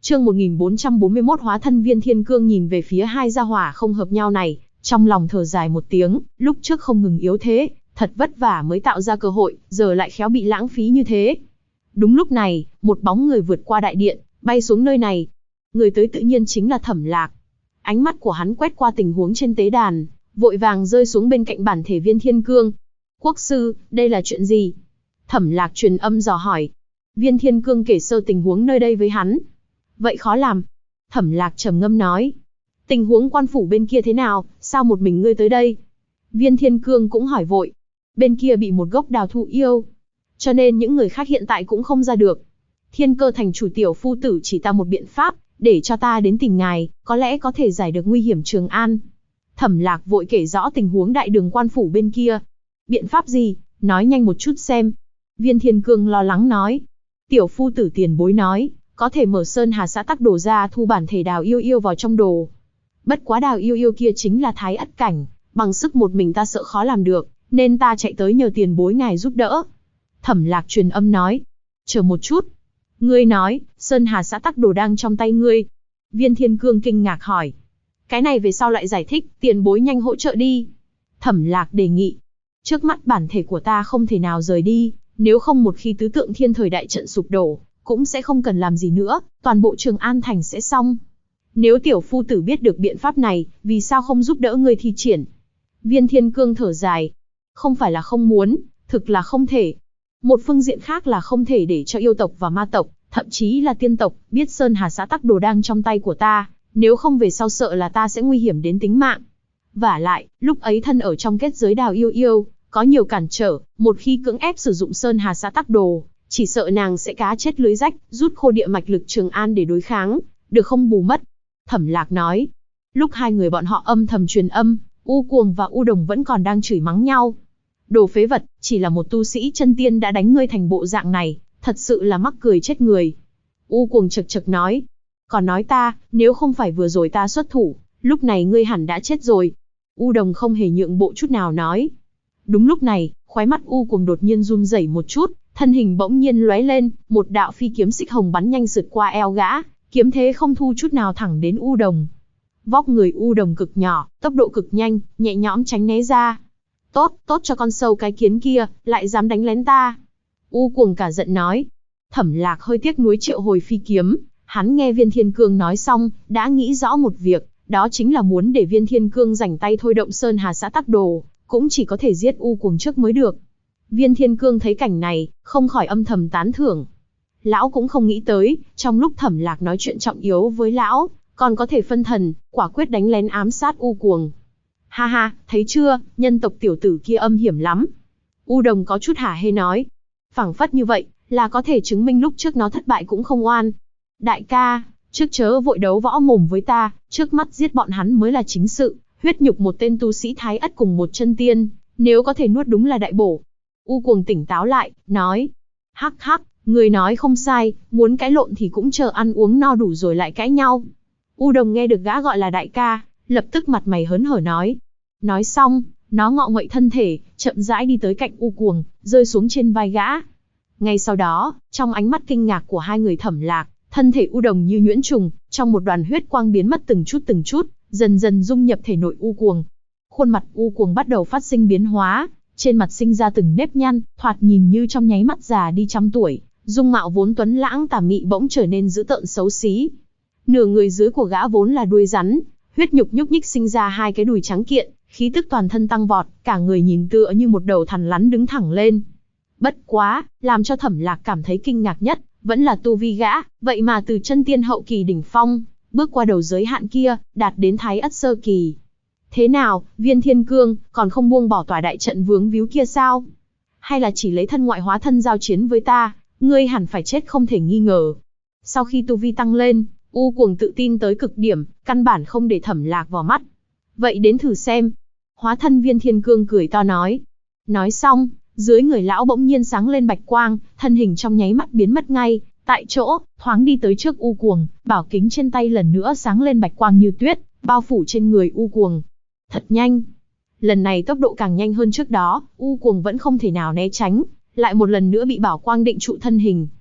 Chương 1441 Hóa thân Viên Thiên Cương nhìn về phía hai gia hỏa không hợp nhau này, trong lòng thở dài một tiếng, lúc trước không ngừng yếu thế, thật vất vả mới tạo ra cơ hội, giờ lại khéo bị lãng phí như thế. Đúng lúc này, một bóng người vượt qua đại điện, bay xuống nơi này. Người tới tự nhiên chính là Thẩm Lạc. Ánh mắt của hắn quét qua tình huống trên tế đàn, vội vàng rơi xuống bên cạnh bản thể Viên Thiên Cương. Quốc sư, đây là chuyện gì? Thẩm Lạc truyền âm dò hỏi. Viên Thiên Cương kể sơ tình huống nơi đây với hắn. Vậy khó làm. Thẩm Lạc trầm ngâm nói. Tình huống quan phủ bên kia thế nào, sao một mình ngươi tới đây? Viên Thiên Cương cũng hỏi vội. Bên kia bị một gốc đào thụ yêu, cho nên những người khác hiện tại cũng không ra được. Thiên Cơ thành chủ tiểu phu tử chỉ ta một biện pháp, để cho ta đến tìm ngài, có lẽ có thể giải được nguy hiểm Trường An. Thẩm Lạc vội kể rõ tình huống đại đường quan phủ bên kia. Biện pháp gì, nói nhanh một chút xem. Viên Thiên Cương lo lắng nói. Tiểu phu tử tiền bối nói, có thể mở Sơn Hà xã tắc đồ ra thu bản thể đào yêu yêu vào trong đồ. Bất quá đào yêu yêu kia chính là thái ất cảnh, bằng sức một mình ta sợ khó làm được, nên ta chạy tới nhờ tiền bối ngài giúp đỡ. Thẩm Lạc truyền âm nói. Chờ một chút. Ngươi nói, Sơn Hà xã tắc đồ đang trong tay ngươi. Viên Thiên Cương kinh ngạc hỏi. Cái này về sau lại giải thích, tiền bối nhanh hỗ trợ đi. Thẩm Lạc đề nghị. Trước mắt bản thể của ta không thể nào rời đi, nếu không một khi tứ tượng thiên thời đại trận sụp đổ, cũng sẽ không cần làm gì nữa, toàn bộ Trường An thành sẽ xong. Nếu tiểu phu tử biết được biện pháp này, vì sao không giúp đỡ ngươi thi triển? Viên Thiên Cương thở dài. Không phải là không muốn, thực là không thể. Một phương diện khác là không thể để cho yêu tộc và ma tộc, thậm chí là tiên tộc, biết Sơn Hà xã tắc đồ đang trong tay của ta, nếu không về sau sợ là ta sẽ nguy hiểm đến tính mạng. Vả lại, lúc ấy thân ở trong kết giới đào yêu yêu, có nhiều cản trở, một khi cưỡng ép sử dụng Sơn Hà xã tắc đồ, chỉ sợ nàng sẽ cá chết lưới rách, rút khô địa mạch lực Trường An để đối kháng, được không bù mất. Thẩm Lạc nói. Lúc hai người bọn họ âm thầm truyền âm, U Cuồng và U Đồng vẫn còn đang chửi mắng nhau. Đồ phế vật, chỉ là một tu sĩ chân tiên đã đánh ngươi thành bộ dạng này, thật sự là mắc cười chết người. U Cuồng chật chật nói. Còn nói ta, nếu không phải vừa rồi ta xuất thủ, lúc này ngươi hẳn đã chết rồi. U Đồng không hề nhượng bộ chút nào nói. Đúng lúc này, khóe mắt U Cuồng đột nhiên run rẩy một chút, thân hình bỗng nhiên lóe lên, một đạo phi kiếm xích hồng bắn nhanh sượt qua eo gã, kiếm thế không thu chút nào thẳng đến U Đồng. Vóc người U Đồng cực nhỏ, tốc độ cực nhanh, nhẹ nhõm tránh né ra. Tốt cho con sâu cái kiến kia, lại dám đánh lén ta. U Cuồng cả giận nói. Thẩm Lạc hơi tiếc nuối triệu hồi phi kiếm, hắn nghe Viên Thiên Cương nói xong, đã nghĩ rõ một việc, đó chính là muốn để Viên Thiên Cương rảnh tay thôi động Sơn Hà xã tắc đồ, cũng chỉ có thể giết U Cuồng trước mới được. Viên Thiên Cương thấy cảnh này, không khỏi âm thầm tán thưởng. Lão cũng không nghĩ tới, trong lúc Thẩm Lạc nói chuyện trọng yếu với lão, còn có thể phân thần, quả quyết đánh lén ám sát U Cuồng. Ha ha, thấy chưa, nhân tộc tiểu tử kia âm hiểm lắm. U Đồng có chút hả hê nói. Phảng phất như vậy, là có thể chứng minh lúc trước nó thất bại cũng không oan. Đại ca, trước chớ vội đấu võ mồm với ta, trước mắt giết bọn hắn mới là chính sự, huyết nhục một tên tu sĩ thái ất cùng một chân tiên, nếu có thể nuốt đúng là đại bổ. U Cuồng tỉnh táo lại, nói. Hắc hắc, người nói không sai, muốn cãi lộn thì cũng chờ ăn uống no đủ rồi lại cãi nhau. U Đồng nghe được gã gọi là đại ca, lập tức mặt mày hớn hở nói. Nói xong, nó ngọ nguậy thân thể, chậm rãi đi tới cạnh U Cuồng, rơi xuống trên vai gã. Ngay sau đó, trong ánh mắt kinh ngạc của hai người Thẩm Lạc, thân thể U Đồng như nhuyễn trùng, trong một đoàn huyết quang biến mất từng chút, dần dần dung nhập thể nội U Cuồng. Khuôn mặt U Cuồng bắt đầu phát sinh biến hóa, trên mặt sinh ra từng nếp nhăn, thoạt nhìn như trong nháy mắt già đi trăm tuổi, dung mạo vốn tuấn lãng tà mị bỗng trở nên dữ tợn xấu xí. Nửa người dưới của gã vốn là đuôi rắn, huyết nhục nhúc nhích sinh ra hai cái đùi trắng kiện, khí tức toàn thân tăng vọt, cả người nhìn tựa như một đầu thằn lằn đứng thẳng lên. Bất quá, làm cho Thẩm Lạc cảm thấy kinh ngạc nhất, vẫn là tu vi gã, vậy mà từ chân tiên hậu kỳ đỉnh phong, bước qua đầu giới hạn kia, đạt đến thái ất sơ kỳ. Thế nào, Viên Thiên Cương, còn không buông bỏ tòa đại trận vướng víu kia sao? Hay là chỉ lấy thân ngoại hóa thân giao chiến với ta, ngươi hẳn phải chết không thể nghi ngờ. Sau khi tu vi tăng lên, U Cuồng tự tin tới cực điểm, căn bản không để Thẩm Lạc vào mắt. Vậy đến thử xem. Hóa thân Viên Thiên Cương cười to nói. Nói xong, dưới người lão bỗng nhiên sáng lên bạch quang, thân hình trong nháy mắt biến mất ngay, tại chỗ, thoáng đi tới trước U Cuồng, bảo kính trên tay lần nữa sáng lên bạch quang như tuyết, bao phủ trên người U Cuồng. Thật nhanh. Lần này tốc độ càng nhanh hơn trước đó, U Cuồng vẫn không thể nào né tránh, lại một lần nữa bị bảo quang định trụ thân hình.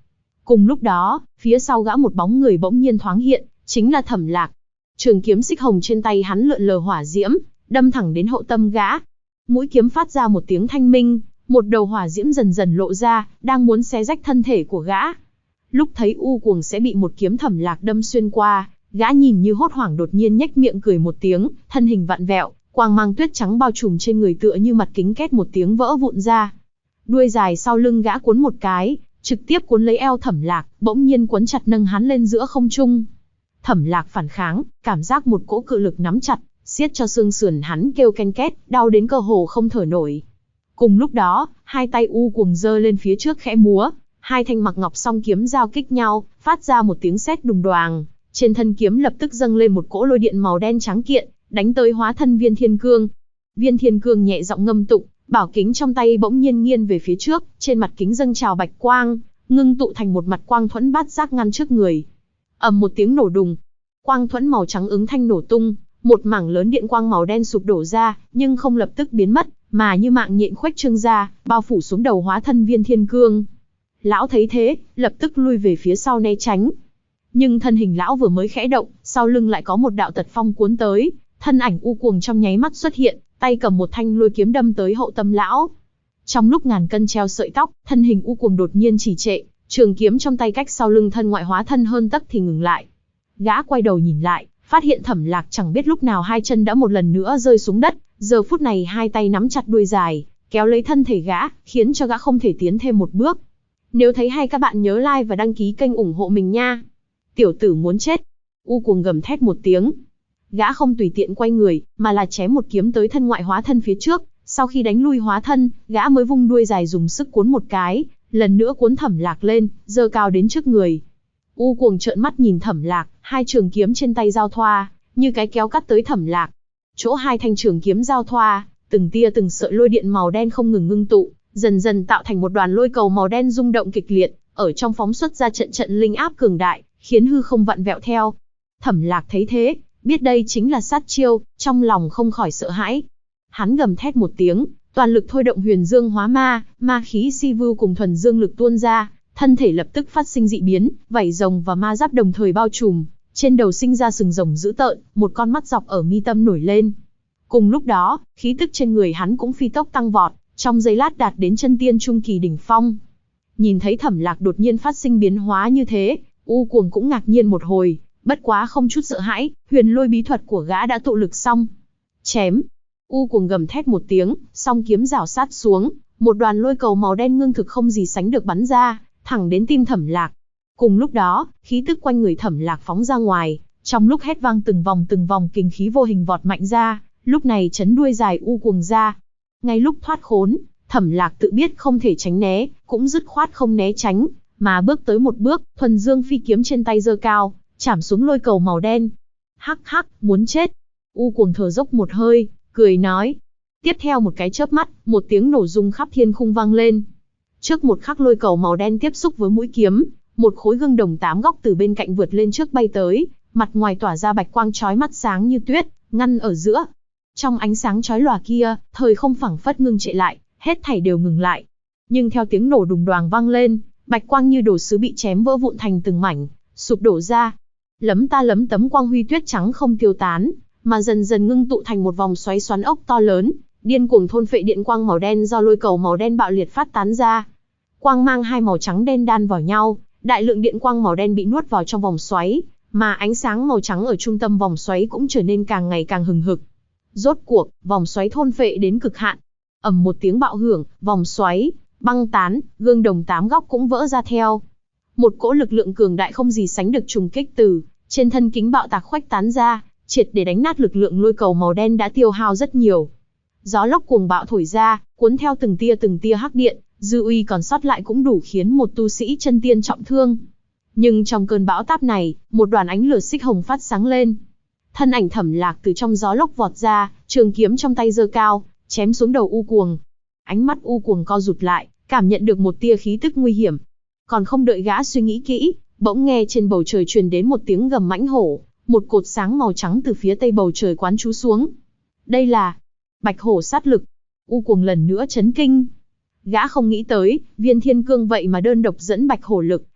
Cùng lúc đó, phía sau gã một bóng người bỗng nhiên thoáng hiện, chính là Thẩm Lạc. Trường kiếm xích hồng trên tay hắn lượn lờ hỏa diễm, đâm thẳng đến hậu tâm gã. Mũi kiếm phát ra một tiếng thanh minh, một đầu hỏa diễm dần dần lộ ra, đang muốn xé rách thân thể của gã. Lúc thấy U Cuồng sẽ bị một kiếm Thẩm Lạc đâm xuyên qua, gã nhìn như hốt hoảng đột nhiên nhếch miệng cười một tiếng, thân hình vặn vẹo, quang mang tuyết trắng bao trùm trên người tựa như mặt kính két một tiếng vỡ vụn ra. Đuôi dài sau lưng gã cuốn một cái, trực tiếp cuốn lấy eo Thẩm Lạc, bỗng nhiên cuốn chặt nâng hắn lên giữa không trung. Thẩm Lạc phản kháng, cảm giác một cỗ cự lực nắm chặt, siết cho xương sườn hắn kêu ken két, đau đến cơ hồ không thở nổi. Cùng lúc đó, hai tay U Cuồng giơ lên phía trước khẽ múa, hai thanh mặc ngọc song kiếm giao kích nhau, phát ra một tiếng sét đùng đoàng. Trên thân kiếm lập tức dâng lên một cỗ lôi điện màu đen trắng kiện, đánh tới hóa thân Viên Thiên Cương. Viên Thiên Cương nhẹ giọng ngâm tụng, bảo kính trong tay bỗng nhiên nghiêng về phía trước, trên mặt kính dâng trào bạch quang, ngưng tụ thành một mặt quang thuẫn bát giác ngăn trước người. Ầm một tiếng nổ đùng, quang thuẫn màu trắng ứng thanh nổ tung, một mảng lớn điện quang màu đen sụp đổ ra, nhưng không lập tức biến mất, mà như mạng nhện khuếch trương ra, bao phủ xuống đầu hóa thân Viên Thiên Cương. Lão thấy thế, lập tức lui về phía sau né tránh. Nhưng thân hình lão vừa mới khẽ động, sau lưng lại có một đạo tật phong cuốn tới, thân ảnh U Cuồng trong nháy mắt xuất hiện, tay cầm một thanh lôi kiếm đâm tới hậu tâm lão. Trong lúc ngàn cân treo sợi tóc, thân hình U Cuồng đột nhiên trì trệ, trường kiếm trong tay cách sau lưng thân ngoại hóa thân hơn tấc thì ngừng lại. Gã quay đầu nhìn lại, phát hiện Thẩm Lạc chẳng biết lúc nào hai chân đã một lần nữa rơi xuống đất, giờ phút này hai tay nắm chặt đuôi dài, kéo lấy thân thể gã, khiến cho gã không thể tiến thêm một bước. Nếu thấy hay các bạn nhớ like và đăng ký kênh ủng hộ mình nha. Tiểu tử muốn chết. U Cuồng gầm thét một tiếng. Gã không tùy tiện quay người, mà là chém một kiếm tới thân ngoại hóa thân phía trước. Sau khi đánh lui hóa thân, gã mới vung đuôi dài dùng sức cuốn một cái, lần nữa cuốn Thẩm Lạc lên, giơ cao đến trước người. U Cuồng trợn mắt nhìn Thẩm Lạc, hai trường kiếm trên tay giao thoa, như cái kéo cắt tới Thẩm Lạc. Chỗ hai thanh trường kiếm giao thoa, từng tia từng sợi lôi điện màu đen không ngừng ngưng tụ, dần dần tạo thành một đoàn lôi cầu màu đen rung động kịch liệt, ở trong phóng xuất ra trận trận linh áp cường đại, khiến hư không vặn vẹo theo. Thẩm Lạc thấy thế, biết đây chính là sát chiêu, trong lòng không khỏi sợ hãi. Hắn gầm thét một tiếng, toàn lực thôi động Huyền Dương Hóa Ma, ma khí si vưu cùng thuần dương lực tuôn ra, thân thể lập tức phát sinh dị biến, vảy rồng và ma giáp đồng thời bao trùm, trên đầu sinh ra sừng rồng dữ tợn, một con mắt dọc ở mi tâm nổi lên. Cùng lúc đó, khí tức trên người hắn cũng phi tốc tăng vọt, trong giây lát đạt đến chân tiên trung kỳ đỉnh phong. Nhìn thấy Thẩm Lạc đột nhiên phát sinh biến hóa như thế, U Cuồng cũng ngạc nhiên một hồi, bất quá không chút sợ hãi, huyền lôi bí thuật của gã đã tụ lực xong. Chém! U Cuồng gầm thét một tiếng, song kiếm rảo sát xuống, một đoàn lôi cầu màu đen ngưng thực không gì sánh được bắn ra, thẳng đến tim Thẩm Lạc. Cùng lúc đó, khí tức quanh người Thẩm Lạc phóng ra ngoài, trong lúc hét vang từng vòng kình khí vô hình vọt mạnh ra, lúc này chấn đuôi dài U Cuồng ra. Ngay lúc thoát khốn, Thẩm Lạc tự biết không thể tránh né, cũng dứt khoát không né tránh, mà bước tới một bước, thuần dương phi kiếm trên tay giơ cao, chảm xuống lôi cầu màu đen. Hắc hắc, muốn chết. U Cuồng thở dốc một hơi, cười nói. Tiếp theo một cái chớp mắt, một tiếng nổ rung khắp thiên khung vang lên. Trước một khắc lôi cầu màu đen tiếp xúc với mũi kiếm, một khối gương đồng 8 góc từ bên cạnh vượt lên trước bay tới, mặt ngoài tỏa ra bạch quang chói mắt sáng như tuyết, ngăn ở giữa. Trong ánh sáng chói lòa kia, thời không phẳng phất ngưng trệ lại, hết thảy đều ngừng lại. Nhưng theo tiếng nổ đùng đoàng vang lên, bạch quang như đồ sứ bị chém vỡ vụn thành từng mảnh, sụp đổ ra. Lấm ta lấm tấm quang huy tuyết trắng không tiêu tán, mà dần dần ngưng tụ thành một vòng xoáy xoắn ốc to lớn, điên cuồng thôn phệ điện quang màu đen do lôi cầu màu đen bạo liệt phát tán ra. Quang mang hai màu trắng đen đan vào nhau, đại lượng điện quang màu đen bị nuốt vào trong vòng xoáy, mà ánh sáng màu trắng ở trung tâm vòng xoáy cũng trở nên càng ngày càng hừng hực. Rốt cuộc, vòng xoáy thôn phệ đến cực hạn. Ầm một tiếng bạo hưởng, vòng xoáy băng tán, gương đồng 8 góc cũng vỡ ra theo. Một cỗ lực lượng cường đại không gì sánh được trùng kích từ trên thân kính bạo tạc khuếch tán ra, triệt để đánh nát lực lượng lôi cầu màu đen đã tiêu hao rất nhiều. Gió lốc cuồng bạo thổi ra, cuốn theo từng tia hắc điện, dư uy còn sót lại cũng đủ khiến một tu sĩ chân tiên trọng thương. Nhưng trong cơn bão táp này, một đoàn ánh lửa xích hồng phát sáng lên. Thân ảnh Thẩm Lạc từ trong gió lốc vọt ra, trường kiếm trong tay giơ cao, chém xuống đầu U Cuồng. Ánh mắt U Cuồng co rụt lại, cảm nhận được một tia khí tức nguy hiểm. Còn không đợi gã suy nghĩ kỹ, bỗng nghe trên bầu trời truyền đến một tiếng gầm mãnh hổ, một cột sáng màu trắng từ phía tây bầu trời quán trú xuống. Đây là Bạch Hổ sát lực. U Cuồng lần nữa chấn kinh. Gã không nghĩ tới, Viên Thiên Cương vậy mà đơn độc dẫn Bạch Hổ lực,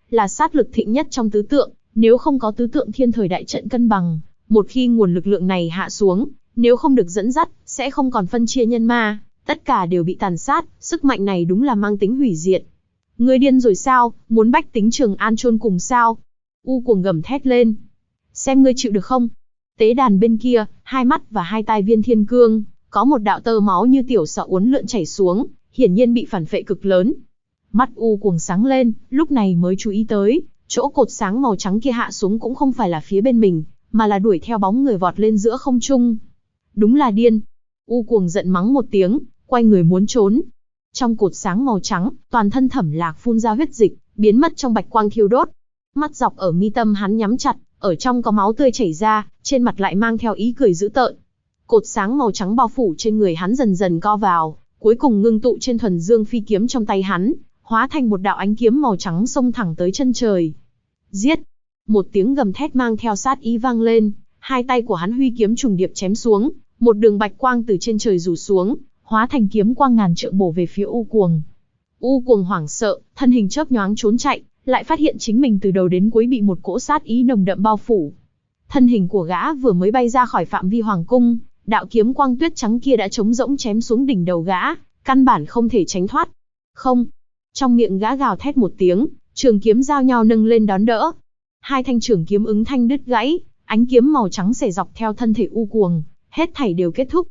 là sát lực thịnh nhất trong tứ tượng, nếu không có tứ tượng thiên thời đại trận cân bằng, một khi nguồn lực lượng này hạ xuống, nếu không được dẫn dắt, sẽ không còn phân chia nhân ma, tất cả đều bị tàn sát, sức mạnh này đúng là mang tính hủy diệt. Ngươi điên rồi sao, muốn bách tính Trường An chôn cùng sao? U Cuồng gầm thét lên. Xem ngươi chịu được không? Tế đàn bên kia, hai mắt và hai tai Viên Thiên Cương, có một đạo tơ máu như tiểu sọ uốn lượn chảy xuống, hiển nhiên bị phản phệ cực lớn. Mắt U Cuồng sáng lên, lúc này mới chú ý tới, chỗ cột sáng màu trắng kia hạ xuống cũng không phải là phía bên mình, mà là đuổi theo bóng người vọt lên giữa không trung. Đúng là điên. U Cuồng giận mắng một tiếng, quay người muốn trốn. Trong cột sáng màu trắng, toàn thân Thẩm Lạc phun ra huyết dịch, biến mất trong bạch quang thiêu đốt. Mắt dọc ở mi tâm hắn nhắm chặt, ở trong có máu tươi chảy ra, trên mặt lại mang theo ý cười dữ tợn. Cột sáng màu trắng bao phủ trên người hắn dần dần co vào, cuối cùng ngưng tụ trên thuần dương phi kiếm trong tay hắn, hóa thành một đạo ánh kiếm màu trắng xông thẳng tới chân trời. Giết! Một tiếng gầm thét mang theo sát ý vang lên, hai tay của hắn huy kiếm trùng điệp chém xuống, một đường bạch quang từ trên trời rủ xuống, hóa thành kiếm quang ngàn trượng bổ về phía U Cuồng. U Cuồng hoảng sợ, thân hình chớp nhoáng trốn chạy, lại phát hiện chính mình từ đầu đến cuối bị một cỗ sát ý nồng đậm bao phủ. Thân hình của gã vừa mới bay ra khỏi phạm vi hoàng cung, đạo kiếm quang tuyết trắng kia đã trống rỗng chém xuống đỉnh đầu gã, căn bản không thể tránh thoát. Không! Trong miệng gã gào thét một tiếng, trường kiếm giao nhau nâng lên đón đỡ. Hai thanh trường kiếm ứng thanh đứt gãy, ánh kiếm màu trắng xẻ dọc theo thân thể U Cuồng, hết thảy đều kết thúc.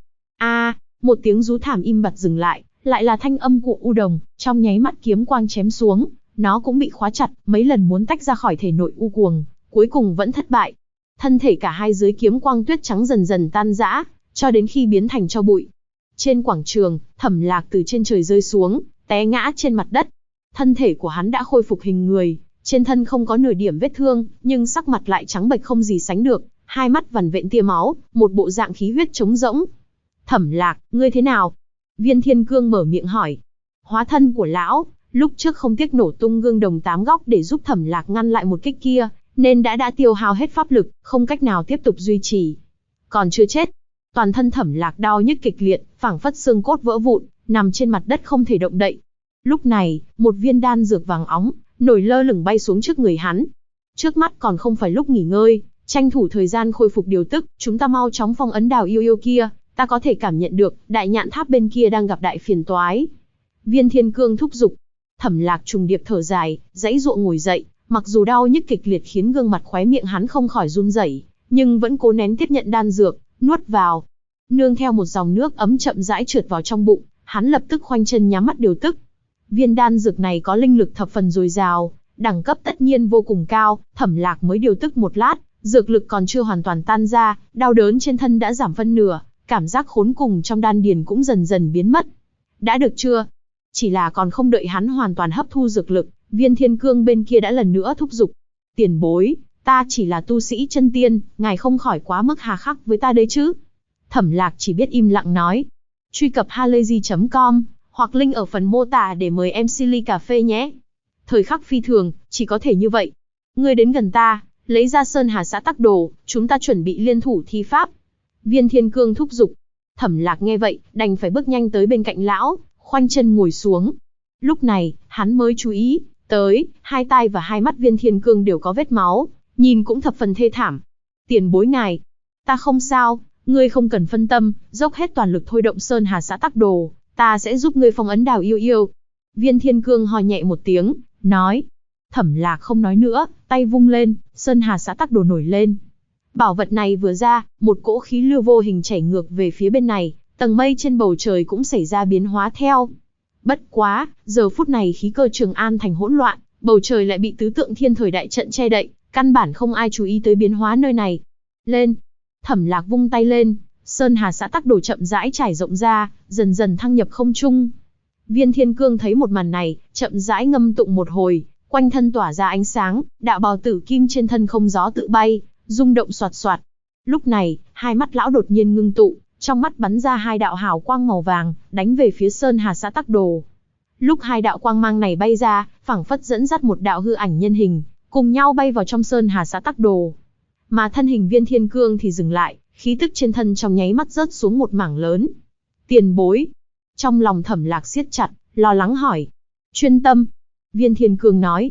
Một tiếng rú thảm im bặt dừng lại, lại là thanh âm của U Đồng, trong nháy mắt kiếm quang chém xuống, nó cũng bị khóa chặt, mấy lần muốn tách ra khỏi thể nội U Cuồng, cuối cùng vẫn thất bại. Thân thể cả hai dưới kiếm quang tuyết trắng dần dần tan rã, cho đến khi biến thành tro bụi. Trên quảng trường, Thẩm Lạc từ trên trời rơi xuống, té ngã trên mặt đất. Thân thể của hắn đã khôi phục hình người, trên thân không có nửa điểm vết thương, nhưng sắc mặt lại trắng bệch không gì sánh được, hai mắt vằn vện tia máu, một bộ dạng khí huyết trống rỗng. Thẩm Lạc, ngươi thế nào? Viên Thiên Cương mở miệng hỏi. Hóa thân của lão, lúc trước không tiếc nổ tung gương đồng 8 góc để giúp Thẩm Lạc ngăn lại một kích kia, nên đã tiêu hao hết pháp lực, không cách nào tiếp tục duy trì. Còn chưa chết. Toàn thân Thẩm Lạc đau nhức kịch liệt, phảng phất xương cốt vỡ vụn, nằm trên mặt đất không thể động đậy. Lúc này, một viên đan dược vàng óng, nổi lơ lửng bay xuống trước người hắn. Trước mắt còn không phải lúc nghỉ ngơi, tranh thủ thời gian khôi phục điều tức, chúng ta mau chóng phong ấn Đào Yêu Yêu kia, ta có thể cảm nhận được, đại nhạn tháp bên kia đang gặp đại phiền toái. Viên Thiên Cương thúc giục. Thẩm Lạc trùng điệp thở dài, giãy giụa ngồi dậy, mặc dù đau nhức kịch liệt khiến gương mặt khóe miệng hắn không khỏi run rẩy, nhưng vẫn cố nén tiếp nhận đan dược, nuốt vào. Nương theo một dòng nước ấm chậm rãi trượt vào trong bụng, hắn lập tức khoanh chân nhắm mắt điều tức. Viên đan dược này có linh lực thập phần dồi dào, đẳng cấp tất nhiên vô cùng cao, Thẩm Lạc mới điều tức một lát, dược lực còn chưa hoàn toàn tan ra, đau đớn trên thân đã giảm phân nửa, cảm giác khốn cùng trong đan điền cũng dần dần biến mất. Đã được chưa? Chỉ là còn không đợi hắn hoàn toàn hấp thu dược lực, Viên Thiên Cương bên kia đã lần nữa thúc giục. Tiền bối, ta chỉ là tu sĩ chân tiên, ngài không khỏi quá mức hà khắc với ta đấy chứ? Thẩm Lạc chỉ biết im lặng nói. Truy cập halayzi.com hoặc link ở phần mô tả để mời em Silly cà phê nhé. Thời khắc phi thường, chỉ có thể như vậy. Ngươi đến gần ta, lấy ra Sơn Hà Xã Tắc Đồ, chúng ta chuẩn bị liên thủ thi pháp. Viên Thiên Cương thúc giục. Thẩm Lạc nghe vậy, đành phải bước nhanh tới bên cạnh lão, khoanh chân ngồi xuống. Lúc này, hắn mới chú ý tới, hai tai và hai mắt Viên Thiên Cương đều có vết máu, nhìn cũng thập phần thê thảm. Tiền bối ngài, ta không sao, ngươi không cần phân tâm, dốc hết toàn lực thôi động Sơn Hà Xã Tắc Đồ, ta sẽ giúp ngươi phong ấn Đào Yêu Yêu. Viên Thiên Cương ho nhẹ một tiếng, nói. Thẩm Lạc không nói nữa, tay vung lên, Sơn Hà Xã Tắc Đồ nổi lên. Bảo vật này vừa ra, một cỗ khí lưu vô hình chảy ngược về phía bên này, tầng mây trên bầu trời cũng xảy ra biến hóa theo. Bất quá, giờ phút này khí cơ Trường An thành hỗn loạn, bầu trời lại bị tứ tượng thiên thời đại trận che đậy, căn bản không ai chú ý tới biến hóa nơi này. Lên! Thẩm Lạc vung tay lên, Sơn Hà Xã Tắc Đồ chậm rãi trải rộng ra, dần dần thăng nhập không trung. Viên Thiên Cương thấy một màn này, chậm rãi ngâm tụng một hồi, quanh thân tỏa ra ánh sáng, đạo bào tử kim trên thân không gió tự bay, rung động xoạt xoạt. Lúc này, hai mắt lão đột nhiên ngưng tụ, trong mắt bắn ra hai đạo hào quang màu vàng, đánh về phía Sơn Hà Xã Tắc Đồ. Lúc hai đạo quang mang này bay ra, phảng phất dẫn dắt một đạo hư ảnh nhân hình, cùng nhau bay vào trong Sơn Hà Xã Tắc Đồ. Mà thân hình Viên Thiên Cương thì dừng lại, khí tức trên thân trong nháy mắt rớt xuống một mảng lớn. Tiền bối. Trong lòng Thẩm Lạc siết chặt, lo lắng hỏi. Chuyên tâm. Viên Thiên Cương nói.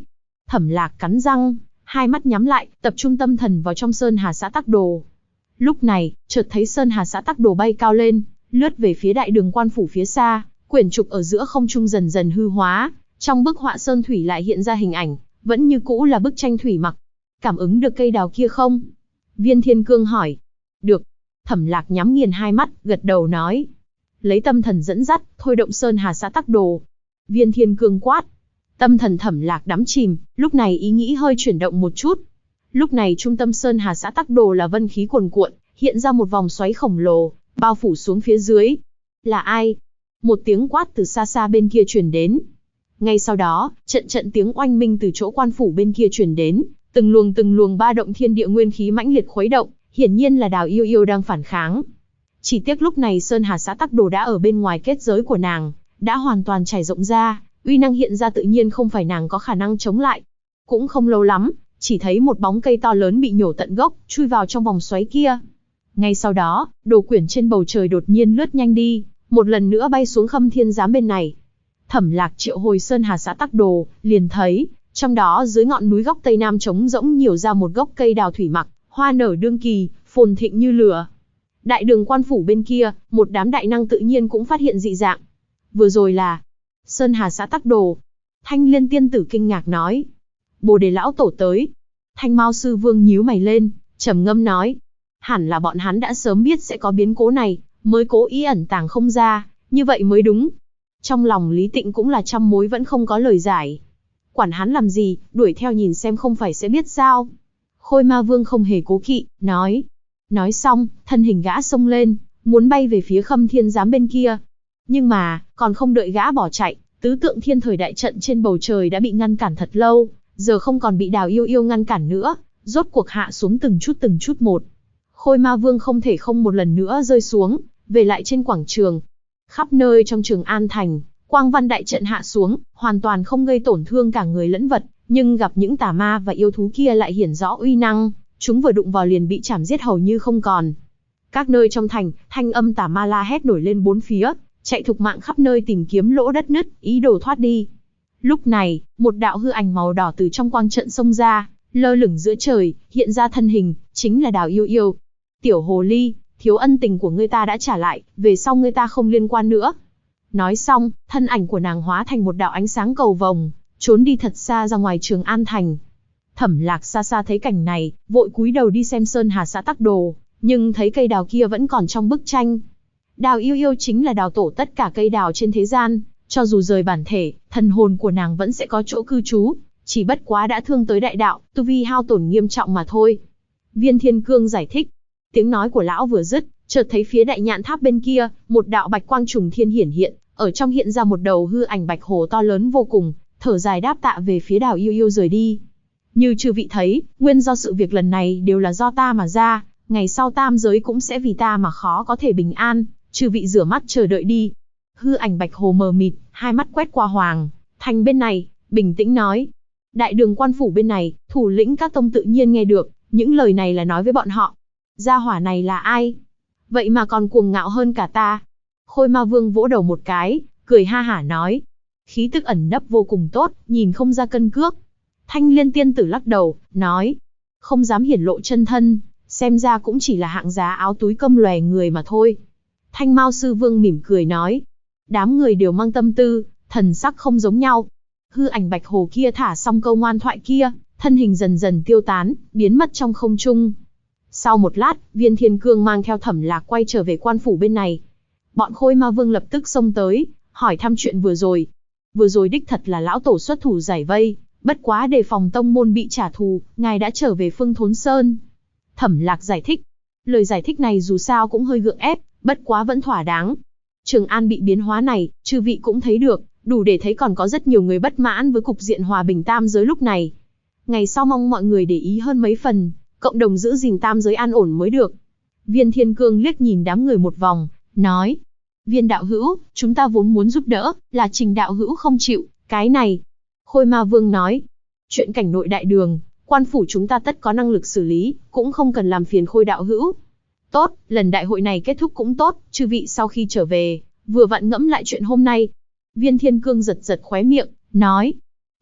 Thẩm Lạc cắn răng, hai mắt nhắm lại, tập trung tâm thần vào trong Sơn Hà Xã Tắc Đồ. Lúc này, chợt thấy Sơn Hà Xã Tắc Đồ bay cao lên, lướt về phía đại đường quan phủ phía xa, quyển trục ở giữa không trung dần dần hư hóa, trong bức họa sơn thủy lại hiện ra hình ảnh, vẫn như cũ là bức tranh thủy mặc. Cảm ứng được cây đào kia không? Viên Thiên Cương hỏi. Được. Thẩm Lạc nhắm nghiền hai mắt, gật đầu nói. Lấy tâm thần dẫn dắt, thôi động Sơn Hà Xã Tắc Đồ. Viên Thiên Cương quát. Tâm thần Thẩm Lạc đắm chìm, lúc này ý nghĩ hơi chuyển động một chút. Lúc này trung tâm Sơn Hà Xã Tắc Đồ là vân khí cuồn cuộn, hiện ra một vòng xoáy khổng lồ, bao phủ xuống phía dưới. Là ai? Một tiếng quát từ xa xa bên kia truyền đến. Ngay sau đó, trận tiếng oanh minh từ chỗ quan phủ bên kia truyền đến, từng luồng ba động thiên địa nguyên khí mãnh liệt khuấy động, hiển nhiên là Đào Yêu Yêu đang phản kháng. Chỉ tiếc lúc này Sơn Hà Xã Tắc Đồ đã ở bên ngoài kết giới của nàng, đã hoàn toàn trải rộng ra, uy năng hiện ra tự nhiên không phải nàng có khả năng chống lại. Cũng không lâu lắm, chỉ thấy một bóng cây to lớn bị nhổ tận gốc, chui vào trong vòng xoáy kia. Ngay sau đó, đồ quyển trên bầu trời đột nhiên lướt nhanh đi, một lần nữa bay xuống Khâm Thiên Giám bên này. Thẩm Lạc triệu hồi Sơn Hà Xã Tắc Đồ, liền thấy, trong đó dưới ngọn núi góc tây nam trống rỗng nhiều ra một gốc cây đào thủy mặc, hoa nở đương kỳ, phồn thịnh như lửa. Đại đường quan phủ bên kia, một đám đại năng tự nhiên cũng phát hiện dị dạng. Vừa rồi là Sơn Hà Xã Tắc Đồ. Thanh Liên tiên tử kinh ngạc nói. Bồ Đề lão tổ tới. Thanh Mao sư vương nhíu mày lên, trầm ngâm nói. Hẳn là bọn hắn đã sớm biết sẽ có biến cố này, mới cố ý ẩn tàng không ra, như vậy mới đúng. Trong lòng Lý Tịnh cũng là trăm mối vẫn không có lời giải. Quản hắn làm gì, đuổi theo nhìn xem không phải sẽ biết sao. Khôi Ma Vương không hề cố kỵ, nói. Nói xong, thân hình gã xông lên, muốn bay về phía Khâm Thiên Giám bên kia. Nhưng mà, còn không đợi gã bỏ chạy, tứ tượng thiên thời đại trận trên bầu trời đã bị ngăn cản thật lâu, giờ không còn bị Đào Yêu Yêu ngăn cản nữa, rốt cuộc hạ xuống từng chút một. Khôi Ma Vương không thể không một lần nữa rơi xuống, về lại trên quảng trường. Khắp nơi trong Trường An Thành, quang văn đại trận hạ xuống, hoàn toàn không gây tổn thương cả người lẫn vật, nhưng gặp những tà ma và yêu thú kia lại hiển rõ uy năng, chúng vừa đụng vào liền bị chảm giết hầu như không còn. Các nơi trong thành, thanh âm tà ma la hét nổi lên bốn phía, chạy thục mạng khắp nơi tìm kiếm lỗ đất nứt, ý đồ thoát đi. Lúc này, một đạo hư ảnh màu đỏ từ trong quang trận xông ra, lơ lửng giữa trời, hiện ra thân hình, chính là Đào Yêu Yêu. Tiểu hồ ly, thiếu ân tình của ngươi ta đã trả lại, về sau ngươi ta không liên quan nữa. Nói xong, thân ảnh của nàng hóa thành một đạo ánh sáng cầu vồng, trốn đi thật xa ra ngoài Trường An Thành. Thẩm Lạc xa xa thấy cảnh này, vội cúi đầu đi xem Sơn Hà Xã Tắc Đồ, nhưng thấy cây đào kia vẫn còn trong bức tranh. Đào Yêu Yêu chính là đào tổ tất cả cây đào trên thế gian, cho dù rời bản thể, thần hồn của nàng vẫn sẽ có chỗ cư trú, chỉ bất quá đã thương tới đại đạo, tu vi hao tổn nghiêm trọng mà thôi. Viên Thiên Cương giải thích. Tiếng nói của lão vừa dứt, chợt thấy phía Đại Nhạn Tháp bên kia, một đạo bạch quang trùng thiên hiển hiện, ở trong hiện ra một đầu hư ảnh bạch hổ to lớn vô cùng, thở dài đáp tạ về phía Đào Yêu Yêu rời đi. Như chư vị thấy, nguyên do sự việc lần này đều là do ta mà ra, ngày sau tam giới cũng sẽ vì ta mà khó có thể bình an, chư vị rửa mắt chờ đợi đi. Hư ảnh bạch hồ mờ mịt, hai mắt quét qua Hoàng Thành bên này, bình tĩnh nói. Đại đường quan phủ bên này, thủ lĩnh các tông tự nhiên nghe được, những lời này là nói với bọn họ. Gia hỏa này là ai? Vậy mà còn cuồng ngạo hơn cả ta. Khôi Ma Vương vỗ đầu một cái, cười ha hả nói. Khí tức ẩn nấp vô cùng tốt, nhìn không ra cân cước. Thanh Liên tiên tử lắc đầu, nói. Không dám hiển lộ chân thân, xem ra cũng chỉ là hạng giá áo túi cơm lòe người mà thôi. Thanh Mao Sư Vương mỉm cười nói. Đám người đều mang tâm tư, thần sắc không giống nhau. Hư ảnh bạch hồ kia thả xong câu ngoan thoại kia, thân hình dần dần tiêu tán, biến mất trong không trung. Sau một lát, Viên Thiên Cương mang theo Thẩm Lạc quay trở về quan phủ bên này. Bọn Khôi Ma Vương lập tức xông tới, hỏi thăm chuyện vừa rồi. Vừa rồi đích thật là lão tổ xuất thủ giải vây, bất quá đề phòng tông môn bị trả thù, ngài đã trở về Phương Thốn Sơn. Thẩm Lạc giải thích. Lời giải thích này dù sao cũng hơi gượng ép, bất quá vẫn thỏa đáng. Trường An bị biến hóa này, chư vị cũng thấy được, đủ để thấy còn có rất nhiều người bất mãn với cục diện hòa bình tam giới lúc này. Ngày sau mong mọi người để ý hơn mấy phần, cộng đồng giữ gìn tam giới an ổn mới được. Viên Thiên Cương liếc nhìn đám người một vòng, nói. Viên đạo hữu, chúng ta vốn muốn giúp đỡ, là Trình đạo hữu không chịu, cái này. Khôi Ma Vương nói. Chuyện cảnh nội đại đường, quan phủ chúng ta tất có năng lực xử lý, cũng không cần làm phiền Khôi đạo hữu. Tốt, lần đại hội này kết thúc cũng tốt, chư vị sau khi trở về, vừa vặn ngẫm lại chuyện hôm nay. Viên Thiên Cương giật giật khóe miệng, nói.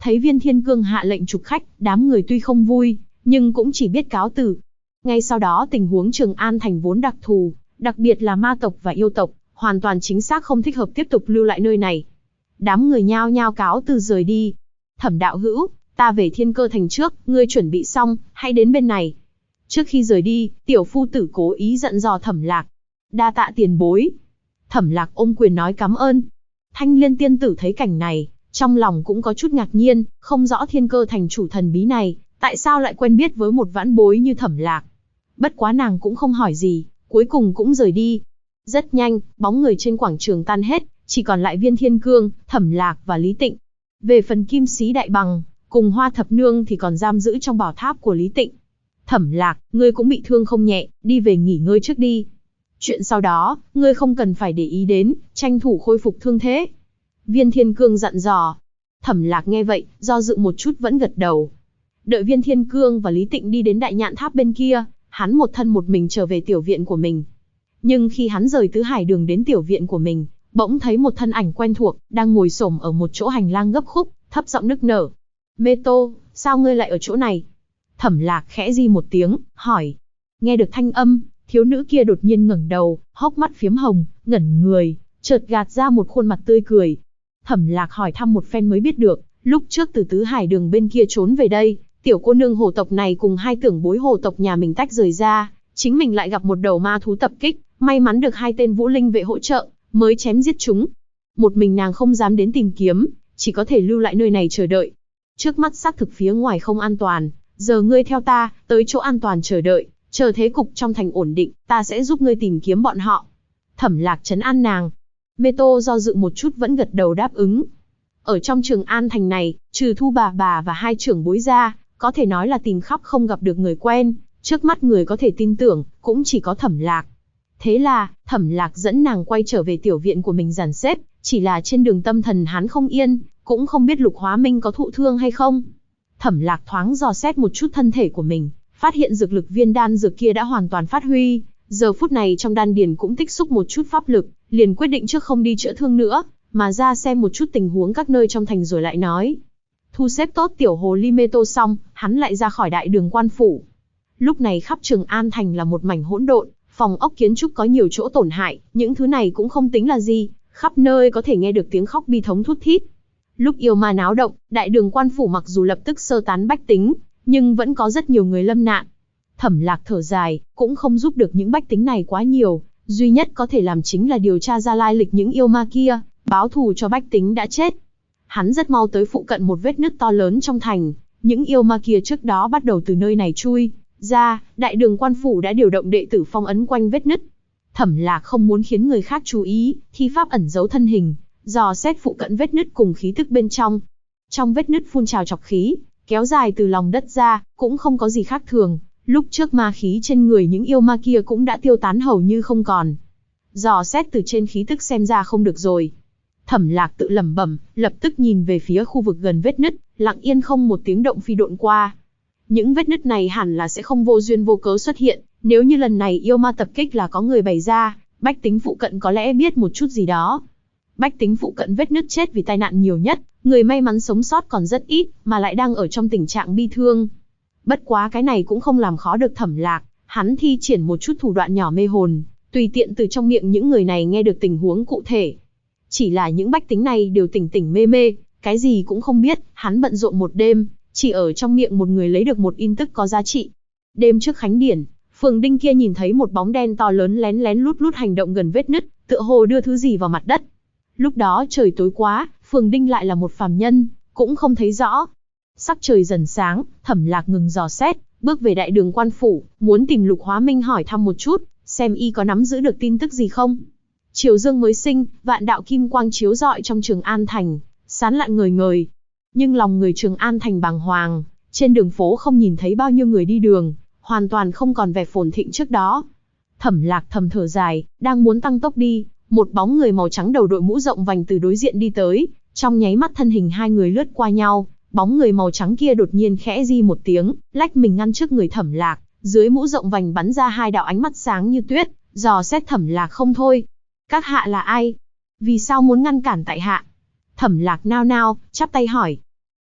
Thấy Viên Thiên Cương hạ lệnh trục khách, đám người tuy không vui, nhưng cũng chỉ biết cáo từ. Ngay sau đó tình huống Trường An Thành vốn đặc thù, đặc biệt là ma tộc và yêu tộc, hoàn toàn chính xác không thích hợp tiếp tục lưu lại nơi này. Đám người nhao nhao cáo từ rời đi. Thẩm đạo hữu, ta về Thiên Cơ Thành trước, ngươi chuẩn bị xong, hãy đến bên này. Trước khi rời đi, tiểu phu tử cố ý dặn dò Thẩm Lạc. Đa tạ tiền bối. Thẩm Lạc ôm quyền nói cảm ơn. Thanh Liên tiên tử thấy cảnh này, trong lòng cũng có chút ngạc nhiên, không rõ Thiên Cơ Thành chủ thần bí này, tại sao lại quen biết với một vãn bối như Thẩm Lạc. Bất quá nàng cũng không hỏi gì, cuối cùng cũng rời đi. Rất nhanh, bóng người trên quảng trường tan hết, chỉ còn lại Viên Thiên Cương, Thẩm Lạc và Lý Tịnh. Về phần Kim Sĩ Đại Bằng, cùng Hoa Thập Nương thì còn giam giữ trong bảo tháp của Lý Tịnh. Thẩm Lạc, ngươi cũng bị thương không nhẹ, đi về nghỉ ngơi trước đi. Chuyện sau đó, ngươi không cần phải để ý đến, tranh thủ khôi phục thương thế. Viên Thiên Cương dặn dò. Thẩm Lạc nghe vậy, do dự một chút vẫn gật đầu. Đợi Viên Thiên Cương và Lý Tịnh đi đến Đại Nhạn Tháp bên kia, hắn một thân một mình trở về tiểu viện của mình. Nhưng khi hắn rời Tứ Hải Đường đến tiểu viện của mình, bỗng thấy một thân ảnh quen thuộc, đang ngồi xổm ở một chỗ hành lang gấp khúc, thấp giọng nức nở. Mê Tô, sao ngươi lại ở chỗ này? Thẩm Lạc khẽ di một tiếng, hỏi. Nghe được thanh âm, thiếu nữ kia đột nhiên ngẩng đầu, hốc mắt phiếm hồng, ngẩn người, chợt gạt ra một khuôn mặt tươi cười. Thẩm Lạc hỏi thăm một phen mới biết được, lúc trước từ Tứ Hải Đường bên kia trốn về đây, tiểu cô nương hồ tộc này cùng hai tưởng bối hồ tộc nhà mình tách rời ra, chính mình lại gặp một đầu ma thú tập kích, may mắn được hai tên vũ linh vệ hỗ trợ, mới chém giết chúng. Một mình nàng không dám đến tìm kiếm, chỉ có thể lưu lại nơi này chờ đợi. Trước mắt xác thực phía ngoài không an toàn, giờ ngươi theo ta, tới chỗ an toàn chờ đợi, chờ thế cục trong thành ổn định, ta sẽ giúp ngươi tìm kiếm bọn họ. Thẩm Lạc trấn an nàng. Mê Tô do dự một chút vẫn gật đầu đáp ứng. Ở trong Trường An Thành này, trừ Thu bà và hai trưởng bối ra, có thể nói là tìm khắp không gặp được người quen, trước mắt người có thể tin tưởng, cũng chỉ có Thẩm Lạc. Thế là, Thẩm Lạc dẫn nàng quay trở về tiểu viện của mình dàn xếp, chỉ là trên đường tâm thần hắn không yên, cũng không biết Lục Hóa Minh có thụ thương hay không. Thẩm Lạc thoáng dò xét một chút thân thể của mình, phát hiện dược lực viên đan dược kia đã hoàn toàn phát huy, giờ phút này trong đan điền cũng tích xúc một chút pháp lực, liền quyết định trước không đi chữa thương nữa, mà ra xem một chút tình huống các nơi trong thành rồi lại nói. Thu xếp tốt tiểu hồ ly Mê Tô xong, hắn lại ra khỏi đại đường quan phủ. Lúc này khắp Trường An Thành là một mảnh hỗn độn, phòng ốc kiến trúc có nhiều chỗ tổn hại, những thứ này cũng không tính là gì, khắp nơi có thể nghe được tiếng khóc bi thống thút thít. Lúc yêu ma náo động, đại đường quan phủ mặc dù lập tức sơ tán bách tính, nhưng vẫn có rất nhiều người lâm nạn. Thẩm Lạc thở dài, cũng không giúp được những bách tính này quá nhiều, duy nhất có thể làm chính là điều tra ra lai lịch những yêu ma kia, báo thù cho bách tính đã chết. Hắn rất mau tới phụ cận một vết nứt to lớn trong thành, những yêu ma kia trước đó bắt đầu từ nơi này chui ra, đại đường quan phủ đã điều động đệ tử phong ấn quanh vết nứt. Thẩm Lạc không muốn khiến người khác chú ý, thi pháp ẩn giấu thân hình, dò xét phụ cận vết nứt cùng khí tức bên trong. Trong vết nứt phun trào trọc khí, kéo dài từ lòng đất ra, cũng không có gì khác thường, lúc trước ma khí trên người những yêu ma kia cũng đã tiêu tán hầu như không còn. Dò xét từ trên khí tức xem ra không được rồi. Thẩm Lạc tự lẩm bẩm, lập tức nhìn về phía khu vực gần vết nứt, lặng yên không một tiếng động phi độn qua. Những vết nứt này hẳn là sẽ không vô duyên vô cớ xuất hiện, nếu như lần này yêu ma tập kích là có người bày ra, bách tính phụ cận có lẽ biết một chút gì đó. Bách tính phụ cận vết nứt chết vì tai nạn nhiều nhất, người may mắn sống sót còn rất ít, mà lại đang ở trong tình trạng bi thương. Bất quá cái này cũng không làm khó được Thẩm Lạc, hắn thi triển một chút thủ đoạn nhỏ mê hồn, tùy tiện từ trong miệng những người này nghe được tình huống cụ thể. Chỉ là những bách tính này đều tỉnh tỉnh mê mê, cái gì cũng không biết, hắn bận rộn một đêm, chỉ ở trong miệng một người lấy được một tin tức có giá trị. Đêm trước khánh điển, Phường Đinh kia nhìn thấy một bóng đen to lớn lén lén lút lút hành động gần vết nứt, tựa hồ đưa thứ gì vào mặt đất. Lúc đó trời tối quá, Phường Đinh lại là một phàm nhân, cũng không thấy rõ. Sắc trời dần sáng, Thẩm Lạc ngừng dò xét, bước về đại đường quan phủ, muốn tìm Lục Hóa Minh hỏi thăm một chút, xem y có nắm giữ được tin tức gì không. Chiều dương mới sinh, vạn đạo kim quang chiếu rọi trong Trường An Thành, sán lạn ngời ngời. Nhưng lòng người Trường An Thành bàng hoàng, trên đường phố không nhìn thấy bao nhiêu người đi đường, hoàn toàn không còn vẻ phồn thịnh trước đó. Thẩm Lạc thầm thở dài, đang muốn tăng tốc đi, một bóng người màu trắng đầu đội mũ rộng vành từ đối diện đi tới, trong nháy mắt thân hình hai người lướt qua nhau, bóng người màu trắng kia đột nhiên khẽ di một tiếng, lách mình ngăn trước người Thẩm Lạc, dưới mũ rộng vành bắn ra hai đạo ánh mắt sáng như tuyết, dò xét Thẩm Lạc không thôi. Các hạ là ai? Vì sao muốn ngăn cản tại hạ? Thẩm Lạc nao nao, chắp tay hỏi.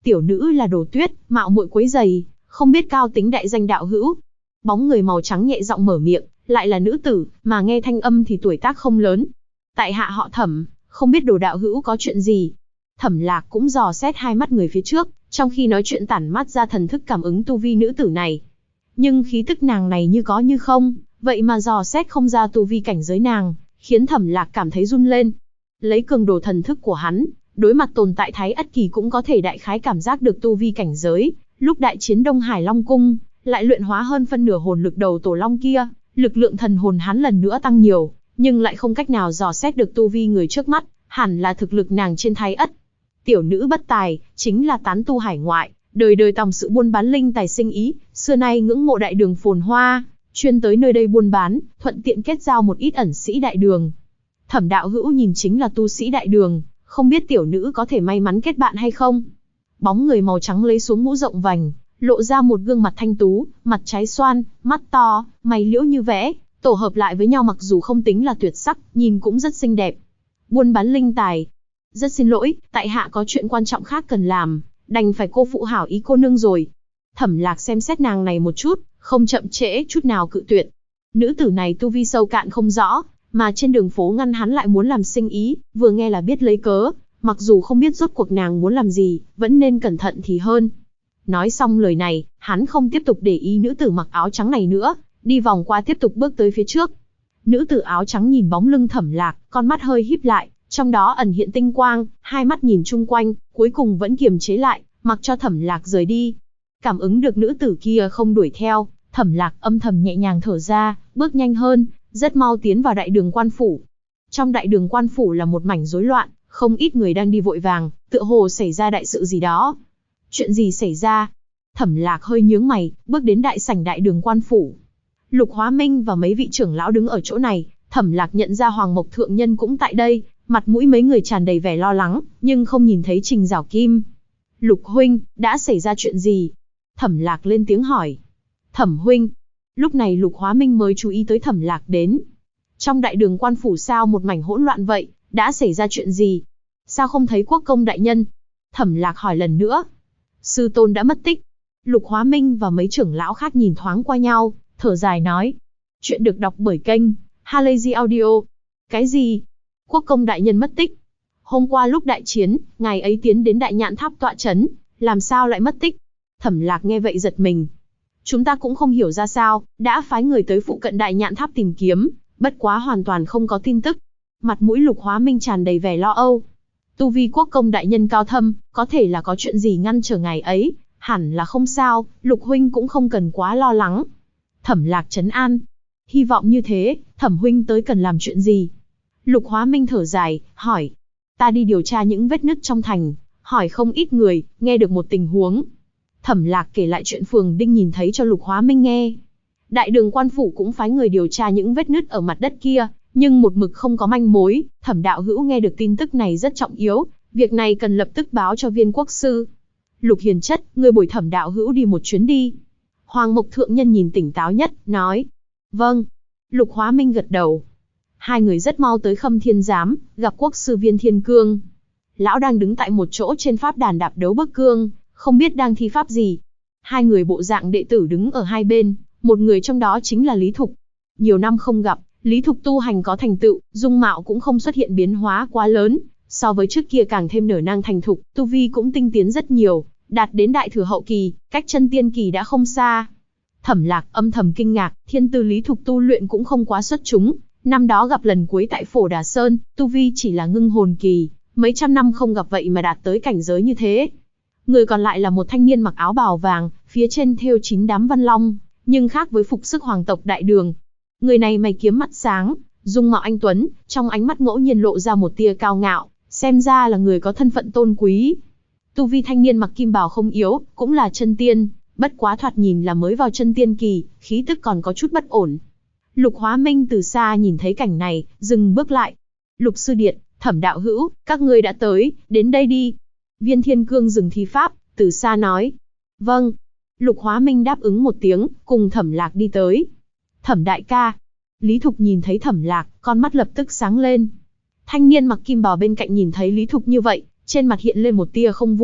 Tiểu nữ là Đồ Tuyết, mạo muội quấy rầy, không biết cao tính đại danh đạo hữu. Bóng người màu trắng nhẹ giọng mở miệng, lại là nữ tử, mà nghe thanh âm thì tuổi tác không lớn. Tại hạ họ Thẩm, không biết Đồ đạo hữu có chuyện gì. Thẩm Lạc cũng dò xét hai mắt người phía trước, trong khi nói chuyện tản mắt ra thần thức cảm ứng tu vi nữ tử này. Nhưng khí tức nàng này như có như không, vậy mà dò xét không ra tu vi cảnh giới nàng, khiến Thẩm Lạc cảm thấy run lên. Lấy cường độ thần thức của hắn, đối mặt tồn tại Thái Ất Kỳ cũng có thể đại khái cảm giác được tu vi cảnh giới. Lúc đại chiến Đông Hải Long Cung, lại luyện hóa hơn phân nửa hồn lực đầu tổ long kia, lực lượng thần hồn hắn lần nữa tăng nhiều, nhưng lại không cách nào dò xét được tu vi người trước mắt, hẳn là thực lực nàng trên Thái Ất. Tiểu nữ bất tài, chính là tán tu hải ngoại, đời đời tòng sự buôn bán linh tài sinh ý, xưa nay ngưỡng mộ đại đường phồn hoa, chuyên tới nơi đây buôn bán, thuận tiện kết giao một ít ẩn sĩ đại đường. Thẩm đạo hữu nhìn chính là tu sĩ đại đường, không biết tiểu nữ có thể may mắn kết bạn hay không? Bóng người màu trắng lấy xuống mũ rộng vành, lộ ra một gương mặt thanh tú, mặt trái xoan, mắt to, mày liễu như vẽ, tổ hợp lại với nhau mặc dù không tính là tuyệt sắc, nhìn cũng rất xinh đẹp. Buôn bán linh tài. Rất xin lỗi, tại hạ có chuyện quan trọng khác cần làm, đành phải cô phụ hảo ý cô nương rồi. Thẩm Lạc xem xét nàng này một chút, không chậm trễ chút nào cự tuyệt. Nữ tử này tu vi sâu cạn không rõ, mà trên đường phố ngăn hắn lại muốn làm sinh ý, vừa nghe là biết lấy cớ, mặc dù không biết rốt cuộc nàng muốn làm gì, vẫn nên cẩn thận thì hơn. Nói xong lời này, hắn không tiếp tục để ý nữ tử mặc áo trắng này nữa, đi vòng qua tiếp tục bước tới phía trước. Nữ tử áo trắng nhìn bóng lưng Thẩm Lạc, con mắt hơi híp lại, trong đó ẩn hiện tinh quang, hai mắt nhìn chung quanh, cuối cùng vẫn kiềm chế lại, mặc cho Thẩm Lạc rời đi. Cảm ứng được nữ tử kia không đuổi theo, Thẩm Lạc âm thầm nhẹ nhàng thở ra, bước nhanh hơn, rất mau tiến vào đại đường quan phủ. Trong đại đường quan phủ là một mảnh rối loạn, không ít người đang đi vội vàng, tựa hồ xảy ra đại sự gì đó. Chuyện gì xảy ra? Thẩm Lạc hơi nhướng mày, bước đến đại sảnh đại đường quan phủ. Lục Hóa Minh và mấy vị trưởng lão đứng ở chỗ này, Thẩm Lạc nhận ra Hoàng Mộc Thượng Nhân cũng tại đây, mặt mũi mấy người tràn đầy vẻ lo lắng, nhưng không nhìn thấy Trình Giảo Kim. Lục huynh, đã xảy ra chuyện gì? Thẩm Lạc lên tiếng hỏi. Thẩm huynh. Lúc này Lục Hóa Minh mới chú ý tới Thẩm Lạc đến. Trong đại đường quan phủ sao một mảnh hỗn loạn vậy, đã xảy ra chuyện gì? Sao không thấy quốc công đại nhân? Thẩm Lạc hỏi lần nữa. Sư tôn đã mất tích. Lục Hóa Minh và mấy trưởng lão khác nhìn thoáng qua nhau, thở dài nói. Chuyện được đọc bởi kênh Halazy Audio. Cái gì? Quốc công đại nhân mất tích? Hôm qua lúc đại chiến, ngài ấy tiến đến Đại Nhạn Tháp tọa chấn, làm sao lại mất tích? Thẩm Lạc nghe vậy giật mình. Chúng ta cũng không hiểu ra sao, đã phái người tới phụ cận Đại Nhạn Tháp tìm kiếm, bất quá hoàn toàn không có tin tức. Mặt mũi Lục Hóa Minh tràn đầy vẻ lo âu. Tu vi quốc công đại nhân cao thâm, có thể là có chuyện gì ngăn trở ngài ấy, hẳn là không sao, Lục huynh cũng không cần quá lo lắng. Thẩm Lạc trấn an. Hy vọng như thế, Thẩm huynh tới cần làm chuyện gì? Lục Hóa Minh thở dài, hỏi. Ta đi điều tra những vết nứt trong thành, hỏi không ít người, nghe được một tình huống. Thẩm Lạc kể lại chuyện Phường Đinh nhìn thấy cho Lục Hóa Minh nghe. Đại đường quan phủ cũng phái người điều tra những vết nứt ở mặt đất kia, nhưng một mực không có manh mối. Thẩm đạo hữu nghe được tin tức này rất trọng yếu, việc này cần lập tức báo cho Viên quốc sư. Lục hiền chất, ngươi bồi Thẩm đạo hữu đi một chuyến đi. Hoàng Mộc Thượng Nhân nhìn tỉnh táo nhất, nói. Vâng. Lục Hóa Minh gật đầu. Hai người rất mau tới Khâm Thiên Giám, gặp quốc sư Viên Thiên Cương. Lão đang đứng tại một chỗ trên pháp đàn đạp đấu bức cương, không biết đang thi pháp gì. Hai người bộ dạng đệ tử đứng ở hai bên, một người trong đó chính là Lý Thục. Nhiều năm không gặp, Lý Thục tu hành có thành tựu, dung mạo cũng không xuất hiện biến hóa quá lớn, so với trước kia càng thêm nở nang thành thục, tu vi cũng tinh tiến rất nhiều, đạt đến đại thừa hậu kỳ, cách chân tiên kỳ đã không xa. Thẩm Lạc âm thầm kinh ngạc, thiên tư Lý Thục tu luyện cũng không quá xuất chúng, năm đó gặp lần cuối tại Phổ Đà Sơn, tu vi chỉ là ngưng hồn kỳ, mấy trăm năm không gặp vậy mà đạt tới cảnh giới như thế. Người còn lại là một thanh niên mặc áo bào vàng, phía trên thêu 9 đám văn long, nhưng khác với phục sức hoàng tộc đại đường. Người này mày kiếm mắt sáng, dung mạo anh tuấn, trong ánh mắt ngẫu nhiên lộ ra một tia cao ngạo, xem ra là người có thân phận tôn quý. Tu vi thanh niên mặc kim bào không yếu, cũng là chân tiên, bất quá thoạt nhìn là mới vào chân tiên kỳ, khí tức còn có chút bất ổn. Lục Hóa Minh từ xa nhìn thấy cảnh này, dừng bước lại. Lục sư điện, Thẩm đạo hữu, các ngươi đã tới, đến đây đi. Viên Thiên Cương dừng thi pháp, từ xa nói. Vâng. Lục Hóa Minh đáp ứng một tiếng, cùng Thẩm Lạc đi tới. Thẩm đại ca. Lý Thục nhìn thấy Thẩm Lạc, con mắt lập tức sáng lên. Thanh niên mặc kim bào bên cạnh nhìn thấy Lý Thục như vậy, trên mặt hiện lên một tia không vui,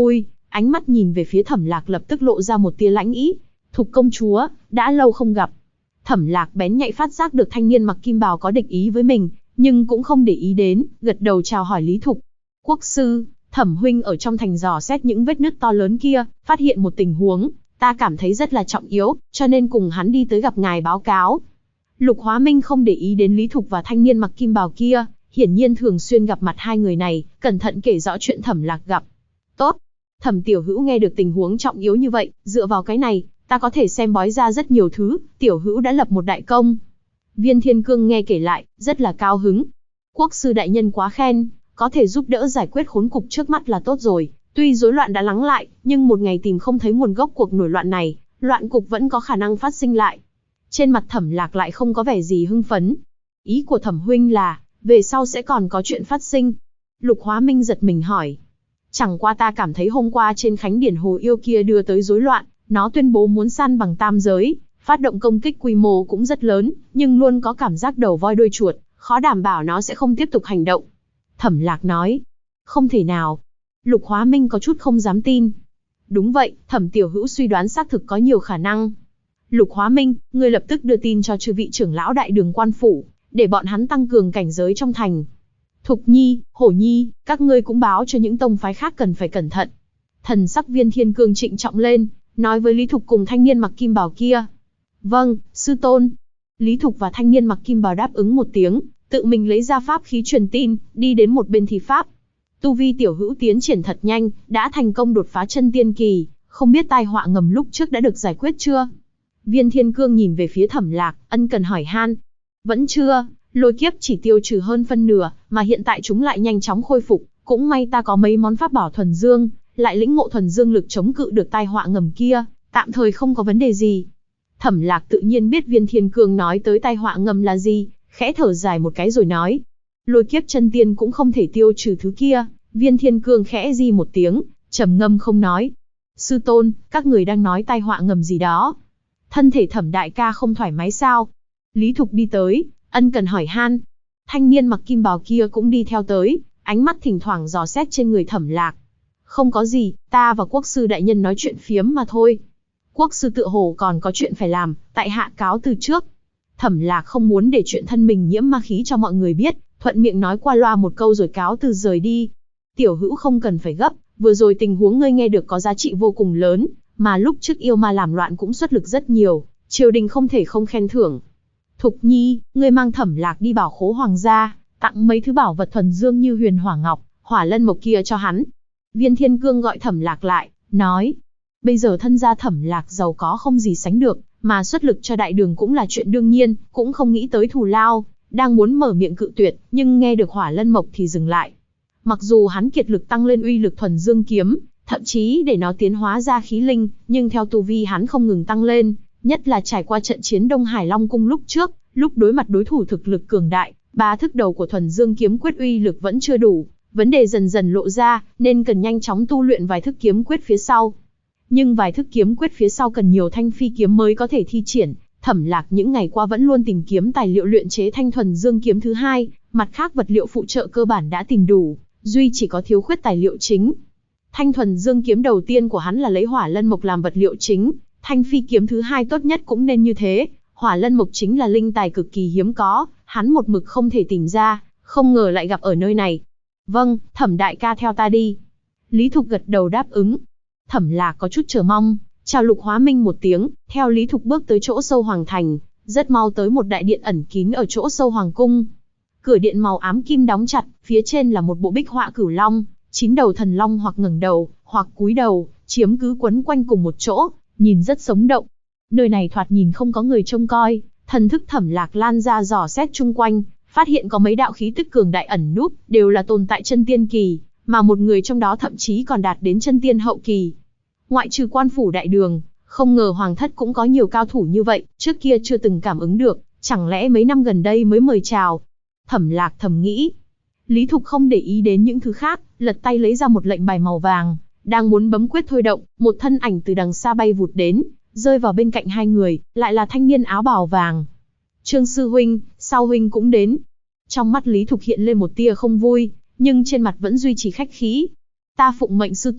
ánh mắt nhìn về phía Thẩm Lạc lập tức lộ ra một tia lãnh ý. Thục công chúa, đã lâu không gặp. Thẩm Lạc bén nhạy phát giác được thanh niên mặc kim bào có địch ý với mình, nhưng cũng không để ý đến, gật đầu chào hỏi Lý Thục. Quốc sư, Thẩm huynh ở trong thành dò xét những vết nứt to lớn kia, phát hiện một tình huống, ta cảm thấy rất là trọng yếu, cho nên cùng hắn đi tới gặp ngài báo cáo. Lục Hóa Minh không để ý đến Lý Thục và thanh niên mặc kim bào kia, hiển nhiên thường xuyên gặp mặt hai người này, cẩn thận kể rõ chuyện Thẩm Lạc gặp. Tốt, Thẩm tiểu hữu nghe được tình huống trọng yếu như vậy, dựa vào cái này, ta có thể xem bói ra rất nhiều thứ, tiểu hữu đã lập một đại công. Viên Thiên Cương nghe kể lại, rất là cao hứng. Quốc sư đại nhân quá khen, có thể giúp đỡ giải quyết khốn cục trước mắt là tốt rồi. Tuy rối loạn đã lắng lại, nhưng một ngày tìm không thấy nguồn gốc cuộc nổi loạn này, loạn cục vẫn có khả năng phát sinh lại. Trên mặt Thẩm Lạc lại không có vẻ gì hưng phấn. Ý của Thẩm huynh là, về sau sẽ còn có chuyện phát sinh. Lục Hóa Minh giật mình hỏi. Chẳng qua ta cảm thấy hôm qua trên khánh điển hồ yêu kia đưa tới rối loạn, nó tuyên bố muốn san bằng tam giới, phát động công kích quy mô cũng rất lớn, nhưng luôn có cảm giác đầu voi đuôi chuột, khó đảm bảo nó sẽ không tiếp tục hành động. Thẩm Lạc nói. Không thể nào. Lục Hóa Minh có chút không dám tin. Đúng vậy, Thẩm tiểu hữu suy đoán xác thực có nhiều khả năng. Lục Hóa Minh, ngươi lập tức đưa tin cho chư vị trưởng lão đại đường quan phủ, để bọn hắn tăng cường cảnh giới trong thành. Thục Nhi, Hổ Nhi, các ngươi cũng báo cho những tông phái khác cần phải cẩn thận. Thần sắc Viên Thiên Cương trịnh trọng lên, nói với Lý Thục cùng thanh niên mặc kim bào kia. Vâng, sư tôn. Lý Thục và thanh niên mặc kim bào đáp ứng một tiếng, tự mình lấy ra pháp khí truyền tin, đi đến một bên thi pháp. Tu vi tiểu hữu tiến triển thật nhanh, đã thành công đột phá chân tiên kỳ, không biết tai họa ngầm lúc trước đã được giải quyết chưa? Viên Thiên Cương nhìn về phía Thẩm Lạc, ân cần hỏi han. Vẫn chưa, lôi kiếp chỉ tiêu trừ hơn phân nửa, mà hiện tại chúng lại nhanh chóng khôi phục, cũng may ta có mấy món pháp bảo thuần dương, lại lĩnh ngộ thuần dương lực chống cự được tai họa ngầm kia, tạm thời không có vấn đề gì. Thẩm Lạc tự nhiên biết Viên Thiên Cương nói tới tai họa ngầm là gì, khẽ thở dài một cái rồi nói. Lôi kiếp chân tiên cũng không thể tiêu trừ thứ kia. Viên Thiên Cương khẽ di một tiếng, trầm ngâm không nói. Sư tôn, các người đang nói tai họa ngầm gì đó? Thân thể Thẩm đại ca không thoải mái sao? Lý Thục đi tới, ân cần hỏi han. Thanh niên mặc kim bào kia cũng đi theo tới, ánh mắt thỉnh thoảng dò xét trên người Thẩm Lạc. Không có gì, ta và quốc sư đại nhân nói chuyện phiếm mà thôi. Quốc sư tựa hồ còn có chuyện phải làm, tại hạ cáo từ trước. Thẩm Lạc không muốn để chuyện thân mình nhiễm ma khí cho mọi người biết, thuận miệng nói qua loa một câu rồi cáo từ rời đi. Tiểu hữu không cần phải gấp, vừa rồi tình huống ngươi nghe được có giá trị vô cùng lớn, mà lúc trước yêu ma làm loạn cũng xuất lực rất nhiều, triều đình không thể không khen thưởng. Thục Nhi, ngươi mang Thẩm Lạc đi bảo khố hoàng gia, tặng mấy thứ bảo vật thuần dương như huyền hỏa ngọc, hỏa lân mộc kia cho hắn. Viên Thiên Cương gọi Thẩm Lạc lại, nói, bây giờ thân gia Thẩm Lạc giàu có không gì sánh được, mà xuất lực cho đại đường cũng là chuyện đương nhiên, cũng không nghĩ tới thù lao, đang muốn mở miệng cự tuyệt, nhưng nghe được hỏa lân mộc thì dừng lại. Mặc dù hắn kiệt lực tăng lên uy lực thuần dương kiếm, thậm chí để nó tiến hóa ra khí linh, nhưng theo tu vi hắn không ngừng tăng lên, nhất là trải qua trận chiến Đông Hải Long Cung lúc trước, lúc đối mặt đối thủ thực lực cường đại, 3 thức đầu của thuần dương kiếm quyết uy lực vẫn chưa đủ, vấn đề dần dần lộ ra, nên cần nhanh chóng tu luyện vài thức kiếm quyết phía sau. Nhưng vài thức kiếm quyết phía sau cần nhiều thanh phi kiếm mới có thể thi triển. Thẩm Lạc những ngày qua vẫn luôn tìm kiếm tài liệu luyện chế thanh thuần dương kiếm thứ hai, mặt khác vật liệu phụ trợ cơ bản đã tìm đủ, duy chỉ có thiếu khuyết tài liệu chính. Thanh thuần dương kiếm đầu tiên của hắn là lấy hỏa lân mộc làm vật liệu chính, thanh phi kiếm thứ hai tốt nhất cũng nên như thế. Hỏa lân mộc chính là linh tài cực kỳ hiếm có, hắn một mực không thể tìm ra, không ngờ lại gặp ở nơi này. Vâng, Thẩm đại ca theo ta đi. Lý Thục gật đầu đáp ứng. Thẩm Lạc có chút chờ mong, chào Lục Hóa Minh một tiếng, theo Lý Thục bước tới chỗ sâu hoàng thành, rất mau tới một đại điện ẩn kín ở chỗ sâu hoàng cung. Cửa điện màu ám kim đóng chặt, phía trên là một bộ bích họa cửu long, 9 đầu thần long hoặc ngẩng đầu, hoặc cúi đầu, chiếm cứ quấn quanh cùng một chỗ, nhìn rất sống động. Nơi này thoạt nhìn không có người trông coi, thần thức Thẩm Lạc lan ra dò xét chung quanh, phát hiện có mấy đạo khí tức cường đại ẩn núp, đều là tồn tại chân tiên kỳ, mà một người trong đó thậm chí còn đạt đến chân tiên hậu kỳ. Ngoại trừ quan phủ đại đường, không ngờ hoàng thất cũng có nhiều cao thủ như vậy, trước kia chưa từng cảm ứng được, chẳng lẽ mấy năm gần đây mới mời chào. Thẩm Lạc thầm nghĩ. Lý Thục không để ý đến những thứ khác, lật tay lấy ra một lệnh bài màu vàng, đang muốn bấm quyết thôi động, một thân ảnh từ đằng xa bay vụt đến, rơi vào bên cạnh hai người, lại là thanh niên áo bào vàng. Trương sư huynh, sao huynh cũng đến? Trong mắt Lý Thục hiện lên một tia không vui, nhưng trên mặt vẫn duy trì khách khí. Ta phụng mệnh sư tôn,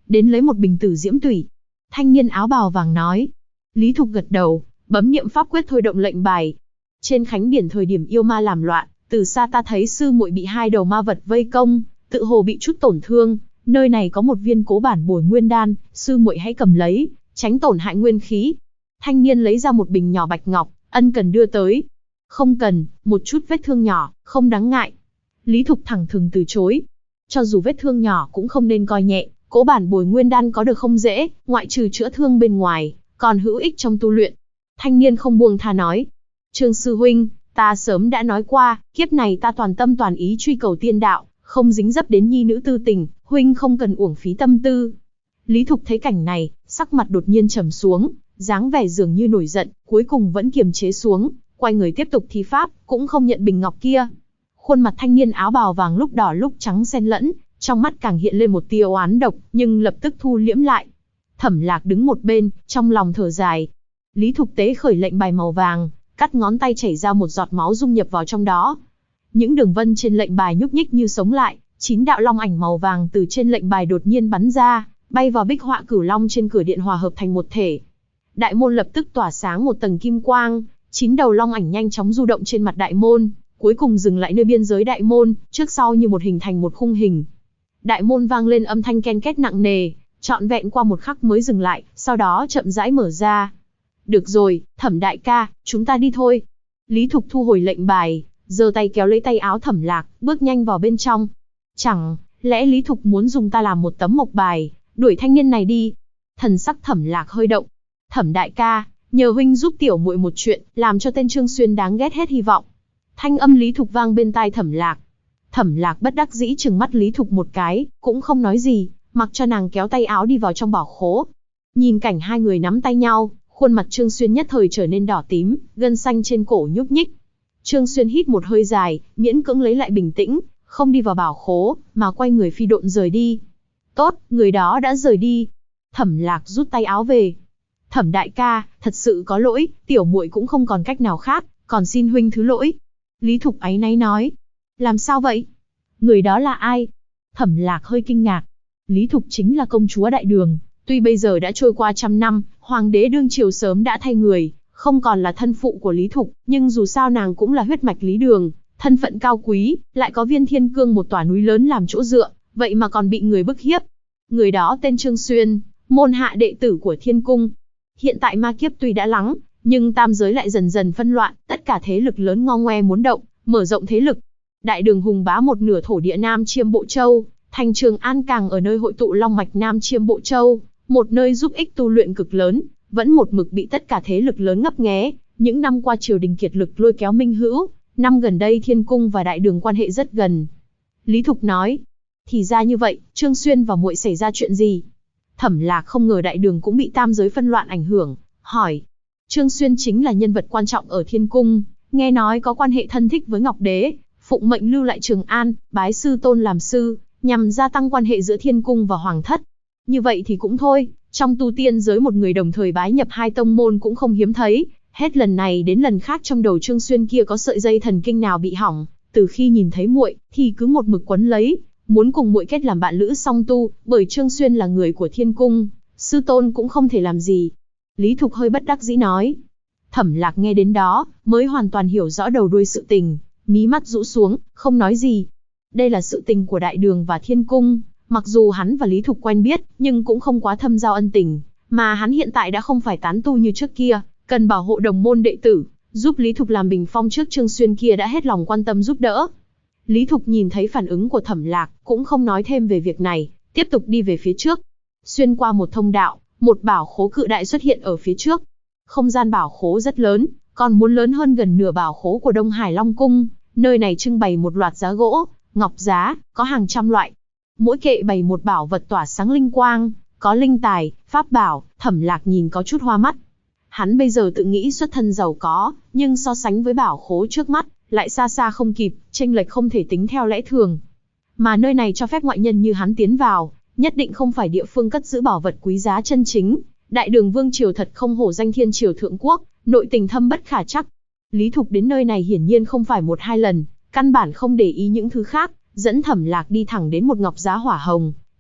đến lấy một bình tử diễm tủy. Thanh niên áo bào vàng nói. Lý Thục gật đầu, bấm niệm pháp quyết thôi động lệnh bài. Trên khánh điển thời điểm yêu ma làm loạn, từ xa ta thấy sư muội bị hai đầu ma vật vây công, tự hồ bị chút tổn thương, nơi này có một viên cố bản bồi nguyên đan, sư muội hãy cầm lấy, tránh tổn hại nguyên khí. Thanh niên lấy ra một bình nhỏ bạch ngọc, ân cần đưa tới. Không cần, một chút vết thương nhỏ, không đáng ngại. Lý Thục thẳng thừng từ chối. Cho dù vết thương nhỏ cũng không nên coi nhẹ, cố bản bồi nguyên đan có được không dễ, ngoại trừ chữa thương bên ngoài, còn hữu ích trong tu luyện. Thanh niên không buông tha nói. Trương sư huynh, ta sớm đã nói qua, kiếp này ta toàn tâm toàn ý truy cầu tiên đạo, không dính dấp đến nhi nữ tư tình, huynh không cần uổng phí tâm tư. Lý Thục thấy cảnh này, sắc mặt đột nhiên trầm xuống, dáng vẻ dường như nổi giận, cuối cùng vẫn kiềm chế xuống, quay người tiếp tục thi pháp, cũng không nhận bình ngọc kia. Khuôn mặt thanh niên áo bào vàng lúc đỏ lúc trắng xen lẫn, trong mắt càng hiện lên một tia oán độc, nhưng lập tức thu liễm lại. Thẩm Lạc đứng một bên, trong lòng thở dài. Lý Thục tế khởi lệnh bài màu vàng, cắt ngón tay chảy ra một giọt máu dung nhập vào trong đó. Những đường vân trên lệnh bài nhúc nhích như sống lại, 9 đạo long ảnh màu vàng từ trên lệnh bài đột nhiên bắn ra, bay vào bích họa cửu long trên cửa điện hòa hợp thành một thể. Đại môn lập tức tỏa sáng một tầng kim quang, 9 đầu long ảnh nhanh chóng du động trên mặt đại môn, cuối cùng dừng lại nơi biên giới đại môn, trước sau như một hình thành một khung hình. Đại môn vang lên âm thanh ken két nặng nề, trọn vẹn qua một khắc mới dừng lại, sau đó chậm rãi mở ra. Được rồi, Thẩm đại ca, chúng ta đi thôi. Lý Thục thu hồi lệnh bài, giơ tay kéo lấy tay áo Thẩm Lạc, bước nhanh vào bên trong. Chẳng lẽ Lý Thục muốn dùng ta làm một tấm mộc bài, đuổi thanh niên này đi? Thần sắc Thẩm Lạc hơi động. Thẩm đại ca, nhờ huynh giúp tiểu muội một chuyện, làm cho tên Trương Xuyên đáng ghét hết hy vọng. Thanh âm Lý Thục vang bên tai Thẩm Lạc. Thẩm Lạc bất đắc dĩ trừng mắt Lý Thục một cái, cũng không nói gì, mặc cho nàng kéo tay áo đi vào trong bảo khố. Nhìn cảnh hai người nắm tay nhau, khuôn mặt Trương Xuyên nhất thời trở nên đỏ tím, gân xanh trên cổ nhúc nhích. Trương Xuyên hít một hơi dài, miễn cưỡng lấy lại bình tĩnh, không đi vào bảo khố, mà quay người phi độn rời đi. Tốt, người đó đã rời đi. Thẩm Lạc rút tay áo về. Thẩm đại ca, thật sự có lỗi, tiểu muội cũng không còn cách nào khác, còn xin huynh thứ lỗi. Lý Thục áy náy nói. Làm sao vậy? Người đó là ai? Thẩm Lạc hơi kinh ngạc. Lý Thục chính là công chúa Đại Đường, tuy bây giờ đã trôi qua 100 năm, hoàng đế đương triều sớm đã thay người, không còn là thân phụ của Lý Thục, nhưng dù sao nàng cũng là huyết mạch Lý Đường, thân phận cao quý, lại có Viên Thiên Cương một tòa núi lớn làm chỗ dựa, vậy mà còn bị người bức hiếp. Người đó tên Trương Xuyên, môn hạ đệ tử của Thiên Cung. Hiện tại ma kiếp tuy đã lắng, nhưng tam giới lại dần dần phân loạn, tất cả thế lực lớn ngo ngoe muốn động, mở rộng thế lực. Đại Đường hùng bá một nửa thổ địa Nam Chiêm Bộ Châu, thành Trường An càng ở nơi hội tụ long mạch Nam Chiêm Bộ Châu, một nơi giúp ích tu luyện cực lớn, vẫn một mực bị tất cả thế lực lớn ngấp nghé. Những năm qua triều đình kiệt lực lôi kéo minh hữu, năm gần đây Thiên Cung và Đại Đường quan hệ rất gần. Lý Thục nói, thì ra như vậy, Trương Xuyên và muội xảy ra chuyện gì? Thẩm Lạc không ngờ Đại Đường cũng bị tam giới phân loạn ảnh hưởng, hỏi. Trương Xuyên chính là nhân vật quan trọng ở Thiên Cung, nghe nói có quan hệ thân thích với Ngọc Đế, phụng mệnh lưu lại Trường An, bái sư tôn làm sư, nhằm gia tăng quan hệ giữa Thiên Cung và Hoàng thất. Như vậy thì cũng thôi, trong tu tiên giới một người đồng thời bái nhập hai tông môn cũng không hiếm thấy, hết lần này đến lần khác trong đầu Trương Xuyên kia có sợi dây thần kinh nào bị hỏng, từ khi nhìn thấy muội thì cứ một mực quấn lấy, muốn cùng muội kết làm bạn lữ song tu, bởi Trương Xuyên là người của Thiên Cung, sư tôn cũng không thể làm gì. Lý Thục hơi bất đắc dĩ nói. Thẩm Lạc nghe đến đó, mới hoàn toàn hiểu rõ đầu đuôi sự tình, mí mắt rũ xuống, không nói gì. Đây là sự tình của Đại Đường và Thiên Cung, mặc dù hắn và Lý Thục quen biết, nhưng cũng không quá thâm giao ân tình, mà hắn hiện tại đã không phải tán tu như trước kia, cần bảo hộ đồng môn đệ tử, giúp Lý Thục làm bình phong trước Trương Xuyên kia đã hết lòng quan tâm giúp đỡ. Lý Thục nhìn thấy phản ứng của Thẩm Lạc, cũng không nói thêm về việc này, tiếp tục đi về phía trước. Xuyên qua một thông đạo, một bảo khố cự đại xuất hiện ở phía trước. Không gian bảo khố rất lớn, còn muốn lớn hơn gần nửa bảo khố của Đông Hải Long Cung. Nơi này trưng bày một loạt giá gỗ, ngọc giá, có hàng trăm loại. Mỗi kệ bày một bảo vật tỏa sáng linh quang, có linh tài, pháp bảo. Thẩm Lạc nhìn có chút hoa mắt. Hắn bây giờ tự nghĩ xuất thân giàu có, nhưng so sánh với bảo khố trước mắt, lại xa xa không kịp, chênh lệch không thể tính theo lẽ thường. Mà nơi này cho phép ngoại nhân như hắn tiến vào, nhất định không phải địa phương cất giữ bảo vật quý giá chân chính. Đại Đường vương triều thật không hổ danh thiên triều thượng quốc, nội tình thâm bất khả trắc. Lý Thục đến nơi này hiển nhiên không phải một hai lần, căn bản không để ý những thứ khác, dẫn Thẩm Lạc đi thẳng đến một ngọc giá hỏa hồng,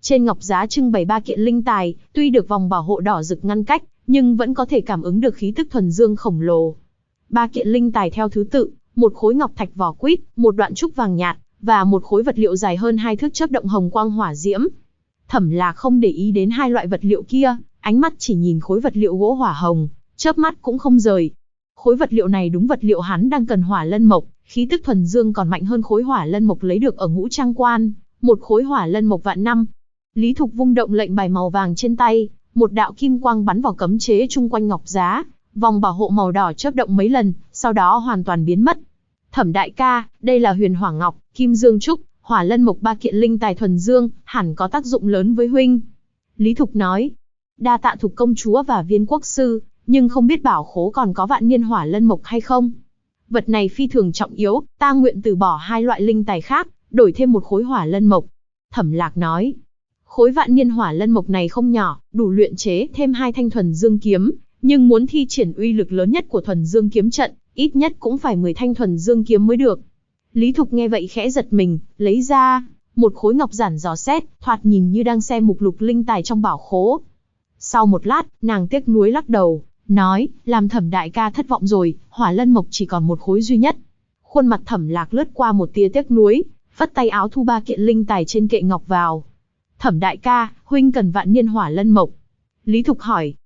Trên ngọc giá trưng bày 3 kiện linh tài, tuy được vòng bảo hộ đỏ rực ngăn cách, nhưng vẫn có thể cảm ứng được khí tức thuần dương khổng lồ. 3 kiện linh tài theo thứ tự, một khối ngọc thạch vỏ quýt, một đoạn trúc vàng nhạt, và một khối vật liệu dài hơn 2 thước chớp động hồng quang hỏa diễm. Thẩm Lạc không để ý đến hai loại vật liệu kia, ánh mắt chỉ nhìn khối vật liệu gỗ hỏa hồng, chớp mắt cũng không rời. Khối vật liệu này đúng vật liệu hắn đang cần hỏa lân mộc, khí tức thuần dương còn mạnh hơn khối hỏa lân mộc lấy được ở Ngũ Trang Quan, một khối hỏa lân mộc vạn năm. Lý Thục vung động lệnh bài màu vàng trên tay, một đạo kim quang bắn vào cấm chế chung quanh ngọc giá, vòng bảo hộ màu đỏ chớp động mấy lần, sau đó hoàn toàn biến mất. Thẩm đại ca, đây là Huyền Hỏa Ngọc, Kim Dương Trúc, Hỏa Lân Mộc 3 kiện linh tài thuần dương, hẳn có tác dụng lớn với huynh. Lý Thục nói, đa tạ Thục công chúa và Viên quốc sư, nhưng không biết bảo khố còn có vạn niên Hỏa Lân Mộc hay không? Vật này phi thường trọng yếu, ta nguyện từ bỏ 2 loại linh tài khác, đổi thêm một khối Hỏa Lân Mộc. Thẩm Lạc nói, khối vạn niên Hỏa Lân Mộc này không nhỏ, đủ luyện chế thêm 2 thanh thuần dương kiếm, nhưng muốn thi triển uy lực lớn nhất của thuần dương kiếm trận, ít nhất cũng phải 10 thanh thuần dương kiếm mới được. Lý Thục nghe vậy khẽ giật mình, lấy ra một khối ngọc giản dò xét, thoạt nhìn như đang xem mục lục linh tài trong bảo khố. Sau một lát, nàng tiếc nuối lắc đầu, nói, làm Thẩm đại ca thất vọng rồi, Hỏa Lân Mộc chỉ còn một khối duy nhất. Khuôn mặt Thẩm Lạc lướt qua một tia tiếc nuối, phất tay áo thu 3 kiện linh tài trên kệ ngọc vào. Thẩm đại ca, huynh cần vạn niên Hỏa Lân Mộc. Lý Thục hỏi,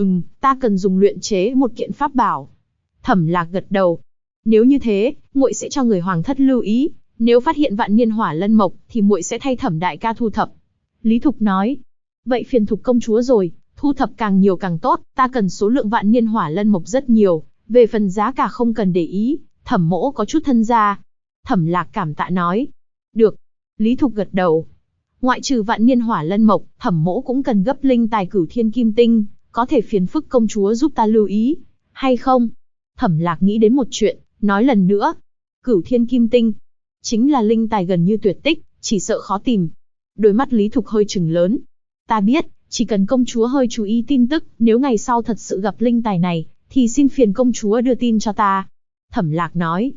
ta cần dùng luyện chế một kiện pháp bảo. Thẩm Lạc gật đầu. Nếu như thế, muội sẽ cho người hoàng thất lưu ý, nếu phát hiện vạn niên Hỏa Lân Mộc thì muội sẽ thay Thẩm đại ca thu thập. Lý Thục nói, vậy phiền Thục công chúa rồi, thu thập càng nhiều càng tốt, ta cần số lượng vạn niên Hỏa Lân Mộc rất nhiều, về phần giá cả không cần để ý, Thẩm mỗ có chút thân gia. Thẩm Lạc cảm tạ nói, được. Lý Thục gật đầu. Ngoại trừ vạn niên Hỏa Lân Mộc, Thẩm mỗ cũng cần gấp linh tài Cửu Thiên Kim Tinh, có thể phiền phức công chúa giúp ta lưu ý, hay không? Thẩm Lạc nghĩ đến một chuyện, nói lần nữa. Cửu Thiên Kim Tinh, chính là linh tài gần như tuyệt tích, chỉ sợ khó tìm. Đôi mắt Lý Thục hơi trừng lớn. Ta biết, chỉ cần công chúa hơi chú ý tin tức, nếu ngày sau thật sự gặp linh tài này, thì xin phiền công chúa đưa tin cho ta. Thẩm Lạc nói.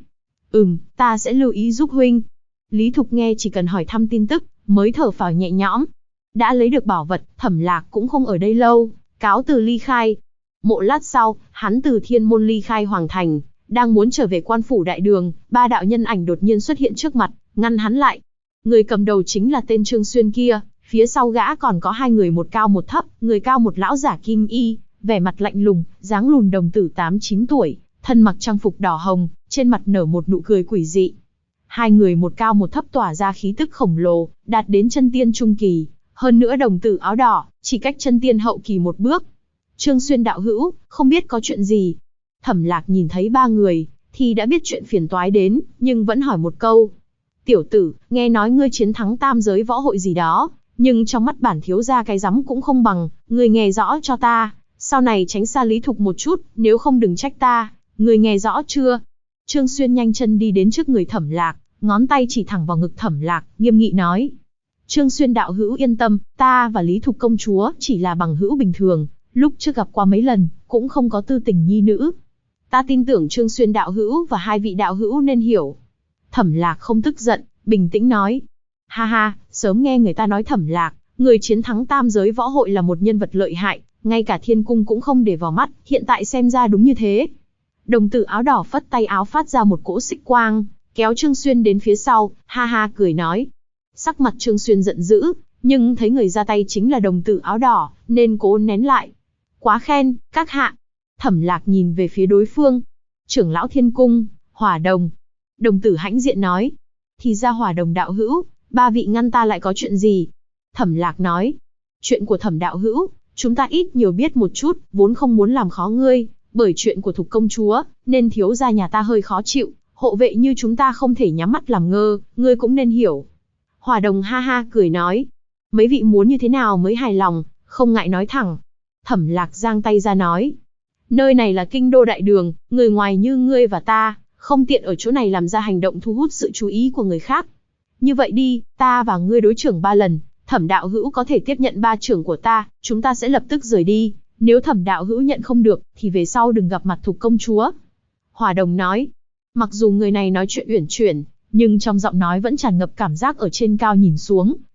Ta sẽ lưu ý giúp huynh. Lý Thục nghe chỉ cần hỏi thăm tin tức, mới thở phào nhẹ nhõm. Đã lấy được bảo vật, Thẩm Lạc cũng không ở đây lâu, cáo từ ly khai. Một lát sau, hắn từ thiên môn ly khai hoàng thành, đang muốn trở về quan phủ đại đường, 3 đạo nhân ảnh đột nhiên xuất hiện trước mặt, ngăn hắn lại. Người cầm đầu chính là tên Trương Xuyên kia, phía sau gã còn có 2 người một cao một thấp, người cao một lão giả kim y, vẻ mặt lạnh lùng, dáng lùn đồng tử 8-9 tuổi, thân mặc trang phục đỏ hồng, trên mặt nở một nụ cười quỷ dị. 2 người một cao một thấp tỏa ra khí tức khổng lồ, đạt đến chân tiên trung kỳ, hơn nữa đồng tử áo đỏ, chỉ cách chân tiên hậu kỳ một bước. Trương Xuyên đạo hữu, không biết có chuyện gì? Thẩm Lạc nhìn thấy 3 người, thì đã biết chuyện phiền toái đến, nhưng vẫn hỏi một câu. Tiểu tử, nghe nói ngươi chiến thắng tam giới võ hội gì đó, nhưng trong mắt bản thiếu gia cái rắm cũng không bằng, ngươi nghe rõ cho ta, sau này tránh xa Lý Thục một chút, nếu không đừng trách ta, ngươi nghe rõ chưa? Trương Xuyên nhanh chân đi đến trước người Thẩm Lạc, ngón tay chỉ thẳng vào ngực Thẩm Lạc, nghiêm nghị nói. Trương Xuyên đạo hữu yên tâm, ta và Lý Thục công chúa chỉ là bằng hữu bình thường, lúc trước gặp qua mấy lần, cũng không có tư tình nhi nữ. Ta tin tưởng Trương Xuyên đạo hữu và 2 vị đạo hữu nên hiểu. Thẩm Lạc không tức giận, bình tĩnh nói. Ha ha, sớm nghe người ta nói Thẩm Lạc, người chiến thắng tam giới võ hội là một nhân vật lợi hại, ngay cả thiên cung cũng không để vào mắt, hiện tại xem ra đúng như thế. Đồng tử áo đỏ phất tay áo phát ra một cỗ xích quang, kéo Trương Xuyên đến phía sau, ha ha cười nói. Sắc mặt Trương Xuyên giận dữ, nhưng thấy người ra tay chính là đồng tử áo đỏ, nên cố nén lại. Quá khen, các hạ. Thẩm Lạc nhìn về phía đối phương. Trưởng lão thiên cung, Hỏa Đồng. Đồng tử hãnh diện nói. Thì ra Hỏa Đồng đạo hữu, 3 vị ngăn ta lại có chuyện gì? Thẩm Lạc nói. Chuyện của Thẩm đạo hữu, chúng ta ít nhiều biết một chút, vốn không muốn làm khó ngươi, bởi chuyện của Thục công chúa, nên thiếu gia nhà ta hơi khó chịu, hộ vệ như chúng ta không thể nhắm mắt làm ngơ, ngươi cũng nên hiểu. Hỏa Đồng ha ha cười nói. Mấy vị muốn như thế nào mới hài lòng, không ngại nói thẳng. Thẩm Lạc giang tay ra nói. Nơi này là kinh đô đại đường, người ngoài như ngươi và ta, không tiện ở chỗ này làm ra hành động thu hút sự chú ý của người khác. Như vậy đi, ta và ngươi đối trưởng 3 lần, Thẩm đạo hữu có thể tiếp nhận 3 trưởng của ta, chúng ta sẽ lập tức rời đi. Nếu Thẩm đạo hữu nhận không được, thì về sau đừng gặp mặt Thục công chúa. Hỏa Đồng nói. Mặc dù người này nói chuyện uyển chuyển, nhưng trong giọng nói vẫn tràn ngập cảm giác ở trên cao nhìn xuống,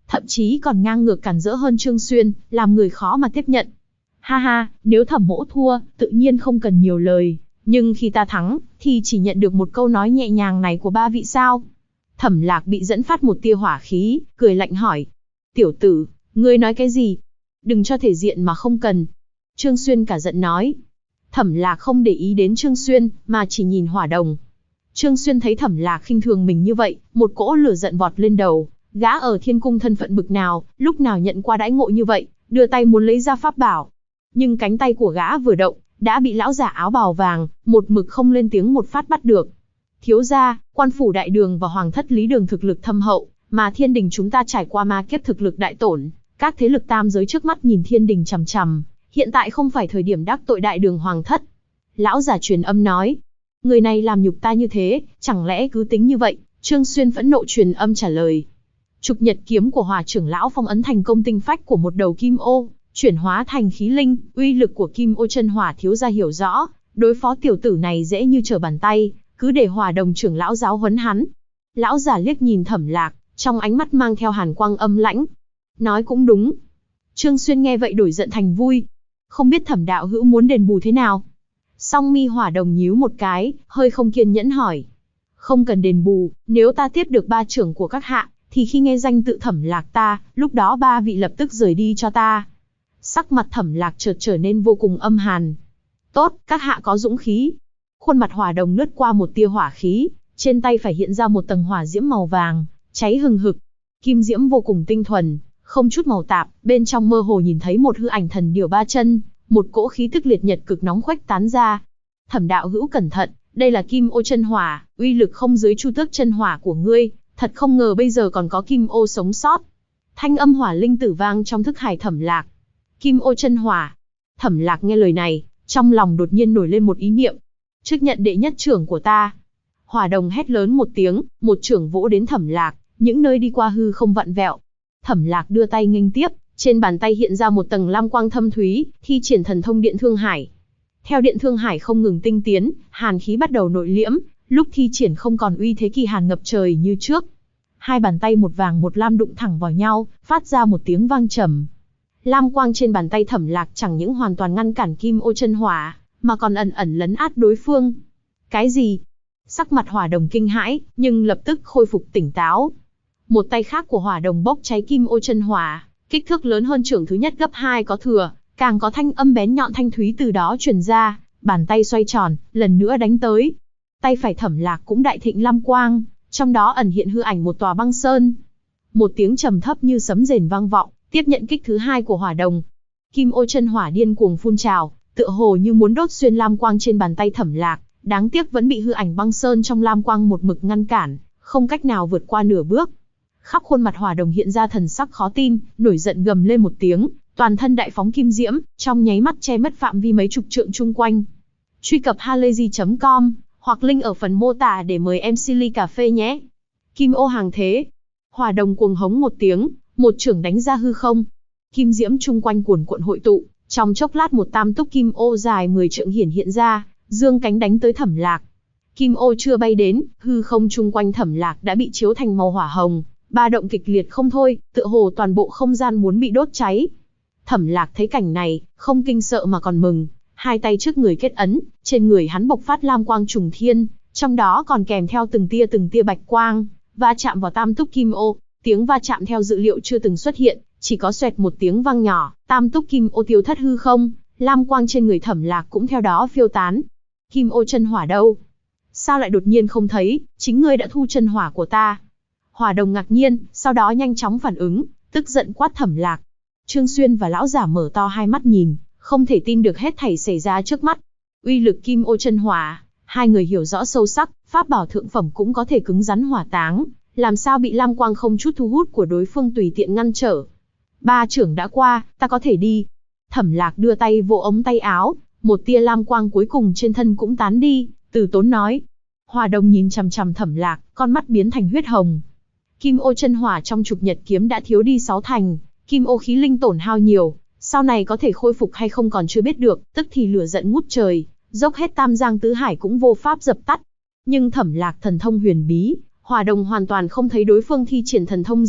thậm chí còn ngang ngược cản rỡ hơn Trương Xuyên, làm người khó mà tiếp nhận. Ha ha, nếu Thẩm mỗ thua, tự nhiên không cần nhiều lời, nhưng khi ta thắng, thì chỉ nhận được một câu nói nhẹ nhàng này của ba vị sao? Thẩm Lạc bị dẫn phát một tia hỏa khí, cười lạnh hỏi. Tiểu tử, ngươi nói cái gì? Đừng cho thể diện mà không cần. Trương Xuyên cả giận nói. Thẩm Lạc không để ý đến Trương Xuyên, mà chỉ nhìn Hỏa Đồng. Trương Xuyên thấy Thẩm Lạc khinh thường mình như vậy, một cỗ lửa giận vọt lên đầu. Gã ở Thiên Cung thân phận bực nào, lúc nào nhận qua đãi ngộ như vậy, đưa tay muốn lấy ra pháp bảo. Nhưng cánh tay của gã vừa động, đã bị lão giả áo bào vàng, một mực không lên tiếng một phát bắt được. Thiếu gia, Quan phủ Đại Đường và Hoàng thất Lý Đường thực lực thâm hậu, mà Thiên Đình chúng ta trải qua ma kiếp thực lực đại tổn, các thế lực tam giới trước mắt nhìn Thiên Đình chằm chằm, hiện tại không phải thời điểm đắc tội Đại Đường Hoàng thất. Lão giả truyền âm nói, người này làm nhục ta như thế, chẳng lẽ cứ tính như vậy? Trương Xuyên phẫn nộ truyền âm trả lời. Trục nhật kiếm của Hòa trưởng lão phong ấn thành công tinh phách của một đầu kim ô, chuyển hóa thành khí linh, uy lực của kim ô chân hỏa thiếu gia hiểu rõ, đối phó tiểu tử này dễ như trở bàn tay, cứ để Hòa Đồng trưởng lão giáo huấn hắn. Lão giả liếc nhìn Thẩm Lạc, trong ánh mắt mang theo hàn quang âm lãnh. Nói cũng đúng. Trương Xuyên nghe vậy đổi giận thành vui. Không biết Thẩm đạo hữu muốn đền bù thế nào? Song mi Hỏa Đồng nhíu một cái, hơi không kiên nhẫn hỏi. Không cần đền bù, nếu ta tiếp được ba trưởng của các hạ, thì khi nghe danh tự Thẩm Lạc ta, lúc đó ba vị lập tức rời đi cho ta. Sắc mặt Thẩm Lạc chợt trở nên vô cùng âm hàn. Tốt, các hạ có dũng khí. Khuôn mặt Hỏa Đồng lướt qua một tia hỏa khí, trên tay phải hiện ra một tầng hỏa diễm màu vàng, cháy hừng hực. Kim diễm vô cùng tinh thuần, không chút màu tạp, bên trong mơ hồ nhìn thấy một hư ảnh thần điểu ba chân, một cỗ khí tức liệt nhật cực nóng khuếch tán ra. Thẩm đạo hữu cẩn thận, đây là kim ô chân hỏa, uy lực không dưới chu tước chân hỏa của ngươi, thật không ngờ bây giờ còn có kim ô sống sót. Thanh âm hỏa linh tử vang trong thức hải Thẩm Lạc. Kim ô chân hỏa. Thẩm Lạc nghe lời này, trong lòng đột nhiên nổi lên một ý niệm. Trước nhận đệ nhất trưởng của ta. Hỏa Đồng hét lớn một tiếng, một trưởng vỗ đến Thẩm Lạc, những nơi đi qua hư không vặn vẹo. Thẩm Lạc đưa tay nghênh tiếp, trên bàn tay hiện ra một tầng lam quang thâm thúy, thi triển thần thông Điện Thương Hải. Theo Điện Thương Hải không ngừng tinh tiến, hàn khí bắt đầu nội liễm, lúc thi triển không còn uy thế kỳ hàn ngập trời như trước. Hai bàn tay một vàng một lam đụng thẳng vào nhau, phát ra một tiếng vang trầm. Lam quang trên bàn tay Thẩm Lạc chẳng những hoàn toàn ngăn cản kim ô chân hỏa, mà còn ẩn ẩn lấn át đối phương. Cái gì? Sắc mặt Hỏa Đồng kinh hãi, nhưng lập tức khôi phục tỉnh táo. Một tay khác của Hỏa Đồng bốc cháy kim ô chân hỏa, kích thước lớn hơn trưởng thứ nhất gấp 2 có thừa, càng có thanh âm bén nhọn thanh thúy từ đó truyền ra, bàn tay xoay tròn, lần nữa đánh tới. Tay phải Thẩm Lạc cũng đại thịnh lam quang, trong đó ẩn hiện hư ảnh một tòa băng sơn. Một tiếng trầm thấp như sấm rền vang vọng, tiếp nhận kích thứ hai của Hỏa Đồng. Kim ô chân hỏa điên cuồng phun trào, tựa hồ như muốn đốt xuyên lam quang trên bàn tay Thẩm Lạc, đáng tiếc vẫn bị hư ảnh băng sơn trong lam quang một mực ngăn cản, không cách nào vượt qua nửa bước. Khắp khuôn mặt Hỏa Đồng hiện ra thần sắc khó tin, nổi giận gầm lên một tiếng, toàn thân đại phóng kim diễm, trong nháy mắt che mất phạm vi mấy chục trượng chung quanh. Truy cập halayzi.com hoặc link ở phần mô tả để mời MC ly cà phê nhé. Kim ô hàng thế. Hỏa Đồng cuồng hống một tiếng, một chưởng đánh ra hư không. Kim diễm chung quanh cuồn cuộn hội tụ, trong chốc lát một tam túc kim ô dài 10 trượng hiện ra, dương cánh đánh tới Thẩm Lạc. Kim ô chưa bay đến, hư không chung quanh Thẩm Lạc đã bị chiếu thành màu hỏa hồng, ba động kịch liệt không thôi, tựa hồ toàn bộ không gian muốn bị đốt cháy. Thẩm Lạc thấy cảnh này, không kinh sợ mà còn mừng, hai tay trước người kết ấn, trên người hắn bộc phát lam quang trùng thiên, trong đó còn kèm theo từng tia bạch quang, va chạm vào tam túc kim ô. Tiếng va chạm theo dự liệu chưa từng xuất hiện, chỉ có xoẹt một tiếng vang nhỏ, tam túc kim ô tiêu thất hư không, lam quang trên người Thẩm Lạc cũng theo đó phiêu tán. Kim ô chân hỏa đâu? Sao lại đột nhiên không thấy, chính ngươi đã thu chân hỏa của ta? Hỏa Đồng ngạc nhiên, sau đó nhanh chóng phản ứng, tức giận quát Thẩm Lạc. Trương Xuyên và lão giả mở to hai mắt nhìn, không thể tin được hết thảy xảy ra trước mắt. Uy lực kim ô chân hỏa, hai người hiểu rõ sâu sắc, pháp bảo thượng phẩm cũng có thể cứng rắn hỏa táng, làm sao bị lam quang không chút thu hút của đối phương tùy tiện ngăn trở. Ba trưởng đã qua, ta có thể đi. Thẩm Lạc đưa tay vỗ ống tay áo, một tia lam quang cuối cùng trên thân cũng tán đi, từ tốn nói. Hỏa Đồng nhìn chằm chằm Thẩm Lạc, con mắt biến thành huyết hồng. Kim ô chân hỏa trong trục nhật kiếm đã thiếu đi 6 thành, kim ô khí linh tổn hao nhiều, sau này có thể khôi phục hay không còn chưa biết được, tức thì lửa giận ngút trời, dốc hết tam giang tứ hải cũng vô pháp dập tắt. Nhưng Thẩm Lạc thần thông huyền bí, Hỏa Đồng hoàn toàn không thấy đối phương thi triển thần thông gì,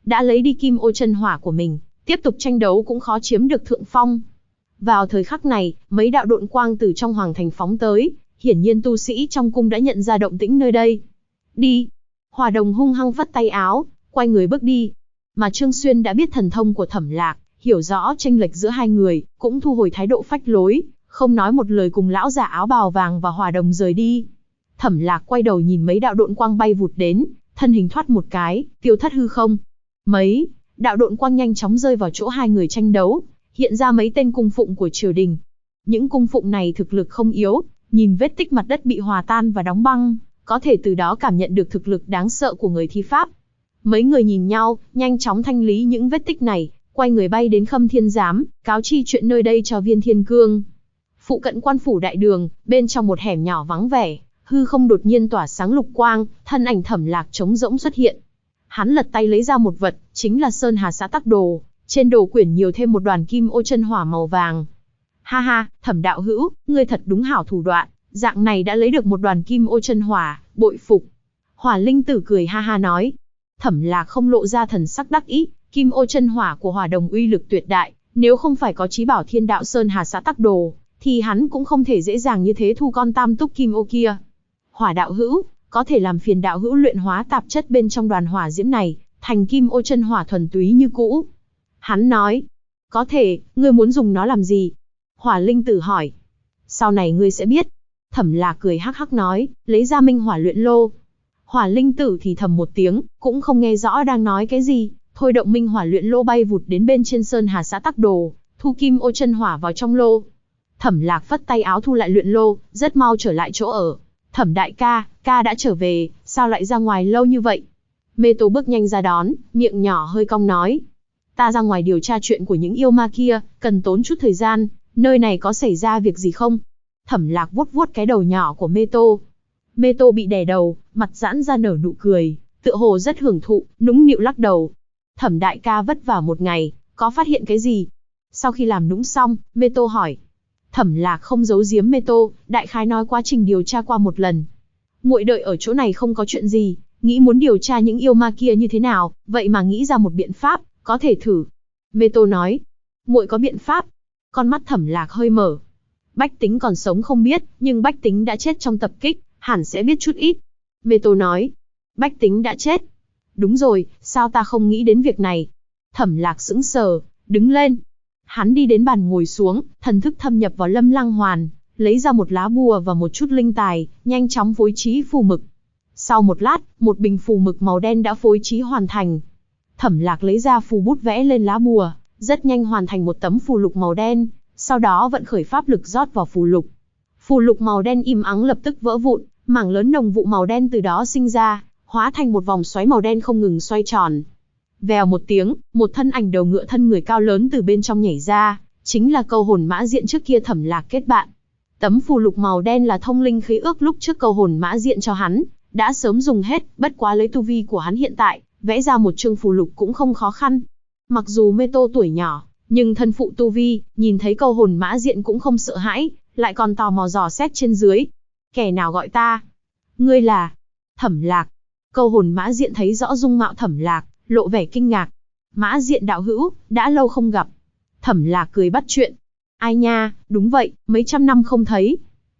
đã lấy đi kim ô chân hỏa của mình, tiếp tục tranh đấu cũng khó chiếm được thượng phong. Vào thời khắc này, mấy đạo độn quang từ trong hoàng thành phóng tới, hiển nhiên tu sĩ trong cung đã nhận ra động tĩnh nơi đây. Đi! Hỏa Đồng hung hăng vất tay áo, quay người bước đi. Mà Trương Xuyên đã biết thần thông của Thẩm Lạc, hiểu rõ chênh lệch giữa hai người, cũng thu hồi thái độ phách lối, không nói một lời cùng lão giả áo bào vàng và Hỏa Đồng rời đi. Thẩm Lạc quay đầu nhìn mấy đạo độn quang bay vụt đến, thân hình thoát một cái, tiêu thất hư không. Mấy đạo độn quang nhanh chóng rơi vào chỗ hai người tranh đấu, hiện ra mấy tên cung phụng của triều đình. Những cung phụng này thực lực không yếu, nhìn vết tích mặt đất bị hòa tan và đóng băng, có thể từ đó cảm nhận được thực lực đáng sợ của người thi pháp. Mấy người nhìn nhau, nhanh chóng thanh lý những vết tích này, quay người bay đến Khâm Thiên Giám, cáo chi chuyện nơi đây cho Viên Thiên Cương. Phụ cận quan phủ đại đường, bên trong một hẻm nhỏ vắng vẻ, hư không đột nhiên tỏa sáng lục quang, thân ảnh Thẩm Lạc trống rỗng xuất hiện. Hắn lật tay lấy ra một vật, chính là Sơn Hà Xã Tắc Đồ, trên đồ quyển nhiều thêm một đoàn kim ô chân hỏa màu vàng. Ha ha, Thẩm đạo hữu, ngươi thật đúng hảo thủ đoạn, dạng này đã lấy được một đoàn kim ô chân hỏa, bội phục. Hỏa Linh Tử cười ha ha nói. Thẩm Lạc không lộ ra thần sắc đắc ý, kim ô chân hỏa của Hỏa Đồng uy lực tuyệt đại, nếu không phải có chí bảo Thiên Đạo Sơn Hà Xã Tắc Đồ, thì hắn cũng không thể dễ dàng như thế thu con tam túc kim ô kia. Hỏa đạo hữu, có thể làm phiền đạo hữu luyện hóa tạp chất bên trong đoàn hỏa diễm này, thành kim ô chân hỏa thuần túy như cũ. Hắn nói, có thể, ngươi muốn dùng nó làm gì? Hỏa Linh Tử hỏi. Sau này ngươi sẽ biết. Thẩm Lạc cười hắc hắc nói, lấy ra minh hỏa luyện lô. Hỏa Linh Tử thì thầm một tiếng, cũng không nghe rõ đang nói cái gì, thôi động minh hỏa luyện lô bay vụt đến bên trên Sơn Hà Xã Tắc Đồ, thu kim ô chân hỏa vào trong lô. Thẩm Lạc phất tay áo thu lại luyện lô, rất mau trở lại chỗ ở. Thẩm đại ca, ca đã trở về, sao lại ra ngoài lâu như vậy? Mê Tô bước nhanh ra đón, miệng nhỏ hơi cong nói. Ta ra ngoài điều tra chuyện của những yêu ma kia, cần tốn chút thời gian, nơi này có xảy ra việc gì không? Thẩm Lạc vuốt vuốt cái đầu nhỏ của Mê Tô. Mê Tô bị đè đầu, mặt giãn ra nở nụ cười, tựa hồ rất hưởng thụ, nũng nịu lắc đầu. Thẩm đại ca vất vả một ngày, có phát hiện cái gì? Sau khi làm nũng xong, Mê Tô hỏi. Thẩm Lạc không giấu giếm Mê Tô, đại khái nói quá trình điều tra qua một lần. Muội đợi ở chỗ này không có chuyện gì, nghĩ muốn điều tra những yêu ma kia như thế nào, vậy mà nghĩ ra một biện pháp, có thể thử. Mê Tô nói, muội có biện pháp. Con mắt Thẩm Lạc hơi mở. Bách Tính còn sống không biết, nhưng Bách Tính đã chết trong tập kích, hẳn sẽ biết chút ít. Mê Tô nói, Bách Tính đã chết. Đúng rồi, sao ta không nghĩ đến việc này? Thẩm Lạc sững sờ, đứng lên. Hắn đi đến bàn ngồi xuống, thần thức thâm nhập vào Lâm Lăng Hoàn, lấy ra một lá bùa và một chút linh tài, nhanh chóng phối trí phù mực. Sau một lát, một bình phù mực màu đen đã phối trí hoàn thành. Thẩm Lạc lấy ra phù bút vẽ lên lá bùa, rất nhanh hoàn thành một tấm phù lục màu đen, sau đó vận khởi pháp lực rót vào phù lục. Phù lục màu đen im ắng lập tức vỡ vụn, mảng lớn nồng vụ màu đen từ đó sinh ra, hóa thành một vòng xoáy màu đen không ngừng xoay tròn. Vèo một tiếng, một thân ảnh đầu ngựa thân người cao lớn từ bên trong nhảy ra, chính là Câu Hồn Mã Diện trước kia Thẩm Lạc kết bạn. Tấm phù lục màu đen là thông linh khí ước lúc trước Câu Hồn Mã Diện cho hắn, đã sớm dùng hết, bất quá lấy tu vi của hắn hiện tại, vẽ ra một chương phù lục cũng không khó khăn. Mặc dù Mê Tô tuổi nhỏ, nhưng thân phụ tu vi, nhìn thấy Câu Hồn Mã Diện cũng không sợ hãi, lại còn tò mò dò xét trên dưới. Kẻ nào gọi ta? Ngươi là Thẩm Lạc. Câu Hồn Mã Diện thấy rõ dung mạo Thẩm Lạc, lộ vẻ kinh ngạc. Mã Diện đạo hữu, đã lâu không gặp. Thẩm Lạc cười bắt chuyện. Ai nha, đúng vậy, mấy trăm năm không thấy.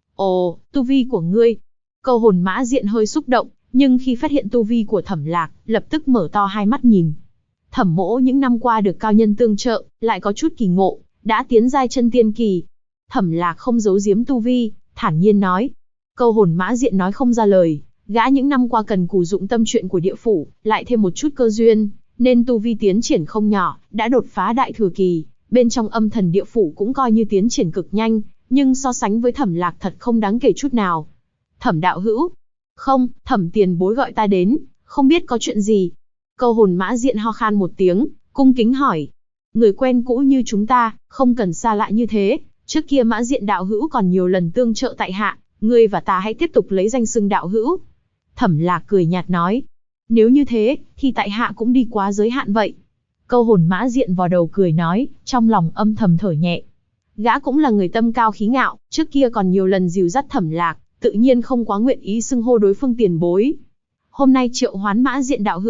Ồ, tu vi của ngươi. Câu Hồn Mã Diện hơi xúc động, nhưng khi phát hiện tu vi của Thẩm Lạc, lập tức mở to hai mắt nhìn. Thẩm mỗ những năm qua được cao nhân tương trợ, lại có chút kỳ ngộ, đã tiến giai chân tiên kỳ. Thẩm Lạc không giấu giếm tu vi, thản nhiên nói. Câu Hồn Mã Diện nói không ra lời, gã những năm qua cần cù dụng tâm chuyện của địa phủ, lại thêm một chút cơ duyên, nên tu vi tiến triển không nhỏ, đã đột phá đại thừa kỳ, bên trong âm thần địa phủ cũng coi như tiến triển cực nhanh, nhưng so sánh với Thẩm Lạc thật không đáng kể chút nào. Thẩm đạo hữu? Không, Thẩm tiền bối gọi ta đến, không biết có chuyện gì. Câu Hồn Mã Diện ho khan một tiếng, cung kính hỏi. Người quen cũ như chúng ta, không cần xa lạ như thế, trước kia Mã Diện đạo hữu còn nhiều lần tương trợ tại hạ, ngươi và ta hãy tiếp tục lấy danh xưng đạo hữu. Thẩm Lạc cười nhạt nói. Nếu như thế, thì tại hạ cũng đi quá giới hạn vậy. Câu Hồn Mã Diện vò đầu cười nói, trong lòng âm thầm thở nhẹ. Gã cũng là người tâm cao khí ngạo, trước kia còn nhiều lần dìu dắt Thẩm Lạc, tự nhiên không quá nguyện ý xưng hô đối phương tiền bối. Hôm nay triệu hoán Mã Diện đạo hữu,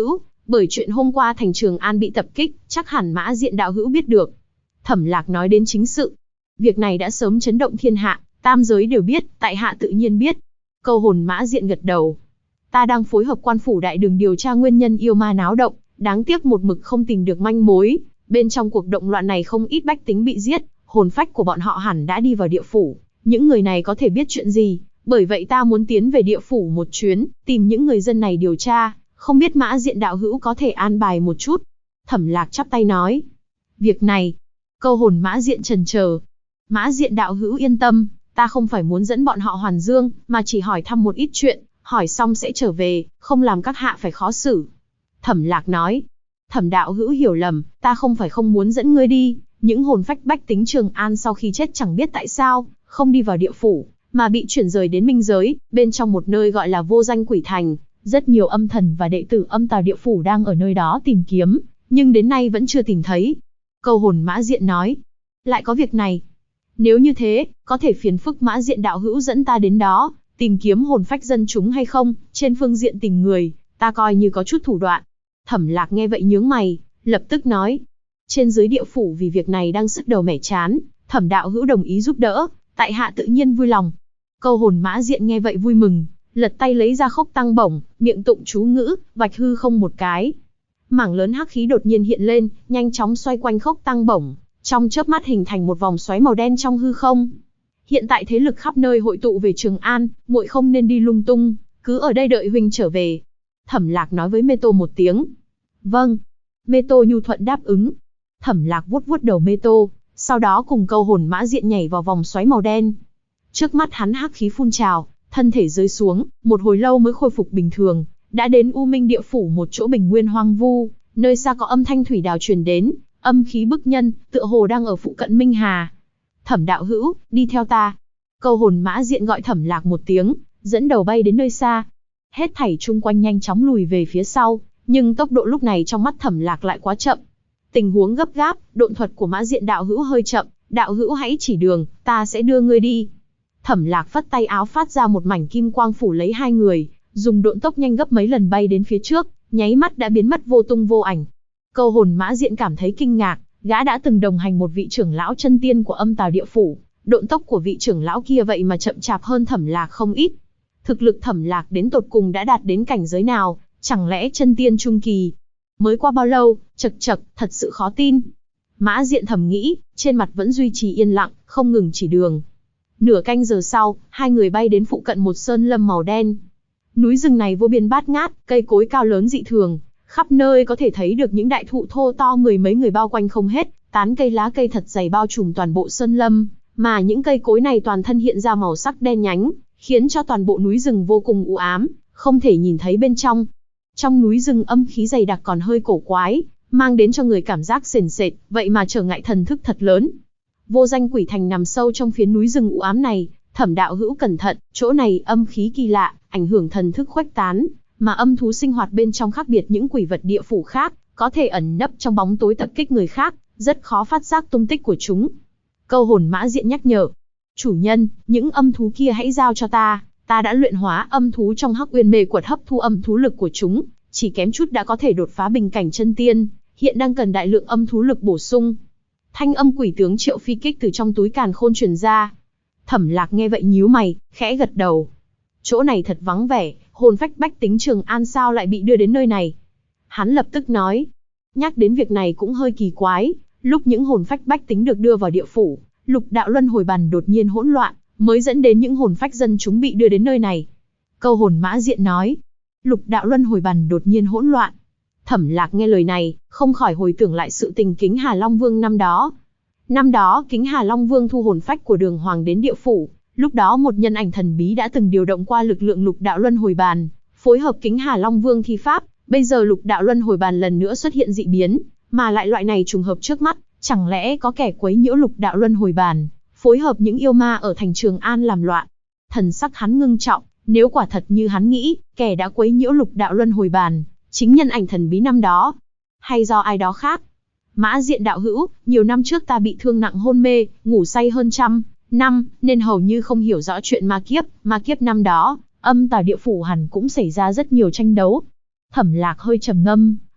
bởi chuyện hôm qua thành Trường An bị tập kích, chắc hẳn Mã Diện đạo hữu biết được. Thẩm Lạc nói đến chính sự. Việc này đã sớm chấn động thiên hạ, tam giới đều biết, tại hạ tự nhiên biết. Câu hồn Mã Diện gật đầu. Ta đang phối hợp quan phủ đại đường điều tra nguyên nhân yêu ma náo động, đáng tiếc một mực không tìm được manh mối. Bên trong cuộc động loạn này không ít bách tính bị giết, hồn phách của bọn họ hẳn đã đi vào địa phủ. Những người này có thể biết chuyện gì, bởi vậy ta muốn tiến về địa phủ một chuyến, tìm những người dân này điều tra, không biết Mã Diện đạo hữu có thể an bài một chút. Thẩm Lạc chắp tay nói. Việc này, câu hồn Mã Diện chần chờ. Mã Diện đạo hữu yên tâm, ta không phải muốn dẫn bọn họ hoàn dương, mà chỉ hỏi thăm một ít chuyện, hỏi xong sẽ trở về, không làm các hạ phải khó xử. Thẩm Lạc nói. Thẩm đạo hữu hiểu lầm, ta không phải không muốn dẫn ngươi đi, những hồn phách bách tính Trường An sau khi chết chẳng biết tại sao, không đi vào địa phủ, mà bị chuyển rời đến minh giới, bên trong một nơi gọi là Vô Danh Quỷ Thành. Rất nhiều âm thần và đệ tử âm tào địa phủ đang ở nơi đó tìm kiếm, nhưng đến nay vẫn chưa tìm thấy. Câu hồn Mã Diện nói. Lại có việc này. Nếu như thế, có thể phiền phức Mã Diện đạo hữu dẫn ta đến đó, tìm kiếm hồn phách dân chúng hay không, trên phương diện tìm người, ta coi như có chút thủ đoạn. Thẩm Lạc nghe vậy nhướng mày, lập tức nói. Trên dưới địa phủ vì việc này đang sức đầu mẻ chán, Thẩm đạo hữu đồng ý giúp đỡ, tại hạ tự nhiên vui lòng. Câu hồn Mã Diện nghe vậy vui mừng, lật tay lấy ra khốc tăng bổng, miệng tụng chú ngữ, vạch hư không một cái. Mảng lớn hắc khí đột nhiên hiện lên, nhanh chóng xoay quanh khốc tăng bổng, trong chớp mắt hình thành một vòng xoáy màu đen trong hư không. Hiện tại thế lực khắp nơi hội tụ về Trường An, muội không nên đi lung tung, cứ ở đây đợi huynh trở về. Thẩm Lạc nói với Mê Tô một tiếng. Vâng. Mê Tô nhu thuận đáp ứng. Thẩm Lạc vuốt vuốt đầu Mê Tô, sau đó cùng câu hồn Mã Diện nhảy vào vòng xoáy màu đen. Trước mắt hắn hắc khí phun trào, thân thể rơi xuống, một hồi lâu mới khôi phục bình thường, đã đến U Minh địa phủ một chỗ bình nguyên hoang vu, nơi xa có âm thanh thủy đào truyền đến, âm khí bức nhân, tựa hồ đang ở phụ cận Minh Hà. Thẩm đạo hữu, đi theo ta. Câu hồn Mã Diện gọi Thẩm Lạc một tiếng, dẫn đầu bay đến nơi xa. Hết thảy chung quanh nhanh chóng lùi về phía sau, nhưng tốc độ lúc này trong mắt Thẩm Lạc lại quá chậm. Tình huống gấp gáp, độn thuật của Mã Diện đạo hữu hơi chậm, đạo hữu hãy chỉ đường, ta sẽ đưa ngươi đi. Thẩm Lạc phất tay áo phát ra một mảnh kim quang phủ lấy hai người, dùng độn tốc nhanh gấp mấy lần bay đến phía trước, nháy mắt đã biến mất vô tung vô ảnh. Câu hồn Mã Diện cảm thấy kinh ngạc, gã đã từng đồng hành một vị trưởng lão chân tiên của âm tào địa phủ, độn tốc của vị trưởng lão kia vậy mà chậm chạp hơn Thẩm Lạc không ít. Thực lực Thẩm Lạc đến tột cùng đã đạt đến cảnh giới nào, chẳng lẽ chân tiên trung kỳ? Mới qua bao lâu, chậc chậc, thật sự khó tin. Mã Diện thầm nghĩ, trên mặt vẫn duy trì yên lặng, không ngừng chỉ đường. Nửa canh giờ sau, hai người bay đến phụ cận một sơn lâm màu đen. Núi rừng này vô biên bát ngát, cây cối cao lớn dị thường, khắp nơi có thể thấy được những đại thụ thô to mười mấy người bao quanh không hết, tán cây lá cây thật dày bao trùm toàn bộ sơn lâm, mà những cây cối này toàn thân hiện ra màu sắc đen nhánh, khiến cho toàn bộ núi rừng vô cùng u ám, không thể nhìn thấy bên trong. Trong núi rừng âm khí dày đặc còn hơi cổ quái, mang đến cho người cảm giác sền sệt, vậy mà trở ngại thần thức thật lớn. Vô Danh Quỷ Thành nằm sâu trong phía núi rừng u ám này, Thẩm đạo hữu cẩn thận, chỗ này âm khí kỳ lạ, ảnh hưởng thần thức khuếch tán, mà âm thú sinh hoạt bên trong khác biệt những quỷ vật địa phủ khác, có thể ẩn nấp trong bóng tối tập kích người khác, rất khó phát giác tung tích của chúng. Câu hồn Mã Diện nhắc nhở. Chủ nhân, những âm thú kia hãy giao cho ta, ta đã luyện hóa âm thú trong Hắc Uyên Mê Quật hấp thu âm thú lực của chúng, chỉ kém chút đã có thể đột phá bình cảnh chân tiên, hiện đang cần đại lượng âm thú lực bổ sung. Thanh âm quỷ tướng Triệu Phi Kích từ trong túi càn khôn truyền ra. Thẩm Lạc nghe vậy nhíu mày, khẽ gật đầu. Chỗ này thật vắng vẻ, hồn phách bách tính Trường An sao lại bị đưa đến nơi này? Hắn lập tức nói. Nhắc đến việc này cũng hơi kỳ quái, lúc những hồn phách bách tính được đưa vào địa phủ, lục đạo luân hồi bàn đột nhiên hỗn loạn, mới dẫn đến những hồn phách dân chúng bị đưa đến nơi này. Câu hồn Mã Diện nói. Lục đạo luân hồi bàn đột nhiên hỗn loạn. Thẩm Lạc nghe lời này, không khỏi hồi tưởng lại sự tình Kính Hà Long Vương năm đó. Năm đó, Kính Hà Long Vương thu hồn phách của Đường Hoàng đến địa phủ, lúc đó một nhân ảnh thần bí đã từng điều động qua lực lượng lục đạo luân hồi bàn, phối hợp Kính Hà Long Vương thi pháp, bây giờ lục đạo luân hồi bàn lần nữa xuất hiện dị biến, mà lại loại này trùng hợp trước mắt, chẳng lẽ có kẻ quấy nhiễu lục đạo luân hồi bàn, phối hợp những yêu ma ở thành Trường An làm loạn. Thần sắc hắn ngưng trọng, nếu quả thật như hắn nghĩ, kẻ đã quấy nhiễu lục đạo luân hồi bàn, chính nhân ảnh thần bí năm đó, hay do ai đó khác. Mã Diện đạo hữu, nhiều năm trước ta bị thương nặng hôn mê, ngủ say hơn 100 năm, nên hầu như không hiểu rõ chuyện ma kiếp năm đó, âm tào địa phủ hẳn cũng xảy ra rất nhiều tranh đấu. Thẩm Lạc hơi trầm ngâm,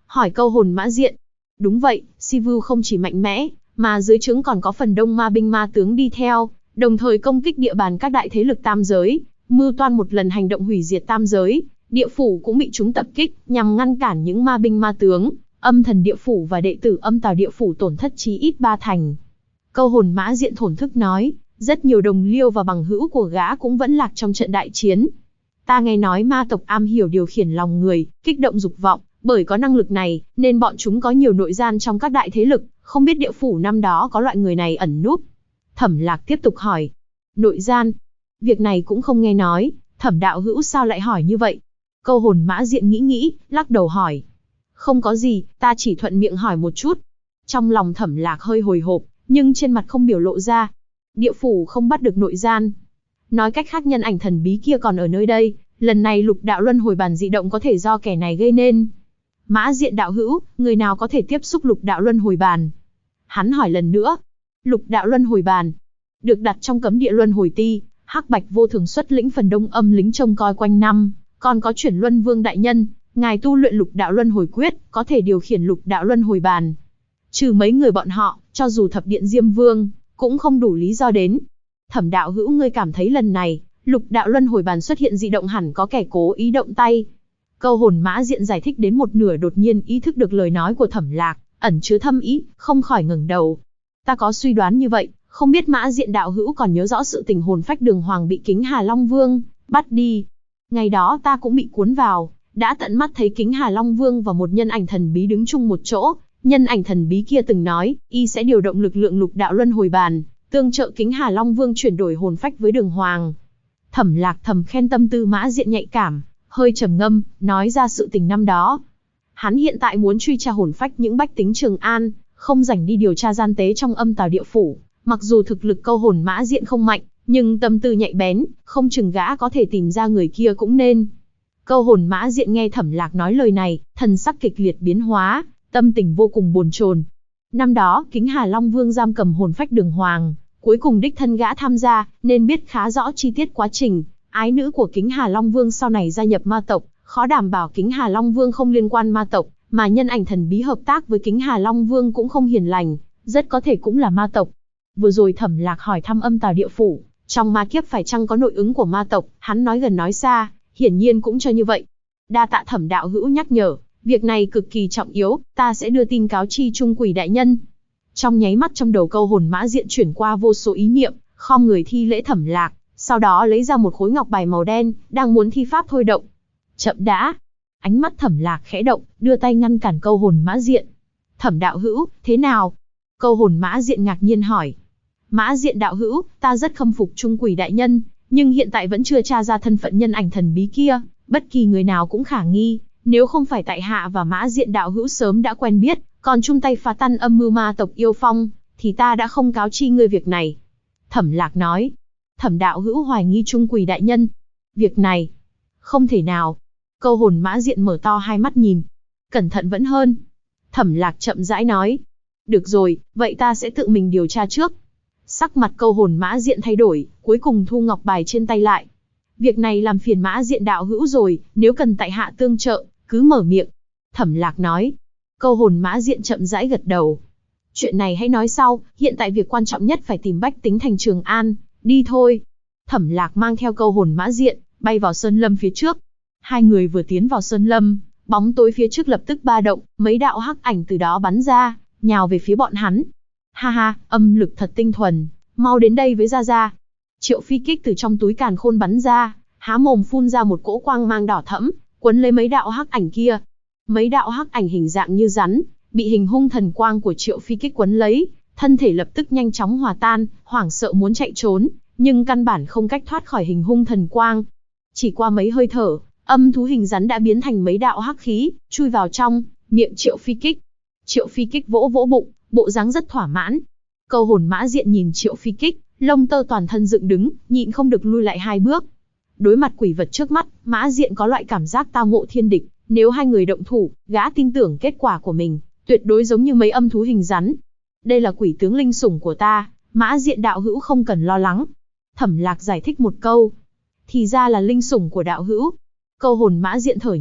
hỏi câu hồn mã diện. Đúng vậy, Sivu không chỉ mạnh mẽ, mà dưới trướng còn có phần đông ma binh ma tướng đi theo, đồng thời công kích địa bàn các đại thế lực tam giới, mưu toan một lần hành động hủy diệt tam giới. Địa phủ cũng bị chúng tập kích, nhằm ngăn cản những ma binh ma tướng. Âm thần địa phủ và đệ tử âm tào địa phủ tổn thất chí ít 3 thành. Câu hồn mã diện thổn thức nói, rất nhiều đồng liêu và bằng hữu của gã cũng vẫn lạc trong trận đại chiến. Ta nghe nói ma tộc am hiểu điều khiển lòng người, kích động dục vọng, bởi có năng lực này, nên bọn chúng có nhiều nội gian trong các đại thế lực, không biết địa phủ năm đó có loại người này ẩn núp. Thẩm Lạc tiếp tục hỏi, nội gian? Việc này cũng không nghe nói, Thẩm đạo hữu sao lại hỏi như vậy? Câu hồn mã diện nghĩ, lắc đầu hỏi. Không có gì, ta chỉ thuận miệng hỏi một chút. Trong lòng Thẩm Lạc hơi hồi hộp, nhưng trên mặt không biểu lộ ra. Địa phủ không bắt được nội gian. Nói cách khác nhân ảnh thần bí kia còn ở nơi đây, lần này lục đạo luân hồi bàn dị động có thể do kẻ này gây nên. Mã diện đạo hữu, người nào có thể tiếp xúc lục đạo luân hồi bàn? Hắn hỏi lần nữa. Lục đạo luân hồi bàn được đặt trong cấm địa luân hồi ti, Hắc Bạch vô thường xuất lĩnh phần đông âm lính trông coi quanh năm, còn có chuyển luân vương đại nhân, ngài tu luyện lục đạo luân hồi quyết, có thể điều khiển lục đạo luân hồi bàn. Trừ mấy người bọn họ, cho dù thập điện Diêm Vương, cũng không đủ lý do đến. Thẩm đạo hữu ngươi cảm thấy lần này, lục đạo luân hồi bàn xuất hiện dị động hẳn có kẻ cố ý động tay. Câu hồn mã diện giải thích đến một nửa đột nhiên ý thức được lời nói của Thẩm Lạc, ẩn chứa thâm ý, không khỏi ngẩng đầu. Ta có suy đoán như vậy, không biết mã diện đạo hữu còn nhớ rõ sự tình hồn phách Đường Hoàng bị Kính Hà Long Vương bắt đi. Ngày đó ta cũng bị cuốn vào, đã tận mắt thấy Kính Hà Long Vương và một nhân ảnh thần bí đứng chung một chỗ. Nhân ảnh thần bí kia từng nói, y sẽ điều động lực lượng lục đạo luân hồi bàn, tương trợ Kính Hà Long Vương chuyển đổi hồn phách với Đường Hoàng. Thẩm Lạc thầm khen tâm tư mã diện nhạy cảm, hơi trầm ngâm, nói ra sự tình năm đó. Hắn hiện tại muốn truy tra hồn phách những bách tính Trường An, không rảnh đi điều tra gian tế trong âm tào địa phủ. Mặc dù thực lực câu hồn mã diện không mạnh, nhưng tâm tư nhạy bén, không chừng gã có thể tìm ra người kia cũng nên. Câu hồn mã diện nghe Thẩm Lạc nói lời này, thần sắc kịch liệt biến hóa, tâm tình vô cùng bồn chồn. Năm đó, Kính Hà Long Vương giam cầm hồn phách Đường Hoàng, cuối cùng đích thân gã tham gia, nên biết khá rõ chi tiết quá trình. Ái nữ của Kính Hà Long Vương sau này gia nhập ma tộc, khó đảm bảo Kính Hà Long Vương không liên quan ma tộc, mà nhân ảnh thần bí hợp tác với Kính Hà Long Vương cũng không hiền lành, rất có thể cũng là ma tộc. Vừa rồi Thẩm Lạc hỏi thăm âm tào địa phủ, trong ma kiếp phải chăng có nội ứng của ma tộc, hắn nói gần nói xa, hiển nhiên cũng cho như vậy. Đa tạ Thẩm đạo hữu nhắc nhở, việc này cực kỳ trọng yếu, ta sẽ đưa tin cáo chi Trung Quỷ đại nhân. Trong nháy mắt trong đầu câu hồn mã diện chuyển qua vô số ý niệm, khom người thi lễ Thẩm Lạc, sau đó lấy ra một khối ngọc bài màu đen, đang muốn thi pháp thôi động. Chậm đã. Ánh mắt Thẩm Lạc khẽ động, đưa tay ngăn cản câu hồn mã diện. Thẩm đạo hữu, thế nào? Câu hồn mã diện ngạc nhiên hỏi. Mã diện đạo hữu, ta rất khâm phục Trung Quỷ đại nhân, nhưng hiện tại vẫn chưa tra ra thân phận nhân ảnh thần bí kia, bất kỳ người nào cũng khả nghi, nếu không phải tại hạ và Mã diện đạo hữu sớm đã quen biết, còn chung tay phá tan âm mưu ma tộc Yêu Phong, thì ta đã không cáo chi ngươi việc này. Thẩm Lạc nói. Thẩm đạo hữu hoài nghi Trung Quỷ đại nhân. Việc này, không thể nào. Câu hồn mã diện mở to hai mắt nhìn. Cẩn thận vẫn hơn. Thẩm Lạc chậm rãi nói. Được rồi, vậy ta sẽ tự mình điều tra trước. Sắc mặt câu hồn mã diện thay đổi, cuối cùng thu ngọc bài trên tay lại. Việc này làm phiền Mã diện đạo hữu rồi, nếu cần tại hạ tương trợ, cứ mở miệng. Thẩm Lạc nói. Câu hồn mã diện chậm rãi gật đầu. Chuyện này hãy nói sau, hiện tại việc quan trọng nhất phải tìm bách tính thành Trường An, đi thôi. Thẩm Lạc mang theo câu hồn mã diện, bay vào sơn lâm phía trước. Hai người vừa tiến vào sơn lâm, bóng tối phía trước lập tức ba động, mấy đạo hắc ảnh từ đó bắn ra, nhào về phía bọn hắn. Ha ha, âm lực thật tinh thuần, mau đến đây với Gia Gia. Triệu Phi Kích từ trong túi càn khôn bắn ra, há mồm phun ra một cỗ quang mang đỏ thẫm, quấn lấy mấy đạo hắc ảnh kia. Mấy đạo hắc ảnh hình dạng như rắn, bị hình hung thần quang của Triệu Phi Kích quấn lấy, thân thể lập tức nhanh chóng hòa tan, hoảng sợ muốn chạy trốn, nhưng căn bản không cách thoát khỏi hình hung thần quang. Chỉ qua mấy hơi thở, âm thú hình rắn đã biến thành mấy đạo hắc khí, chui vào trong miệng Triệu Phi Kích. Triệu Phi Kích vỗ vỗ bụng, bộ dáng rất thỏa mãn. Câu hồn mã diện nhìn Triệu Phi Kích, lông tơ toàn thân dựng đứng, nhịn không được lui lại hai bước. Đối mặt quỷ vật trước mắt, mã diện có loại cảm giác tao ngộ thiên địch, nếu hai người động thủ, gã tin tưởng kết quả của mình, tuyệt đối giống như mấy âm thú hình rắn. Đây là quỷ tướng linh sủng của ta, Mã diện đạo hữu không cần lo lắng. Thẩm Lạc giải thích một câu. Thì ra là linh sủng của đạo hữu. Câu hồn mã diện thở nhẹ,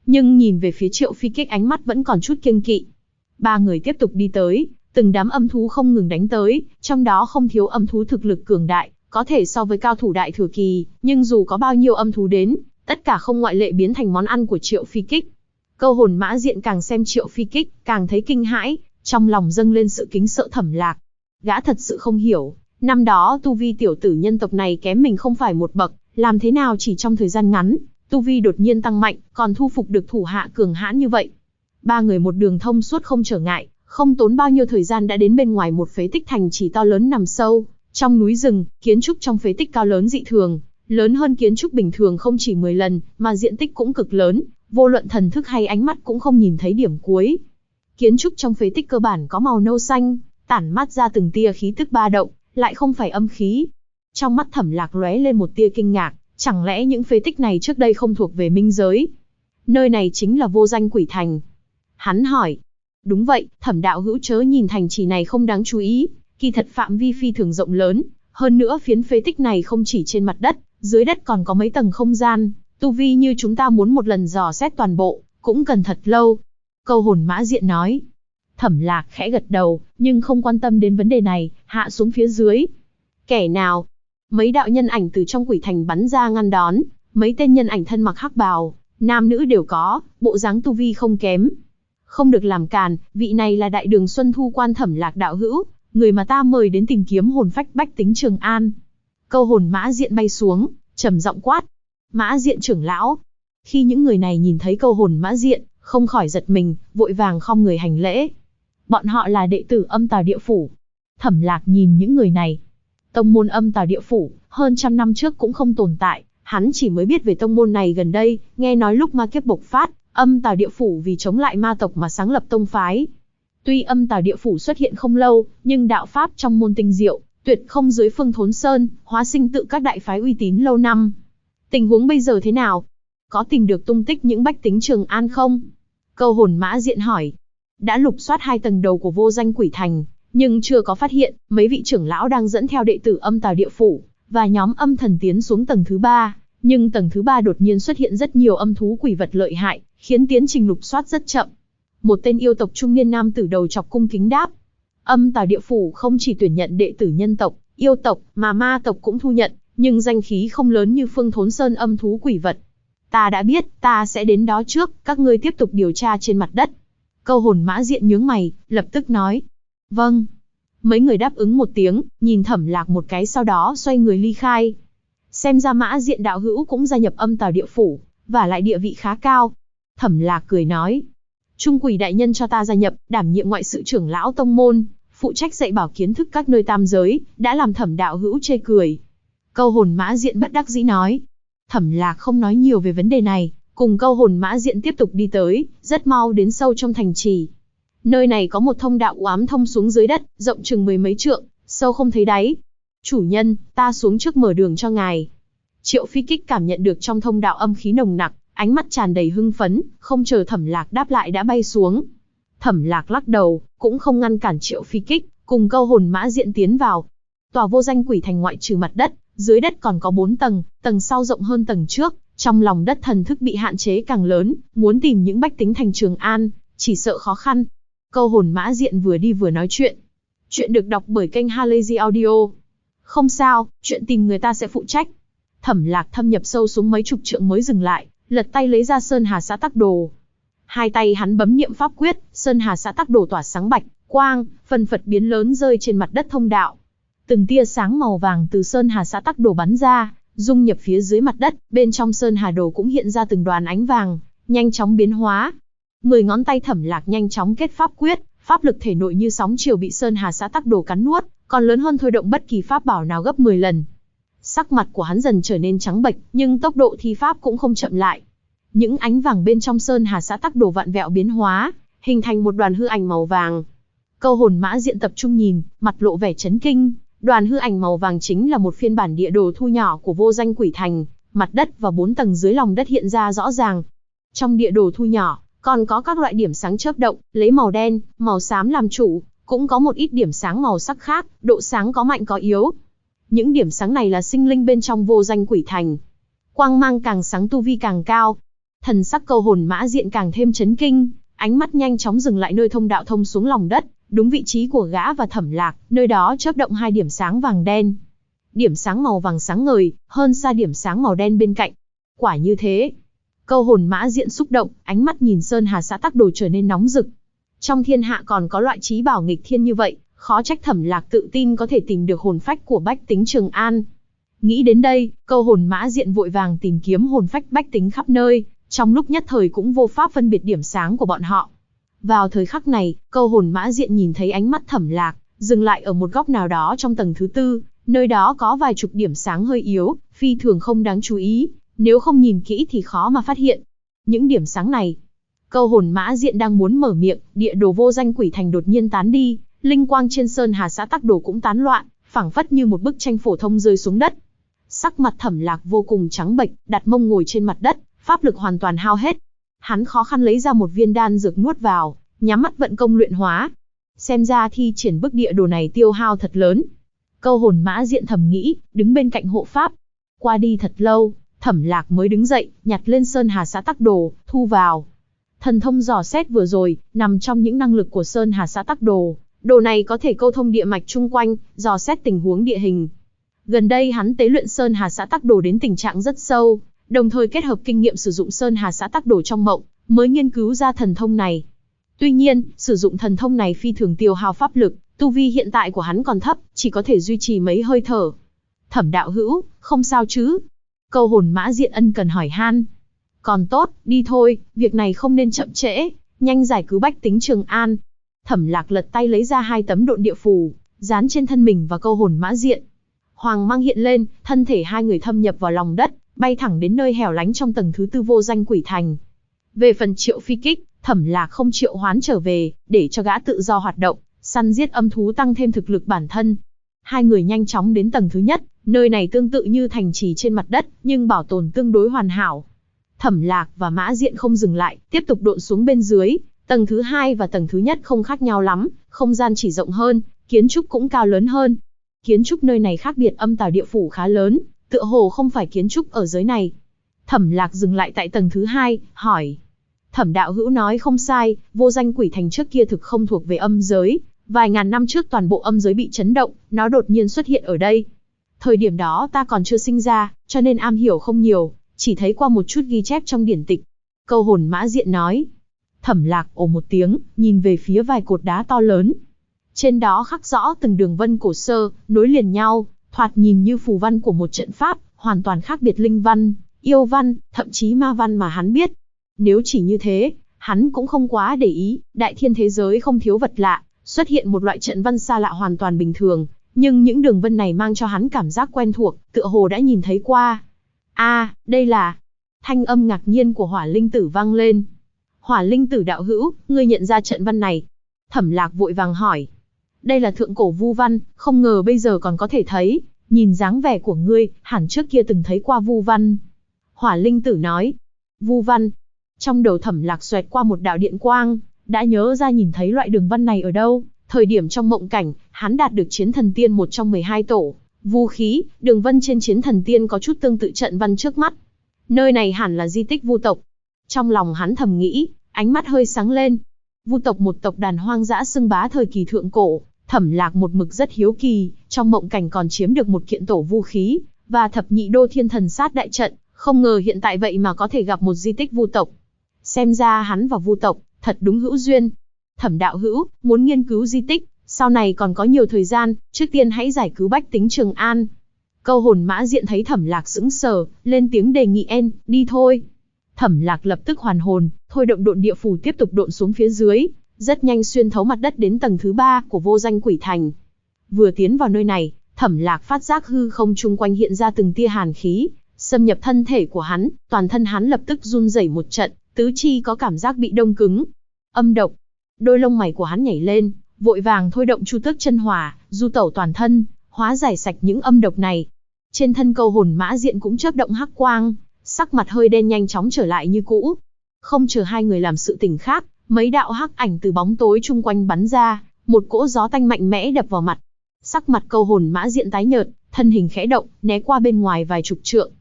nhưng nhìn về phía Triệu Phi Kích ánh mắt vẫn còn chút kiêng kỵ. Ba người tiếp tục đi tới, từng đám âm thú không ngừng đánh tới, trong đó không thiếu âm thú thực lực cường đại, có thể so với cao thủ đại thừa kỳ, nhưng dù có bao nhiêu âm thú đến, tất cả không ngoại lệ biến thành món ăn của Triệu Phi Kích. Câu Hồn Mã Diện càng xem Triệu Phi Kích, càng thấy kinh hãi, trong lòng dâng lên sự kính sợ Thẩm Lạc. Gã thật sự không hiểu, năm đó tu vi tiểu tử nhân tộc này kém mình không phải một bậc, làm thế nào chỉ trong thời gian ngắn, tu vi đột nhiên tăng mạnh, còn thu phục được thủ hạ cường hãn như vậy. Ba người một đường thông suốt không trở ngại, không tốn bao nhiêu thời gian đã đến bên ngoài một phế tích thành trì to lớn nằm sâu trong núi rừng. Kiến trúc trong phế tích cao lớn dị thường, lớn hơn kiến trúc bình thường không chỉ 10 lần, mà diện tích cũng cực lớn, vô luận thần thức hay ánh mắt cũng không nhìn thấy điểm cuối. Kiến trúc trong phế tích cơ bản có màu nâu xanh, tản mát ra từng tia khí tức ba động, lại không phải âm khí. Trong mắt Thẩm Lạc lóe lên một tia kinh ngạc, chẳng lẽ những phế tích này trước đây không thuộc về minh giới? Nơi này chính là Vô Danh Quỷ Thành. Hắn hỏi. Đúng vậy, Thẩm đạo hữu chớ nhìn thành trì này không đáng chú ý, kỳ thật phạm vi phi thường rộng lớn, hơn nữa phiến phế tích này không chỉ trên mặt đất, dưới đất còn có mấy tầng không gian, tu vi như chúng ta muốn một lần dò xét toàn bộ, cũng cần thật lâu. Câu Hồn Mã Diện nói. Thẩm Lạc khẽ gật đầu, nhưng không quan tâm đến vấn đề này, hạ xuống phía dưới. Kẻ nào? Mấy đạo nhân ảnh từ trong quỷ thành bắn ra ngăn đón, mấy tên nhân ảnh thân mặc hắc bào, nam nữ đều có, bộ dáng tu vi không kém. Không được làm càn, vị này là Đại Đường Xuân Thu Quan Thẩm Lạc đạo hữu, người mà ta mời đến tìm kiếm hồn phách bách tính Trường An. Câu Hồn Mã Diện bay xuống, trầm giọng quát. Mã Diện trưởng lão. Khi những người này nhìn thấy Câu Hồn Mã Diện, không khỏi giật mình, vội vàng khom người hành lễ. Bọn họ là đệ tử Âm Tào Địa Phủ. Thẩm Lạc nhìn những người này. Tông môn Âm Tào Địa Phủ, hơn trăm năm trước cũng không tồn tại, hắn chỉ mới biết về tông môn này gần đây, nghe nói lúc ma kiếp bộc phát, Âm Tào Địa Phủ vì chống lại ma tộc mà sáng lập tông phái. Tuy Âm Tào Địa Phủ xuất hiện không lâu, nhưng đạo pháp trong môn tinh diệu, tuyệt không dưới Phương Thốn Sơn, hóa sinh tự các đại phái uy tín lâu năm. Tình huống bây giờ thế nào? Có tìm được tung tích những bách tính Trường An không? Câu Hồn Mã Diện hỏi. Đã lục soát 2 tầng đầu của Vô Danh Quỷ Thành, nhưng chưa có phát hiện. Mấy vị trưởng lão đang dẫn theo đệ tử Âm Tào Địa Phủ và nhóm âm thần tiến xuống tầng thứ 3, nhưng tầng thứ 3 đột nhiên xuất hiện rất nhiều âm thú quỷ vật lợi hại, khiến tiến trình lục soát rất chậm. Một tên yêu tộc trung niên nam tử đầu chọc cung kính đáp. Âm Tào Địa Phủ không chỉ tuyển nhận đệ tử nhân tộc, yêu tộc, mà ma tộc cũng thu nhận, nhưng danh khí không lớn như Phương Thốn Sơn âm thú quỷ vật. Ta đã biết, ta sẽ đến đó trước, các ngươi tiếp tục điều tra trên mặt đất. Câu Hồn Mã Diện nhướng mày, lập tức nói. Vâng. Mấy người đáp ứng một tiếng, nhìn Thẩm Lạc một cái sau đó xoay người ly khai. Xem ra Mã Diện đạo hữu cũng gia nhập Âm Tào Địa Phủ, và lại địa vị khá cao. Thẩm Lạc cười nói. Trung Quỷ đại nhân cho ta gia nhập, đảm nhiệm ngoại sự trưởng lão tông môn, phụ trách dạy bảo kiến thức các nơi tam giới, đã làm Thẩm đạo hữu chê cười. Câu Hồn Mã Diện bất đắc dĩ nói. Thẩm Lạc không nói nhiều về vấn đề này, cùng Câu Hồn Mã Diện tiếp tục đi tới, rất mau đến sâu trong thành trì. Nơi này có một thông đạo u ám thông xuống dưới đất, rộng chừng 10 mấy trượng, sâu không thấy đáy. Chủ nhân, ta xuống trước mở đường cho ngài. Triệu Phi Kích cảm nhận được trong thông đạo âm khí nồng nặc, ánh mắt tràn đầy hưng phấn, không chờ Thẩm Lạc đáp lại đã bay xuống. Thẩm Lạc lắc đầu, cũng không ngăn cản Triệu Phi Kích, cùng Câu Hồn Mã Diện tiến vào. Tòa Vô Danh Quỷ Thành ngoại trừ mặt đất, dưới đất còn có 4 tầng, tầng sau rộng hơn tầng trước, trong lòng đất thần thức bị hạn chế càng lớn, muốn tìm những bách tính thành Trường An, chỉ sợ khó khăn. Câu Hồn Mã Diện vừa đi vừa nói chuyện. Chuyện được đọc bởi kênh Halazy Audio. Không sao, chuyện tìm người ta sẽ phụ trách. Thẩm Lạc thâm nhập sâu xuống mấy chục trượng mới dừng lại, lật tay lấy ra Sơn Hà Xã Tắc Đồ. Hai tay hắn bấm niệm pháp quyết, Sơn Hà Xã Tắc Đồ tỏa sáng bạch quang, phần phật biến lớn rơi trên mặt đất thông đạo. Từng tia sáng màu vàng từ Sơn Hà Xã Tắc Đồ bắn ra, dung nhập phía dưới mặt đất, bên trong Sơn Hà Đồ cũng hiện ra từng đoàn ánh vàng, nhanh chóng biến hóa. 10 ngón tay Thẩm Lạc nhanh chóng kết pháp quyết, pháp lực thể nội như sóng chiều bị Sơn Hà Xã Tắc Đồ cắn nuốt, còn lớn hơn thôi động bất kỳ pháp bảo nào gấp 10 lần. Sắc mặt của hắn dần trở nên trắng bệch, nhưng tốc độ thi pháp cũng không chậm lại. Những ánh vàng bên trong Sơn Hà Xã Tắc Đồ vặn vẹo biến hóa, hình thành một đoàn hư ảnh màu vàng. Câu Hồn Mã Diện tập trung nhìn, mặt lộ vẻ chấn kinh. Đoàn hư ảnh màu vàng chính là một phiên bản địa đồ thu nhỏ của Vô Danh Quỷ Thành, mặt đất và 4 tầng dưới lòng đất hiện ra rõ ràng. Trong địa đồ thu nhỏ, còn có các loại điểm sáng chớp động, lấy màu đen, màu xám làm chủ, cũng có một ít điểm sáng màu sắc khác, độ sáng có mạnh có yếu. Những điểm sáng này là sinh linh bên trong Vô Danh Quỷ Thành. Quang mang càng sáng tu vi càng cao. Thần sắc câu hồn mã diện càng thêm chấn kinh, ánh mắt nhanh chóng dừng lại nơi thông đạo thông xuống lòng đất, đúng vị trí của gã và Thẩm Lạc, nơi đó chớp động hai điểm sáng vàng đen. Điểm sáng màu vàng sáng ngời, hơn xa điểm sáng màu đen bên cạnh. Quả như thế. Câu hồn mã diện xúc động, ánh mắt nhìn Sơn Hà xã tắc đồ trở nên nóng rực. Trong thiên hạ còn có loại trí bảo nghịch thiên như vậy, khó trách Thẩm Lạc tự tin có thể tìm được hồn phách của Bách Tính Trường An. Nghĩ đến đây, câu hồn mã diện vội vàng tìm kiếm hồn phách bách tính khắp nơi, trong lúc nhất thời cũng vô pháp phân biệt điểm sáng của bọn họ. Vào thời khắc này, câu hồn mã diện nhìn thấy ánh mắt Thẩm Lạc, dừng lại ở một góc nào đó trong tầng thứ tư, nơi đó có vài chục điểm sáng hơi yếu, phi thường không đáng chú ý, nếu không nhìn kỹ thì khó mà phát hiện. Những điểm sáng này, câu hồn mã diện đang muốn mở miệng, địa đồ vô danh quỷ thành đột nhiên tán đi, linh quang trên Sơn Hà xã tắc đồ cũng tán loạn, phảng phất như một bức tranh phổ thông rơi xuống đất. Sắc mặt Thẩm Lạc vô cùng trắng bệch, đặt mông ngồi trên mặt đất, pháp lực hoàn toàn hao hết. Hắn khó khăn lấy ra một viên đan dược nuốt vào, nhắm mắt vận công luyện hóa. Xem ra thi triển bức địa đồ này tiêu hao thật lớn. Câu hồn mã diện thầm nghĩ, đứng bên cạnh hộ pháp. Qua đi thật lâu, Thẩm Lạc mới đứng dậy, nhặt lên Sơn Hà xã tắc đồ, thu vào. Thần thông dò xét vừa rồi, nằm trong những năng lực của Sơn Hà xã tắc đồ. Đồ này có thể câu thông địa mạch chung quanh, dò xét tình huống địa hình. Gần đây hắn tế luyện Sơn Hà xã tắc đồ đến tình trạng rất sâu, đồng thời kết hợp kinh nghiệm sử dụng Sơn Hà xã tắc đồ trong mộng, mới nghiên cứu ra thần thông này. Tuy nhiên, sử dụng thần thông này phi thường tiêu hao pháp lực, tu vi hiện tại của hắn còn thấp, chỉ có thể duy trì mấy hơi thở. Thẩm đạo hữu, không sao chứ? Câu hồn mã diện ân cần hỏi han. Còn tốt, đi thôi, việc này không nên chậm trễ, nhanh giải cứu Bách Tính Trường An. Thẩm Lạc lật tay lấy ra 2 tấm độn địa phù, dán trên thân mình và câu hồn mã diện. Hoàng mang hiện lên, thân thể hai người thâm nhập vào lòng đất, bay thẳng đến nơi hẻo lánh trong tầng thứ tư vô danh quỷ thành. Về phần Triệu Phi Kích, Thẩm Lạc không triệu hoán trở về, để cho gã tự do hoạt động, săn giết âm thú tăng thêm thực lực bản thân. Hai người nhanh chóng đến tầng thứ nhất, nơi này tương tự như thành trì trên mặt đất, nhưng bảo tồn tương đối hoàn hảo. Thẩm Lạc và Mã Diện không dừng lại, tiếp tục độn xuống bên dưới. Tầng thứ 2 và tầng thứ nhất không khác nhau lắm, không gian chỉ rộng hơn, kiến trúc cũng cao lớn hơn. Kiến trúc nơi này khác biệt âm tào địa phủ khá lớn, tựa hồ không phải kiến trúc ở giới này. Thẩm Lạc dừng lại tại tầng thứ 2, hỏi. Thẩm đạo hữu nói không sai, vô danh quỷ thành trước kia thực không thuộc về âm giới. Vài ngàn năm trước toàn bộ âm giới bị chấn động, nó đột nhiên xuất hiện ở đây. Thời điểm đó ta còn chưa sinh ra, cho nên am hiểu không nhiều, chỉ thấy qua một chút ghi chép trong điển tịch. Câu hồn Mã Diện nói. Thẩm Lạc ồ một tiếng, nhìn về phía vài cột đá to lớn. Trên đó khắc rõ từng đường vân cổ sơ, nối liền nhau, thoạt nhìn như phù văn của một trận pháp, hoàn toàn khác biệt linh văn, yêu văn, thậm chí ma văn mà hắn biết. Nếu chỉ như thế, hắn cũng không quá để ý, đại thiên thế giới không thiếu vật lạ, xuất hiện một loại trận văn xa lạ hoàn toàn bình thường, nhưng những đường vân này mang cho hắn cảm giác quen thuộc, tựa hồ đã nhìn thấy qua. Đây là... Thanh âm ngạc nhiên của Hỏa Linh Tử vang lên. Hỏa Linh Tử đạo hữu, ngươi nhận ra trận văn này? Thẩm Lạc vội vàng hỏi. Đây là thượng cổ vu văn, không ngờ bây giờ còn có thể thấy, nhìn dáng vẻ của ngươi, hẳn trước kia từng thấy qua vu văn. Hỏa Linh Tử nói. Vu văn. Trong đầu Thẩm Lạc xoẹt qua một đạo điện quang, đã nhớ ra nhìn thấy loại đường văn này ở đâu. Thời điểm trong mộng cảnh, hắn đạt được Chiến Thần Tiên một trong 12 tổ. Vu khí, đường vân trên Chiến Thần Tiên có chút tương tự trận văn trước mắt. Nơi này hẳn là di tích vu tộc. Trong lòng hắn thầm nghĩ, ánh mắt hơi sáng lên. Vu tộc một tộc đàn hoang dã xưng bá thời kỳ thượng cổ, Thẩm Lạc một mực rất hiếu kỳ, trong mộng cảnh còn chiếm được một kiện tổ vu khí, và thập nhị đô thiên thần sát đại trận, không ngờ hiện tại vậy mà có thể gặp một di tích vu tộc. Xem ra hắn và vu tộc, thật đúng hữu duyên. Thẩm đạo hữu, muốn nghiên cứu di tích, sau này còn có nhiều thời gian, trước tiên hãy giải cứu Bách Tính Trường An. Câu hồn Mã Diện thấy Thẩm Lạc sững sờ, lên tiếng đề nghị đi thôi. Thẩm Lạc lập tức hoàn hồn, thôi động độn địa phù tiếp tục độn xuống phía dưới, rất nhanh xuyên thấu mặt đất đến tầng thứ 3 của vô danh quỷ thành. Vừa tiến vào nơi này, Thẩm Lạc phát giác hư không chung quanh hiện ra từng tia hàn khí, xâm nhập thân thể của hắn, toàn thân hắn lập tức run rẩy một trận, tứ chi có cảm giác bị đông cứng. Âm độc. Đôi lông mày của hắn nhảy lên, vội vàng thôi động Chu Tước Chân Hỏa, du tẩu toàn thân, hóa giải sạch những âm độc này. Trên thân câu hồn Mã Diện cũng chớp động hắc quang, sắc mặt hơi đen nhanh chóng trở lại như cũ. Không chờ hai người làm sự tình khác, mấy đạo hắc ảnh từ bóng tối chung quanh bắn ra, một cỗ gió tanh mạnh mẽ đập vào mặt. Sắc mặt câu hồn Mã Diện tái nhợt, thân hình khẽ động, né qua bên ngoài vài chục trượng.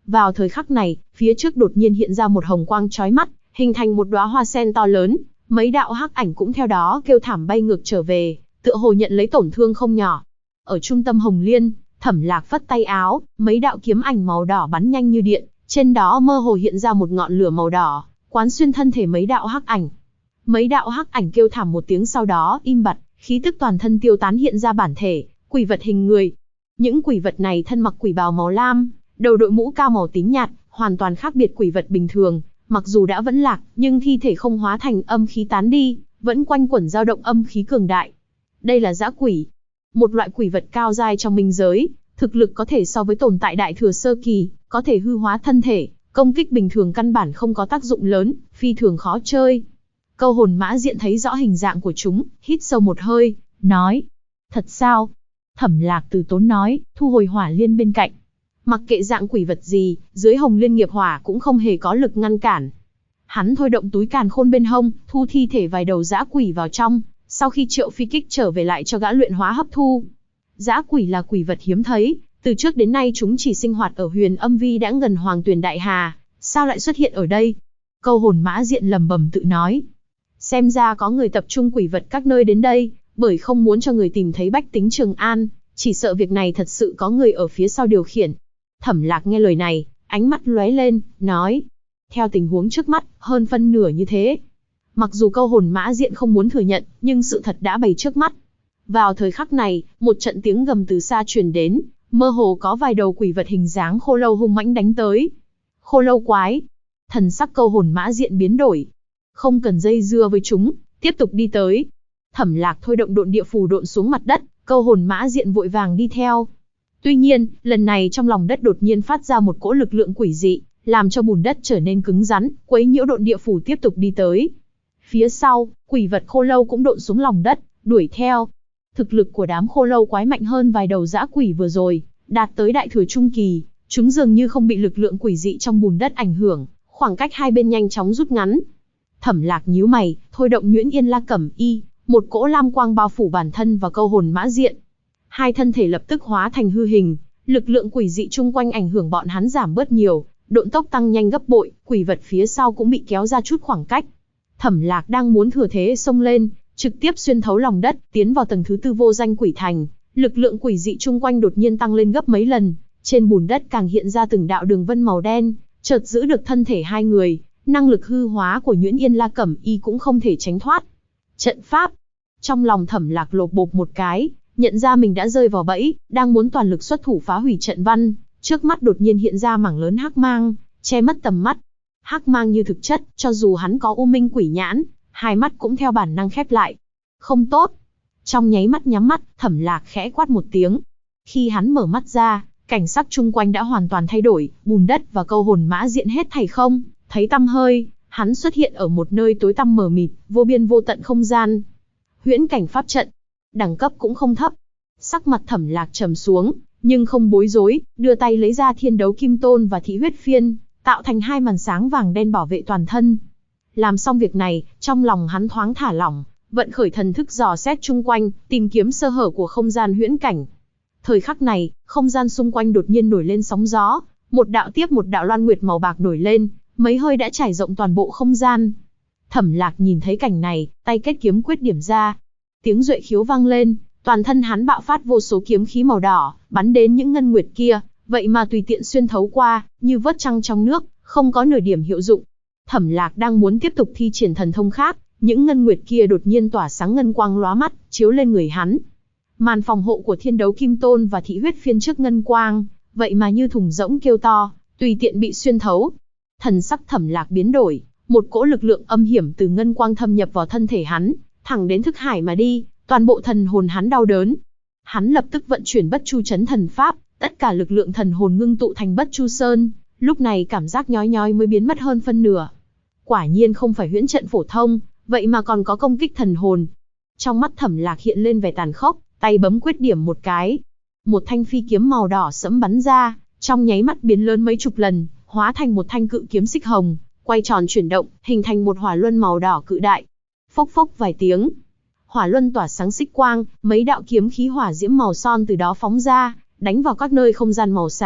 Vào thời khắc này, phía trước đột nhiên hiện ra một hồng quang chói mắt, hình thành một đóa hoa sen to lớn, mấy đạo hắc ảnh cũng theo đó kêu thảm bay ngược trở về, tựa hồ nhận lấy tổn thương không nhỏ. Ở trung tâm Hồng Liên, Thẩm Lạc phất tay áo, mấy đạo kiếm ảnh màu đỏ bắn nhanh như điện, trên đó mơ hồ hiện ra một ngọn lửa màu đỏ, quán xuyên thân thể mấy đạo hắc ảnh. Mấy đạo hắc ảnh kêu thảm một tiếng sau đó im bặt, khí tức toàn thân tiêu tán hiện ra bản thể, quỷ vật hình người. Những quỷ vật này thân mặc quỷ bào màu lam, đầu đội mũ cao màu tím nhạt, hoàn toàn khác biệt quỷ vật bình thường, mặc dù đã vẫn lạc, nhưng thi thể không hóa thành âm khí tán đi, vẫn quanh quẩn dao động âm khí cường đại. Đây là dã quỷ, một loại quỷ vật cao giai trong minh giới, thực lực có thể so với tồn tại đại thừa sơ kỳ, có thể hư hóa thân thể, công kích bình thường căn bản không có tác dụng lớn, phi thường khó chơi. Câu hồn mã diện thấy rõ hình dạng của chúng, hít sâu một hơi, nói: thật sao? Thẩm Lạc từ tốn nói, thu hồi hỏa liên bên cạnh. Mặc kệ dạng quỷ vật gì, dưới Hồng Liên nghiệp hỏa cũng không hề có lực ngăn cản. Hắn thôi động túi càn khôn bên hông, thu thi thể vài đầu dã quỷ vào trong, sau khi Triệu Phi Kích trở về lại cho gã luyện hóa hấp thu. Dã quỷ là quỷ vật hiếm thấy, từ trước đến nay chúng chỉ sinh hoạt ở Huyền Âm Vi đã gần Hoàng Tuyền Đại Hà, sao lại xuất hiện ở đây? Câu hồn mã diện lẩm bẩm tự nói. Xem ra có người tập trung quỷ vật các nơi đến đây, bởi không muốn cho người tìm thấy bách tính Trường An, chỉ sợ việc này thật sự có người ở phía sau điều khiển. Thẩm Lạc nghe lời này, ánh mắt lóe lên, nói: theo tình huống trước mắt, hơn phân nửa như thế. Mặc dù câu hồn mã diện không muốn thừa nhận, nhưng sự thật đã bày trước mắt. Vào thời khắc này, một trận tiếng gầm từ xa truyền đến, mơ hồ có vài đầu quỷ vật hình dáng khô lâu hung mãnh đánh tới. Khô lâu quái. Thần sắc câu hồn mã diện biến đổi. Không cần dây dưa với chúng, tiếp tục đi tới. Thẩm Lạc thôi động độn địa phù độn xuống mặt đất, câu hồn mã diện vội vàng đi theo. Tuy nhiên, lần này trong lòng đất đột nhiên phát ra một cỗ lực lượng quỷ dị, làm cho bùn đất trở nên cứng rắn, quấy nhiễu độn địa phù tiếp tục đi tới. Phía sau, quỷ vật khô lâu cũng độn xuống lòng đất, đuổi theo. Thực lực của đám khô lâu quái mạnh hơn vài đầu dã quỷ vừa rồi, đạt tới đại thừa trung kỳ, chúng dường như không bị lực lượng quỷ dị trong bùn đất ảnh hưởng, khoảng cách hai bên nhanh chóng rút ngắn. Thẩm Lạc nhíu mày, thôi động Nhuyễn Yên La Cẩm Y, một cỗ lam quang bao phủ bản thân và câu hồn mã diện. Hai thân thể lập tức hóa thành hư hình, lực lượng quỷ dị chung quanh ảnh hưởng bọn hắn giảm bớt nhiều, độn tốc tăng nhanh gấp bội, quỷ vật phía sau cũng bị kéo ra chút khoảng cách. Thẩm Lạc đang muốn thừa thế xông lên, trực tiếp xuyên thấu lòng đất, tiến vào tầng thứ tư vô danh quỷ thành, lực lượng quỷ dị chung quanh đột nhiên tăng lên gấp mấy lần, trên bùn đất càng hiện ra từng đạo đường vân màu đen, chợt giữ được thân thể hai người, năng lực hư hóa của Nhuyễn Yên La Cẩm Y cũng không thể tránh thoát. Trận pháp. Trong lòng Thẩm Lạc lột bột một cái, nhận ra mình đã rơi vào bẫy, đang muốn toàn lực xuất thủ phá hủy trận văn, trước mắt đột nhiên hiện ra mảng lớn hắc mang, che mất tầm mắt. Hắc mang như thực chất, cho dù hắn có U Minh Quỷ Nhãn, hai mắt cũng theo bản năng khép lại. Không tốt. Trong nháy mắt nhắm mắt, Thẩm Lạc khẽ quát một tiếng. Khi hắn mở mắt ra, cảnh sắc chung quanh đã hoàn toàn thay đổi, bùn đất và câu hồn mã diện hết thảy không thấy tăm hơi, hắn xuất hiện ở một nơi tối tăm mờ mịt, vô biên vô tận không gian. Huyễn cảnh pháp trận, đẳng cấp cũng không thấp. Sắc mặt Thẩm Lạc trầm xuống, nhưng không bối rối, đưa tay lấy ra Thiên Đấu Kim Tôn và Thị Huyết Phiên, tạo thành hai màn sáng vàng đen bảo vệ toàn thân. Làm xong việc này, trong lòng hắn thoáng thả lỏng, vận khởi thần thức dò xét chung quanh, tìm kiếm sơ hở của không gian huyễn cảnh. Thời khắc này, không gian xung quanh đột nhiên nổi lên sóng gió, một đạo tiếp một đạo loan nguyệt màu bạc nổi lên, mấy hơi đã trải rộng toàn bộ không gian. Thẩm Lạc nhìn thấy cảnh này, tay kết kiếm quyết điểm ra. Tiếng duệ khiếu vang lên, toàn thân hắn bạo phát vô số kiếm khí màu đỏ, bắn đến những ngân nguyệt kia, vậy mà tùy tiện xuyên thấu qua, như vớt trăng trong nước, không có nửa điểm hiệu dụng. Thẩm Lạc đang muốn tiếp tục thi triển thần thông khác, những ngân nguyệt kia đột nhiên tỏa sáng ngân quang lóa mắt, chiếu lên người hắn. Màn phòng hộ của Thiên Đấu Kim Tôn và Thị Huyết Phiên trước ngân quang, vậy mà như thùng rỗng kêu to, tùy tiện bị xuyên thấu. Thần sắc Thẩm Lạc biến đổi, một cỗ lực lượng âm hiểm từ ngân quang thâm nhập vào thân thể hắn, thẳng đến thức hải mà đi, toàn bộ thần hồn hắn đau đớn. Hắn lập tức vận chuyển Bất Chu Chấn thần pháp, tất cả lực lượng thần hồn ngưng tụ thành Bất Chu Sơn, lúc này cảm giác nhói nhói mới biến mất hơn phân nửa. Quả nhiên không phải huyễn trận phổ thông, vậy mà còn có công kích thần hồn. Trong mắt Thẩm Lạc hiện lên vẻ tàn khốc, tay bấm quyết điểm một cái. Một thanh phi kiếm màu đỏ sẫm bắn ra, trong nháy mắt biến lớn mấy chục lần, hóa thành một thanh cự kiếm xích hồng, quay tròn chuyển động, hình thành một hỏa luân màu đỏ cự đại. Phốc phốc vài tiếng, hỏa luân tỏa sáng xích quang, mấy đạo kiếm khí hỏa diễm màu son từ đó phóng ra, đánh vào các nơi không gian màu xám,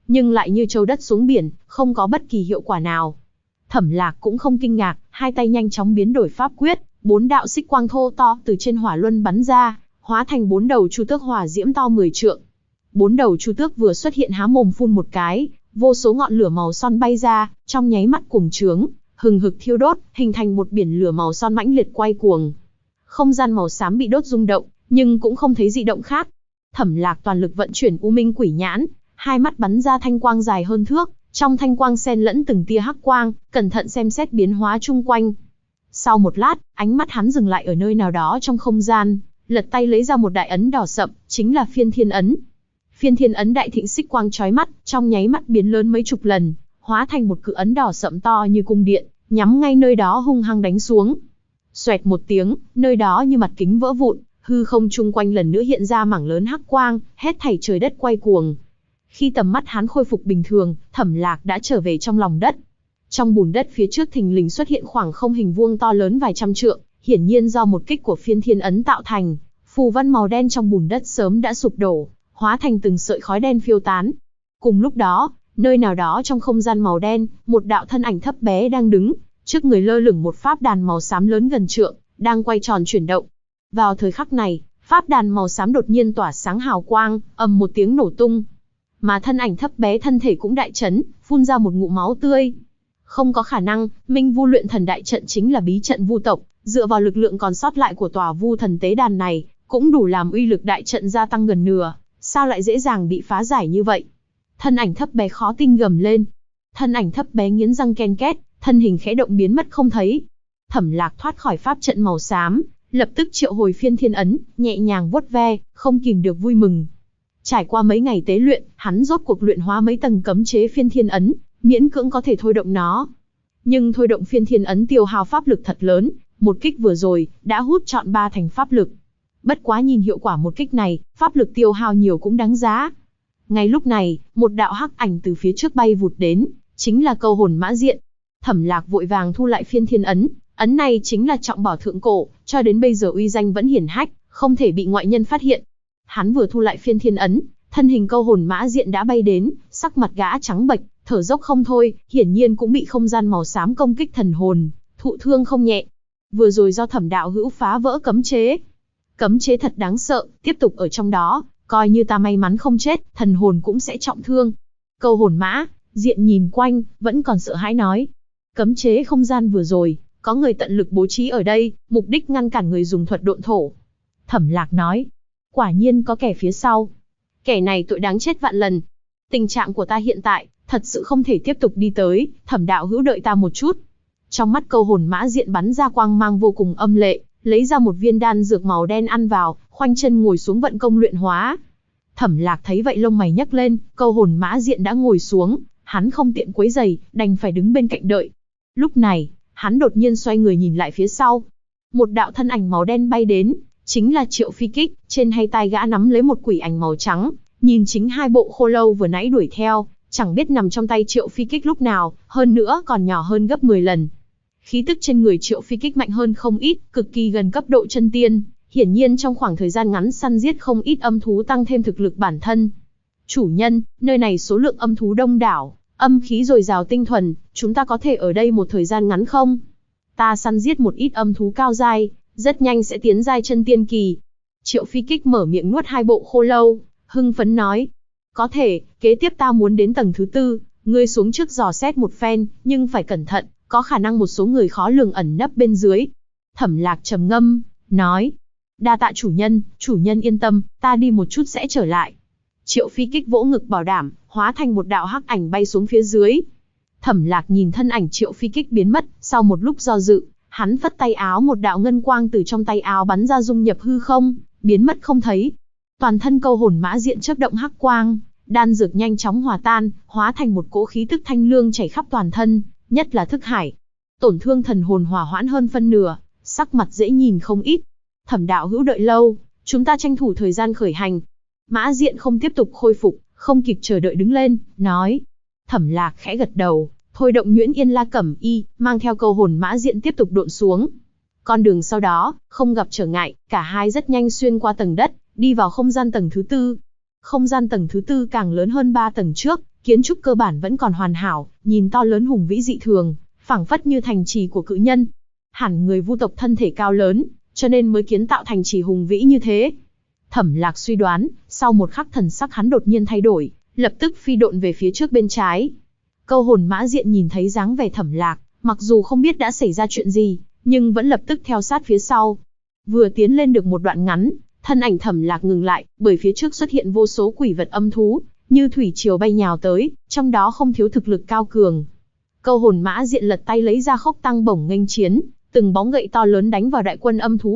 nhưng lại như trâu đất xuống biển, không có bất kỳ hiệu quả nào. Thẩm Lạc cũng không kinh ngạc, hai tay nhanh chóng biến đổi pháp quyết, 4 đạo xích quang thô to từ trên hỏa luân bắn ra, hóa thành 4 đầu chu tước hỏa diễm to 10 trượng. 4 đầu chu tước vừa xuất hiện há mồm phun một cái, vô số ngọn lửa màu son bay ra, trong nháy mắt cuồng trướng, hừng hực thiêu đốt, hình thành một biển lửa màu son mãnh liệt quay cuồng. Không gian màu xám bị đốt rung động, nhưng cũng không thấy dị động khác. Thẩm Lạc toàn lực vận chuyển U Minh Quỷ Nhãn, hai mắt bắn ra thanh quang dài hơn thước, trong thanh quang xen lẫn từng tia hắc quang, cẩn thận xem xét biến hóa chung quanh. Sau một lát, ánh mắt hắn dừng lại ở nơi nào đó trong không gian, lật tay lấy ra một đại ấn đỏ sậm, chính là Phiên Thiên ấn. Phiên Thiên ấn đại thịnh xích quang chói mắt, trong nháy mắt biến lớn mấy chục lần, hóa thành một cự ấn đỏ sậm to như cung điện, nhắm ngay nơi đó hung hăng đánh xuống. Xoẹt một tiếng, nơi đó như mặt kính vỡ vụn, hư không chung quanh lần nữa hiện ra mảng lớn hắc quang, hết thảy trời đất quay cuồng. Khi tầm mắt hắn khôi phục bình thường, Thẩm Lạc đã trở về trong lòng đất. Trong bùn đất phía trước thình lình xuất hiện khoảng không hình vuông to lớn vài trăm trượng, hiển nhiên do một kích của Phiên Thiên ấn tạo thành. Phù văn màu đen trong bùn đất sớm đã sụp đổ, hóa thành từng sợi khói đen phiêu tán. Cùng lúc đó, nơi nào đó trong không gian màu đen, một đạo thân ảnh thấp bé đang đứng, trước người lơ lửng một pháp đàn màu xám lớn gần trượng, đang quay tròn chuyển động. Vào thời khắc này, pháp đàn màu xám đột nhiên tỏa sáng hào quang, ầm một tiếng nổ tung. Mà thân ảnh thấp bé thân thể cũng đại chấn, phun ra một ngụm máu tươi. Không có khả năng, Minh Vu luyện thần đại trận chính là bí trận vu tộc, dựa vào lực lượng còn sót lại của tòa vu thần tế đàn này, cũng đủ làm uy lực đại trận gia tăng gần nửa, sao lại dễ dàng bị phá giải như vậy? Thân ảnh thấp bé khó tin gầm lên. Thân ảnh thấp bé nghiến răng ken két, thân hình khẽ động biến mất không thấy. Thẩm Lạc thoát khỏi pháp trận màu xám, lập tức triệu hồi Phiên Thiên ấn, nhẹ nhàng vuốt ve, không kìm được vui mừng. Trải qua mấy ngày tế luyện, hắn rốt cuộc luyện hóa mấy tầng cấm chế Phiên Thiên ấn, miễn cưỡng có thể thôi động nó. Nhưng thôi động Phiên Thiên ấn tiêu hao pháp lực thật lớn, một kích vừa rồi đã hút trọn 3 thành pháp lực. Bất quá nhìn hiệu quả một kích này, pháp lực tiêu hao nhiều cũng đáng giá. Ngay lúc này, một đạo hắc ảnh từ phía trước bay vụt đến, chính là Câu Hồn Mã Diện. Thẩm Lạc vội vàng thu lại Phiên Thiên ấn, ấn này chính là trọng bảo thượng cổ, cho đến bây giờ uy danh vẫn hiển hách, không thể bị ngoại nhân phát hiện. Hắn vừa thu lại Phiên Thiên ấn, thân hình Câu Hồn Mã Diện đã bay đến, sắc mặt gã trắng bệch, thở dốc không thôi, hiển nhiên cũng bị không gian màu xám công kích thần hồn, thụ thương không nhẹ. Vừa rồi do Thẩm đạo hữu phá vỡ cấm chế. Cấm chế thật đáng sợ, tiếp tục ở trong đó, coi như ta may mắn không chết, thần hồn cũng sẽ trọng thương. Câu Hồn Mã Diện nhìn quanh, vẫn còn sợ hãi nói. Cấm chế không gian vừa rồi, có người tận lực bố trí ở đây, mục đích ngăn cản người dùng thuật độn thổ. Thẩm Lạc nói. Quả nhiên có kẻ phía sau. Kẻ này tội đáng chết vạn lần. Tình trạng của ta hiện tại, thật sự không thể tiếp tục đi tới, Thẩm đạo hữu đợi ta một chút. Trong mắt Câu Hồn Mã Diện bắn ra quang mang vô cùng âm lệ, lấy ra một viên đan dược màu đen ăn vào, khoanh chân ngồi xuống vận công luyện hóa. Thẩm Lạc thấy vậy lông mày nhấc lên, Câu Hồn Mã Diện đã ngồi xuống, hắn không tiện quấy rầy, đành phải đứng bên cạnh đợi. Lúc này, hắn đột nhiên xoay người nhìn lại phía sau. Một đạo thân ảnh màu đen bay đến, chính là Triệu Phi Kích, trên hai tay gã nắm lấy một quỷ ảnh màu trắng, nhìn chính hai bộ khô lâu vừa nãy đuổi theo, chẳng biết nằm trong tay Triệu Phi Kích lúc nào, hơn nữa còn nhỏ hơn gấp 10 lần. Khí tức trên người Triệu Phi Kích mạnh hơn không ít, cực kỳ gần cấp độ chân tiên, hiển nhiên trong khoảng thời gian ngắn săn giết không ít âm thú tăng thêm thực lực bản thân. Chủ nhân, nơi này số lượng âm thú đông đảo, âm khí dồi dào tinh thuần, chúng ta có thể ở đây một thời gian ngắn không? Ta săn giết một ít âm thú cao giai, rất nhanh sẽ tiến giai chân tiên kỳ. Triệu Phi Kích mở miệng nuốt hai bộ khô lâu, hưng phấn nói. Có thể, kế tiếp ta muốn đến tầng thứ 4, ngươi xuống trước dò xét một phen, nhưng phải cẩn thận, có khả năng một số người khó lường ẩn nấp bên dưới. Thẩm Lạc trầm ngâm, nói. Đa tạ chủ nhân yên tâm, ta đi một chút sẽ trở lại. Triệu Phi Kích vỗ ngực bảo đảm, hóa thành một đạo hắc ảnh bay xuống phía dưới. Thẩm Lạc nhìn thân ảnh Triệu Phi Kích biến mất, sau một lúc do dự, hắn phất tay áo, một đạo ngân quang từ trong tay áo bắn ra dung nhập hư không, biến mất không thấy. Toàn thân Câu Hồn Mã Diện chớp động hắc quang, đan dược nhanh chóng hòa tan, hóa thành một cỗ khí tức thanh lương chảy khắp toàn thân, nhất là thức hải. Tổn thương thần hồn hòa hoãn hơn phân nửa, sắc mặt dễ nhìn không ít. Thẩm đạo hữu đợi lâu, chúng ta tranh thủ thời gian khởi hành. Mã Diện không tiếp tục khôi phục, không kịp chờ đợi đứng lên, nói. Thẩm Lạc khẽ gật đầu, thôi động Nhuyễn Yên La Cẩm Y, mang theo Câu Hồn Mã Diện tiếp tục độn xuống. Con đường sau đó, không gặp trở ngại, cả hai rất nhanh xuyên qua tầng đất, đi vào không gian tầng thứ 4. Không gian tầng thứ 4 càng lớn hơn 3 tầng trước, Kiến trúc cơ bản vẫn còn hoàn hảo, nhìn to lớn hùng vĩ dị thường, phảng phất như thành trì của cự nhân. Hẳn người Vu tộc thân thể cao lớn, cho nên mới kiến tạo thành trì hùng vĩ như thế. Thẩm Lạc suy đoán, sau một khắc thần sắc hắn đột nhiên thay đổi, lập tức phi độn về phía trước bên trái. Câu hồn mã diện nhìn thấy dáng vẻ Thẩm Lạc, mặc dù không biết đã xảy ra chuyện gì, nhưng vẫn lập tức theo sát phía sau. Vừa tiến lên được một đoạn ngắn, thân ảnh Thẩm Lạc ngừng lại, bởi phía trước xuất hiện vô số quỷ vật âm thú, như thủy triều bay nhào tới, trong đó không thiếu thực lực cao cường. Câu hồn mã diện lật tay lấy ra khốc tăng bổng nghênh chiến, từng bóng gậy to lớn đánh vào đại quân âm thú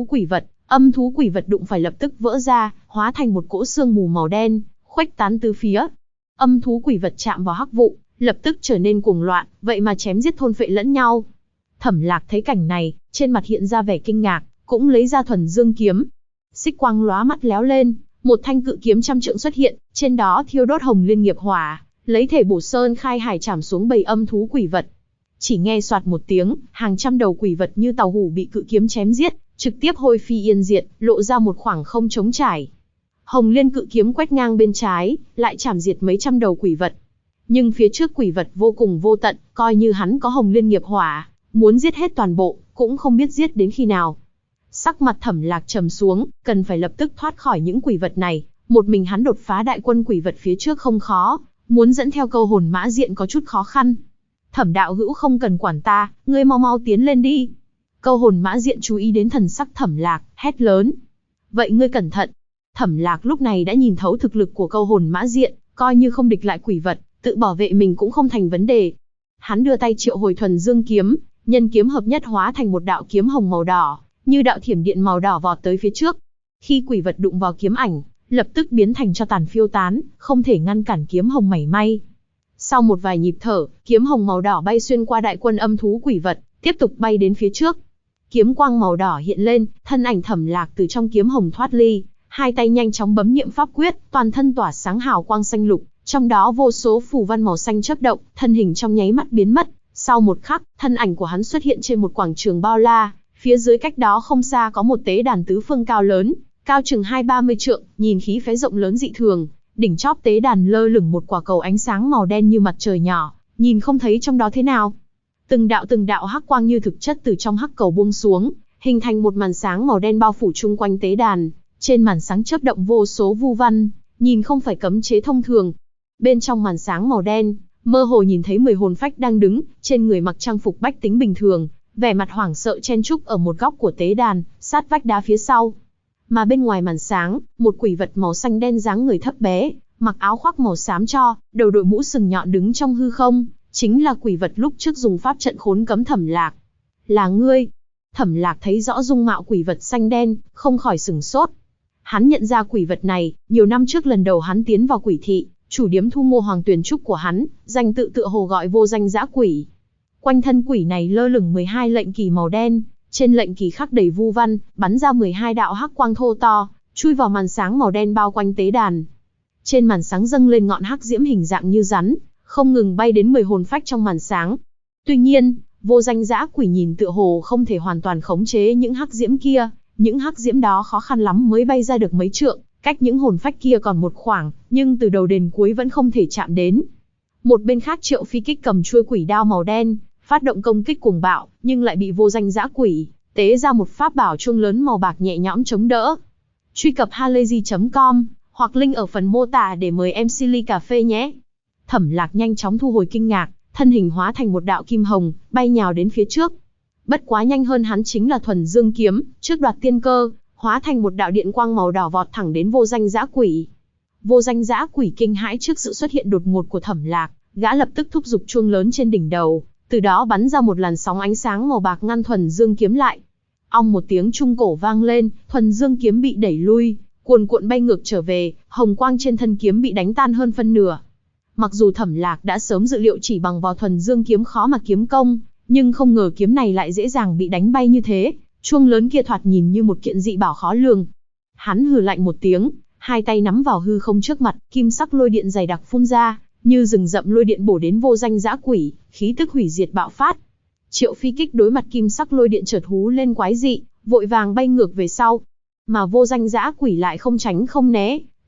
quỷ vật đụng phải lập tức vỡ ra, hóa thành một cỗ sương mù màu đen, khuếch tán tứ phía. Âm thú quỷ vật chạm vào hắc vụ, lập tức trở nên cuồng loạn, vậy mà chém giết thôn phệ lẫn nhau. Thẩm Lạc thấy cảnh này, trên mặt hiện ra vẻ kinh ngạc, cũng lấy ra thuần dương kiếm. Xích quang lóa mắt léo lên, một thanh cự kiếm trăm trượng xuất hiện, trên đó thiêu đốt hồng liên nghiệp hỏa, lấy thể bổ sơn khai hải chảm xuống bầy âm thú quỷ vật. Chỉ nghe soạt một tiếng, hàng trăm đầu quỷ vật như tàu hủ bị cự kiếm chém giết, trực tiếp hôi phi yên diệt, lộ ra một khoảng không trống trải. Hồng liên cự kiếm quét ngang bên trái, lại chảm diệt mấy trăm đầu quỷ vật. Nhưng phía trước quỷ vật vô cùng vô tận, coi như hắn có hồng liên nghiệp hỏa, muốn giết hết toàn bộ, cũng không biết giết đến khi nào. Sắc mặt Thẩm Lạc trầm xuống, cần phải lập tức thoát khỏi những quỷ vật này. Một mình hắn đột phá đại quân quỷ vật phía trước không khó, muốn dẫn theo câu hồn mã diện có chút khó khăn. Thẩm đạo hữu không cần quản ta, ngươi mau mau tiến lên đi. Câu hồn mã diện chú ý đến thần sắc Thẩm Lạc, hét lớn. Vậy ngươi cẩn thận. Thẩm Lạc lúc này đã nhìn thấu thực lực của câu hồn mã diện, coi như không địch lại quỷ vật, tự bảo vệ mình cũng không thành vấn đề. Hắn đưa tay triệu hồi thuần dương kiếm, nhân kiếm hợp nhất hóa thành một đạo kiếm hồng màu đỏ, như đạo thiểm điện màu đỏ vọt tới phía trước. Khi quỷ vật đụng vào kiếm ảnh, lập tức biến thành tro tàn phiêu tán, không thể ngăn cản kiếm hồng mảy may. Sau một vài nhịp thở, kiếm hồng màu đỏ bay xuyên qua đại quân âm thú quỷ vật, tiếp tục bay đến phía trước. Kiếm quang màu đỏ hiện lên, thân ảnh Thẩm Lạc từ trong kiếm hồng thoát ly, hai tay nhanh chóng bấm niệm pháp quyết, toàn thân tỏa sáng hào quang xanh lục, trong đó vô số phù văn màu xanh chớp động, thân hình trong nháy mắt biến mất. Sau một khắc, thân ảnh của hắn xuất hiện trên một quảng trường bao la, phía dưới cách đó không xa có một tế đàn tứ phương cao lớn, cao chừng 20-30 trượng, nhìn khí phái rộng lớn dị thường. Đỉnh chóp tế đàn lơ lửng một quả cầu ánh sáng màu đen như mặt trời nhỏ, nhìn không thấy trong đó thế nào. Từng đạo hắc quang như thực chất từ trong hắc cầu buông xuống, hình thành một màn sáng màu đen bao phủ chung quanh tế đàn. Trên màn sáng chớp động vô số vu văn, nhìn không phải cấm chế thông thường. Bên trong màn sáng màu đen, mơ hồ nhìn thấy 10 hồn phách đang đứng, trên người mặc trang phục bách tính bình thường, vẻ mặt hoảng sợ chen chúc ở một góc của tế đàn, sát vách đá phía sau. Mà bên ngoài màn sáng, một quỷ vật màu xanh đen dáng người thấp bé, mặc áo khoác màu xám tro, đầu đội mũ sừng nhọn đứng trong hư không, chính là quỷ vật lúc trước dùng pháp trận khốn cấm Thẩm Lạc. Là ngươi? Thẩm Lạc thấy rõ dung mạo quỷ vật xanh đen, không khỏi sửng sốt. Hắn nhận ra quỷ vật này, nhiều năm trước lần đầu hắn tiến vào quỷ thị, chủ điếm thu Ngô Hoàng Tuyền Trúc của hắn, danh tự tựa hồ gọi vô danh dã quỷ. Quanh thân quỷ này lơ lửng 12 lệnh kỳ màu đen, trên lệnh kỳ khắc đầy vu văn, bắn ra 12 đạo hắc quang thô to, chui vào màn sáng màu đen bao quanh tế đàn. Trên màn sáng dâng lên ngọn hắc diễm hình dạng như rắn, không ngừng bay đến 10 hồn phách trong màn sáng. Tuy nhiên, vô danh dã quỷ nhìn tựa hồ không thể hoàn toàn khống chế những hắc diễm kia, những hắc diễm đó khó khăn lắm mới bay ra được mấy trượng, cách những hồn phách kia còn một khoảng, nhưng từ đầu đến cuối vẫn không thể chạm đến. Một bên khác Triệu Phi Kích cầm chuôi quỷ đao màu đen, phát động công kích cuồng bạo, nhưng lại bị vô danh dã quỷ tế ra một pháp bảo chuông lớn màu bạc nhẹ nhõm chống đỡ. Truy cập halayzi.com hoặc link ở phần mô tả để mời em Silly Cà Phê nhé. Thẩm Lạc nhanh chóng thu hồi kinh ngạc, thân hình hóa thành một đạo kim hồng, bay nhào đến phía trước. Bất quá nhanh hơn hắn chính là thuần dương kiếm, trước đoạt tiên cơ, hóa thành một đạo điện quang màu đỏ vọt thẳng đến vô danh dã quỷ. Vô danh dã quỷ kinh hãi trước sự xuất hiện đột ngột của Thẩm Lạc, gã lập tức thúc giục chuông lớn trên đỉnh đầu, từ đó bắn ra một làn sóng ánh sáng màu bạc ngăn thuần dương kiếm lại. Ong một tiếng trung cổ vang lên, thuần dương kiếm bị đẩy lui, cuồn cuộn bay ngược trở về, hồng quang trên thân kiếm bị đánh tan hơn phân nửa. Mặc dù Thẩm Lạc đã sớm dự liệu chỉ bằng vào thuần dương kiếm khó mà kiếm công, nhưng không ngờ kiếm này lại dễ dàng bị đánh bay như thế, chuông lớn kia thoạt nhìn như một kiện dị bảo khó lường. Hắn hừ lạnh một tiếng, hai tay nắm vào hư không trước mặt, kim sắc lôi điện dày đặc phun ra, như rừng rậm lôi điện bổ đến vô danh dã quỷ, khí tức hủy diệt bạo phát. Triệu Phi Kích đối mặt kim sắc lôi điện chợt hú lên quái dị, vội vàng bay ngược về sau. Mà vô danh dã quỷ lại không tránh không né,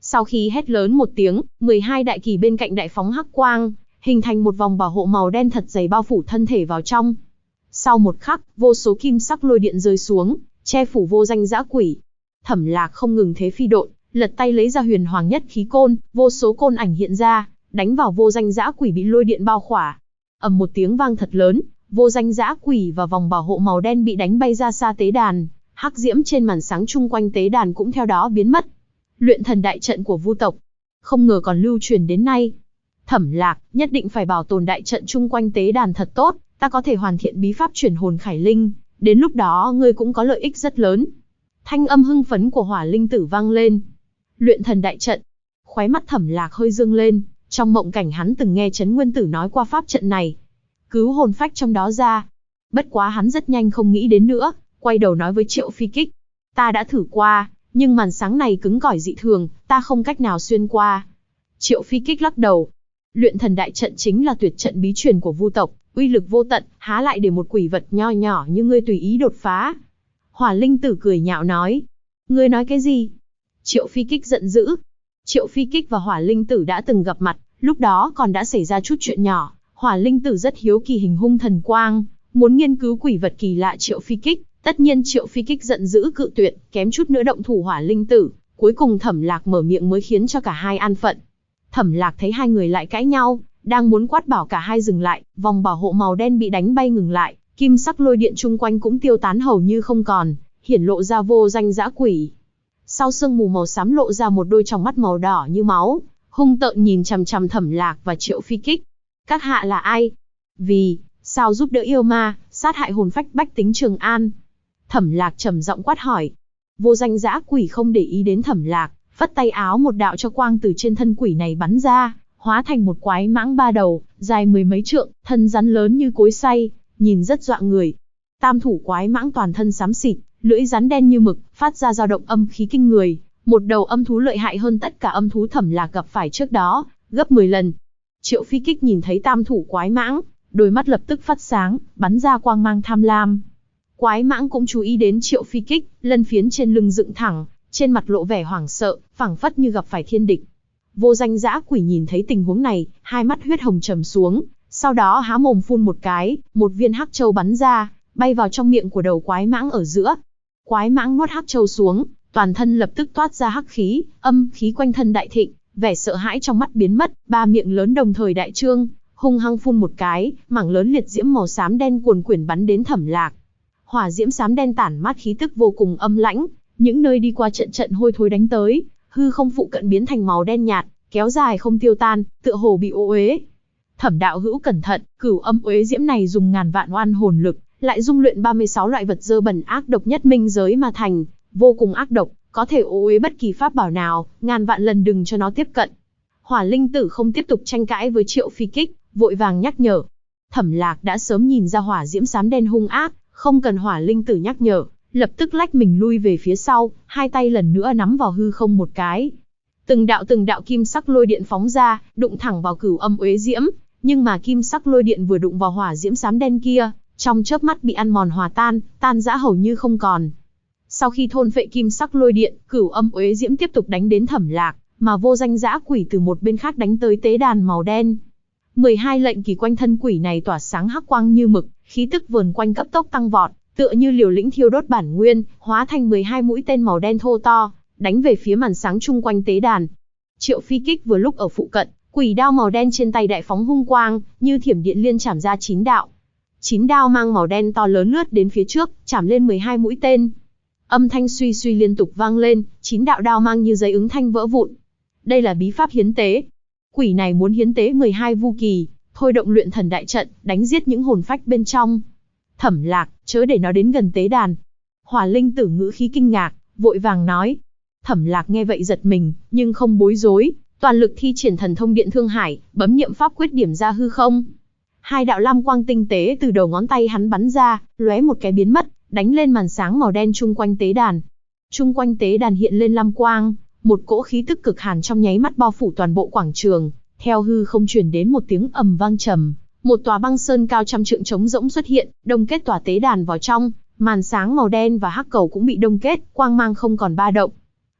Sau khi hét lớn một tiếng, 12 đại kỳ bên cạnh đại phóng hắc quang, hình thành một vòng bảo hộ màu đen thật dày bao phủ thân thể vào trong. Sau một khắc, vô số kim sắc lôi điện rơi xuống, che phủ vô danh dã quỷ. Thẩm Lạc không ngừng thế phi độn, lật tay lấy ra huyền hoàng nhất khí côn, vô số côn ảnh hiện ra, đánh vào vô danh dã quỷ bị lôi điện bao khỏa. Ầm một tiếng vang thật lớn, vô danh dã quỷ và vòng bảo hộ màu đen bị đánh bay ra xa tế đàn, hắc diễm trên màn sáng chung quanh tế đàn cũng theo đó biến mất. Luyện thần đại trận của Vu tộc, không ngờ còn lưu truyền đến nay. Thẩm Lạc, nhất định phải bảo tồn đại trận chung quanh tế đàn thật tốt, ta có thể hoàn thiện bí pháp chuyển hồn khải linh, đến lúc đó ngươi cũng có lợi ích rất lớn. Thanh âm hưng phấn của Hỏa Linh Tử vang lên. Luyện thần đại trận. Khóe mắt Thẩm Lạc hơi dương lên, trong mộng cảnh hắn từng nghe Trấn Nguyên Tử nói qua pháp trận này, cứu hồn phách trong đó ra. Bất quá hắn rất nhanh không nghĩ đến nữa, quay đầu nói với Triệu Phi Kích, ta đã thử qua, nhưng màn sáng này cứng cỏi dị thường, ta không cách nào xuyên qua. Triệu Phi Kích lắc đầu. Luyện thần đại trận chính là tuyệt trận bí truyền của Vu tộc, uy lực vô tận, há lại để một quỷ vật nho nhỏ như ngươi tùy ý đột phá. Hỏa Linh Tử cười nhạo nói. Ngươi nói cái gì? Triệu Phi Kích giận dữ. Triệu Phi Kích và Hỏa Linh Tử đã từng gặp mặt, lúc đó còn đã xảy ra chút chuyện nhỏ. Hỏa Linh Tử rất hiếu kỳ hình hung thần quang, muốn nghiên cứu quỷ vật kỳ lạ Triệu Phi Kích. Tất nhiên Triệu Phi Kích giận dữ cự tuyệt, kém chút nữa động thủ Hỏa Linh Tử. Cuối cùng Thẩm Lạc mở miệng mới khiến cho cả hai an phận. Thẩm Lạc thấy hai người lại cãi nhau, đang muốn quát bảo cả hai dừng lại, vòng bảo hộ màu đen bị đánh bay ngừng lại, kim sắc lôi điện chung quanh cũng tiêu tán hầu như không còn, hiển lộ ra vô danh dã quỷ. Sau sương mù màu xám lộ ra một đôi tròng mắt màu đỏ như máu, hung tợn nhìn chằm chằm Thẩm Lạc và Triệu Phi Kích. Các hạ là ai? Vì sao giúp đỡ yêu ma, sát hại hồn phách bách tính Trường An? Thẩm Lạc trầm giọng quát hỏi. Vô danh dã quỷ không để ý đến Thẩm Lạc, phất tay áo một đạo cho quang từ trên thân quỷ này bắn ra, hóa thành một quái mãng ba đầu, dài mười mấy trượng, thân rắn lớn như cối xay, nhìn rất dọa người. Tam thủ quái mãng toàn thân xám xịt, lưỡi rắn đen như mực, phát ra dao động âm khí kinh người, một đầu âm thú lợi hại hơn tất cả âm thú Thẩm Lạc gặp phải trước đó, gấp 10 lần. Triệu Phi Kích nhìn thấy tam thủ quái mãng, đôi mắt lập tức phát sáng, bắn ra quang mang tham lam. Quái mãng cũng chú ý đến Triệu Phi Kích, lân phiến trên lưng dựng thẳng, trên mặt lộ vẻ hoảng sợ, phảng phất như gặp phải thiên địch. Vô danh dã quỷ nhìn thấy tình huống này, hai mắt huyết hồng trầm xuống, sau đó há mồm phun một cái, một viên hắc châu bắn ra, bay vào trong miệng của đầu quái mãng ở giữa. Quái mãng nuốt hắc châu xuống, toàn thân lập tức toát ra hắc khí, âm khí quanh thân đại thịnh, vẻ sợ hãi trong mắt biến mất, ba miệng lớn đồng thời đại trương, hung hăng phun một cái, mảng lớn liệt diễm màu xám đen cuồn quyển bắn đến Thẩm Lạc. Hỏa diễm xám đen tản mát khí tức vô cùng âm lãnh, những nơi đi qua trận trận hôi thối đánh tới, hư không phụ cận biến thành màu đen nhạt, kéo dài không tiêu tan, tựa hồ bị ô uế. Thẩm đạo hữu cẩn thận, cửu âm uế diễm này dùng ngàn vạn oan hồn lực, lại dung luyện 36 loại vật dơ bẩn ác độc nhất minh giới mà thành, vô cùng ác độc, có thể ô uế bất kỳ pháp bảo nào, ngàn vạn lần đừng cho nó tiếp cận. Hỏa Linh Tử không tiếp tục tranh cãi với Triệu Phi Kích, vội vàng nhắc nhở. Thẩm Lạc đã sớm nhìn ra hỏa diễm xám đen hung ác, không cần Hỏa Linh Tử nhắc nhở, lập tức lách mình lui về phía sau, hai tay lần nữa nắm vào hư không một cái. Từng đạo kim sắc lôi điện phóng ra, đụng thẳng vào cửu âm uế diễm, nhưng mà kim sắc lôi điện vừa đụng vào hỏa diễm xám đen kia, trong chớp mắt bị ăn mòn hòa tan, tan rã hầu như không còn. Sau khi thôn phệ kim sắc lôi điện, cửu âm uế diễm tiếp tục đánh đến Thẩm Lạc, mà vô danh dã quỷ từ một bên khác đánh tới tế đàn màu đen. 12 lệnh kỳ quanh thân quỷ này tỏa sáng hắc quang như mực, khí tức vờn quanh cấp tốc tăng vọt, tựa như liều lĩnh thiêu đốt bản nguyên, hóa thành 12 mũi tên màu đen thô to, đánh về phía màn sáng chung quanh tế đàn. Triệu Phi Kích vừa lúc ở phụ cận, quỷ đao màu đen trên tay đại phóng hung quang, như thiểm điện liên chảm ra 9 đạo. 9 đao mang màu đen to lớn lướt đến phía trước, chảm lên 12 mũi tên. Âm thanh suy suy liên tục vang lên, 9 đạo đao mang như giấy ứng thanh vỡ vụn. Đây là bí pháp hiến tế. Quỷ này muốn hiến tế 12 vu kỳ, thôi động luyện thần đại trận, đánh giết những hồn phách bên trong. Thẩm Lạc, chớ để nó đến gần tế đàn. Hỏa Linh Tử ngữ khí kinh ngạc, vội vàng nói. Thẩm Lạc nghe vậy giật mình, nhưng không bối rối, toàn lực thi triển thần thông điện thương hải, bấm niệm pháp quyết điểm ra hư không. Hai đạo lam quang tinh tế từ đầu ngón tay hắn bắn ra, lóe một cái biến mất, đánh lên màn sáng màu đen chung quanh tế đàn. Chung quanh tế đàn hiện lên lam quang, một cỗ khí tức cực hàn trong nháy mắt bao phủ toàn bộ quảng trường, theo hư không truyền đến một tiếng ầm vang trầm, một tòa băng sơn cao trăm trượng trống rỗng xuất hiện, đông kết tòa tế đàn vào trong, màn sáng màu đen và hắc cầu cũng bị đông kết, quang mang không còn ba động.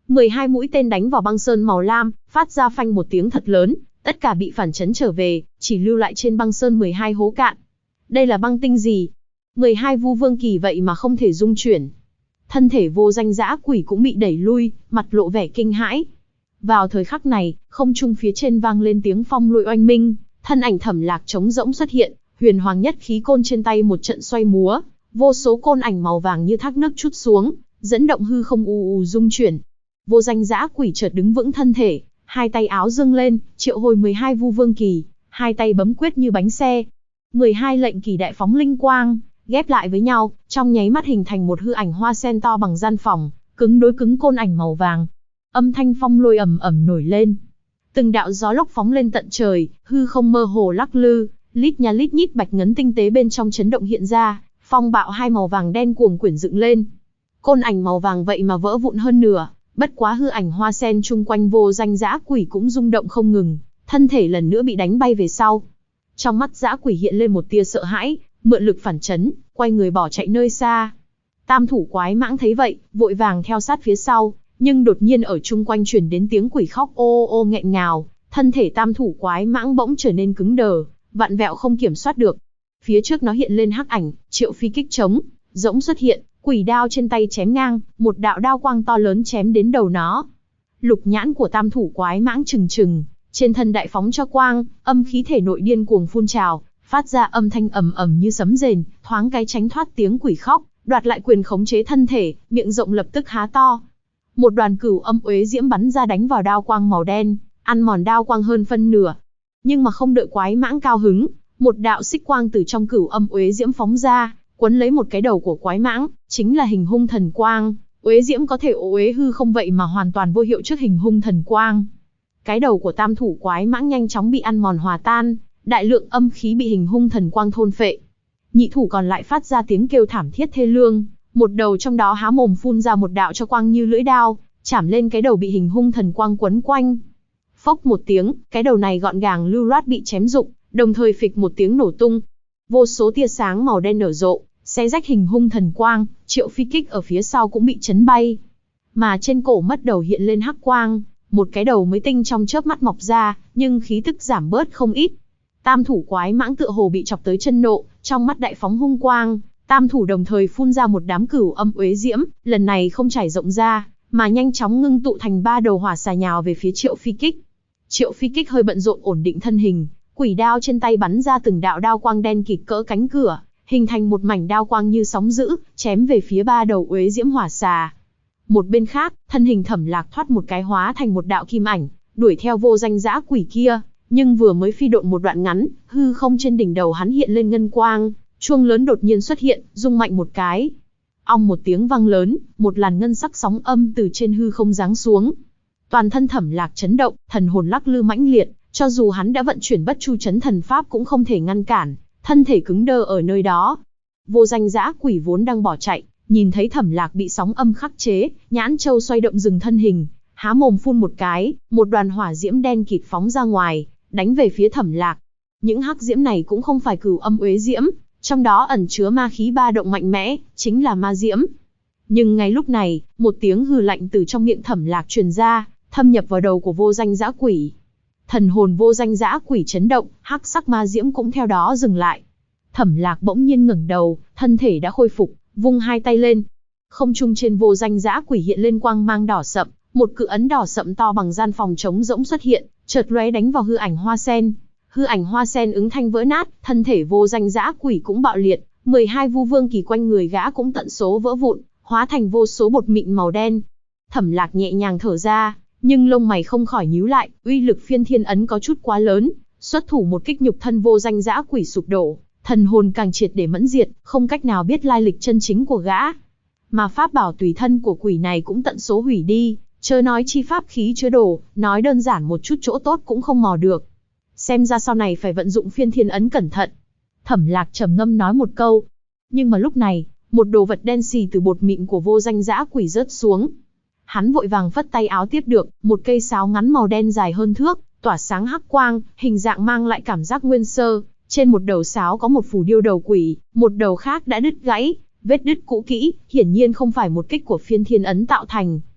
12 mũi tên đánh vào băng sơn màu lam, phát ra phanh một tiếng thật lớn, tất cả bị phản chấn trở về, chỉ lưu lại trên băng sơn 12 hố cạn. Đây là băng tinh gì? 12 vu vương kỳ vậy mà không thể dung chuyển. Thân thể vô danh dã quỷ cũng bị đẩy lui, mặt lộ vẻ kinh hãi. Vào thời khắc này, không trung phía trên vang lên tiếng phong lôi oanh minh, thân ảnh Thẩm Lạc trống rỗng xuất hiện, huyền hoàng nhất khí côn trên tay một trận xoay múa, vô số côn ảnh màu vàng như thác nước trút xuống, dẫn động hư không u u rung chuyển. Vô danh dã quỷ chợt đứng vững thân thể, hai tay áo dâng lên, triệu hồi 12 vu vương kỳ, hai tay bấm quyết như bánh xe. 12 lệnh kỳ đại phóng linh quang, ghép lại với nhau, trong nháy mắt hình thành một hư ảnh hoa sen to bằng gian phòng, cứng đối cứng côn ảnh màu vàng. Âm thanh phong lôi ầm ầm nổi lên. Từng đạo gió lốc phóng lên tận trời, hư không mơ hồ lắc lư, lít nha lít nhít bạch ngấn tinh tế bên trong chấn động hiện ra, phong bạo hai màu vàng đen cuồng quyển dựng lên. Côn ảnh màu vàng vậy mà vỡ vụn hơn nửa, bất quá hư ảnh hoa sen chung quanh vô danh dã quỷ cũng rung động không ngừng, thân thể lần nữa bị đánh bay về sau. Trong mắt dã quỷ hiện lên một tia sợ hãi, mượn lực phản chấn, quay người bỏ chạy nơi xa. Tam thủ quái mãng thấy vậy, vội vàng theo sát phía sau, nhưng đột nhiên ở chung quanh truyền đến tiếng quỷ khóc ô ô nghẹn ngào, thân thể tam thủ quái mãng bỗng trở nên cứng đờ, vặn vẹo không kiểm soát được. Phía trước nó hiện lên hắc ảnh, Triệu Phi kích trống rỗng xuất hiện, quỷ đao trên tay chém ngang, một đạo đao quang to lớn chém đến đầu nó. Lục nhãn của tam thủ quái mãng trừng trừng, trên thân đại phóng cho quang, âm khí thể nội điên cuồng phun trào, phát ra âm thanh ầm ầm như sấm rền, thoáng cái tránh thoát tiếng quỷ khóc, đoạt lại quyền khống chế thân thể, miệng rộng lập tức há to. Một đoàn cửu âm uế diễm bắn ra đánh vào đao quang màu đen, ăn mòn đao quang hơn phân nửa. Nhưng mà không đợi quái mãng cao hứng, một đạo xích quang từ trong cửu âm uế diễm phóng ra, quấn lấy một cái đầu của quái mãng, chính là hình hung thần quang. Uế diễm có thể uế hư không vậy mà hoàn toàn vô hiệu trước hình hung thần quang. Cái đầu của tam thủ quái mãng nhanh chóng bị ăn mòn hòa tan, đại lượng âm khí bị hình hung thần quang thôn phệ. Nhị thủ còn lại phát ra tiếng kêu thảm thiết thê lương, một đầu trong đó há mồm phun ra một đạo cho quang như lưỡi đao, chảm lên cái đầu bị hình hung thần quang quấn quanh. Phốc một tiếng, cái đầu này gọn gàng lưu loát bị chém rụng, đồng thời phịch một tiếng nổ tung. Vô số tia sáng màu đen nở rộ, xé rách hình hung thần quang, Triệu Phi kích ở phía sau cũng bị chấn bay. Mà trên cổ mất đầu hiện lên hắc quang, một cái đầu mới tinh trong chớp mắt mọc ra, nhưng khí tức giảm bớt không ít. Tam thủ quái mãng tựa hồ bị chọc tới chân nộ, trong mắt đại phóng hung quang, tam thủ đồng thời phun ra một đám cửu âm uế diễm, lần này không trải rộng ra, mà nhanh chóng ngưng tụ thành 3 đầu hỏa xà nhào về phía Triệu Phi kích. Triệu Phi kích hơi bận rộn ổn định thân hình, quỷ đao trên tay bắn ra từng đạo đao quang đen kịt cỡ cánh cửa, hình thành một mảnh đao quang như sóng dữ, chém về phía 3 đầu uế diễm hỏa xà. Một bên khác, thân hình Thẩm Lạc thoát một cái hóa thành một đạo kim ảnh, đuổi theo vô danh dã quỷ kia, nhưng vừa mới phi độn một đoạn ngắn, hư không trên đỉnh đầu hắn hiện lên ngân quang, chuông lớn đột nhiên xuất hiện, rung mạnh một cái. Ong một tiếng vang lớn, một làn ngân sắc sóng âm từ trên hư không giáng xuống. Toàn thân Thẩm Lạc chấn động, thần hồn lắc lư mãnh liệt, cho dù hắn đã vận chuyển bất chu chấn thần pháp cũng không thể ngăn cản, thân thể cứng đơ ở nơi đó. Vô danh dã quỷ vốn đang bỏ chạy, nhìn thấy Thẩm Lạc bị sóng âm khắc chế, nhãn châu xoay động dừng thân hình, há mồm phun một cái, một đoàn hỏa diễm đen kịt phóng ra ngoài, đánh về phía Thẩm Lạc. Những hắc diễm này cũng không phải cửu âm uế diễm, trong đó ẩn chứa ma khí ba động mạnh mẽ, chính là ma diễm. Nhưng ngay lúc này, một tiếng hừ lạnh từ trong miệng Thẩm Lạc truyền ra, thâm nhập vào đầu của vô danh dã quỷ. Thần hồn vô danh dã quỷ chấn động, hắc sắc ma diễm cũng theo đó dừng lại. Thẩm Lạc bỗng nhiên ngẩng đầu, thân thể đã khôi phục, vung hai tay lên. Không trung trên vô danh dã quỷ hiện lên quang mang đỏ sậm, một cự ấn đỏ sậm to bằng gian phòng trống rỗng xuất hiện, chợt lóe đánh vào hư ảnh hoa sen. Hư ảnh hoa sen ứng thanh vỡ nát, thân thể vô danh dã quỷ cũng bạo liệt, 12 vu vương kỳ quanh người gã cũng tận số vỡ vụn, hóa thành vô số bột mịn màu đen. Thẩm Lạc nhẹ nhàng thở ra, nhưng lông mày không khỏi nhíu lại, uy lực phiên thiên ấn có chút quá lớn, xuất thủ một kích nhục thân vô danh dã quỷ sụp đổ, thần hồn càng triệt để mẫn diệt, không cách nào biết lai lịch chân chính của gã. Mà pháp bảo tùy thân của quỷ này cũng tận số hủy đi, chớ nói chi pháp khí chứa đồ, nói đơn giản một chút chỗ tốt cũng không mò được. Xem ra sau này phải vận dụng phiên thiên ấn cẩn thận. Thẩm Lạc trầm ngâm nói một câu. Nhưng mà lúc này, một đồ vật đen xì từ bột mịn của vô danh dã quỷ rớt xuống. Hắn vội vàng phất tay áo tiếp được, một cây sáo ngắn màu đen dài hơn thước, tỏa sáng hắc quang, hình dạng mang lại cảm giác nguyên sơ. Trên một đầu sáo có một phù điêu đầu quỷ, một đầu khác đã đứt gãy, vết đứt cũ kỹ, hiển nhiên không phải một kích của phiên thiên ấn tạo thành.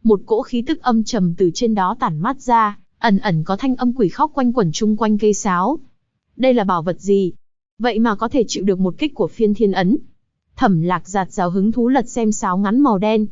một cỗ khí tức âm trầm từ trên đó tản mát ra, ẩn ẩn có thanh âm quỷ khóc quanh quẩn chung quanh cây sáo. Đây là bảo vật gì? Vậy mà có thể chịu được một kích của phiên thiên ấn. Thẩm Lạc giạt rào hứng thú lật xem sáo ngắn màu đen.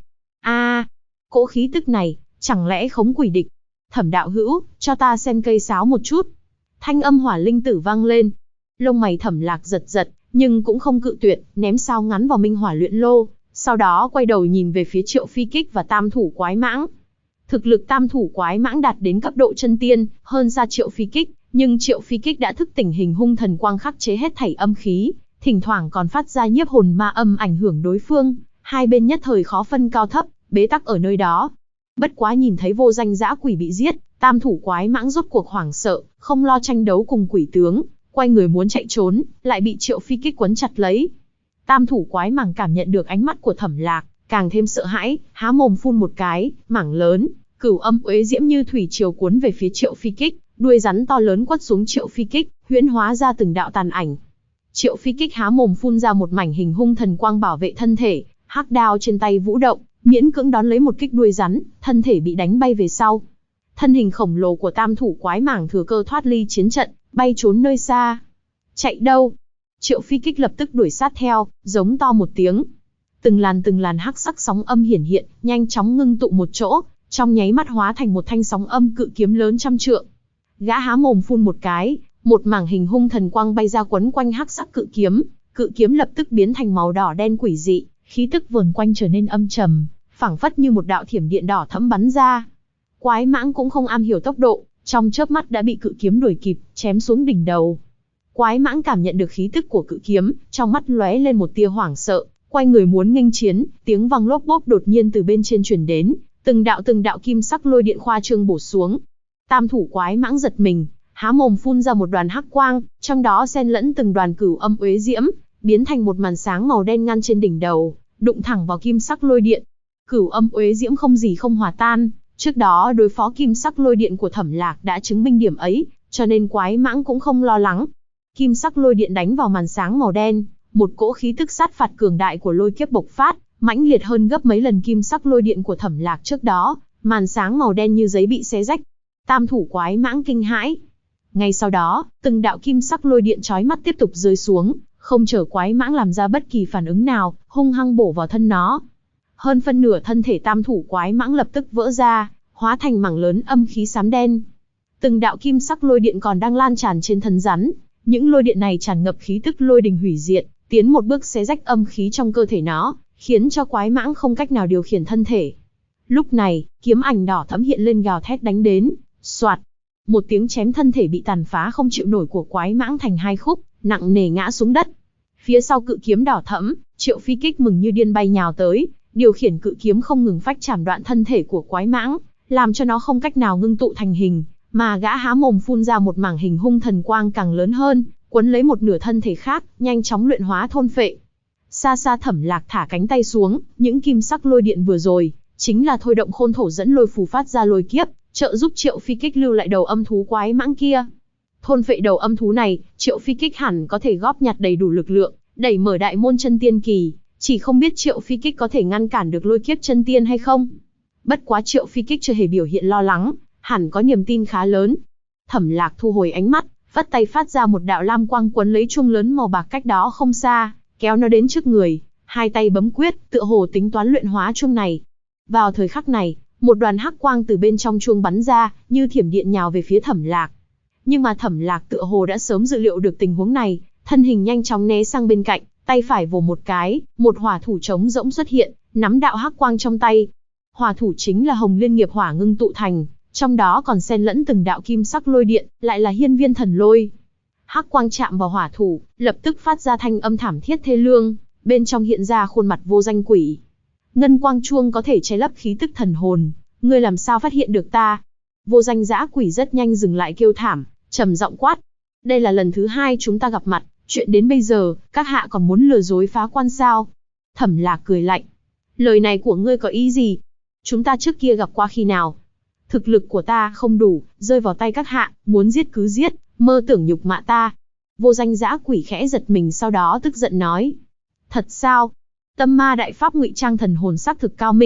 Cỗ khí tức này, chẳng lẽ khống quỷ địch? Thẩm đạo hữu, cho ta xem cây sáo một chút. Thanh âm hỏa linh tử vang lên. Lông mày Thẩm Lạc giật giật, nhưng cũng không cự tuyệt, ném sáo ngắn vào minh hỏa luyện lô, sau đó quay đầu nhìn về phía Triệu Phi Kích và Tam Thủ Quái Mãng. Thực lực Tam Thủ Quái Mãng đạt đến cấp độ chân tiên, hơn xa Triệu Phi Kích, nhưng Triệu Phi Kích đã thức tỉnh hình hung thần quang khắc chế hết thảy âm khí, thỉnh thoảng còn phát ra nhiếp hồn ma âm ảnh hưởng đối phương, hai bên nhất thời khó phân cao thấp, bế tắc ở nơi đó. Bất quá nhìn thấy vô danh dã quỷ bị giết, Tam Thủ Quái Mãng rốt cuộc hoảng sợ, không lo tranh đấu cùng quỷ tướng, quay người muốn chạy trốn, lại bị Triệu Phi Kích quấn chặt lấy. Tam Thủ Quái Mãng cảm nhận được ánh mắt của Thẩm Lạc, càng thêm sợ hãi, há mồm phun một cái, mảng lớn, cửu âm uế diễm như thủy triều cuốn về phía Triệu Phi Kích, đuôi rắn to lớn quất xuống Triệu Phi Kích, huyễn hóa ra từng đạo tàn ảnh. Triệu Phi Kích há mồm phun ra một mảnh hình hung thần quang bảo vệ thân thể, hắc đao trên tay vũ động, miễn cưỡng đón lấy một kích đuôi rắn, thân thể bị đánh bay về sau. Thân hình khổng lồ của Tam Thủ Quái Mãng thừa cơ thoát ly chiến trận, bay trốn nơi xa. Chạy đâu? Triệu Phi Kích lập tức đuổi sát theo, giống to một tiếng. Từng làn hắc sắc sóng âm hiển hiện, nhanh chóng ngưng tụ một chỗ, trong nháy mắt hóa thành một thanh sóng âm cự kiếm lớn trăm trượng. Gã há mồm phun một cái, một mảng hình hung thần quang bay ra quấn quanh hắc sắc cự kiếm lập tức biến thành màu đỏ đen quỷ dị, khí tức vờn quanh trở nên âm trầm, phảng phất như một đạo thiểm điện đỏ thẫm bắn ra. Quái Mãng cũng không am hiểu tốc độ, trong chớp mắt đã bị cự kiếm đuổi kịp, chém xuống đỉnh đầu. Quái Mãng cảm nhận được khí tức của cự kiếm, trong mắt lóe lên một tia hoảng sợ, quay người muốn nghênh chiến, tiếng vang lốp bốp đột nhiên từ bên trên truyền đến, từng đạo kim sắc lôi điện khoa trương bổ xuống. Tam Thủ Quái Mãng giật mình, há mồm phun ra một đoàn hắc quang, trong đó xen lẫn từng đoàn cửu âm uế diễm, biến thành một màn sáng màu đen ngăn trên đỉnh đầu, đụng thẳng vào kim sắc lôi điện. Cửu âm uế diễm không gì không hòa tan, trước đó đối phó kim sắc lôi điện của Thẩm Lạc đã chứng minh điểm ấy, cho nên Quái Mãng cũng không lo lắng. Kim sắc lôi điện đánh vào màn sáng màu đen, một cỗ khí tức sát phạt cường đại của lôi kiếp bộc phát, mãnh liệt hơn gấp mấy lần kim sắc lôi điện của Thẩm Lạc trước đó, màn sáng màu đen như giấy bị xé rách. Tam Thủ Quái Mãng kinh hãi. Ngay sau đó, từng đạo kim sắc lôi điện chói mắt tiếp tục rơi xuống, không chờ Quái Mãng làm ra bất kỳ phản ứng nào, hung hăng bổ vào thân nó. Hơn phân nửa thân thể Tam Thủ Quái Mãng lập tức vỡ ra, hóa thành mảng lớn âm khí xám đen. Từng đạo kim sắc lôi điện còn đang lan tràn trên thân rắn, những lôi điện này tràn ngập khí tức lôi đình hủy diệt, tiến một bước xé rách âm khí trong cơ thể nó, khiến cho Quái Mãng không cách nào điều khiển thân thể. Lúc này, kiếm ảnh đỏ thẫm hiện lên gào thét đánh đến, soạt, một tiếng chém thân thể bị tàn phá không chịu nổi của Quái Mãng thành hai khúc, nặng nề ngã xuống đất. Phía sau cự kiếm đỏ thẫm, Triệu Phi Kích mừng như điên bay nhào tới, điều khiển cự kiếm không ngừng phách chảm đoạn thân thể của Quái Mãng, làm cho nó không cách nào ngưng tụ thành hình, mà gã há mồm phun ra một mảng hình hung thần quang càng lớn hơn, quấn lấy một nửa thân thể khác, nhanh chóng luyện hóa thôn phệ. Xa xa Thẩm Lạc thả cánh tay xuống, những kim sắc lôi điện vừa rồi, chính là thôi động khôn thổ dẫn lôi phù phát ra lôi kiếp, trợ giúp Triệu Phi Kích lưu lại đầu âm thú Quái Mãng kia. Thôn phệ đầu âm thú này, Triệu Phi Kích hẳn có thể góp nhặt đầy đủ lực lượng, đẩy mở đại môn chân tiên kỳ, chỉ không biết Triệu Phi Kích có thể ngăn cản được lôi kiếp chân tiên hay không. Bất quá Triệu Phi Kích chưa hề biểu hiện lo lắng, hẳn có niềm tin khá lớn. Thẩm Lạc thu hồi ánh mắt, vắt tay phát ra một đạo lam quang quấn lấy chuông lớn màu bạc cách đó không xa, kéo nó đến trước người, hai tay bấm quyết, tựa hồ tính toán luyện hóa chuông này. Vào thời khắc này, một đoàn hắc quang từ bên trong chuông bắn ra, như thiểm điện nhào về phía Thẩm Lạc. Nhưng mà Thẩm Lạc tựa hồ đã sớm dự liệu được tình huống này, thân hình nhanh chóng né sang bên cạnh, tay phải vồ một cái, một hỏa thủ trống rỗng xuất hiện, nắm đạo hắc quang trong tay. Hỏa thủ chính là Hồng Liên nghiệp hỏa ngưng tụ thành, trong đó còn xen lẫn từng đạo kim sắc lôi điện, lại là hiên viên thần lôi. Hắc quang chạm vào hỏa thủ, lập tức phát ra thanh âm thảm thiết thê lương, bên trong hiện ra khuôn mặt vô danh quỷ. Ngân quang chuông có thể che lấp khí tức thần hồn, ngươi làm sao phát hiện được ta? Vô danh dã quỷ rất nhanh dừng lại kêu thảm, trầm giọng quát. Đây là lần thứ hai chúng ta gặp mặt, chuyện đến bây giờ, các hạ còn muốn lừa dối phá quan sao? Thẩm Lạc cười lạnh. Lời này của ngươi có ý gì? Chúng ta trước kia gặp qua khi nào? Thực lực của ta không đủ, rơi vào tay các hạ, muốn giết cứ giết, mơ tưởng nhục mạ ta. Vô danh dã quỷ khẽ giật mình sau đó tức giận nói. Thật sao? Tâm ma đại pháp ngụy trang thần hồn xác thực cao minh,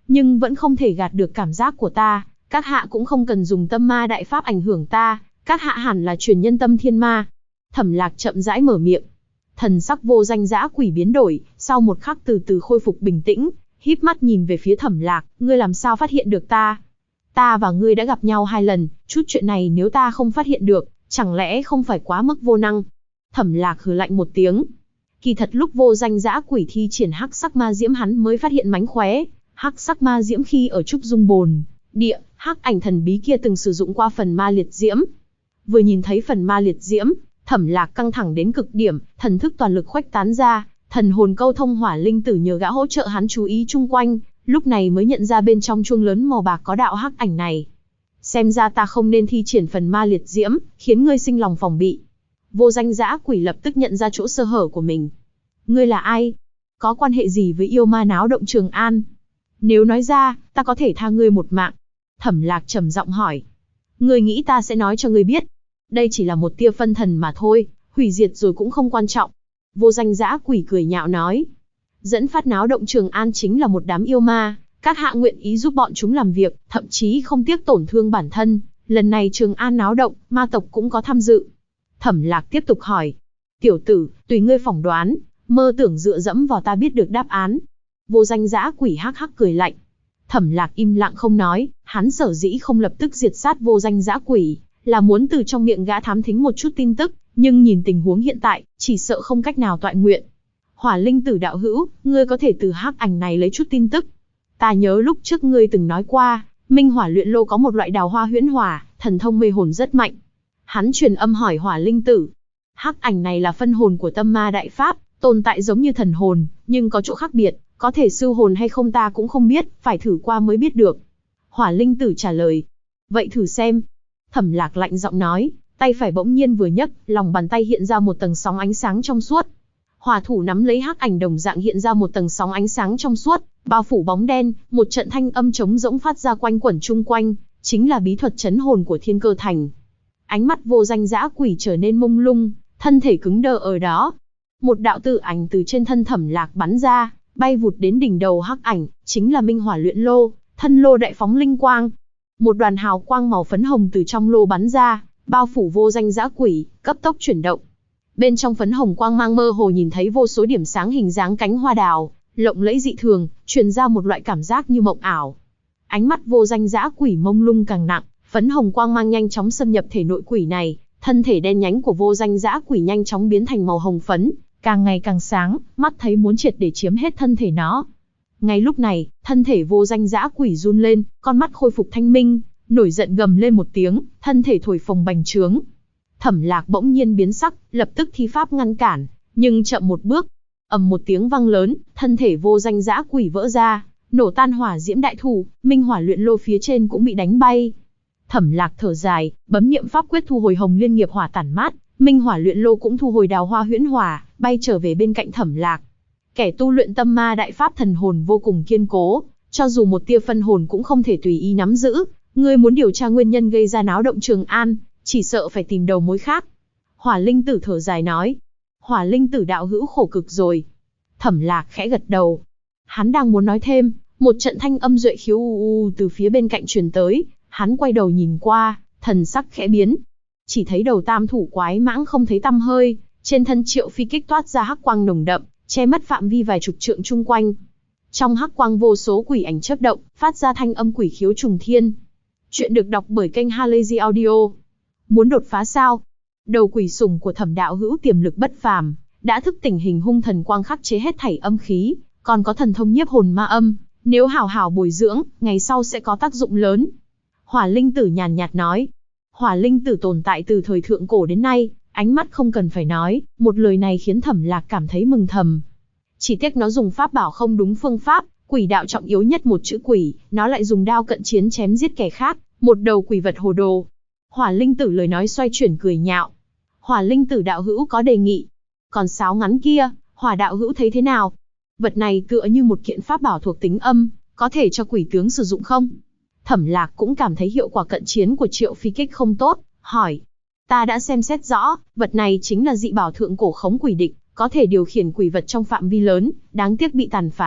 nhưng vẫn không thể gạt được cảm giác của ta. Các hạ cũng không cần dùng tâm ma đại pháp ảnh hưởng ta, các hạ hẳn là truyền nhân tâm thiên ma. Thẩm Lạc chậm rãi mở miệng. Thần sắc Vô Danh Dã Quỷ biến đổi, sau một khắc từ từ khôi phục bình tĩnh, híp mắt nhìn về phía Thẩm Lạc, ngươi làm sao phát hiện được ta? Ta và ngươi đã gặp nhau 2 lần, chút chuyện này nếu ta không phát hiện được, chẳng lẽ không phải quá mức vô năng? Thẩm Lạc hừ lạnh một tiếng. Kỳ thật lúc Vô Danh Dã Quỷ thi triển hắc sắc ma diễm hắn mới phát hiện mánh khóe, hắc sắc ma diễm khi ở trúc dung bồn địa, hắc ảnh thần bí kia từng sử dụng qua phần ma liệt diễm. Vừa nhìn thấy phần ma liệt diễm, Thẩm Lạc căng thẳng đến cực điểm, thần thức toàn lực khuếch tán ra, thần hồn câu thông Hỏa Linh Tử nhờ gã hỗ trợ hắn chú ý chung quanh, lúc này mới nhận ra bên trong chuông lớn màu bạc có đạo hắc ảnh này. Xem ra ta không nên thi triển phần ma liệt diễm, khiến ngươi sinh lòng phòng bị. Vô Danh Dã Quỷ lập tức nhận ra chỗ sơ hở của mình. Ngươi là ai? Có quan hệ gì với yêu ma náo động Trường An? Nếu nói ra, ta có thể tha ngươi một mạng. Thẩm Lạc trầm giọng hỏi. Ngươi nghĩ ta sẽ nói cho ngươi biết? Đây chỉ là một tia phân thần mà thôi, hủy diệt rồi cũng không quan trọng. Vô Danh Dã Quỷ cười nhạo nói. Dẫn phát náo động Trường An chính là một đám yêu ma, các hạ nguyện ý giúp bọn chúng làm việc, thậm chí không tiếc tổn thương bản thân. Lần này Trường An náo động, ma tộc cũng có tham dự. Thẩm Lạc tiếp tục hỏi. Tiểu tử, tùy ngươi phỏng đoán, mơ tưởng dựa dẫm vào ta biết được đáp án. Vô Danh Dã Quỷ hắc hắc cười lạnh. Thẩm Lạc im lặng không nói, hắn sở dĩ không lập tức diệt sát Vô Danh Dã Quỷ, là muốn từ trong miệng gã thám thính một chút tin tức, nhưng nhìn tình huống hiện tại, chỉ sợ không cách nào toại nguyện. Hỏa Linh Tử đạo hữu, ngươi có thể từ hắc ảnh này lấy chút tin tức. Ta nhớ lúc trước ngươi từng nói qua, Minh Hỏa Luyện Lô có một loại đào hoa huyễn hỏa, thần thông mê hồn rất mạnh. Hắn truyền âm hỏi Hỏa Linh Tử. Hắc ảnh này là phân hồn của tâm ma đại pháp, tồn tại giống như thần hồn, nhưng có chỗ khác biệt, có thể siêu hồn hay không ta cũng không biết, phải thử qua mới biết được. Hỏa Linh Tử trả lời. Vậy thử xem. Thẩm Lạc lạnh giọng nói, tay phải bỗng nhiên vừa nhấc, lòng bàn tay hiện ra một tầng sóng ánh sáng trong suốt. Hỏa thủ nắm lấy hắc ảnh đồng dạng hiện ra một tầng sóng ánh sáng trong suốt, bao phủ bóng đen, một trận thanh âm trống rỗng phát ra quanh quẩn chung quanh, chính là bí thuật trấn hồn của Thiên Cơ Thành. Ánh mắt Vô Danh Dã Quỷ trở nên mông lung, thân thể cứng đờ ở đó. Một đạo tự ảnh từ trên thân Thẩm Lạc bắn ra, bay vụt đến đỉnh đầu hắc ảnh, chính là Minh Hỏa Luyện Lô, thân lô đại phóng linh quang. Một đoàn hào quang màu phấn hồng từ trong lô bắn ra, bao phủ Vô Danh Dã Quỷ, cấp tốc chuyển động. Bên trong phấn hồng quang mang mơ hồ nhìn thấy vô số điểm sáng hình dáng cánh hoa đào, lộng lẫy dị thường, truyền ra một loại cảm giác như mộng ảo. Ánh mắt Vô Danh Dã Quỷ mông lung càng nặng, phấn hồng quang mang nhanh chóng xâm nhập thể nội quỷ này, thân thể đen nhánh của Vô Danh Dã Quỷ nhanh chóng biến thành màu hồng phấn, càng ngày càng sáng, mắt thấy muốn triệt để chiếm hết thân thể nó. Ngay lúc này, thân thể Vô Danh Dã Quỷ run lên, con mắt khôi phục thanh minh, nổi giận gầm lên một tiếng, thân thể thổi phồng bành trướng. Thẩm Lạc bỗng nhiên biến sắc, lập tức thi pháp ngăn cản, nhưng chậm một bước. Ầm một tiếng vang lớn, thân thể Vô Danh Dã Quỷ vỡ ra, nổ tan hỏa diễm đại thủ, Minh Hỏa Luyện Lô phía trên cũng bị đánh bay. Thẩm Lạc thở dài, bấm niệm pháp quyết thu hồi Hồng Liên Nghiệp Hỏa tản mát, Minh Hỏa Luyện Lô cũng thu hồi đào hoa huyễn hỏa, bay trở về bên cạnh Thẩm Lạc. Kẻ tu luyện tâm ma đại pháp thần hồn vô cùng kiên cố, cho dù một tia phân hồn cũng không thể tùy ý nắm giữ. Ngươi muốn điều tra nguyên nhân gây ra náo động Trường An, chỉ sợ phải tìm đầu mối khác. Hỏa Linh Tử thở dài nói. Hỏa Linh Tử đạo hữu khổ cực rồi. Thẩm Lạc khẽ gật đầu. Hắn đang muốn nói thêm, một trận thanh âm duệ khiếu u u từ phía bên cạnh truyền tới, hắn quay đầu nhìn qua, thần sắc khẽ biến. Chỉ thấy đầu tam thủ quái mãng không thấy tăm hơi, trên thân Triệu Phi kích toát ra hắc quang nồng đậm, che mất phạm vi vài chục trượng chung quanh. Trong hắc quang vô số quỷ ảnh chớp động, phát ra thanh âm quỷ khiếu trùng thiên. Chuyện được đọc bởi kênh Halazy Audio. Muốn đột phá sao? Đầu quỷ sủng của Thẩm đạo hữu tiềm lực bất phàm, đã thức tỉnh hình hung thần quang khắc chế hết thảy âm khí, còn có thần thông nhiếp hồn ma âm, nếu hảo hảo bồi dưỡng, ngày sau sẽ có tác dụng lớn. Hỏa Linh Tử nhàn nhạt nói. Hỏa Linh Tử tồn tại từ thời thượng cổ đến nay, ánh mắt không cần phải nói, một lời này khiến Thẩm Lạc cảm thấy mừng thầm. Chỉ tiếc nó dùng pháp bảo không đúng phương pháp, quỷ đạo trọng yếu nhất một chữ quỷ, nó lại dùng đao cận chiến chém giết kẻ khác, một đầu quỷ vật hồ đồ. Hỏa Linh Tử lời nói xoay chuyển cười nhạo. Hỏa Linh Tử đạo hữu có đề nghị. Còn sáo ngắn kia, Hỏa đạo hữu thấy thế nào? Vật này tựa như một kiện pháp bảo thuộc tính âm, có thể cho quỷ tướng sử dụng không? Thẩm Lạc cũng cảm thấy hiệu quả cận chiến của Triệu Phi kích không tốt, hỏi. Ta đã xem xét rõ, vật này chính là dị bảo thượng cổ khống quỷ địch, có thể điều khiển quỷ vật trong phạm vi lớn, đáng tiếc bị tàn phá.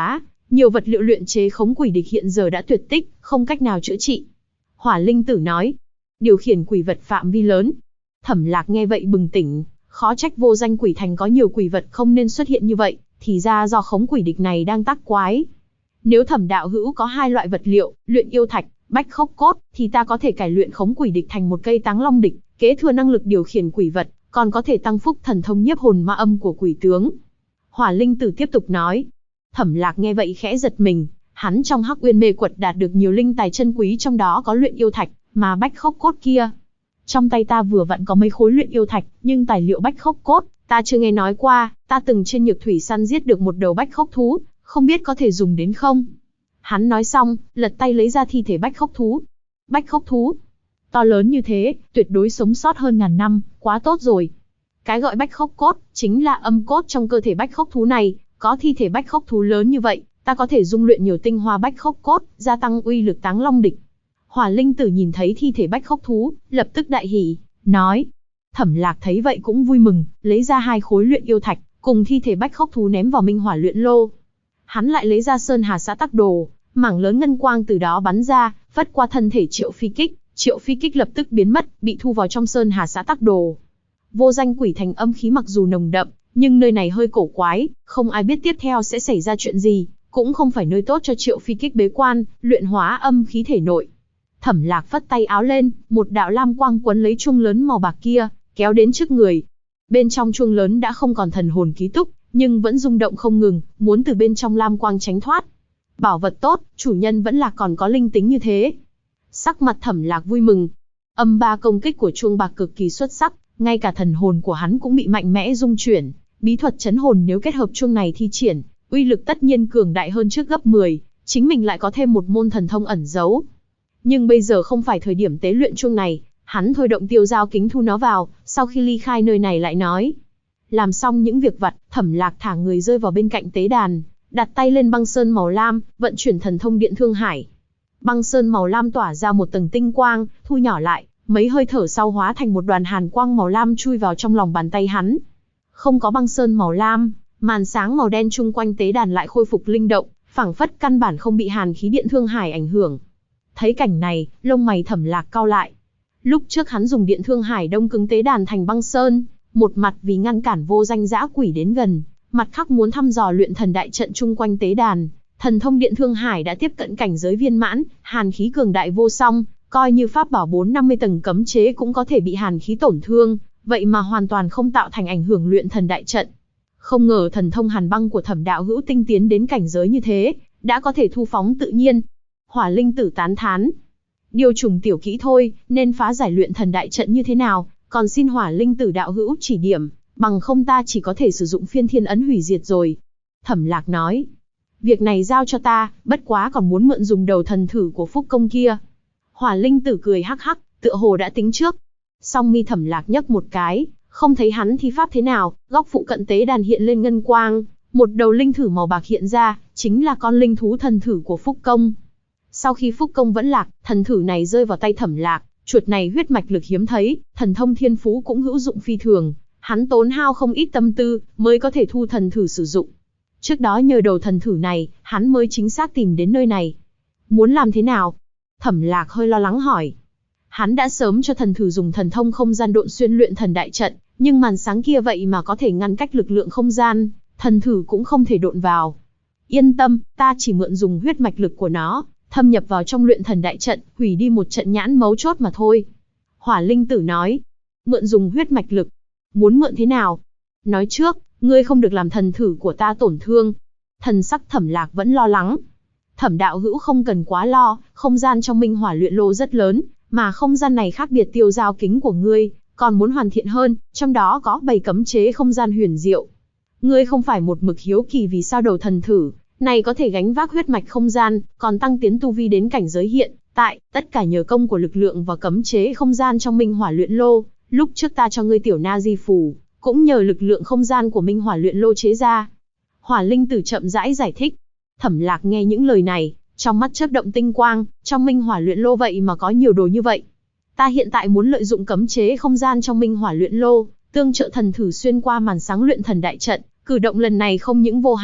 Nhiều vật liệu luyện chế khống quỷ địch hiện giờ đã tuyệt tích, không cách nào chữa trị. Hỏa Linh Tử nói, điều khiển quỷ vật phạm vi lớn. Thẩm Lạc nghe vậy bừng tỉnh, khó trách Vô Danh Quỷ Thành có nhiều quỷ vật không nên xuất hiện như vậy, thì ra do khống quỷ địch này đang tác quái. Nếu Thẩm đạo hữu có hai loại vật liệu, luyện yêu thạch, bách khốc cốt, thì ta có thể cải luyện khống quỷ địch thành một cây táng long địch, kế thừa năng lực điều khiển quỷ vật, còn có thể tăng phúc thần thông nhiếp hồn ma âm của quỷ tướng. Hỏa Linh Tử tiếp tục nói. Thẩm Lạc nghe vậy khẽ giật mình, hắn trong Hắc Uyên Mê Quật đạt được nhiều linh tài chân quý, trong đó có luyện yêu thạch, mà bách khốc cốt kia. Trong tay ta vừa vặn có mấy khối luyện yêu thạch, nhưng tài liệu bách khốc cốt, ta chưa nghe nói qua, ta từng trên nhược thủy săn giết được một đầu bách khốc thú, không biết có thể dùng đến không? Hắn nói xong, lật tay lấy ra thi thể bách khốc thú. Bách khốc thú? To lớn như thế, tuyệt đối sống sót hơn ngàn năm, quá tốt rồi. Cái gọi bách khốc cốt, chính là âm cốt trong cơ thể bách khốc thú này, có thi thể bách khốc thú lớn như vậy, ta có thể dung luyện nhiều tinh hoa bách khốc cốt, gia tăng uy lực táng long địch. Hỏa Linh Tử nhìn thấy thi thể bách khốc thú, lập tức đại hỉ, nói. Thẩm Lạc thấy vậy cũng vui mừng, lấy ra hai khối luyện yêu thạch, cùng thi thể bách khốc thú ném vào minh hỏa luyện lô. Hắn lại lấy ra Sơn Hà Xã Tắc Đồ, mảng lớn ngân quang từ đó bắn ra, phất qua thân thể Triệu Phi Kích. Triệu Phi Kích lập tức biến mất, bị thu vào trong Sơn Hà Xã Tắc Đồ. Vô Danh Quỷ Thành âm khí mặc dù nồng đậm, nhưng nơi này hơi cổ quái, không ai biết tiếp theo sẽ xảy ra chuyện gì, cũng không phải nơi tốt cho Triệu Phi Kích bế quan, luyện hóa âm khí thể nội. Thẩm Lạc phất tay áo lên, một đạo lam quang quấn lấy chuông lớn màu bạc kia, kéo đến trước người. Bên trong chuông lớn đã không còn thần hồn ký túc, nhưng vẫn rung động không ngừng, muốn từ bên trong lam quang tránh thoát. Bảo vật tốt, chủ nhân vẫn là còn có linh tính như thế. Sắc mặt Thẩm Lạc vui mừng. Âm ba công kích của chuông bạc cực kỳ xuất sắc, ngay cả thần hồn của hắn cũng bị mạnh mẽ rung chuyển. Bí thuật chấn hồn nếu kết hợp chuông này thi triển, uy lực tất nhiên cường đại hơn trước gấp 10, chính mình lại có thêm một môn thần thông ẩn giấu. Nhưng bây giờ không phải thời điểm tế luyện chuông này, hắn thôi động tiêu giao kính thu nó vào, sau khi ly khai nơi này lại nói. Làm xong những việc vặt, Thẩm Lạc thả người rơi vào bên cạnh tế đàn, đặt tay lên băng sơn màu lam, vận chuyển thần thông Điện Thương Hải. Băng sơn màu lam tỏa ra một tầng tinh quang, thu nhỏ lại, mấy hơi thở sau hóa thành một đoàn hàn quang màu lam chui vào trong lòng bàn tay hắn. Không có băng sơn màu lam, màn sáng màu đen chung quanh tế đàn lại khôi phục linh động, phảng phất căn bản không bị hàn khí Điện Thương Hải ảnh hưởng. Thấy cảnh này, lông mày Thẩm Lạc cau lại. Lúc trước hắn dùng Điện Thương Hải đông cứng tế đàn thành băng sơn, một mặt vì ngăn cản vô danh dã quỷ đến gần, mặt khác muốn thăm dò luyện thần đại trận chung quanh tế đàn. Thần thông Điện Thương Hải đã tiếp cận cảnh giới viên mãn, hàn khí cường đại vô song, coi như pháp bảo 4-50 tầng cấm chế cũng có thể bị hàn khí tổn thương, vậy mà hoàn toàn không tạo thành ảnh hưởng luyện thần đại trận. Không ngờ thần thông hàn băng của Thẩm đạo hữu tinh tiến đến cảnh giới như thế, đã có thể thu phóng tự nhiên. Hỏa Linh Tử tán thán. Điều trùng tiểu kỹ thôi, nên phá giải luyện thần đại trận như thế nào, còn xin Hỏa Linh Tử đạo hữu chỉ điểm, bằng không ta chỉ có thể sử dụng Phiên Thiên Ấn hủy diệt rồi. Thẩm Lạc nói. Việc này giao cho ta, bất quá còn muốn mượn dùng đầu thần thử của Phúc Công kia. Hỏa Linh Tử cười hắc hắc, tựa hồ đã tính trước. Song mi Thẩm Lạc nhấc một cái, không thấy hắn thi pháp thế nào, góc phụ cận tế đàn hiện lên ngân quang, một đầu linh thử màu bạc hiện ra, chính là con linh thú thần thử của Phúc Công. Sau khi Phúc Công vẫn lạc, thần thử này rơi vào tay Thẩm Lạc, chuột này huyết mạch lực hiếm thấy, thần thông thiên phú cũng hữu dụng phi thường, hắn tốn hao không ít tâm tư mới có thể thu thần thử sử dụng. Trước đó nhờ đầu thần thử này, hắn mới chính xác tìm đến nơi này. Muốn làm thế nào? Thẩm Lạc hơi lo lắng hỏi. Hắn đã sớm cho thần thử dùng thần thông không gian độn xuyên luyện thần đại trận, nhưng màn sáng kia vậy mà có thể ngăn cách lực lượng không gian, thần thử cũng không thể độn vào. Yên tâm, ta chỉ mượn dùng huyết mạch lực của nó, thâm nhập vào trong luyện thần đại trận, hủy đi một trận nhãn mấu chốt mà thôi. Hỏa Linh Tử nói. Mượn dùng huyết mạch lực. Muốn mượn thế nào? Nói trước, ngươi không được làm thần thử của ta tổn thương. Thần sắc Thẩm Lạc vẫn lo lắng. Thẩm đạo hữu không cần quá lo, không gian trong minh hỏa luyện lô rất lớn, mà không gian này khác biệt tiêu giao kính của ngươi, còn muốn hoàn thiện hơn, trong đó có 7 cấm chế không gian huyền diệu. Ngươi không phải một mực hiếu kỳ vì sao đầu thần thử này có thể gánh vác huyết mạch không gian, còn tăng tiến tu vi đến cảnh giới hiện tại, tất cả nhờ công của lực lượng và cấm chế không gian trong minh hỏa luyện lô. Lúc trước ta cho ngươi tiểu na di phù, cũng nhờ lực lượng không gian của minh hỏa luyện lô chế ra. Hỏa Linh Tử chậm rãi giải thích. Thẩm Lạc nghe những lời này, trong mắt chớp động tinh quang, trong minh hỏa luyện lô vậy mà có nhiều đồ như vậy. Ta hiện tại muốn lợi dụng cấm chế không gian trong minh hỏa luyện lô, tương trợ thần thử xuyên qua màn sáng luyện thần đại trận, cử động lần này không những vô hại,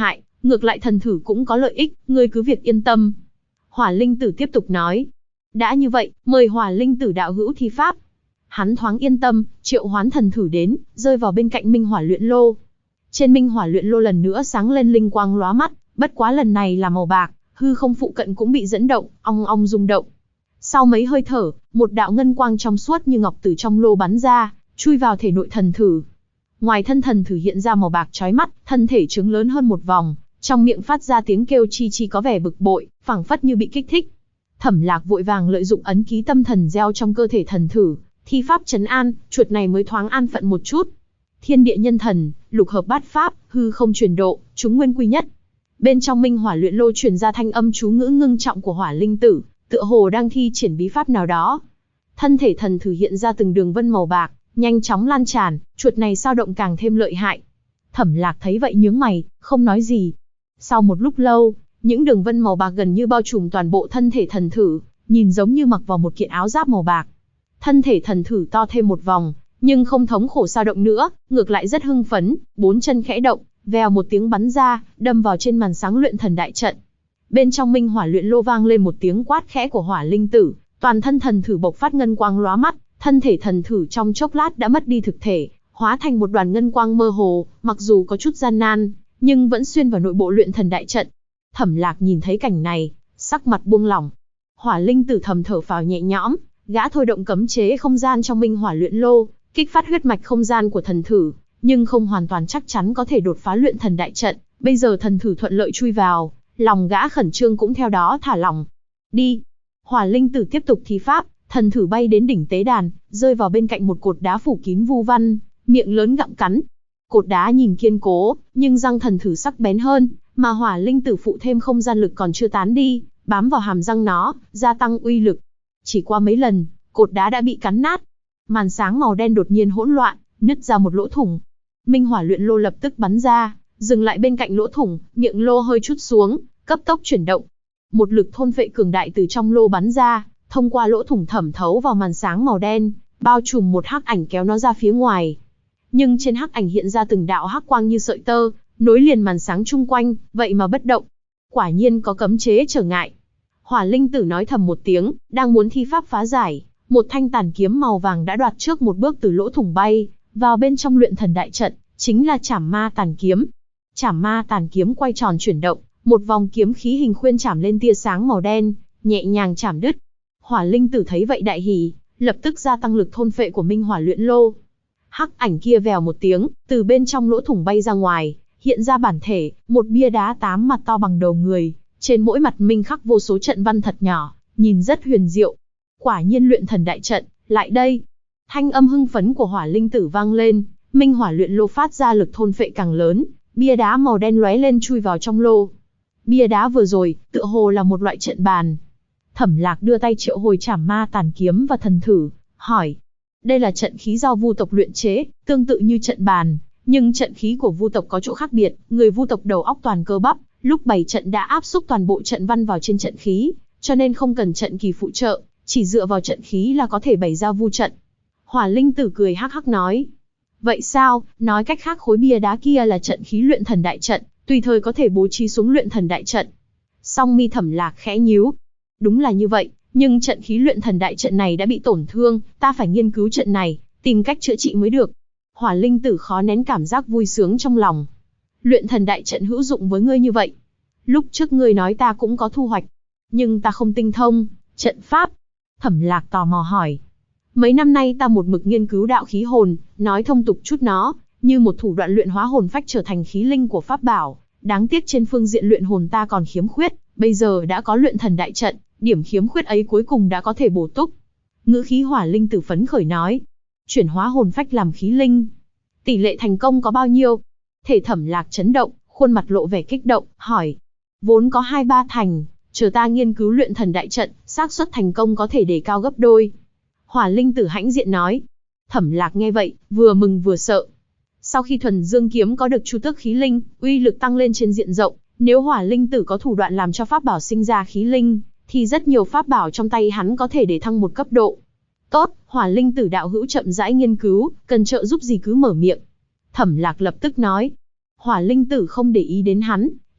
ngược lại thần thử cũng có lợi ích, ngươi cứ việc yên tâm. Hỏa Linh Tử tiếp tục nói. Đã như vậy, mời Hỏa Linh Tử đạo hữu thi pháp. Hắn thoáng yên tâm, triệu hoán thần thử đến, rơi vào bên cạnh Minh Hỏa luyện lô. Trên Minh Hỏa luyện lô lần nữa sáng lên linh quang lóa mắt, bất quá lần này là màu bạc, hư không phụ cận cũng bị dẫn động, ong ong rung động. Sau mấy hơi thở, một đạo ngân quang trong suốt như ngọc từ trong lô bắn ra, chui vào thể nội thần thử. Ngoài thân thần thử hiện ra màu bạc chói mắt, thân thể trứng lớn hơn một vòng, trong miệng phát ra tiếng kêu chi chi có vẻ bực bội, phảng phất như bị kích thích. Thẩm Lạc vội vàng lợi dụng ấn ký tâm thần gieo trong cơ thể thần thử, thi pháp trấn an, chuột này mới thoáng an phận một chút. Thiên địa nhân thần, lục hợp bát pháp, hư không chuyển độ, chúng nguyên quy nhất. Bên trong Minh Hỏa luyện lô truyền ra thanh âm chú ngữ ngưng trọng của Hỏa Linh Tử, tựa hồ đang thi triển bí pháp nào đó. Thân thể thần thử hiện ra từng đường vân màu bạc, nhanh chóng lan tràn, chuột này sao động càng thêm lợi hại. Thẩm Lạc thấy vậy nhướng mày, không nói gì. Sau một lúc lâu, những đường vân màu bạc gần như bao trùm toàn bộ thân thể thần thử, nhìn giống như mặc vào một kiện áo giáp màu bạc. Thân thể thần thử to thêm một vòng, nhưng không thống khổ sao động nữa, ngược lại rất hưng phấn, bốn chân khẽ động, vèo một tiếng bắn ra, đâm vào trên màn sáng luyện thần đại trận. Bên trong Minh Hỏa luyện lô vang lên một tiếng quát khẽ của Hỏa Linh Tử, toàn thân thần thử bộc phát ngân quang lóa mắt, thân thể thần thử trong chốc lát đã mất đi thực thể, hóa thành một đoàn ngân quang mơ hồ, mặc dù có chút gian nan, nhưng vẫn xuyên vào nội bộ luyện thần đại trận. Thẩm Lạc nhìn thấy cảnh này, sắc mặt buông lỏng. Hỏa Linh Tử thầm thở phào nhẹ nhõm, gã thôi động cấm chế không gian trong Minh Hỏa luyện lô, kích phát huyết mạch không gian của thần thử, nhưng không hoàn toàn chắc chắn có thể đột phá luyện thần đại trận. Bây giờ thần thử thuận lợi chui vào, lòng gã khẩn trương cũng theo đó thả lỏng. Đi. Hỏa Linh Tử tiếp tục thi pháp, thần thử bay đến đỉnh tế đàn, rơi vào bên cạnh một cột đá phủ kín vu văn, miệng lớn gặm cắn. Cột đá nhìn kiên cố, nhưng răng thần thử sắc bén hơn, mà Hỏa Linh Tử phụ thêm không gian lực còn chưa tán đi, bám vào hàm răng nó, gia tăng uy lực. Chỉ qua mấy lần, cột đá đã bị cắn nát. Màn sáng màu đen đột nhiên hỗn loạn, nứt ra một lỗ thủng. Minh Hỏa luyện lô lập tức bắn ra, dừng lại bên cạnh lỗ thủng, miệng lô hơi chút xuống, cấp tốc chuyển động. Một lực thôn phệ cường đại từ trong lô bắn ra, thông qua lỗ thủng thẩm thấu vào màn sáng màu đen, bao trùm một hắc ảnh kéo nó ra phía ngoài. Nhưng trên hắc ảnh hiện ra từng đạo hắc quang như sợi tơ, nối liền màn sáng chung quanh, vậy mà bất động. Quả nhiên có cấm chế trở ngại. Hỏa Linh Tử nói thầm một tiếng, đang muốn thi pháp phá giải, một thanh tàn kiếm màu vàng đã đoạt trước một bước từ lỗ thủng bay vào bên trong luyện thần đại trận, chính là Trảm Ma Tàn Kiếm. Trảm Ma Tàn Kiếm quay tròn chuyển động, một vòng kiếm khí hình khuyên chảm lên tia sáng màu đen, nhẹ nhàng chảm đứt. Hỏa Linh Tử thấy vậy đại hỉ, lập tức gia tăng lực thôn phệ của Minh Hỏa luyện lô. Hắc ảnh kia vèo một tiếng, từ bên trong lỗ thủng bay ra ngoài, hiện ra bản thể, một bia đá 8 mặt to bằng đầu người, trên mỗi mặt minh khắc vô số trận văn thật nhỏ, nhìn rất huyền diệu. Quả nhiên luyện thần đại trận, lại đây. Thanh âm hưng phấn của Hỏa Linh Tử vang lên, Minh Hỏa luyện lô phát ra lực thôn phệ càng lớn, bia đá màu đen lóe lên chui vào trong lô. Bia đá vừa rồi, tựa hồ là một loại trận bàn. Thẩm Lạc đưa tay triệu hồi Trảm Ma Tàn Kiếm và thần thử, hỏi. Đây là trận khí do Vu tộc luyện chế, tương tự như trận bàn, nhưng trận khí của Vu tộc có chỗ khác biệt, người Vu tộc đầu óc toàn cơ bắp, lúc bày trận đã áp xúc toàn bộ trận văn vào trên trận khí, cho nên không cần trận kỳ phụ trợ, chỉ dựa vào trận khí là có thể bày ra Vu trận. Hỏa Linh Tử cười hắc hắc nói. Vậy sao, nói cách khác khối bia đá kia là trận khí luyện thần đại trận, tùy thời có thể bố trí xuống luyện thần đại trận. Song mi Thẩm Lạc khẽ nhíu. Đúng là như vậy, nhưng trận khí luyện thần đại trận này đã bị tổn thương, ta phải nghiên cứu trận này, tìm cách chữa trị mới được. Hỏa Linh Tử khó nén cảm giác vui sướng trong lòng. Luyện thần đại trận hữu dụng với ngươi như vậy. Lúc trước ngươi nói ta cũng có thu hoạch, nhưng ta không tinh thông trận pháp. Thẩm Lạc tò mò hỏi. Mấy năm nay ta một mực nghiên cứu đạo khí hồn, nói thông tục chút nó, như một thủ đoạn luyện hóa hồn phách trở thành khí linh của pháp bảo. Đáng tiếc trên phương diện luyện hồn ta còn khiếm khuyết, bây giờ đã có luyện thần đại trận, điểm khiếm khuyết ấy cuối cùng đã có thể bổ túc. Ngữ khí Hỏa Linh Tử phấn khởi nói. Chuyển hóa hồn phách làm khí linh. Tỷ lệ thành công có bao nhiêu? Thể Thẩm Lạc chấn động, khuôn mặt lộ vẻ kích động, hỏi. Vốn có 2-3 thành, chờ ta nghiên cứu luyện thần đại trận, xác suất thành công có thể đề cao gấp đôi. Hỏa Linh Tử hãnh diện nói. Thẩm Lạc nghe vậy, vừa mừng vừa sợ. Sau khi thuần dương kiếm có được chu tước khí linh, uy lực tăng lên trên diện rộng, nếu Hỏa Linh Tử có thủ đoạn làm cho pháp bảo sinh ra khí linh, thì rất nhiều pháp bảo trong tay hắn có thể để thăng một cấp độ. Tốt, Hỏa Linh Tử đạo hữu chậm rãi nghiên cứu, cần trợ giúp gì cứ mở miệng. Thẩm Lạc lập tức nói. Hỏa Linh Tử không để ý đến hắn,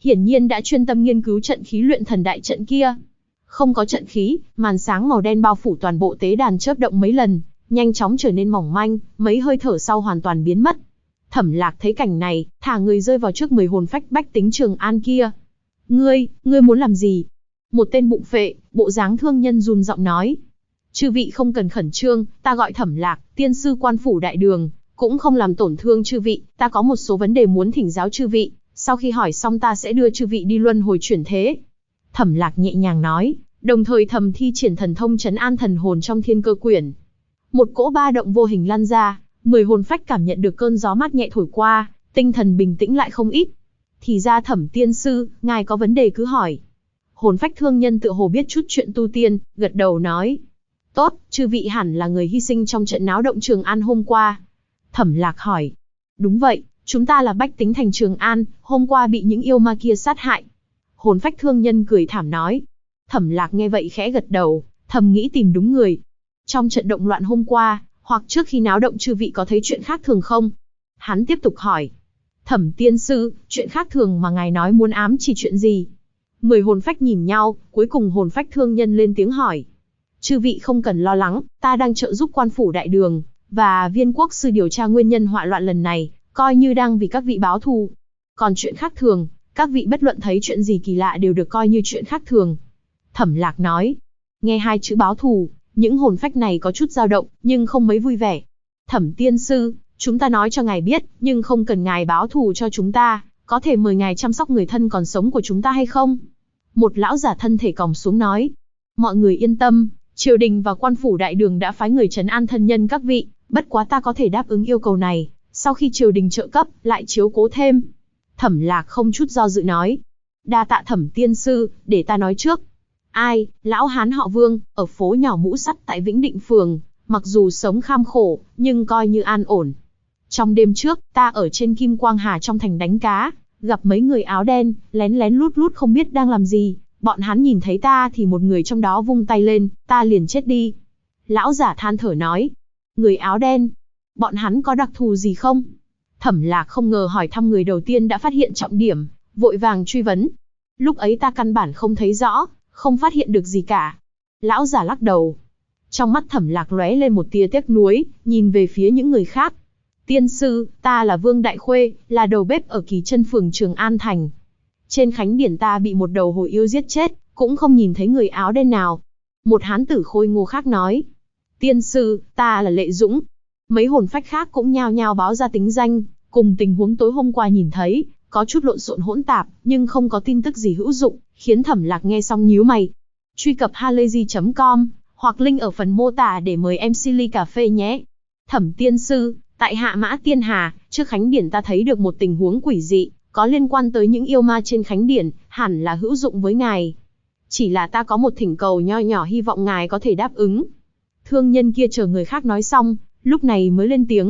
hiển nhiên đã chuyên tâm nghiên cứu trận khí luyện thần đại trận kia. Không có trận khí, màn sáng màu đen bao phủ toàn bộ tế đàn chớp động mấy lần, nhanh chóng trở nên mỏng manh, mấy hơi thở sau hoàn toàn biến mất. Thẩm Lạc thấy cảnh này, thả người rơi vào trước 10 hồn phách bách tính Trường An kia. Ngươi muốn làm gì? Một tên bụng phệ, bộ dáng thương nhân run giọng nói. Chư vị không cần khẩn trương, ta gọi Thẩm Lạc, tiên sư quan phủ đại đường, cũng không làm tổn thương chư vị, ta có một số vấn đề muốn thỉnh giáo chư vị, sau khi hỏi xong ta sẽ đưa chư vị đi luân hồi chuyển thế. Thẩm Lạc nhẹ nhàng nói, đồng thời thầm thi triển thần thông trấn an thần hồn trong thiên cơ quyển. Một cỗ ba động vô hình lan ra, 10 hồn phách cảm nhận được cơn gió mát nhẹ thổi qua, tinh thần bình tĩnh lại không ít. Thì ra Thẩm tiên sư, ngài có vấn đề cứ hỏi. Hồn phách thương nhân tựa hồ biết chút chuyện tu tiên, gật đầu nói. Tốt, chư vị hẳn là người hy sinh trong trận náo động Trường An hôm qua. Thẩm Lạc hỏi. Đúng vậy, chúng ta là bách tính thành Trường An, hôm qua bị những yêu ma kia sát hại. Hồn phách thương nhân cười thảm nói. Thẩm Lạc nghe vậy khẽ gật đầu, thầm nghĩ tìm đúng người. Trong trận động loạn hôm qua, hoặc trước khi náo động chư vị có thấy chuyện khác thường không? Hắn tiếp tục hỏi. Thẩm tiên sư, chuyện khác thường mà ngài nói muốn ám chỉ chuyện gì? 10 hồn phách nhìn nhau, cuối cùng hồn phách thương nhân lên tiếng hỏi. Chư vị không cần lo lắng, ta đang trợ giúp quan phủ đại đường, và viên quốc sư điều tra nguyên nhân họa loạn lần này, coi như đang vì các vị báo thù. Còn chuyện khác thường, các vị bất luận thấy chuyện gì kỳ lạ đều được coi như chuyện khác thường. Thẩm Lạc nói. Nghe hai chữ báo thù, những hồn phách này có chút dao động, nhưng không mấy vui vẻ. Thẩm tiên sư, chúng ta nói cho ngài biết, nhưng không cần ngài báo thù cho chúng ta, có thể mời ngài chăm sóc người thân còn sống của chúng ta hay không? Một lão giả thân thể còng xuống nói. Mọi người yên tâm, triều đình và quan phủ đại đường đã phái người trấn an thân nhân các vị, bất quá ta có thể đáp ứng yêu cầu này, sau khi triều đình trợ cấp, lại chiếu cố thêm. Thẩm Lạc không chút do dự nói. Đa tạ Thẩm tiên sư, để ta nói trước. Ai, lão hán họ Vương, ở phố nhỏ Mũ Sắt tại Vĩnh Định Phường, mặc dù sống kham khổ, nhưng coi như an ổn. Trong đêm trước, ta ở trên Kim Quang Hà trong thành đánh cá, gặp mấy người áo đen, lén lén lút lút không biết đang làm gì. Bọn hắn nhìn thấy ta thì một người trong đó vung tay lên, ta liền chết đi. Lão giả than thở nói. Người áo đen, bọn hắn có đặc thù gì không? Thẩm Lạc không ngờ hỏi thăm người đầu tiên đã phát hiện trọng điểm, vội vàng truy vấn. Lúc ấy ta căn bản không thấy rõ, không phát hiện được gì cả. Lão giả lắc đầu. Trong mắt Thẩm Lạc lóe lên một tia tiếc nuối, nhìn về phía những người khác. Tiên sư, ta là Vương Đại Khuê, là đầu bếp ở Kỳ Chân phường Trường An Thành. Trên khánh điển ta bị một đầu hổ yêu giết chết, cũng không nhìn thấy người áo đen nào. Một hán tử khôi ngô khác nói. Tiên sư, ta là Lệ Dũng. Mấy hồn phách khác cũng nhao nhao báo ra tính danh, cùng tình huống tối hôm qua nhìn thấy, có chút lộn xộn hỗn tạp, nhưng không có tin tức gì hữu dụng, khiến Thẩm Lạc nghe xong nhíu mày. Truy cập halayzi.com, hoặc link ở phần mô tả để mời MC ly cà phê nhé. Thẩm tiên sư, tại Hạ Mã Tiên Hà, trước khánh điển ta thấy được một tình huống quỷ dị, có liên quan tới những yêu ma trên khánh điển, hẳn là hữu dụng với ngài. Chỉ là ta có một thỉnh cầu nho nhỏ hy vọng ngài có thể đáp ứng. Thương nhân kia chờ người khác nói xong, lúc này mới lên tiếng.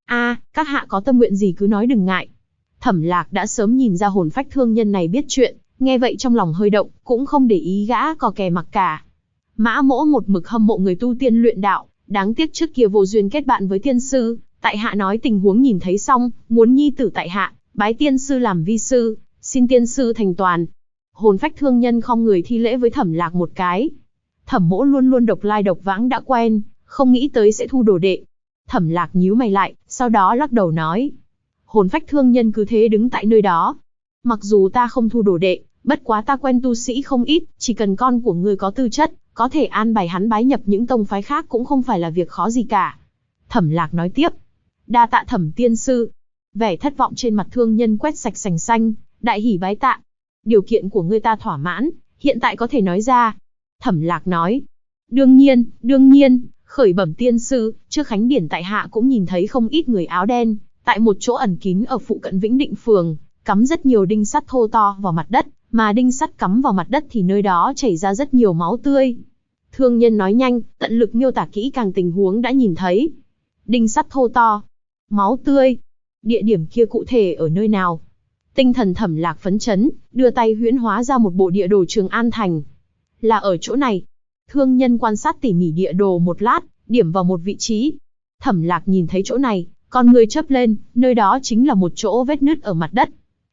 Các hạ có tâm nguyện gì cứ nói đừng ngại. Thẩm Lạc đã sớm nhìn ra hồn phách thương nhân này biết chuyện, nghe vậy trong lòng hơi động, cũng không để ý gã cò kè mặc cả. Mã Mỗ một mực hâm mộ người tu tiên luyện đạo, đáng tiếc trước kia vô duyên kết bạn với tiên sư, tại hạ nói tình huống nhìn thấy xong, muốn nhi tử tại hạ, bái tiên sư làm vi sư, xin tiên sư thành toàn. Hồn phách thương nhân khom người thi lễ với Thẩm Lạc một cái. Thẩm Mỗ luôn luôn độc lai độc vãng đã quen, không nghĩ tới sẽ thu đồ đệ. Thẩm Lạc nhíu mày lại, sau đó lắc đầu nói. Hồn phách thương nhân cứ thế đứng tại nơi đó. Mặc dù ta không thu đồ đệ, bất quá ta quen tu sĩ không ít, chỉ cần con của ngươi có tư chất, có thể an bài hắn bái nhập những tông phái khác cũng không phải là việc khó gì cả. Thẩm Lạc nói tiếp. Đa tạ Thẩm tiên sư. Vẻ thất vọng trên mặt thương nhân quét sạch sành xanh, đại hỉ bái tạ. Điều kiện của ngươi ta thỏa mãn, hiện tại có thể nói ra. Thẩm Lạc nói. Đương nhiên, khởi bẩm tiên sư, trước khánh điển tại hạ cũng nhìn thấy không ít người áo đen, tại một chỗ ẩn kín ở phụ cận Vĩnh Định phường, cắm rất nhiều đinh sắt thô to vào mặt đất, mà đinh sắt cắm vào mặt đất thì nơi đó chảy ra rất nhiều máu tươi. Thương nhân nói nhanh, tận lực miêu tả kỹ càng tình huống đã nhìn thấy. Đinh sắt thô to, máu tươi, địa điểm kia cụ thể ở nơi nào? Tinh thần Thẩm Lạc phấn chấn, đưa tay huyễn hóa ra một bộ địa đồ Trường An Thành. Là ở chỗ này. Thương nhân quan sát tỉ mỉ địa đồ một lát, điểm vào một vị trí. Thẩm Lạc nhìn thấy chỗ này, con người chớp lên, nơi đó chính là một chỗ vết nứt ở mặt đất.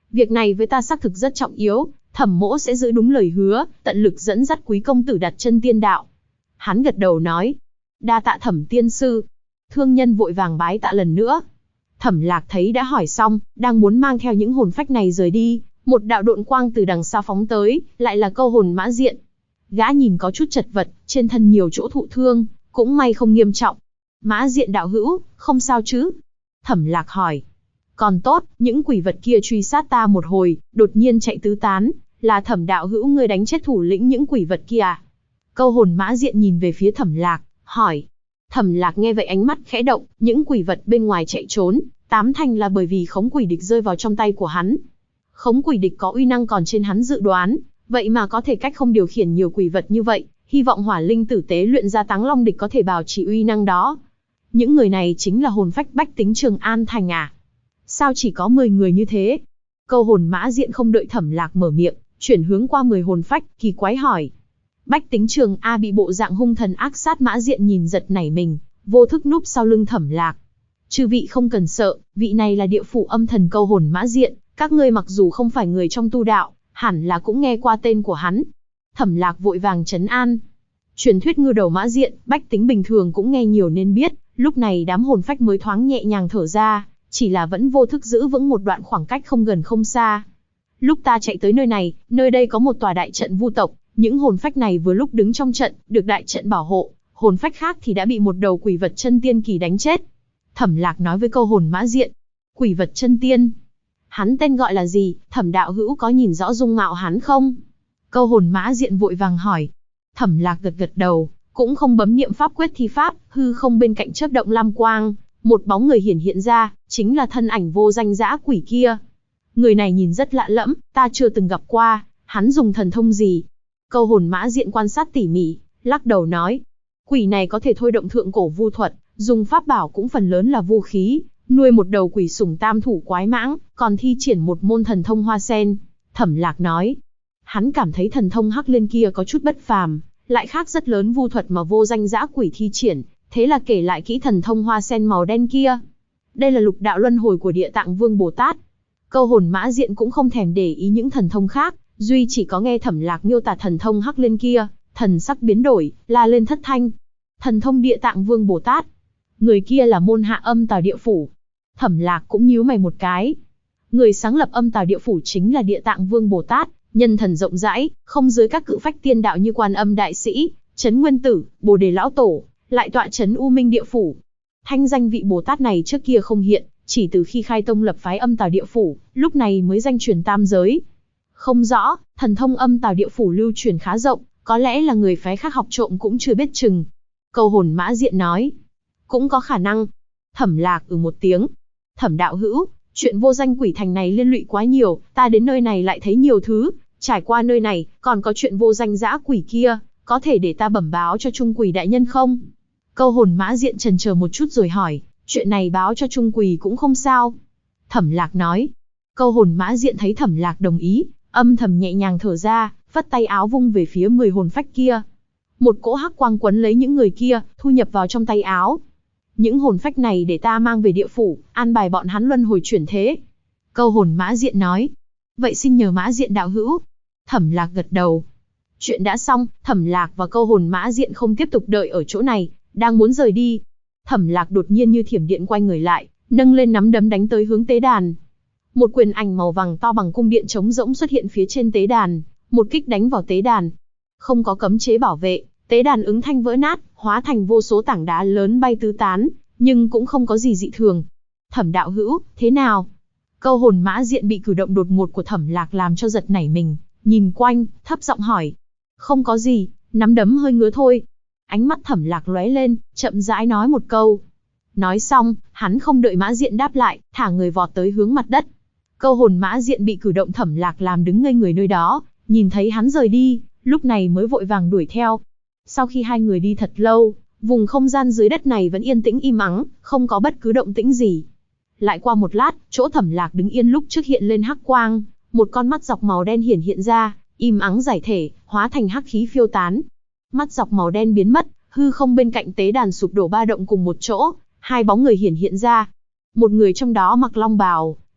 Việc này với ta xác thực rất trọng yếu, Thẩm mỗ sẽ giữ đúng lời hứa, tận lực dẫn dắt quý công tử đặt chân tiên đạo. Hắn gật đầu nói, đa tạ Thẩm tiên sư. Thương nhân vội vàng bái tạ lần nữa. Thẩm Lạc thấy đã hỏi xong, đang muốn mang theo những hồn phách này rời đi, một đạo độn quang từ đằng xa phóng tới, lại là Câu Hồn Mã Diện. Gã nhìn có chút chật vật, trên thân nhiều chỗ thụ thương, cũng may không nghiêm trọng. Mã Diện đạo hữu, không sao chứ? Thẩm Lạc hỏi. Còn tốt, những quỷ vật kia truy sát ta một hồi, đột nhiên chạy tứ tán, là Thẩm đạo hữu ngươi đánh chết thủ lĩnh những quỷ vật kia à? Câu Hồn Mã Diện nhìn về phía Thẩm Lạc, hỏi. Thẩm Lạc nghe vậy ánh mắt khẽ động, những quỷ vật bên ngoài chạy trốn, tám thành là bởi vì khống quỷ địch rơi vào trong tay của hắn. Khống quỷ địch có uy năng còn trên hắn dự đoán, vậy mà có thể cách không điều khiển nhiều quỷ vật như vậy, hy vọng hỏa linh tử tế luyện ra Táng Long địch có thể bảo trì uy năng đó. Những người này chính là hồn phách bách tính Trường An thành à? Sao chỉ có 10 người như thế? Câu Hồn Mã Diện không đợi Thẩm Lạc mở miệng, chuyển hướng qua 10 hồn phách, kỳ quái hỏi. Bách tính Trường A bị bộ dạng hung thần ác sát Mã Diện nhìn giật nảy mình, vô thức núp sau lưng Thẩm Lạc. Chư vị không cần sợ, vị này là địa phủ âm thần Câu Hồn Mã Diện, các ngươi mặc dù không phải người trong tu đạo, hẳn là cũng nghe qua tên của hắn. Thẩm Lạc vội vàng trấn an. Truyền thuyết ngư đầu Mã Diện, bách tính bình thường cũng nghe nhiều nên biết, lúc này đám hồn phách mới thoáng nhẹ nhàng thở ra, chỉ là vẫn vô thức giữ vững một đoạn khoảng cách không gần không xa. Lúc ta chạy tới nơi đây có một tòa đại trận vu tộc, những hồn phách này vừa lúc đứng trong trận, được đại trận bảo hộ, hồn phách khác thì đã bị một đầu quỷ vật chân tiên kỳ đánh chết. Thẩm Lạc nói với Câu Hồn Mã Diện. Quỷ vật chân tiên? Hắn tên gọi là gì, Thẩm đạo hữu có nhìn rõ dung mạo hắn không? Câu Hồn Mã Diện vội vàng hỏi. Thẩm Lạc gật gật đầu, cũng không bấm niệm pháp quyết thi pháp, hư không bên cạnh chớp động lam quang, một bóng người hiện ra, chính là thân ảnh vô danh dã quỷ kia. Người này nhìn rất lạ lẫm, ta chưa từng gặp qua, hắn dùng thần thông gì? Câu Hồn Mã Diện quan sát tỉ mỉ, lắc đầu nói. Quỷ này có thể thôi động thượng cổ vu thuật, dùng pháp bảo cũng phần lớn là vu khí, nuôi một đầu quỷ sủng tam thủ quái mãng, còn thi triển một môn thần thông hoa sen. Thẩm Lạc nói. Hắn cảm thấy thần thông hắc liên kia có chút bất phàm, lại khác rất lớn vu thuật mà vô danh dã quỷ thi triển, thế là kể lại kỹ thần thông hoa sen màu đen kia. Đây là lục đạo luân hồi của Địa Tạng Vương Bồ Tát. Câu Hồn Mã Diện cũng không thèm để ý những thần thông khác, duy chỉ có nghe Thẩm Lạc miêu tả thần thông hắc liên kia, thần sắc biến đổi, la lên thất thanh. Thần thông Địa Tạng Vương Bồ Tát. Người kia là môn hạ Âm Tào Địa Phủ. Thẩm Lạc cũng nhíu mày một cái. Người sáng lập Âm Tào Địa Phủ chính là Địa Tạng Vương Bồ Tát, nhân thần rộng rãi, không dưới các cự phách tiên đạo như Quan Âm Đại Sĩ, Trấn Nguyên Tử, Bồ Đề Lão Tổ, lại tọa trấn U Minh Địa Phủ. Thanh danh vị Bồ Tát này trước kia không hiện, chỉ từ khi khai tông lập phái Âm Tào Địa Phủ, lúc này mới danh truyền tam giới. Không rõ, thần thông Âm Tào Địa Phủ lưu truyền khá rộng, có lẽ là người phái khác học trộm cũng chưa biết chừng. Câu Hồn Mã Diện nói. Cũng có khả năng. Thẩm Lạc một tiếng. Thẩm đạo hữu, chuyện vô danh quỷ thành này liên lụy quá nhiều, ta đến nơi này lại thấy nhiều thứ, trải qua nơi này, còn có chuyện vô danh dã quỷ kia, có thể để ta bẩm báo cho Trung Quỷ đại nhân không? Câu Hồn Mã Diện chần chờ một chút rồi hỏi, chuyện này báo cho Trung Quỷ cũng không sao. Thẩm Lạc nói. Câu Hồn Mã Diện thấy Thẩm Lạc đồng ý, âm thầm nhẹ nhàng thở ra, vất tay áo vung về phía 10 hồn phách kia. Một cỗ hắc quang quấn lấy những người kia, thu nhập vào trong tay áo. Những hồn phách này để ta mang về địa phủ, an bài bọn hắn luân hồi chuyển thế. Câu Hồn Mã Diện nói. Vậy xin nhờ Mã Diện đạo hữu. Thẩm Lạc gật đầu. Chuyện đã xong, Thẩm Lạc và Câu Hồn Mã Diện không tiếp tục đợi ở chỗ này, đang muốn rời đi. Thẩm Lạc đột nhiên như thiểm điện quay người lại, nâng lên nắm đấm đánh tới hướng tế đàn. Một quyền ảnh màu vàng to bằng cung điện trống rỗng xuất hiện phía trên tế đàn, một kích đánh vào tế đàn. Không có cấm chế bảo vệ, tế đàn ứng thanh vỡ nát, hóa thành vô số tảng đá lớn bay tứ tán, nhưng cũng không có gì dị thường. Thẩm đạo hữu, thế nào? Câu Hồn Mã Diện bị cử động đột ngột của Thẩm Lạc làm cho giật nảy mình, nhìn quanh, thấp giọng hỏi. Không có gì, nắm đấm hơi ngứa thôi. Ánh mắt Thẩm Lạc lóe lên, chậm rãi nói một câu. Nói xong, hắn không đợi Mã Diện đáp lại, thả người vọt tới hướng mặt đất. Câu Hồn Mã Diện bị cử động Thẩm Lạc làm đứng ngây người nơi đó, nhìn thấy hắn rời đi, lúc này mới vội vàng đuổi theo. Sau khi hai người đi thật lâu, vùng không gian dưới đất này vẫn yên tĩnh im ắng, không có bất cứ động tĩnh gì. Lại qua một lát, chỗ Thẩm Lạc đứng yên lúc trước hiện lên hắc quang, một con mắt dọc màu đen hiện ra, im ắng giải thể, hóa thành hắc khí phiêu tán. Mắt dọc màu đen biến mất, hư không bên cạnh tế đàn sụp đổ ba động cùng một chỗ, hai bóng người hiện ra. Một người trong đó mặc long bào,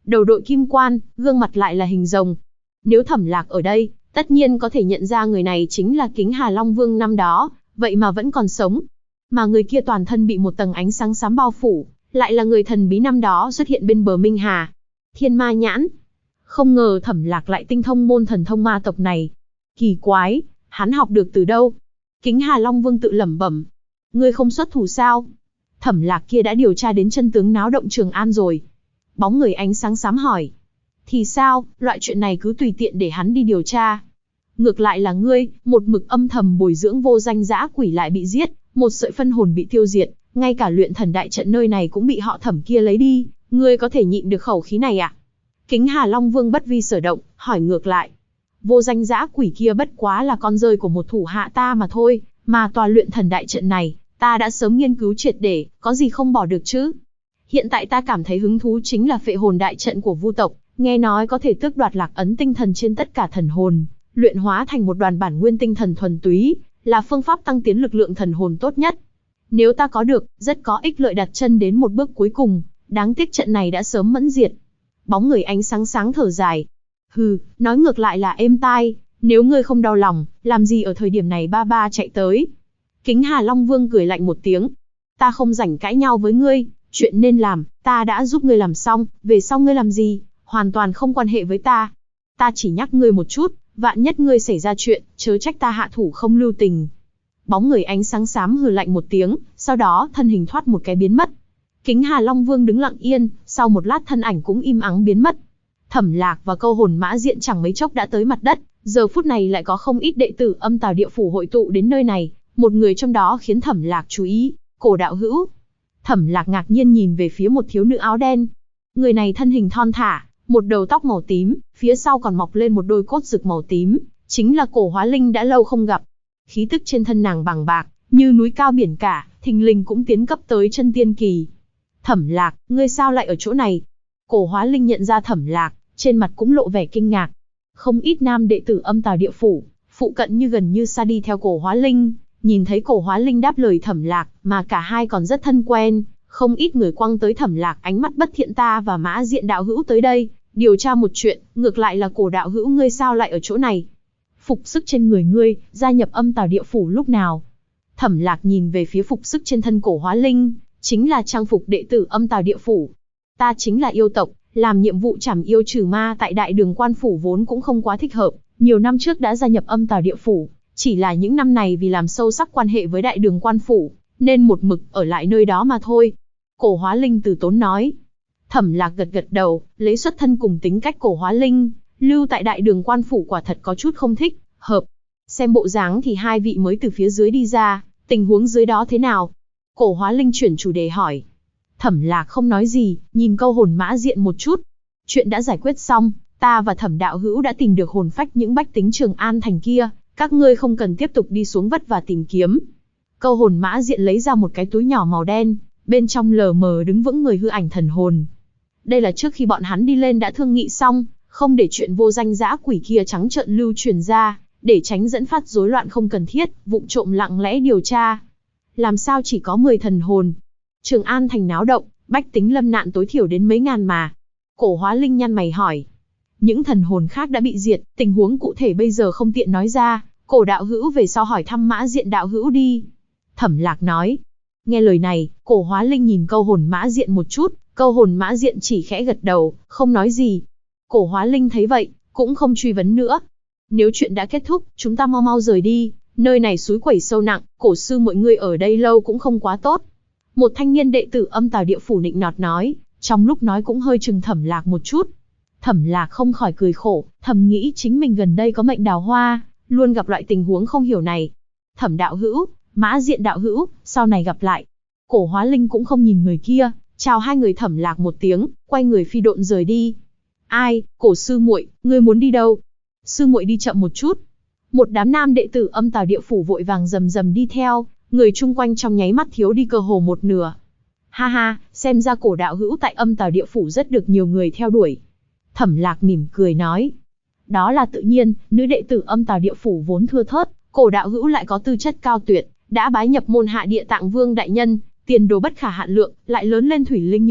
đầu đội kim quan, gương mặt lại là hình rồng. Nếu Thẩm Lạc ở đây, tất nhiên có thể nhận ra người này chính là Kính Hà Long Vương năm đó, vậy mà vẫn còn sống. Mà người kia toàn thân bị một tầng ánh sáng xám bao phủ, lại là người thần bí năm đó xuất hiện bên bờ Minh Hà. Thiên Ma Nhãn. Không ngờ Thẩm Lạc lại tinh thông môn thần thông ma tộc này. Kỳ quái, hắn học được từ đâu? Kính Hà Long Vương tự lẩm bẩm. Ngươi không xuất thủ sao? Thẩm Lạc kia đã điều tra đến chân tướng náo động Trường An rồi. Bóng người ánh sáng xám hỏi. Thì sao, loại chuyện này cứ tùy tiện để hắn đi điều tra. Ngược lại là ngươi, một mực âm thầm bồi dưỡng vô danh dã quỷ lại bị giết, một sợi phân hồn bị tiêu diệt, ngay cả luyện thần đại trận nơi này cũng bị họ Thẩm kia lấy đi, ngươi có thể nhịn được khẩu khí này à? Kính Hà Long Vương bất vi sở động, hỏi ngược lại. Vô danh dã quỷ kia bất quá là con rơi của một thủ hạ ta mà thôi, mà tòa luyện thần đại trận này, ta đã sớm nghiên cứu triệt để, có gì không bỏ được chứ? Hiện tại ta cảm thấy hứng thú chính là phệ hồn đại trận của Vu tộc, nghe nói có thể tước đoạt lạc ấn tinh thần trên tất cả thần hồn, luyện hóa thành một đoàn bản nguyên tinh thần thuần túy, là phương pháp tăng tiến lực lượng thần hồn tốt nhất. Nếu ta có được, rất có ích lợi đặt chân đến một bước cuối cùng, đáng tiếc trận này đã sớm mẫn diệt. Bóng người ánh sáng sáng thở dài. Hừ, nói ngược lại là êm tai, nếu ngươi không đau lòng, làm gì ở thời điểm này ba ba chạy tới. Kính Hà Long Vương cười lạnh một tiếng. Ta không rảnh cãi nhau với ngươi, chuyện nên làm, ta đã giúp ngươi làm xong, về sau ngươi làm gì, hoàn toàn không quan hệ với ta. Ta chỉ nhắc ngươi một chút, vạn nhất ngươi xảy ra chuyện, chớ trách ta hạ thủ không lưu tình. Bóng người ánh sáng xám hừ lạnh một tiếng, sau đó thân hình thoát một cái biến mất. Kính Hà Long Vương đứng lặng yên, sau một lát thân ảnh cũng im ắng biến mất. Thẩm Lạc và Câu Hồn Mã Diện chẳng mấy chốc đã tới mặt đất, giờ phút này lại có không ít đệ tử Âm Tào Địa Phủ hội tụ đến nơi này, một người trong đó khiến Thẩm Lạc chú ý, Cổ đạo hữu. Thẩm Lạc ngạc nhiên nhìn về phía một thiếu nữ áo đen. Người này thân hình thon thả, một đầu tóc màu tím, phía sau còn mọc lên một đôi cốt rực màu tím, chính là Cổ Hóa Linh đã lâu không gặp. Khí tức trên thân nàng bằng bạc, như núi cao biển cả, thình lình cũng tiến cấp tới chân tiên kỳ. Thẩm Lạc, ngươi sao lại ở chỗ này? Cổ Hóa Linh nhận ra Thẩm Lạc, trên mặt cũng lộ vẻ kinh ngạc. Không ít nam đệ tử Âm Tào Địa Phủ, phụ cận như gần như xa đi theo Cổ Hóa Linh, nhìn thấy Cổ Hóa Linh đáp lời Thẩm Lạc, mà cả hai còn rất thân quen, không ít người quăng tới Thẩm Lạc ánh mắt bất thiện. Ta và Mã Diện đạo hữu tới đây, điều tra một chuyện, ngược lại là Cổ đạo hữu ngươi sao lại ở chỗ này? Phục sức trên người ngươi, gia nhập Âm Tào Địa Phủ lúc nào? Thẩm Lạc nhìn về phía phục sức trên thân Cổ Hóa Linh, chính là trang phục đệ tử Âm Tào Địa Phủ. Ta chính là yêu tộc, làm nhiệm vụ trảm yêu trừ ma tại Đại Đường Quan Phủ vốn cũng không quá thích hợp, nhiều năm trước đã gia nhập Âm Tào Địa Phủ, chỉ là những năm này vì làm sâu sắc quan hệ với Đại Đường Quan Phủ, nên một mực ở lại nơi đó mà thôi. Cổ Hóa Linh từ tốn nói. Thẩm Lạc gật gật đầu, lấy xuất thân cùng tính cách Cổ Hóa Linh, lưu tại Đại Đường Quan Phủ quả thật có chút không thích hợp. Xem bộ dáng thì hai vị mới từ phía dưới đi ra, tình huống dưới đó thế nào? Cổ Hóa Linh chuyển chủ đề hỏi. Thẩm Lạc không nói gì, nhìn Câu Hồn Mã Diện một chút. Chuyện đã giải quyết xong, ta và Thẩm đạo hữu đã tìm được hồn phách những bách tính Trường An thành kia, các ngươi không cần tiếp tục đi xuống vất vả tìm kiếm. Câu Hồn Mã Diện lấy ra một cái túi nhỏ màu đen, bên trong lờ mờ đứng vững người hư ảnh thần hồn. Đây là trước khi bọn hắn đi lên đã thương nghị xong, không để chuyện vô danh dã quỷ kia trắng trợn lưu truyền ra, để tránh dẫn phát rối loạn không cần thiết, vụng trộm lặng lẽ điều tra. Làm sao chỉ có 10 thần hồn? Trường An thành náo động, bách tính lâm nạn tối thiểu đến mấy ngàn mà. Cổ Hóa Linh nhăn mày hỏi. Những thần hồn khác đã bị diệt, tình huống cụ thể bây giờ không tiện nói ra, Cổ đạo hữu về sau hỏi thăm Mã Diện đạo hữu đi. Thẩm Lạc nói. Nghe lời này, Cổ Hóa Linh nhìn Câu Hồn Mã Diện một chút, Câu Hồn Mã Diện chỉ khẽ gật đầu, không nói gì. Cổ Hóa Linh thấy vậy, cũng không truy vấn nữa. Nếu chuyện đã kết thúc, chúng ta mau mau rời đi, nơi này suối quẩy sâu nặng, cổ sư mọi người ở đây lâu cũng không quá tốt. Một thanh niên đệ tử Âm Tào Địa Phủ nịnh nọt nói, trong lúc nói cũng hơi chừng Thẩm Lạc một chút. Thẩm Lạc không khỏi cười khổ, thầm nghĩ chính mình gần đây có mệnh đào hoa, luôn gặp loại tình huống không hiểu này. Thẩm đạo hữu, Mã Diện đạo hữu, sau này gặp lại. Cổ Hóa Linh cũng không nhìn người kia, chào hai người Thẩm Lạc một tiếng, quay người phi độn rời đi. Ai, Cổ sư muội, ngươi muốn đi đâu? Sư muội đi chậm một chút. Một đám nam đệ tử Âm Tào Địa Phủ vội vàng rầm rầm đi theo, người chung quanh trong nháy mắt thiếu đi cơ hồ một nửa. Ha ha, xem ra Cổ đạo hữu tại Âm Tào Địa Phủ rất được nhiều người theo đuổi. Thẩm Lạc mỉm cười nói. Đó là tự nhiên, nữ đệ tử Âm Tào Địa Phủ vốn thưa thớt, Cổ đạo hữu lại có tư chất cao tuyệt, đã bái nhập môn hạ Địa Tạng Vương đại nhân, tiền đồ bất khả hạn lượng, lại lớn lên thủy linh như vậy,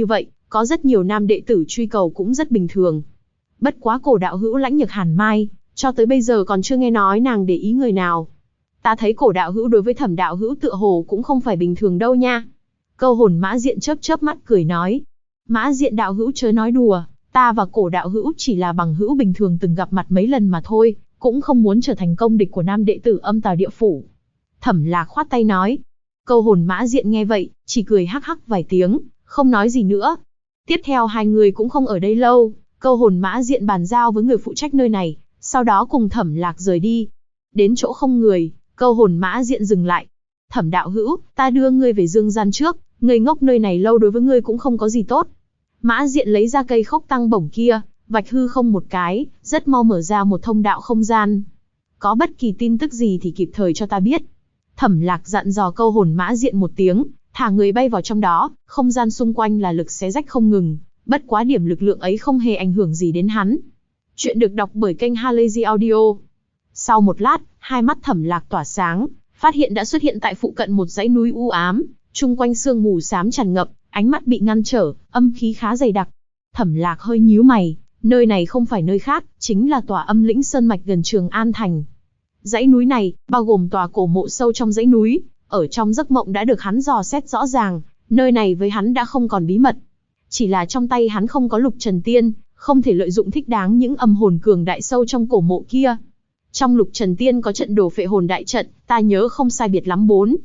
Có rất nhiều nam đệ tử truy cầu cũng rất bình thường. Bất quá Cổ đạo hữu lãnh nhược hàn mai, cho tới bây giờ còn chưa nghe nói nàng để ý người nào. Ta thấy Cổ đạo hữu đối với Thẩm đạo hữu tựa hồ cũng không phải bình thường đâu nha. Câu hồn Mã Diện chớp chớp mắt cười nói. Mã Diện đạo hữu chớ nói đùa, ta và Cổ đạo hữu chỉ là bằng hữu bình thường từng gặp mặt mấy lần mà thôi, cũng không muốn trở thành công địch của nam đệ tử Âm Tào Địa Phủ. Thẩm Lạc khoát tay nói. Câu hồn Mã Diện nghe vậy, chỉ cười hắc hắc vài tiếng, không nói gì nữa. Tiếp theo hai người cũng không ở đây lâu, câu hồn Mã Diện bàn giao với người phụ trách nơi này, sau đó cùng Thẩm Lạc rời đi. Đến chỗ không người, câu hồn Mã Diện dừng lại. Thẩm đạo hữu, ta đưa ngươi về dương gian trước, ngươi ngốc nơi này lâu đối với ngươi cũng không có gì tốt. Mã Diện lấy ra cây khốc tăng bổng kia, vạch hư không một cái, rất mau mở ra một thông đạo không gian. Có bất kỳ tin tức gì thì kịp thời cho ta biết. Thẩm Lạc dặn dò câu hồn Mã Diện một tiếng, thả người bay vào trong đó, không gian xung quanh là lực xé rách không ngừng, bất quá điểm lực lượng ấy không hề ảnh hưởng gì đến hắn. Chuyện được đọc bởi kênh Halazy Audio. Sau một lát, hai mắt Thẩm Lạc tỏa sáng, phát hiện đã xuất hiện tại phụ cận một dãy núi u ám, chung quanh sương mù xám tràn ngập, ánh mắt bị ngăn trở, âm khí khá dày đặc. Thẩm Lạc hơi nhíu mày, nơi này không phải nơi khác, chính là tòa Âm Lĩnh Sơn mạch gần Trường An thành. Dãy núi này, bao gồm tòa cổ mộ sâu trong dãy núi, ở trong giấc mộng đã được hắn dò xét rõ ràng, nơi này với hắn đã không còn bí mật. Chỉ là trong tay hắn không có Lục Trần Tiên, không thể lợi dụng thích đáng những âm hồn cường đại sâu trong cổ mộ kia. Trong Lục Trần Tiên có trận đồ phệ hồn đại trận, ta nhớ không sai biệt lắm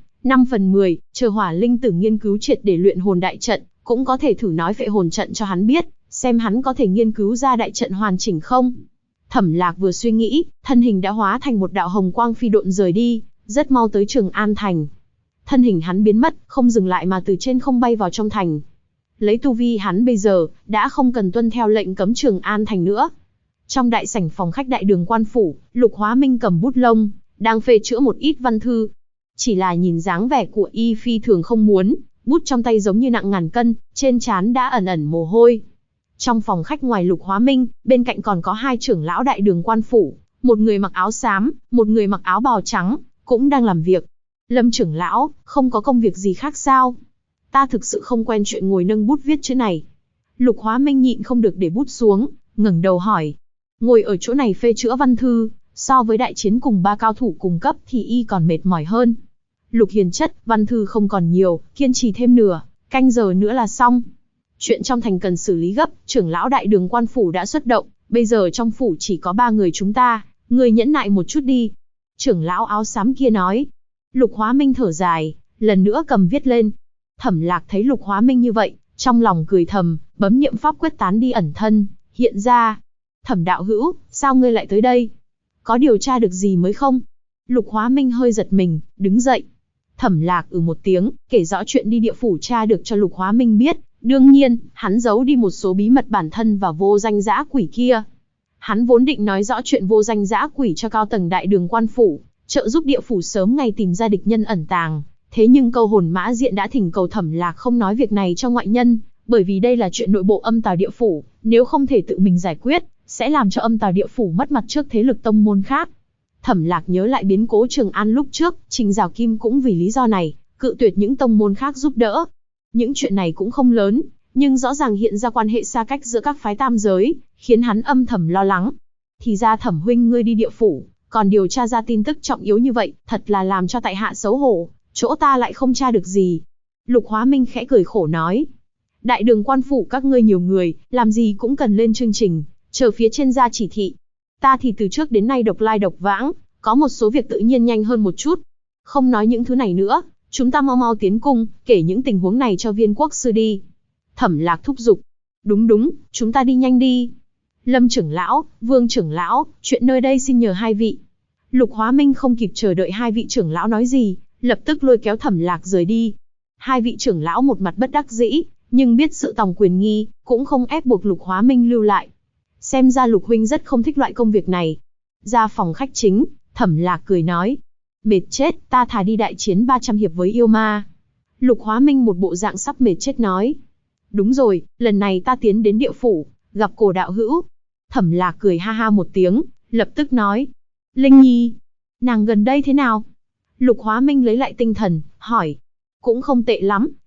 4/5/10, chờ Hỏa Linh Tử nghiên cứu triệt để luyện hồn đại trận, cũng có thể thử nói phệ hồn trận cho hắn biết, xem hắn có thể nghiên cứu ra đại trận hoàn chỉnh không. Thẩm Lạc vừa suy nghĩ, thân hình đã hóa thành một đạo hồng quang phi độn rời đi, rất mau tới Trường An thành. Thân hình hắn biến mất, không dừng lại mà từ trên không bay vào trong thành. Lấy tu vi hắn bây giờ, đã không cần tuân theo lệnh cấm Trường An thành nữa. Trong đại sảnh phòng khách đại đường quan phủ, Lục Hóa Minh cầm bút lông, đang phê chữa một ít văn thư. Chỉ là nhìn dáng vẻ của y phi thường không muốn, bút trong tay giống như nặng ngàn cân, trên trán đã ẩn ẩn mồ hôi. Trong phòng khách ngoài Lục Hóa Minh, bên cạnh còn có hai trưởng lão đại đường quan phủ, một người mặc áo xám, một người mặc áo bào trắng, cũng đang làm việc. Lâm trưởng lão, không có công việc gì khác sao? Ta thực sự không quen chuyện ngồi nâng bút viết chữ này. Lục Hóa Minh nhịn không được để bút xuống, ngẩng đầu hỏi. Ngồi ở chỗ này phê chữa văn thư, so với đại chiến cùng ba cao thủ cùng cấp thì y còn mệt mỏi hơn. Lục hiền chất, văn thư không còn nhiều, kiên trì thêm nửa canh giờ nữa là xong. Chuyện trong thành cần xử lý gấp, trưởng lão đại đường quan phủ đã xuất động, bây giờ trong phủ chỉ có 3 người chúng ta, người nhẫn nại một chút đi. Trưởng lão áo xám kia nói. Lục Hóa Minh thở dài, lần nữa cầm viết lên. Thẩm Lạc thấy Lục Hóa Minh như vậy, trong lòng cười thầm, bấm niệm pháp quyết tán đi ẩn thân, hiện ra. Thẩm đạo hữu, sao ngươi lại tới đây? Có điều tra được gì mới không? Lục Hóa Minh hơi giật mình, đứng dậy. Thẩm Lạc một tiếng, kể rõ chuyện đi địa phủ tra được cho Lục Hóa Minh biết. Đương nhiên, hắn giấu đi một số bí mật bản thân và vô danh dã quỷ kia. Hắn vốn định nói rõ chuyện vô danh dã quỷ cho cao tầng đại đường quan phủ, trợ giúp địa phủ sớm ngày tìm ra địch nhân ẩn tàng. Thế nhưng câu hồn Mã Diện đã thỉnh cầu Thẩm Lạc không nói việc này cho ngoại nhân, bởi vì đây là chuyện nội bộ Âm Tào Địa Phủ, nếu không thể tự mình giải quyết, sẽ làm cho Âm Tào Địa Phủ mất mặt trước thế lực tông môn khác. Thẩm Lạc nhớ lại biến cố Trường An lúc trước, Trình Giảo Kim cũng vì lý do này, cự tuyệt những tông môn khác giúp đỡ. Những chuyện này cũng không lớn, nhưng rõ ràng hiện ra quan hệ xa cách giữa các phái tam giới, khiến hắn âm thầm lo lắng. Thì ra Thẩm huynh ngươi đi địa phủ, còn điều tra ra tin tức trọng yếu như vậy, thật là làm cho tại hạ xấu hổ, chỗ ta lại không tra được gì. Lục Hóa Minh khẽ cười khổ nói. Đại đường quan phủ các ngươi nhiều người, làm gì cũng cần lên chương trình, chờ phía trên ra chỉ thị. Ta thì từ trước đến nay độc lai độc vãng, có một số việc tự nhiên nhanh hơn một chút. Không nói những thứ này nữa, chúng ta mau mau tiến cung, kể những tình huống này cho Viên quốc sư đi. Thẩm Lạc thúc giục. Đúng, chúng ta đi nhanh đi. Lâm trưởng lão, Vương trưởng lão, chuyện nơi đây xin nhờ hai vị. Lục Hóa Minh không kịp chờ đợi hai vị trưởng lão nói gì, lập tức lôi kéo Thẩm Lạc rời đi. Hai vị trưởng lão một mặt bất đắc dĩ, nhưng biết sự tòng quyền nghi, cũng không ép buộc Lục Hóa Minh lưu lại. Xem ra Lục huynh rất không thích loại công việc này. Ra phòng khách chính, Thẩm Lạc cười nói. Mệt chết, ta thà đi đại chiến 300 hiệp với yêu ma. Lục Hóa Minh một bộ dạng sắp mệt chết nói. Đúng rồi, lần này ta tiến đến địa phủ, gặp Cổ đạo hữu. Thẩm Lạc cười ha ha một tiếng, lập tức nói. Linh Nhi, nàng gần đây thế nào? Lục Hóa Minh lấy lại tinh thần, hỏi. Cũng không tệ lắm,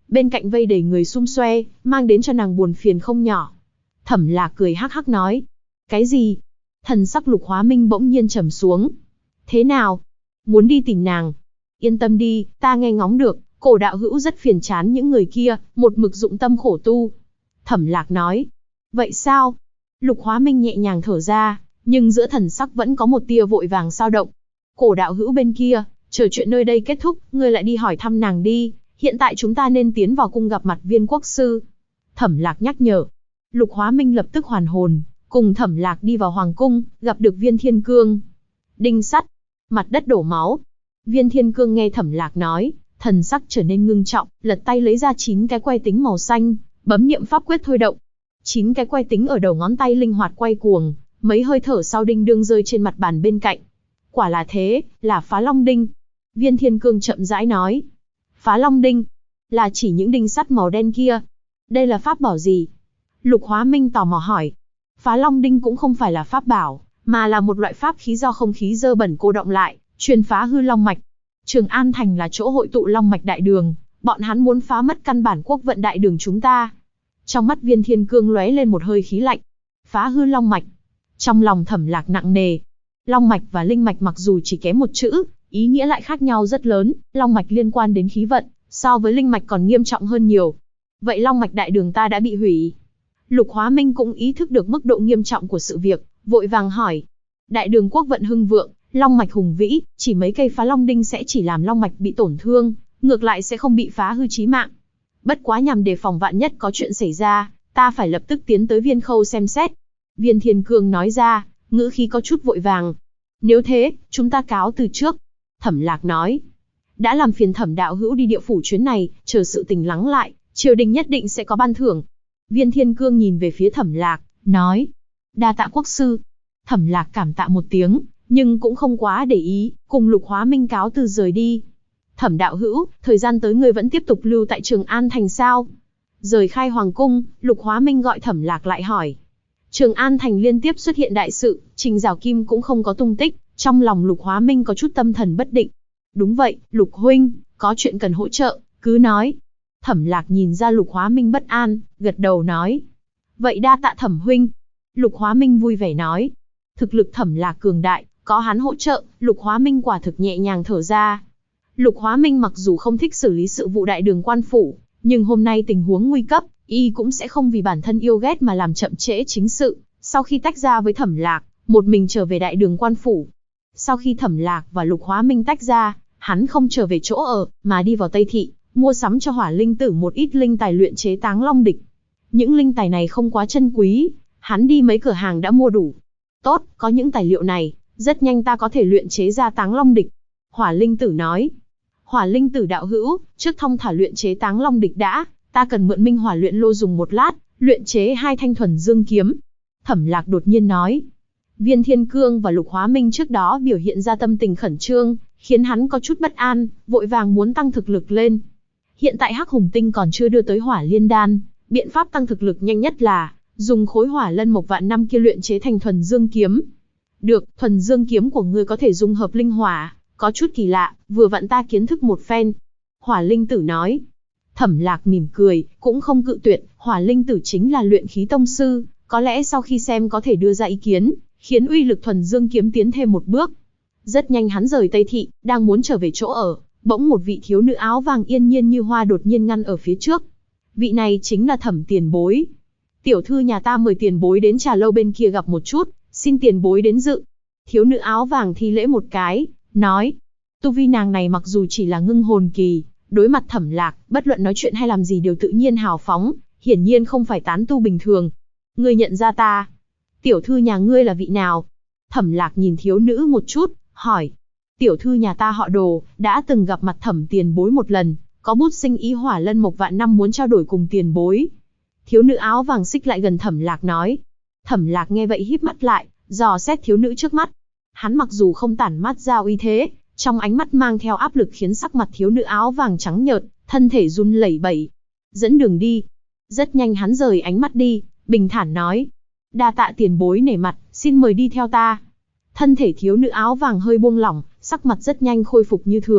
bên cạnh vây đầy người xum xoe, mang đến cho nàng buồn phiền không nhỏ. Thẩm Lạc cười hắc hắc nói, cái gì? Thần sắc Lục Hóa Minh bỗng nhiên trầm xuống. Thế nào? Muốn đi tìm nàng? Yên tâm đi, ta nghe ngóng được, Cổ đạo hữu rất phiền chán những người kia, một mực dụng tâm khổ tu. Thẩm Lạc nói. Vậy sao? Lục Hóa Minh nhẹ nhàng thở ra, nhưng giữa thần sắc vẫn có một tia vội vàng dao động. Cổ đạo hữu bên kia, chờ chuyện nơi đây kết thúc, ngươi lại đi hỏi thăm nàng đi, hiện tại chúng ta nên tiến vào cung gặp mặt Viên quốc sư. Thẩm Lạc nhắc nhở. Lục Hóa Minh lập tức hoàn hồn, cùng Thẩm Lạc đi vào hoàng cung, gặp được Viên Thiên Cương. Đinh sắt, mặt đất đổ máu. Viên Thiên Cương nghe Thẩm Lạc nói, thần sắc trở nên ngưng trọng, lật tay lấy ra 9 cái que tính màu xanh, bấm niệm pháp quyết thôi động. 9 cái que tính ở đầu ngón tay linh hoạt quay cuồng, mấy hơi thở sau đinh đương rơi trên mặt bàn bên cạnh. Quả là thế, là Phá Long đinh. Viên Thiên Cương chậm rãi nói. Phá Long đinh, là chỉ những đinh sắt màu đen kia. Đây là pháp bảo gì? Lục Hóa Minh tò mò hỏi. Phá Long đinh cũng không phải là pháp bảo, mà là một loại pháp khí do không khí dơ bẩn cô động lại, truyền phá hư long mạch. Trường An Thành là chỗ hội tụ long mạch đại đường, bọn hắn muốn phá mất căn bản quốc vận đại đường chúng ta. Trong mắt Viên Thiên Cương lóe lên một hơi khí lạnh. Phá hư long mạch. Trong lòng Thẩm Lạc nặng nề. Long mạch và linh mạch mặc dù chỉ kém một chữ, ý nghĩa lại khác nhau rất lớn. Long mạch liên quan đến khí vận, so với linh mạch còn nghiêm trọng hơn nhiều. Vậy long mạch đại đường ta đã bị hủy. Lục Hóa Minh cũng ý thức được mức độ nghiêm trọng của sự việc, vội vàng hỏi. Đại đường quốc vận hưng vượng, long mạch hùng vĩ, chỉ mấy cây phá long đinh sẽ chỉ làm long mạch bị tổn thương, ngược lại sẽ không bị phá hư chí mạng. Bất quá nhằm đề phòng vạn nhất có chuyện xảy ra, ta phải lập tức tiến tới Viên Khâu xem xét. Viên Thiên Cương nói ra, ngữ khí có chút vội vàng. Nếu thế, chúng ta cáo từ trước. Thẩm Lạc nói. Đã làm phiền Thẩm đạo hữu đi địa phủ chuyến này, chờ sự tình lắng lại, triều đình nhất định sẽ có ban thưởng. Viên Thiên Cương nhìn về phía Thẩm Lạc, nói. Đa tạ quốc sư. Thẩm Lạc cảm tạ một tiếng, nhưng cũng không quá để ý, cùng Lục Hóa Minh cáo từ rời đi. Thẩm đạo hữu, thời gian tới ngươi vẫn tiếp tục lưu tại Trường An Thành sao? Rời khai hoàng cung, Lục Hóa Minh gọi Thẩm Lạc lại hỏi. Trường An Thành liên tiếp xuất hiện đại sự, Trình Giảo Kim cũng không có tung tích, trong lòng Lục Hóa Minh có chút tâm thần bất định. Đúng vậy, Lục huynh, có chuyện cần hỗ trợ, cứ nói. Thẩm Lạc nhìn ra Lục Hóa Minh bất an, gật đầu nói. Vậy đa tạ Thẩm huynh. Lục Hóa Minh vui vẻ nói. Thực lực Thẩm Lạc cường đại, có hắn hỗ trợ, Lục Hóa Minh quả thực nhẹ nhàng thở ra. Lục Hóa Minh mặc dù không thích xử lý sự vụ đại đường quan phủ, nhưng hôm nay tình huống nguy cấp, y cũng sẽ không vì bản thân yêu ghét mà làm chậm trễ chính sự. Sau khi tách ra với Thẩm Lạc, một mình trở về đại đường quan phủ. Sau khi Thẩm Lạc và Lục Hóa Minh tách ra, hắn không trở về chỗ ở, mà đi vào Tây Thị, mua sắm cho Hỏa Linh Tử một ít linh tài luyện chế Táng Long Địch. Những linh tài này không quá chân quý, hắn đi mấy cửa hàng đã mua đủ. Tốt, có những tài liệu này, rất nhanh ta có thể luyện chế ra Táng Long Địch. Hỏa Linh Tử nói. Hỏa Linh Tử đạo hữu, trước thong thả luyện chế Táng Long Địch đã, ta cần mượn Minh Hỏa luyện lô dùng một lát, luyện chế 2 thanh thuần dương kiếm. Thẩm Lạc đột nhiên nói. Viên Thiên Cương và Lục Hóa Minh trước đó biểu hiện ra tâm tình khẩn trương, khiến hắn có chút bất an, vội vàng muốn tăng thực lực lên. Hiện tại Hắc Hùng Tinh còn chưa đưa tới Hỏa Liên Đan, biện pháp tăng thực lực nhanh nhất là dùng khối hỏa lân mộc vạn năm kia luyện chế thành thuần dương kiếm. Được, thuần dương kiếm của ngươi có thể dung hợp linh hỏa, có chút kỳ lạ, vừa vặn ta kiến thức một phen. Hỏa Linh Tử nói. Thẩm Lạc mỉm cười, cũng không cự tuyệt, Hỏa Linh Tử chính là luyện khí tông sư, có lẽ sau khi xem có thể đưa ra ý kiến, khiến uy lực thuần dương kiếm tiến thêm một bước. Rất nhanh hắn rời Tây Thị, đang muốn trở về chỗ ở, bỗng một vị thiếu nữ áo vàng yên nhiên như hoa đột nhiên ngăn ở phía trước. Vị này chính là Thẩm tiền bối. Tiểu thư nhà ta mời tiền bối đến trà lâu bên kia gặp một chút, xin tiền bối đến dự. Thiếu nữ áo vàng thi lễ một cái, nói. Tu vi nàng này mặc dù chỉ là ngưng hồn kỳ, đối mặt Thẩm Lạc, bất luận nói chuyện hay làm gì đều tự nhiên hào phóng, hiển nhiên không phải tán tu bình thường. Ngươi nhận ra ta? Tiểu thư nhà ngươi là vị nào? Thẩm Lạc nhìn thiếu nữ một chút, hỏi. Tiểu thư nhà ta họ Đồ, đã từng gặp mặt Thẩm tiền bối một lần, có bút sinh ý hỏa lân mộc vạn năm muốn trao đổi cùng tiền bối. Thiếu nữ áo vàng xích lại gần Thẩm Lạc nói. Thẩm Lạc nghe vậy híp mắt lại, dò xét thiếu nữ trước mắt. Hắn mặc dù không tản mắt ra uy thế, trong ánh mắt mang theo áp lực khiến sắc mặt thiếu nữ áo vàng trắng nhợt, thân thể run lẩy bẩy. Dẫn đường đi. Rất nhanh hắn rời ánh mắt đi, bình thản nói. Đa tạ tiền bối nể mặt, xin mời đi theo ta. Thân thể thiếu nữ áo vàng hơi buông lỏng, sắc mặt rất nhanh khôi phục như thường,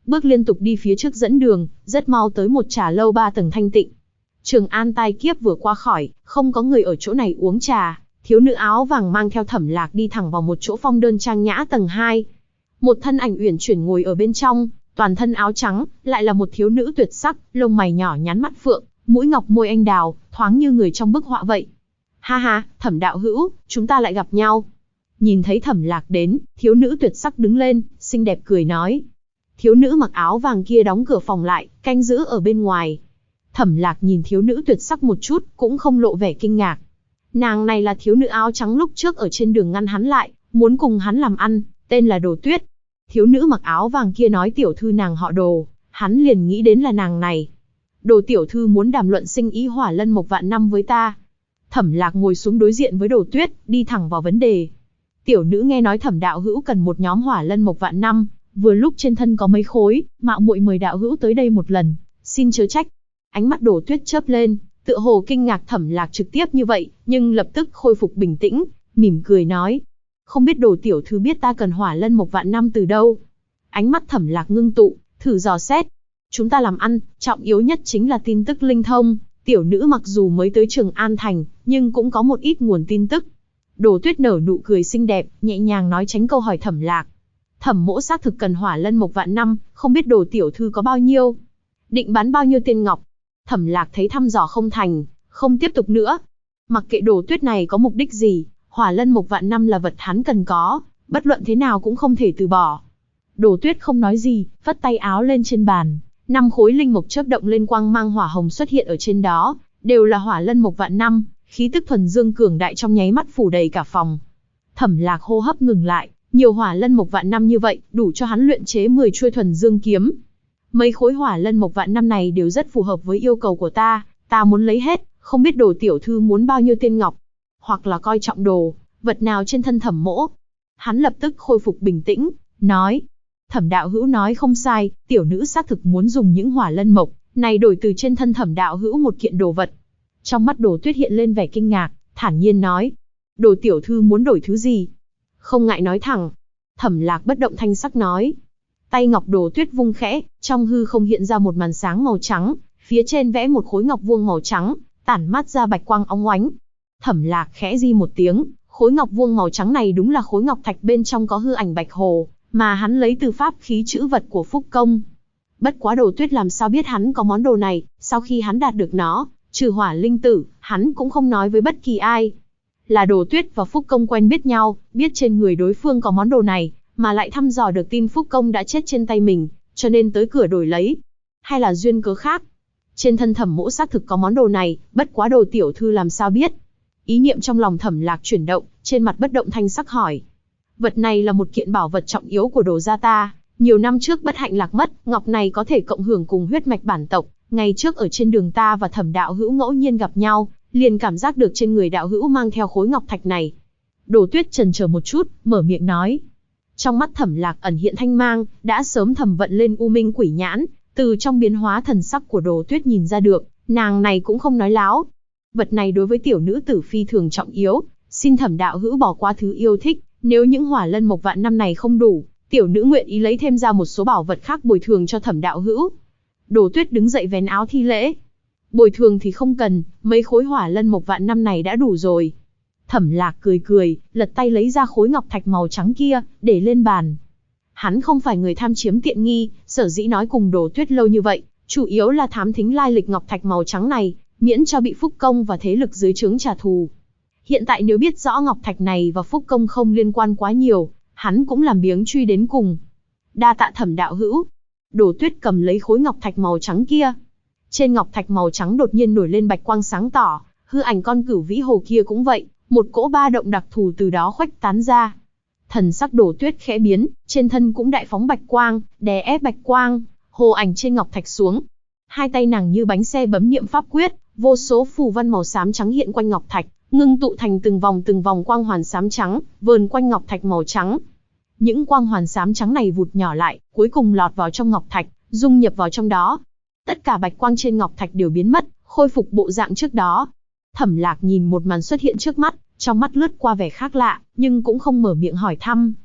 bước liên tục đi phía trước dẫn đường, rất mau tới một trà lâu 3 tầng thanh tịnh. Trường An tai kiếp vừa qua khỏi, không có người ở chỗ này uống trà, thiếu nữ áo vàng mang theo Thẩm Lạc đi thẳng vào một chỗ phong đơn trang nhã tầng 2. Một thân ảnh uyển chuyển ngồi ở bên trong, toàn thân áo trắng, lại là một thiếu nữ tuyệt sắc, lông mày nhỏ nhắn mắt phượng, mũi ngọc môi anh đào, thoáng như người trong bức họa vậy. Ha ha, Thẩm đạo hữu, chúng ta lại gặp nhau. Nhìn thấy Thẩm Lạc đến, thiếu nữ tuyệt sắc đứng lên, xinh đẹp cười nói. Thiếu nữ mặc áo vàng kia đóng cửa phòng lại, canh giữ ở bên ngoài. Thẩm Lạc nhìn thiếu nữ tuyệt sắc một chút, cũng không lộ vẻ kinh ngạc. Nàng này là thiếu nữ áo trắng lúc trước ở trên đường ngăn hắn lại, muốn cùng hắn làm ăn, tên là Đồ Tuyết. Thiếu nữ mặc áo vàng kia nói tiểu thư nàng họ Đồ, hắn liền nghĩ đến là nàng này. Đồ tiểu thư muốn đàm luận sinh ý hỏa lân mộc vạn năm với ta. Thẩm Lạc ngồi xuống đối diện với Đồ Tuyết, đi thẳng vào vấn đề. Tiểu nữ nghe nói Thẩm đạo hữu cần một nhóm hỏa lân mộc vạn năm, vừa lúc trên thân có mấy khối, mạo muội mời đạo hữu tới đây một lần, xin chớ trách. Ánh mắt Đồ Tuyết chớp lên, tựa hồ kinh ngạc Thẩm Lạc trực tiếp như vậy, nhưng lập tức khôi phục bình tĩnh, mỉm cười nói. Không biết Đồ tiểu thư biết ta cần hỏa lân mộc vạn năm từ đâu? Ánh mắt Thẩm Lạc ngưng tụ, thử dò xét. Chúng ta làm ăn, trọng yếu nhất chính là tin tức linh thông. Tiểu nữ mặc dù mới tới Trường An Thành, nhưng cũng có một ít nguồn tin tức. Đồ Tuyết nở nụ cười xinh đẹp, nhẹ nhàng nói tránh câu hỏi Thẩm Lạc. Thẩm mỗ xác thực cần hỏa lân mộc vạn năm, không biết Đồ tiểu thư có bao nhiêu? Định bán bao nhiêu tiền ngọc? Thẩm Lạc thấy thăm dò không thành, không tiếp tục nữa. Mặc kệ Đồ Tuyết này có mục đích gì, hỏa lân mộc vạn năm là vật hắn cần có, bất luận thế nào cũng không thể từ bỏ. Đồ Tuyết không nói gì, phất tay áo lên trên bàn, 5 khối linh mộc chớp động lên quang mang hỏa hồng xuất hiện ở trên đó, đều là hỏa lân mộc vạn năm, khí tức thuần dương cường đại trong nháy mắt phủ đầy cả phòng. Thẩm Lạc hô hấp ngừng lại, nhiều hỏa lân mộc vạn năm như vậy, đủ cho hắn luyện chế 10 chuôi thuần dương kiếm. Mấy khối hỏa lân mộc vạn năm này đều rất phù hợp với yêu cầu của ta muốn lấy hết, không biết Đồ tiểu thư muốn bao nhiêu tiên ngọc, hoặc là coi trọng đồ vật nào trên thân Thẩm mỗ. Hắn lập tức khôi phục bình tĩnh, nói. Thẩm đạo hữu nói không sai, tiểu nữ xác thực muốn dùng những hỏa lân mộc này đổi từ trên thân Thẩm đạo hữu một kiện đồ vật. Trong mắt Đồ Tuyết hiện lên vẻ kinh ngạc, thản nhiên nói. Đồ tiểu thư muốn đổi thứ gì? Không ngại nói thẳng. Thẩm Lạc bất động thanh sắc nói. Tay ngọc Đồ Tuyết vung khẽ, trong hư không hiện ra một màn sáng màu trắng, phía trên vẽ một khối ngọc vuông màu trắng, tản mát ra bạch quang óng oánh. Thẩm Lạc khẽ di một tiếng, khối ngọc vuông màu trắng này đúng là khối ngọc thạch bên trong có hư ảnh bạch hồ, mà hắn lấy từ pháp khí chữ vật của Phúc Công. Bất quá Đồ Tuyết làm sao biết hắn có món đồ này, sau khi hắn đạt được nó, trừ Hỏa Linh Tử, hắn cũng không nói với bất kỳ ai. Là Đồ Tuyết và Phúc Công quen biết nhau, biết trên người đối phương có món đồ này, mà lại thăm dò được tin Phúc Công đã chết trên tay mình, cho nên tới cửa đổi lấy. Hay là duyên cớ khác? Trên thân Thẩm mỗ xác thực có món đồ này, bất quá Đồ tiểu thư làm sao biết? Ý niệm trong lòng Thẩm Lạc chuyển động, trên mặt bất động thanh sắc hỏi. Vật này là một kiện bảo vật trọng yếu của Đồ gia ta, nhiều năm trước bất hạnh lạc mất, ngọc này có thể cộng hưởng cùng huyết mạch bản tộc. Ngày trước ở trên đường ta và Thẩm đạo hữu ngẫu nhiên gặp nhau, liền cảm giác được trên người đạo hữu mang theo khối ngọc thạch này. Đồ Tuyết chần chờ một chút, mở miệng nói. Trong mắt Thẩm Lạc ẩn hiện thanh mang, đã sớm thẩm vận lên u minh quỷ nhãn, từ trong biến hóa thần sắc của Đồ Tuyết nhìn ra được, nàng này cũng không nói láo. Vật này đối với tiểu nữ tử phi thường trọng yếu, xin Thẩm đạo hữu bỏ qua thứ yêu thích, nếu những hỏa lân mộc vạn năm này không đủ, tiểu nữ nguyện ý lấy thêm ra một số bảo vật khác bồi thường cho Thẩm đạo hữu. Đồ Tuyết đứng dậy vén áo thi lễ. Bồi thường thì không cần, mấy khối hỏa lân mộc vạn năm này đã đủ rồi. Thẩm Lạc cười cười, lật tay lấy ra khối ngọc thạch màu trắng kia, để lên bàn. Hắn không phải người tham chiếm tiện nghi, sở dĩ nói cùng Đồ Tuyết lâu như vậy, chủ yếu là thám thính lai lịch ngọc thạch màu trắng này, miễn cho bị Phúc Công và thế lực dưới trướng trả thù. Hiện tại nếu biết rõ ngọc thạch này và Phúc Công không liên quan quá nhiều, hắn cũng làm biếng truy đến cùng. Đa tạ Thẩm đạo hữu. Đồ Tuyết cầm lấy khối ngọc thạch màu trắng kia. Trên ngọc thạch màu trắng đột nhiên nổi lên bạch quang sáng tỏ, hư ảnh con cửu vĩ hồ kia cũng vậy, một cỗ ba động đặc thù từ đó khuếch tán ra. Thần sắc Đồ Tuyết khẽ biến, trên thân cũng đại phóng bạch quang, đè ép bạch quang, hồ ảnh trên ngọc thạch xuống. Hai tay nàng như bánh xe bấm niệm pháp quyết, vô số phù văn màu xám trắng hiện quanh ngọc thạch, ngưng tụ thành từng vòng quang hoàn xám trắng, vờn quanh ngọc thạch màu trắng. Những quang hoàn xám trắng này vụt nhỏ lại, cuối cùng lọt vào trong ngọc thạch, dung nhập vào trong đó. Tất cả bạch quang trên ngọc thạch đều biến mất, khôi phục bộ dạng trước đó. Thẩm Lạc nhìn một màn xuất hiện trước mắt, trong mắt lướt qua vẻ khác lạ, nhưng cũng không mở miệng hỏi thăm.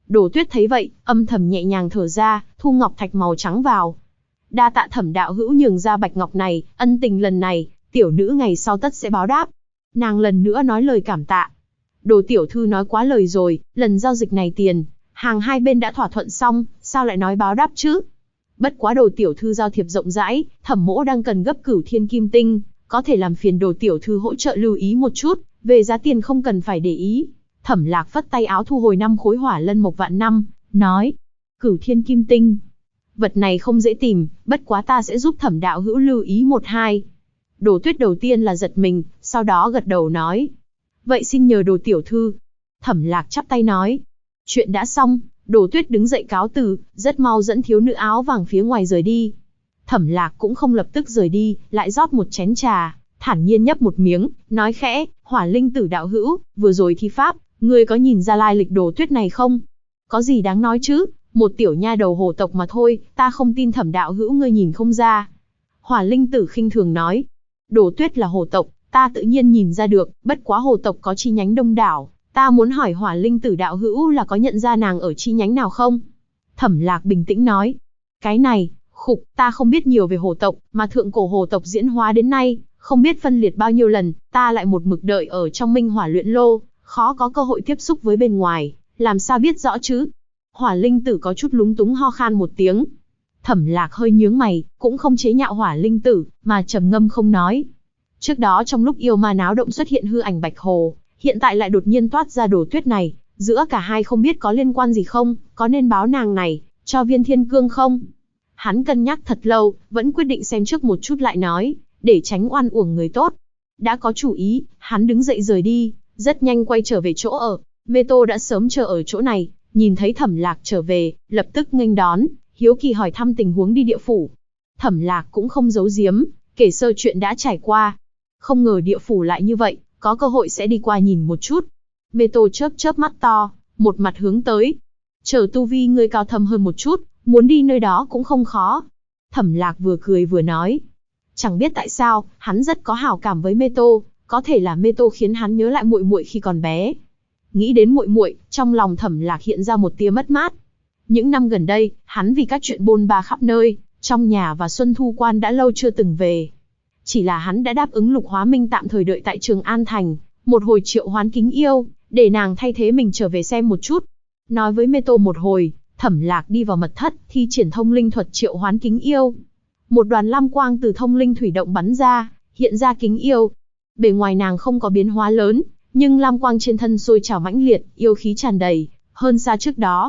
Đồ Tuyết thấy vậy, âm thầm nhẹ nhàng thở ra, thu ngọc thạch màu trắng vào. Đa tạ Thẩm đạo hữu nhường ra bạch ngọc này, ân tình lần này, tiểu nữ ngày sau tất sẽ báo đáp. Nàng lần nữa nói lời cảm tạ. Đồ tiểu thư nói quá lời rồi, lần giao dịch này tiền, hàng hai bên đã thỏa thuận xong, sao lại nói báo đáp chứ? Bất quá Đồ tiểu thư giao thiệp rộng rãi, Thẩm mỗ đang cần gấp Cửu Thiên Kim Tinh, có thể làm phiền Đồ tiểu thư hỗ trợ lưu ý một chút, về giá tiền không cần phải để ý. Thẩm Lạc phất tay áo thu hồi 5 khối hỏa lân mộc vạn năm, nói: Cửu Thiên Kim Tinh, vật này không dễ tìm, bất quá ta sẽ giúp Thẩm đạo hữu lưu ý một hai. Đồ Tuyết đầu tiên là giật mình, sau đó gật đầu nói: vậy xin nhờ Đồ tiểu thư. Thẩm Lạc chắp tay nói: chuyện đã xong. Đồ Tuyết đứng dậy cáo từ, rất mau dẫn thiếu nữ áo vàng phía ngoài rời đi. Thẩm Lạc cũng không lập tức rời đi, lại rót một chén trà, thản nhiên nhấp một miếng, nói khẽ: Hỏa Linh Tử đạo hữu, vừa rồi thi pháp, ngươi có nhìn ra lai lịch Đồ Tuyết này không? Có gì đáng nói chứ, một tiểu nha đầu hồ tộc mà thôi, ta không tin Thẩm đạo hữu ngươi nhìn không ra. Hỏa Linh Tử khinh thường nói: Đồ Tuyết là hồ tộc, ta tự nhiên nhìn ra được, bất quá hồ tộc có chi nhánh đông đảo, ta muốn hỏi Hỏa Linh Tử đạo hữu là có nhận ra nàng ở chi nhánh nào không? Thẩm Lạc bình tĩnh nói: cái này, ta không biết nhiều về hồ tộc, mà thượng cổ hồ tộc diễn hóa đến nay, không biết phân liệt bao nhiêu lần, ta lại một mực đợi ở trong Minh Hỏa luyện lô, khó có cơ hội tiếp xúc với bên ngoài, làm sao biết rõ chứ? Hỏa Linh Tử có chút lúng túng ho khan một tiếng. Thẩm Lạc hơi nhướng mày, cũng không chế nhạo Hỏa Linh Tử, mà trầm ngâm không nói. Trước đó trong lúc yêu ma náo động xuất hiện hư ảnh Bạch Hồ, hiện tại lại đột nhiên toát ra Đồ Tuyết này, giữa cả hai không biết có liên quan gì không, có nên báo nàng này cho Viên Thiên Cương không? Hắn cân nhắc thật lâu, vẫn quyết định xem trước một chút lại nói, để tránh oan uổng người tốt. Đã có chủ ý, hắn đứng dậy rời đi, rất nhanh quay trở về chỗ ở. Mê Tô đã sớm chờ ở chỗ này, nhìn thấy Thẩm Lạc trở về, lập tức nghênh đón, hiếu kỳ hỏi thăm tình huống đi địa phủ. Thẩm Lạc cũng không giấu giếm, kể sơ chuyện đã trải qua. Không ngờ địa phủ lại như vậy, có cơ hội sẽ đi qua nhìn một chút. Mê Tô chớp chớp mắt to, một mặt hướng tới. Chờ tu vi ngươi cao thâm hơn một chút, muốn đi nơi đó cũng không khó. Thẩm Lạc vừa cười vừa nói. Chẳng biết tại sao, hắn rất có hảo cảm với Mê Tô, có thể là Mê Tô khiến hắn nhớ lại muội muội khi còn bé. Nghĩ đến muội muội, trong lòng Thẩm Lạc hiện ra một tia mất mát. Những năm gần đây, hắn vì các chuyện bôn ba khắp nơi, trong nhà và Xuân Thu Quan đã lâu chưa từng về. Chỉ là hắn đã đáp ứng Lục Hóa Minh tạm thời đợi tại Trường An Thành, một hồi triệu hoán Kính Yêu, để nàng thay thế mình trở về xem một chút. Nói với Mê Tô một hồi, Thẩm Lạc đi vào mật thất, thi triển thông linh thuật triệu hoán Kính Yêu. Một đoàn lam quang từ thông linh thủy động bắn ra, hiện ra Kính Yêu. Bề ngoài nàng không có biến hóa lớn, nhưng lam quang trên thân sôi trào mãnh liệt, yêu khí tràn đầy, hơn xa trước đó.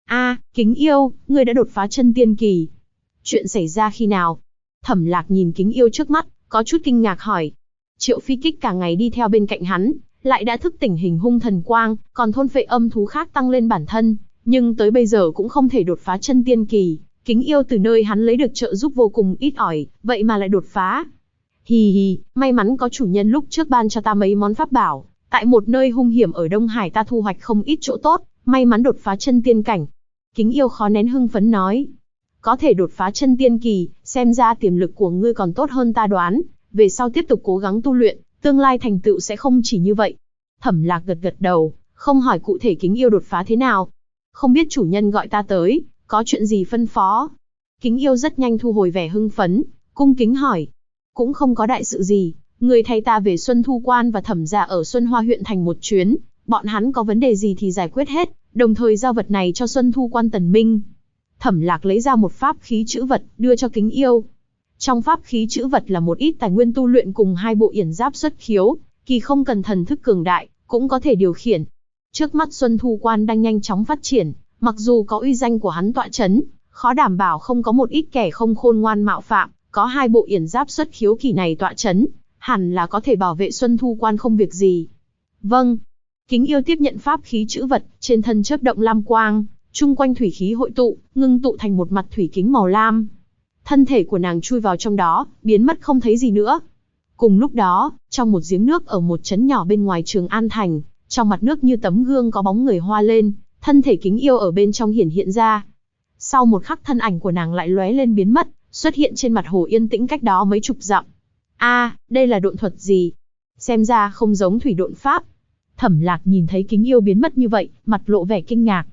Kính Yêu, ngươi đã đột phá chân tiên kỳ. Chuyện xảy ra khi nào? Thẩm Lạc nhìn Kính Yêu trước mắt, có chút kinh ngạc hỏi. Triệu Phi Kích cả ngày đi theo bên cạnh hắn, lại đã thức tỉnh hình hung thần quang, còn thôn phệ âm thú khác tăng lên bản thân, nhưng tới bây giờ cũng không thể đột phá chân tiên kỳ. Kính Yêu từ nơi hắn lấy được trợ giúp vô cùng ít ỏi, vậy mà lại đột phá. Hì hì, may mắn có chủ nhân lúc trước ban cho ta mấy món pháp bảo, tại một nơi hung hiểm ở Đông Hải ta thu hoạch không ít chỗ tốt, may mắn đột phá chân tiên cảnh. Kính Yêu khó nén hưng phấn nói. Có thể đột phá chân tiên kỳ, xem ra tiềm lực của ngươi còn tốt hơn ta đoán, về sau tiếp tục cố gắng tu luyện, tương lai thành tựu sẽ không chỉ như vậy. Thẩm Lạc gật gật đầu, không hỏi cụ thể Kính Yêu đột phá thế nào. Không biết chủ nhân gọi ta tới, có chuyện gì phân phó? Kính Yêu rất nhanh thu hồi vẻ hưng phấn, cung kính hỏi. Cũng không có đại sự gì, người thay ta về Xuân Thu Quan và Thẩm gia ở Xuân Hoa huyện thành một chuyến, bọn hắn có vấn đề gì thì giải quyết hết, đồng thời giao vật này cho Xuân Thu Quan Tần Minh. Thẩm Lạc lấy ra một pháp khí chữ vật, đưa cho Kính Yêu. Trong pháp khí chữ vật là một ít tài nguyên tu luyện cùng 2 bộ yển giáp xuất khiếu, kỳ không cần thần thức cường đại, cũng có thể điều khiển. Trước mắt Xuân Thu Quan đang nhanh chóng phát triển, mặc dù có uy danh của hắn tọa chấn, khó đảm bảo không có một ít kẻ không khôn ngoan mạo phạm, có 2 bộ yển giáp xuất khiếu kỳ này tọa chấn, hẳn là có thể bảo vệ Xuân Thu Quan không việc gì. Vâng. Kính Yêu tiếp nhận pháp khí chữ vật, trên thân chớp động lam quang, chung quanh thủy khí hội tụ, ngưng tụ thành một mặt thủy kính màu lam. Thân thể của nàng chui vào trong đó, biến mất không thấy gì nữa. Cùng lúc đó, trong một giếng nước ở một trấn nhỏ bên ngoài Trường An Thành, trong mặt nước như tấm gương có bóng người hoa lên, thân thể Kính Yêu ở bên trong hiển hiện ra. Sau một khắc thân ảnh của nàng lại lóe lên biến mất, xuất hiện trên mặt hồ yên tĩnh cách đó mấy chục dặm. Đây là độn thuật gì? Xem ra không giống thủy độn pháp. Thẩm Lạc nhìn thấy Kính Yêu biến mất như vậy, mặt lộ vẻ kinh ngạc.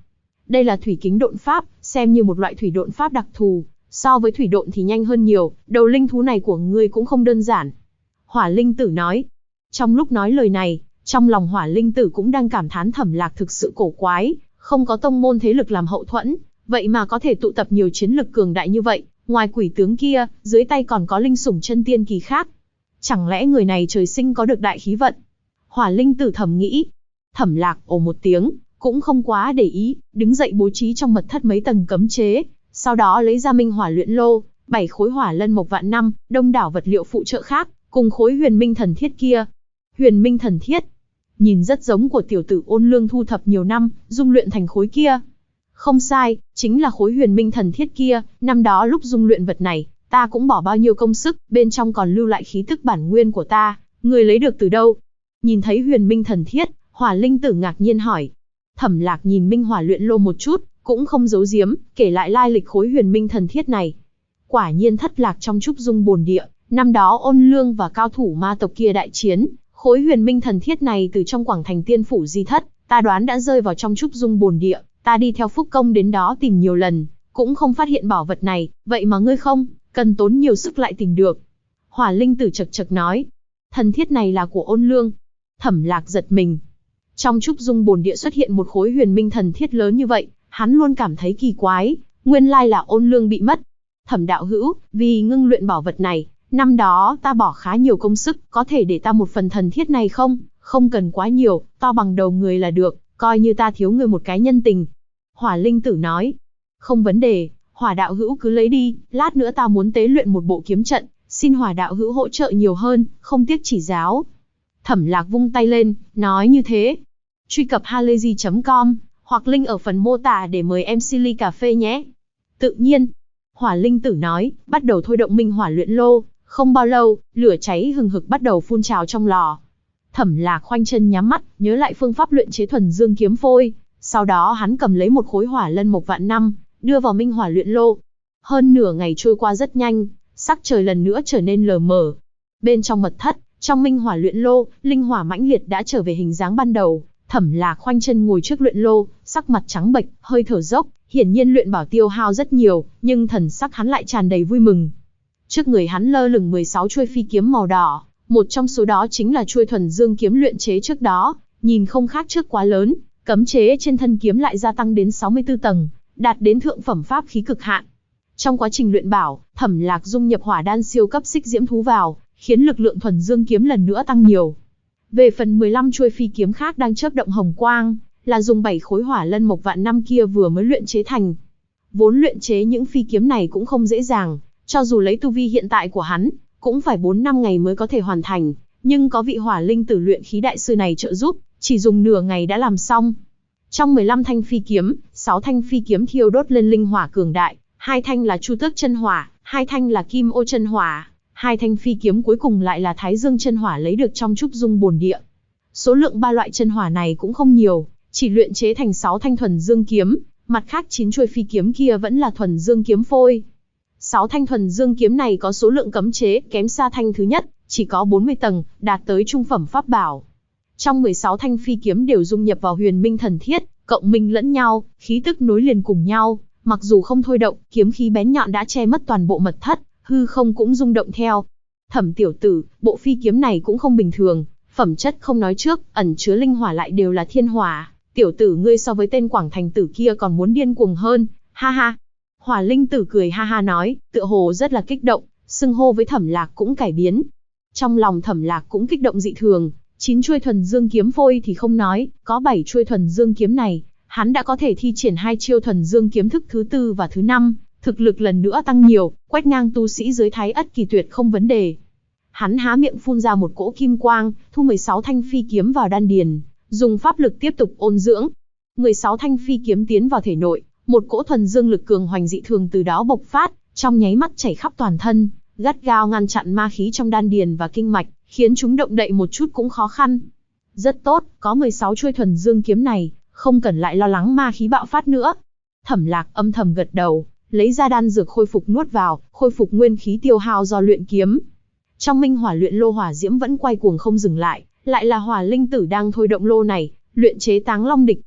Đây là thủy kính độn pháp, xem như một loại thủy độn pháp đặc thù, so với thủy độn thì nhanh hơn nhiều, đầu linh thú này của ngươi cũng không đơn giản. Hỏa linh tử nói. Trong lúc nói lời này, trong lòng hỏa linh tử cũng đang cảm thán Thẩm Lạc thực sự cổ quái, không có tông môn thế lực làm hậu thuẫn, vậy mà có thể tụ tập nhiều chiến lực cường đại như vậy, ngoài quỷ tướng kia, dưới tay còn có linh sủng chân tiên kỳ khác. Chẳng lẽ người này trời sinh có được đại khí vận? Hỏa linh tử thầm nghĩ. Thẩm Lạc ồ một tiếng, cũng không quá để ý, đứng dậy bố trí trong mật thất mấy tầng cấm chế, sau đó lấy ra minh hỏa luyện lô, 7 khối hỏa lân mộc vạn năm, đông đảo vật liệu phụ trợ khác, cùng khối huyền minh thần thiết kia. Huyền minh thần thiết, nhìn rất giống của tiểu tử Ôn Lương thu thập nhiều năm, dung luyện thành khối kia. Không sai, chính là khối huyền minh thần thiết kia, năm đó lúc dung luyện vật này, ta cũng bỏ bao nhiêu công sức, bên trong còn lưu lại khí tức bản nguyên của ta, người lấy được từ đâu? Nhìn thấy huyền minh thần thiết, hỏa linh tử ngạc nhiên hỏi. Thẩm Lạc nhìn minh hỏa luyện lô một chút, cũng không giấu giếm, kể lại lai lịch khối huyền minh thần thiết này. Quả nhiên thất lạc trong trúc dung bồn địa, năm đó Ôn Lương và cao thủ ma tộc kia đại chiến, khối huyền minh thần thiết này từ trong quảng thành tiên phủ di thất, ta đoán đã rơi vào trong trúc dung bồn địa, ta đi theo Phúc Công đến đó tìm nhiều lần, cũng không phát hiện bảo vật này, vậy mà ngươi không, cần tốn nhiều sức lại tìm được. Hỏa linh tử chậc chậc nói, thần thiết này là của Ôn Lương. Thẩm Lạc giật mình. Trong trúc dung bồn địa xuất hiện một khối huyền minh thần thiết lớn như vậy, hắn luôn cảm thấy kỳ quái, nguyên lai là Ôn Lương bị mất. Thẩm đạo hữu, vì ngưng luyện bảo vật này, năm đó ta bỏ khá nhiều công sức, có thể để ta một phần thần thiết này không? Không cần quá nhiều, to bằng đầu người là được, coi như ta thiếu người một cái nhân tình. Hỏa linh tử nói, không vấn đề, Hỏa đạo hữu cứ lấy đi, lát nữa ta muốn tế luyện một bộ kiếm trận, xin Hỏa đạo hữu hỗ trợ nhiều hơn, không tiếc chỉ giáo. Thẩm Lạc vung tay lên, nói như thế. Truy cập halayzi.com, hoặc link ở phần mô tả để mời em Silly Cà Phê nhé. Tự nhiên, Hỏa linh tử nói, bắt đầu thôi động minh hỏa luyện lô, không bao lâu, lửa cháy hừng hực bắt đầu phun trào trong lò. Thẩm Lạc khoanh chân nhắm mắt, nhớ lại phương pháp luyện chế thuần dương kiếm phôi, sau đó hắn cầm lấy một khối hỏa lân mộc vạn năm, đưa vào minh hỏa luyện lô. Hơn nửa ngày trôi qua rất nhanh, sắc trời lần nữa trở nên lờ mờ. Bên trong mật thất, trong minh hỏa luyện lô, linh hỏa mãnh liệt đã trở về hình dáng ban đầu. Thẩm Lạc khoanh chân ngồi trước luyện lô, sắc mặt trắng bệch, hơi thở dốc, hiển nhiên luyện bảo tiêu hao rất nhiều, nhưng thần sắc hắn lại tràn đầy vui mừng. Trước người hắn lơ lửng 16 chuôi phi kiếm màu đỏ, một trong số đó chính là chuôi thuần dương kiếm luyện chế trước đó, nhìn không khác trước quá lớn, cấm chế trên thân kiếm lại gia tăng đến 64 tầng, đạt đến thượng phẩm pháp khí cực hạn. Trong quá trình luyện bảo, Thẩm Lạc dung nhập hỏa đan siêu cấp xích diễm thú vào, khiến lực lượng thuần dương kiếm lần nữa tăng nhiều. Về phần 15 chuôi phi kiếm khác đang chớp động hồng quang, là dùng 7 khối hỏa lân mộc vạn năm kia vừa mới luyện chế thành. Vốn luyện chế những phi kiếm này cũng không dễ dàng, cho dù lấy tu vi hiện tại của hắn, cũng phải 4 năm ngày mới có thể hoàn thành, nhưng có vị hỏa linh tử luyện khí đại sư này trợ giúp, chỉ dùng nửa ngày đã làm xong. Trong 15 thanh phi kiếm, 6 thanh phi kiếm thiêu đốt lên linh hỏa cường đại, 2 thanh là Chu Tước chân hỏa, 2 thanh là Kim Ô chân hỏa, 2 thanh phi kiếm cuối cùng lại là Thái Dương chân hỏa lấy được trong trúc dung bồn địa. Số lượng 3 loại chân hỏa này cũng không nhiều, chỉ luyện chế thành 6 thanh thuần dương kiếm, mặt khác 9 chuôi phi kiếm kia vẫn là thuần dương kiếm phôi. 6 thanh thuần dương kiếm này có số lượng cấm chế kém xa thanh thứ nhất, chỉ có 40 tầng, đạt tới trung phẩm pháp bảo. Trong 16 thanh phi kiếm đều dung nhập vào huyền minh thần thiết, cộng minh lẫn nhau, khí tức nối liền cùng nhau, mặc dù không thôi động, kiếm khí bén nhọn đã che mất toàn bộ mật thất, hư không cũng rung động theo. Thẩm tiểu tử, bộ phi kiếm này cũng không bình thường, phẩm chất không nói trước, ẩn chứa linh hỏa lại đều là thiên hỏa, tiểu tử ngươi so với tên Quảng Thành tử kia còn muốn điên cuồng hơn, ha ha. Hỏa linh tử cười ha ha nói, tựa hồ rất là kích động, xưng hô với Thẩm Lạc cũng cải biến. Trong lòng Thẩm Lạc cũng kích động dị thường, 9 chuôi thuần dương kiếm phôi thì không nói, có 7 chuôi thuần dương kiếm này, hắn đã có thể thi triển 2 chiêu thuần dương kiếm thức thứ 4 và thứ 5, thực lực lần nữa tăng nhiều, quét ngang tu sĩ dưới Thái Ất Kỳ Tuyệt không vấn đề. Hắn há miệng phun ra một cỗ kim quang, thu 16 thanh phi kiếm vào đan điền, dùng pháp lực tiếp tục ôn dưỡng. 16 thanh phi kiếm tiến vào thể nội, một cỗ thuần dương lực cường hoành dị thường từ đó bộc phát, trong nháy mắt chảy khắp toàn thân, gắt gao ngăn chặn ma khí trong đan điền và kinh mạch, khiến chúng động đậy một chút cũng khó khăn. Rất tốt, có 16 chuôi thuần dương kiếm này, không cần lại lo lắng ma khí bạo phát nữa. Thẩm Lạc âm thầm gật đầu, lấy ra đan dược khôi phục nuốt vào, khôi phục nguyên khí tiêu hao do luyện kiếm. Trong minh hỏa luyện lô hỏa diễm vẫn quay cuồng không dừng lại là hỏa linh tử đang thôi động lô này, luyện chế Táng Long Địch.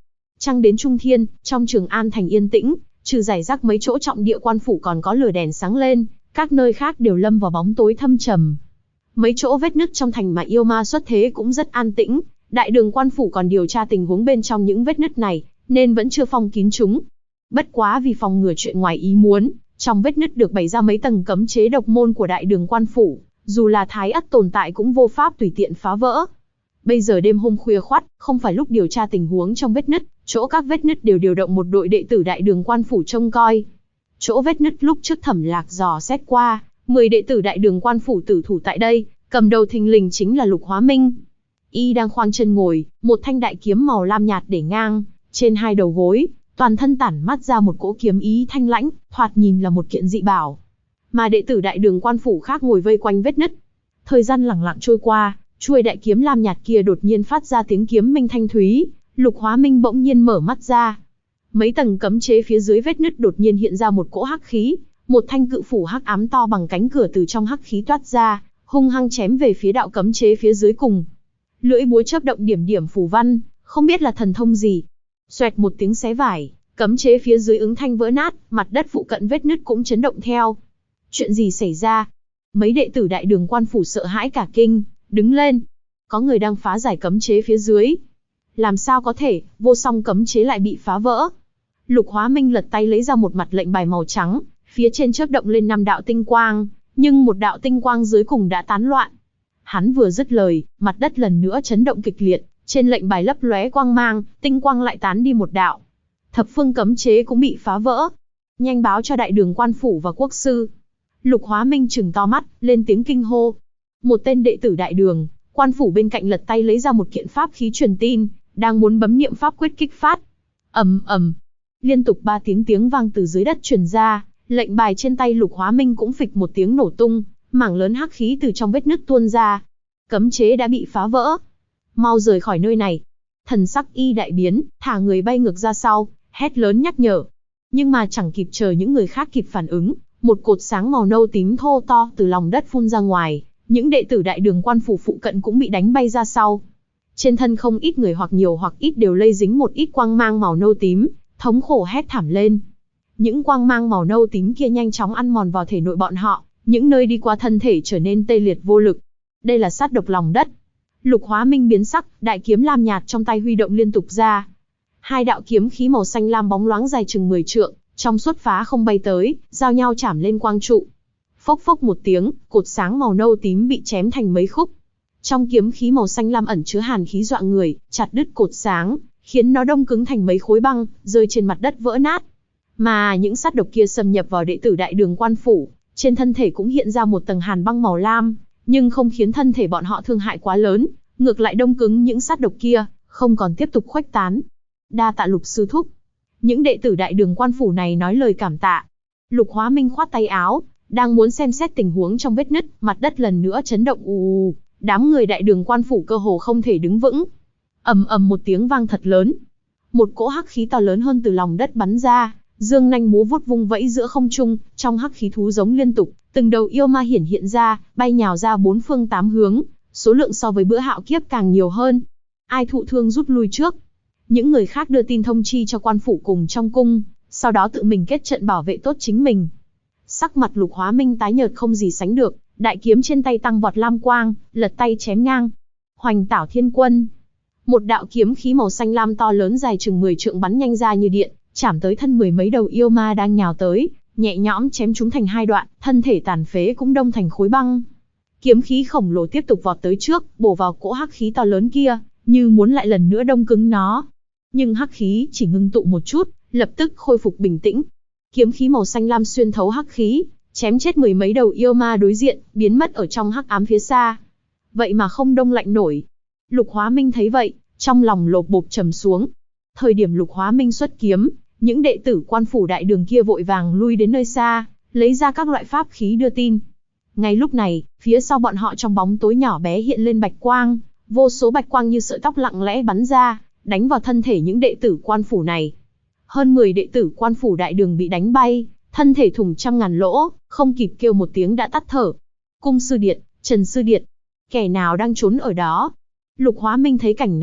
Trăng đến trung thiên, trong Trường An thành yên tĩnh, trừ rải rác mấy chỗ trọng địa quan phủ còn có lửa đèn sáng lên, các nơi khác đều lâm vào bóng tối thâm trầm. Mấy chỗ vết nứt trong thành mà yêu ma xuất thế cũng rất an tĩnh, đại đường quan phủ còn điều tra tình huống bên trong những vết nứt này, nên vẫn chưa phong kín chúng. Bất quá vì phòng ngừa chuyện ngoài ý muốn, trong vết nứt được bày ra mấy tầng cấm chế độc môn của đại đường quan phủ, dù là thái ất tồn tại cũng vô pháp tùy tiện phá vỡ. Bây giờ đêm hôm khuya khoắt, không phải lúc điều tra tình huống trong vết nứt, chỗ các vết nứt đều điều động một đội đệ tử đại đường quan phủ trông coi. Chỗ vết nứt lúc trước Thẩm Lạc dò xét qua, 10 đệ tử đại đường quan phủ tử thủ tại đây, cầm đầu thình lình chính là Lục Hóa Minh. Y đang khoanh chân ngồi, một thanh đại kiếm màu lam nhạt để ngang trên hai đầu gối, toàn thân tản mắt ra một cỗ kiếm ý thanh lãnh, thoạt nhìn là một kiện dị bảo. Mà đệ tử đại đường quan phủ khác ngồi vây quanh vết nứt. Thời gian lặng lặng trôi qua, chuôi đại kiếm lam nhạt kia đột nhiên phát ra tiếng kiếm minh thanh thúy, Lục Hóa Minh bỗng nhiên mở mắt ra. Mấy tầng cấm chế phía dưới vết nứt đột nhiên hiện ra một cỗ hắc khí, một thanh cự phủ hắc ám to bằng cánh cửa từ trong hắc khí toát ra, hung hăng chém về phía đạo cấm chế phía dưới cùng. Lưỡi búa chớp động điểm điểm phù văn, không biết là thần thông gì. Xoẹt một tiếng xé vải, cấm chế phía dưới ứng thanh vỡ nát, mặt đất phụ cận vết nứt cũng chấn động theo. Chuyện gì xảy ra? Mấy đệ tử đại đường quan phủ sợ hãi cả kinh, đứng lên. Có người đang phá giải cấm chế phía dưới. Làm sao có thể, vô song cấm chế lại bị phá vỡ? Lục Hóa Minh lật tay lấy ra một mặt lệnh bài màu trắng, phía trên chớp động lên 5 đạo tinh quang, nhưng một đạo tinh quang dưới cùng đã tán loạn. Hắn vừa dứt lời, mặt đất lần nữa chấn động kịch liệt, trên lệnh bài lấp lóe quang mang, tinh quang lại tán đi một đạo. Thập phương cấm chế cũng bị phá vỡ. Nhanh báo cho đại đường quan phủ và quốc sư. Lục Hóa Minh trừng to mắt, lên tiếng kinh hô. Một tên đệ tử đại đường, quan phủ bên cạnh lật tay lấy ra một kiện pháp khí truyền tin, đang muốn bấm niệm pháp quyết kích phát. Ầm ầm, liên tục 3 tiếng vang từ dưới đất truyền ra, lệnh bài trên tay Lục Hóa Minh cũng phịch một tiếng nổ tung, mảng lớn hắc khí từ trong vết nứt tuôn ra. Cấm chế đã bị phá vỡ. Mau rời khỏi nơi này. Thần sắc y đại biến, thả người bay ngược ra sau, hét lớn nhắc nhở. Nhưng mà chẳng kịp chờ những người khác kịp phản ứng, một cột sáng màu nâu tím thô to từ lòng đất phun ra ngoài, những đệ tử đại đường quan phủ phụ cận cũng bị đánh bay ra sau. Trên thân không ít người hoặc nhiều hoặc ít đều lây dính một ít quang mang màu nâu tím, thống khổ hét thảm lên. Những quang mang màu nâu tím kia nhanh chóng ăn mòn vào thể nội bọn họ, những nơi đi qua thân thể trở nên tê liệt vô lực. Đây là sát độc lòng đất. Lục Hóa Minh biến sắc, đại kiếm lam nhạt trong tay huy động liên tục ra. 2 đạo kiếm khí màu xanh lam bóng loáng dài chừng 10 trượng, trong suốt phá không bay tới, giao nhau chạm lên quang trụ. Phốc phốc một tiếng, cột sáng màu nâu tím bị chém thành mấy khúc. Trong kiếm khí màu xanh lam ẩn chứa hàn khí dọa người, chặt đứt cột sáng, khiến nó đông cứng thành mấy khối băng, rơi trên mặt đất vỡ nát. Mà những sát độc kia xâm nhập vào đệ tử đại đường quan phủ, trên thân thể cũng hiện ra một tầng hàn băng màu lam, nhưng không khiến thân thể bọn họ thương hại quá lớn, ngược lại đông cứng những sát độc kia, không còn tiếp tục khuếch tán. Đa tạ Lục sư thúc. Những đệ tử đại đường quan phủ này nói lời cảm tạ. Lục Hóa Minh khoát tay áo, đang muốn xem xét tình huống trong vết nứt, mặt đất lần nữa chấn động ù, đám người đại đường quan phủ cơ hồ không thể đứng vững. Ầm ầm một tiếng vang thật lớn. Một cỗ hắc khí to lớn hơn từ lòng đất bắn ra, dương nanh múa vuốt vung vẫy giữa không trung, trong hắc khí thú giống liên tục, từng đầu yêu ma hiện ra, bay nhào ra 4 phương 8 hướng, số lượng so với bữa hạo kiếp càng nhiều hơn. Ai thụ thương rút lui trước. Những người khác đưa tin thông chi cho quan phủ cùng trong cung, sau đó tự mình kết trận bảo vệ tốt chính mình. Sắc mặt Lục Hóa Minh tái nhợt không gì sánh được, đại kiếm trên tay tăng vọt lam quang, lật tay chém ngang. Hoành Tảo Thiên Quân. Một đạo kiếm khí màu xanh lam to lớn dài chừng 10 trượng bắn nhanh ra như điện, chạm tới thân 10 mấy đầu yêu ma đang nhào tới, nhẹ nhõm chém chúng thành 2 đoạn, thân thể tàn phế cũng đông thành khối băng. Kiếm khí khổng lồ tiếp tục vọt tới trước, bổ vào cỗ hắc khí to lớn kia, như muốn lại lần nữa đông cứng nó. Nhưng hắc khí chỉ ngưng tụ một chút, lập tức khôi phục bình tĩnh. Kiếm khí màu xanh lam xuyên thấu hắc khí, chém chết 10 mấy đầu yêu ma đối diện, biến mất ở trong hắc ám phía xa. Vậy mà không đông lạnh nổi. Lục Hóa Minh thấy vậy, trong lòng lột bột trầm xuống. Thời điểm Lục Hóa Minh xuất kiếm, những đệ tử quan phủ đại đường kia vội vàng lui đến nơi xa, lấy ra các loại pháp khí đưa tin. Ngay lúc này, phía sau bọn họ trong bóng tối nhỏ bé hiện lên bạch quang, vô số bạch quang như sợi tóc lặng lẽ bắn ra, đánh vào thân thể những đệ tử quan phủ này. Hơn 10 đệ tử quan phủ đại đường bị đánh bay, thân thể thủng trăm ngàn lỗ, không kịp kêu một tiếng đã tắt thở. Cung sư điện, Trần sư điện, kẻ nào đang trốn ở đó? Lục Hóa Minh thấy cảnh này,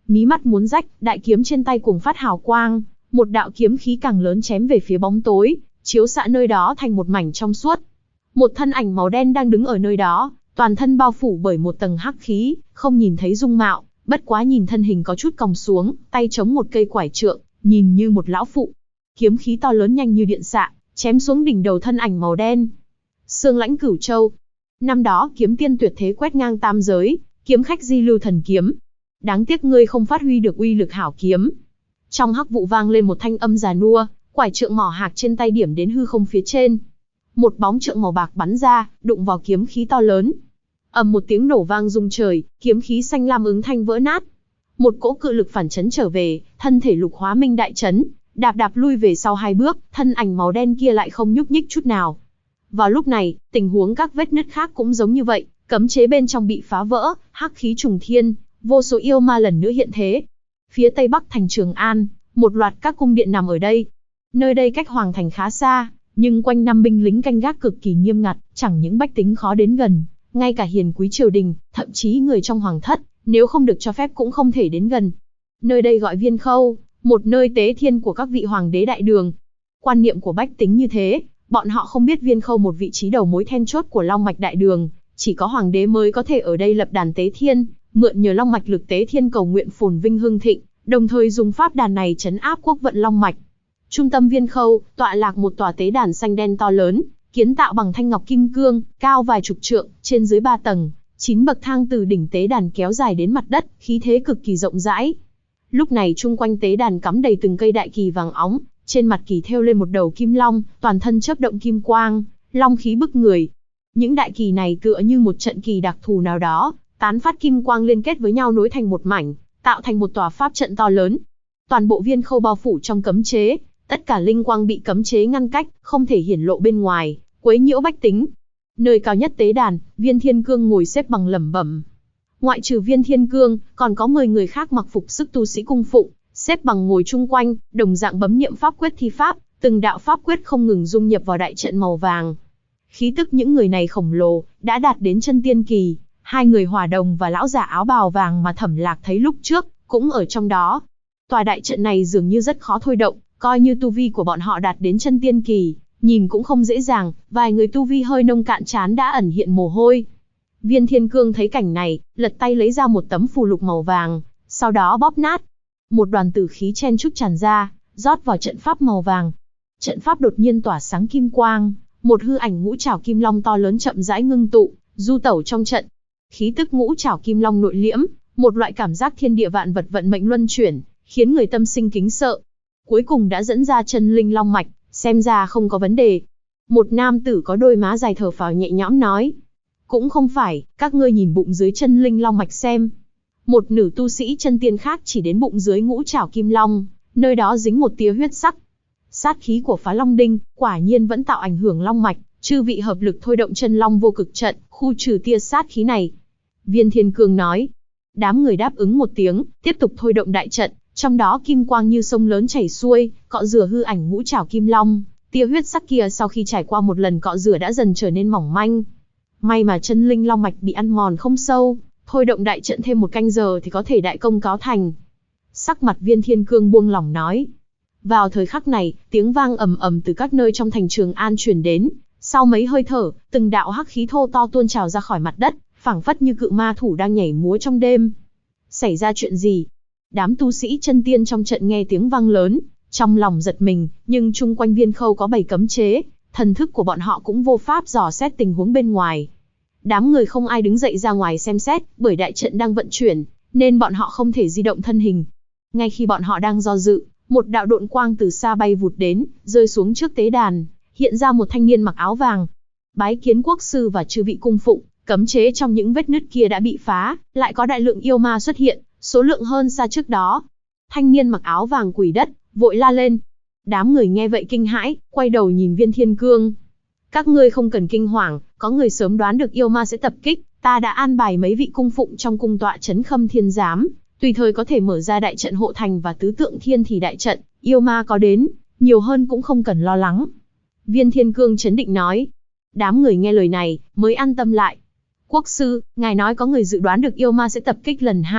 Mí mắt muốn rách, đại kiếm trên tay cuồng phát hào quang, một đạo kiếm khí càng lớn chém về phía bóng tối, chiếu xạ nơi đó thành một mảnh trong suốt. Một thân ảnh màu đen đang đứng ở nơi đó, toàn thân bao phủ bởi một tầng hắc khí, không nhìn thấy dung mạo, bất quá nhìn thân hình có chút còng xuống, tay chống một cây quải trượng, nhìn như một lão phụ. Kiếm khí to lớn nhanh như điện xạ, chém xuống đỉnh đầu thân ảnh màu đen. Sương Lãnh Cửu Châu. Năm đó kiếm tiên tuyệt thế quét ngang tam giới, kiếm khách di lưu thần kiếm. Đáng tiếc ngươi không phát huy được uy lực hảo kiếm. Trong hắc vụ vang lên một thanh âm già nua, quải trượng mỏ hạc trên tay điểm đến hư không phía trên. Một bóng trượng màu bạc bắn ra, đụng vào kiếm khí to lớn. Ầm một tiếng nổ vang rung trời, kiếm khí xanh lam ứng thanh vỡ nát. Một cỗ cự lực phản chấn trở về, thân thể Lục Hóa Minh đại chấn, đạp lui về sau 2 bước, thân ảnh màu đen kia lại không nhúc nhích chút nào. Vào lúc này, tình huống các vết nứt khác cũng giống như vậy, cấm chế bên trong bị phá vỡ, hắc khí trùng thiên, vô số yêu ma lần nữa hiện thế. Phía tây bắc thành Trường An, một loạt các cung điện nằm ở đây. Nơi đây cách hoàng thành khá xa, nhưng quanh năm binh lính canh gác cực kỳ nghiêm ngặt, chẳng những bách tính khó đến gần, ngay cả hiền quý triều đình, thậm chí người trong hoàng thất, nếu không được cho phép cũng không thể đến gần. Nơi đây gọi Viên Khâu, một nơi tế thiên của các vị hoàng đế đại đường. Quan niệm của bách tính như thế, bọn họ không biết Viên Khâu một vị trí đầu mối then chốt của long mạch đại đường, chỉ có hoàng đế mới có thể ở đây lập đàn tế thiên, mượn nhờ long mạch lực tế thiên cầu nguyện phồn vinh hưng thịnh, đồng thời dùng pháp đàn này trấn áp quốc vận long mạch. Trung tâm Viên Khâu, tọa lạc một tòa tế đàn xanh đen to lớn, kiến tạo bằng thanh ngọc kim cương, cao vài chục trượng, trên dưới 3 tầng, 9 bậc thang từ đỉnh tế đàn kéo dài đến mặt đất, khí thế cực kỳ rộng rãi. Lúc này chung quanh tế đàn cắm đầy từng cây đại kỳ vàng óng, trên mặt kỳ thêu lên một đầu kim long, toàn thân chớp động kim quang, long khí bức người. Những đại kỳ này tựa như một trận kỳ đặc thù nào đó, tán phát kim quang liên kết với nhau nối thành một mảnh, tạo thành một tòa pháp trận to lớn. Toàn bộ Viên Khâu bao phủ trong cấm chế, tất cả linh quang bị cấm chế ngăn cách, không thể hiển lộ bên ngoài, quấy nhiễu bách tính. Nơi cao nhất tế đàn, Viên Thiên Cương ngồi xếp bằng lẩm bẩm. Ngoại trừ Viên Thiên Cương, còn có 10 người khác mặc phục sức tu sĩ cung phụng, xếp bằng ngồi chung quanh, đồng dạng bấm niệm pháp quyết thi pháp, từng đạo pháp quyết không ngừng dung nhập vào đại trận màu vàng. Khí tức những người này khổng lồ, đã đạt đến chân tiên kỳ. 2 người Hỏa Đồng và lão giả áo bào vàng mà Thẩm Lạc thấy lúc trước, cũng ở trong đó. Tòa đại trận này dường như rất khó thôi động, coi như tu vi của bọn họ đạt đến chân tiên kỳ, nhìn cũng không dễ dàng, vài người tu vi hơi nông cạn trán đã ẩn hiện mồ hôi. Viên Thiên Cương thấy cảnh này, lật tay lấy ra một tấm phù lục màu vàng, sau đó bóp nát. Một đoàn tử khí chen chúc tràn ra, rót vào trận pháp màu vàng. Trận pháp đột nhiên tỏa sáng kim quang, một hư ảnh ngũ trảo kim long to lớn chậm rãi ngưng tụ, du tẩu trong trận. Khí tức ngũ trảo kim long nội liễm, một loại cảm giác thiên địa vạn vật vận mệnh luân chuyển, khiến người tâm sinh kính sợ. Cuối cùng đã dẫn ra chân linh long mạch, xem ra không có vấn đề. Một nam tử có đôi má dài thở phào nhẹ nhõm nói. Cũng không phải, các ngươi nhìn bụng dưới chân linh long mạch xem. Một nữ tu sĩ chân tiên khác chỉ đến bụng dưới ngũ trảo kim long, nơi đó dính một tia huyết sắc. Sát khí của Phá Long Đinh, quả nhiên vẫn tạo ảnh hưởng long mạch, chư vị hợp lực thôi động chân long vô cực trận, khu trừ tia sát khí này. Viên Thiên Cương nói. Đám người đáp ứng một tiếng, tiếp tục thôi động đại trận, trong đó kim quang như sông lớn chảy xuôi, cọ rửa hư ảnh ngũ trảo kim long, tia huyết sắc kia sau khi trải qua một lần cọ rửa đã dần trở nên mỏng manh. May mà chân linh long mạch bị ăn mòn không sâu, thôi động đại trận thêm 1 canh giờ thì có thể đại công cáo thành. Sắc mặt Viên Thiên Cương buông lỏng nói. Vào thời khắc này, tiếng vang ầm ầm từ các nơi trong thành Trường An truyền đến, sau mấy hơi thở, từng đạo hắc khí thô to tuôn trào ra khỏi mặt đất, phảng phất như cự ma thủ đang nhảy múa trong đêm. Xảy ra chuyện gì? Đám tu sĩ chân tiên trong trận nghe tiếng vang lớn, trong lòng giật mình, nhưng chung quanh Viên Khâu có 7 cấm chế, thần thức của bọn họ cũng vô pháp dò xét tình huống bên ngoài. Đám người không ai đứng dậy ra ngoài xem xét, bởi đại trận đang vận chuyển, nên bọn họ không thể di động thân hình. Ngay khi bọn họ đang do dự, một đạo độn quang từ xa bay vụt đến, rơi xuống trước tế đàn, hiện ra một thanh niên mặc áo vàng. Bái kiến quốc sư và chư vị cung phụng, cấm chế trong những vết nứt kia đã bị phá, lại có đại lượng yêu ma xuất hiện, số lượng hơn xa trước đó. Thanh niên mặc áo vàng quỳ đất, vội la lên. Đám người nghe vậy kinh hãi, quay đầu nhìn Viên Thiên Cương. Các ngươi không cần kinh hoàng, có người sớm đoán được yêu ma sẽ tập kích, ta đã an bài mấy vị cung phụng trong cung tọa trấn Khâm Thiên Giám, tùy thời có thể mở ra đại trận hộ thành và tứ tượng thiên thì đại trận, yêu ma có đến, nhiều hơn cũng không cần lo lắng. Viên Thiên Cương trấn định nói. Đám người nghe lời này, mới an tâm lại. Quốc sư, ngài nói có người dự đoán được yêu ma sẽ tập kích lần 2,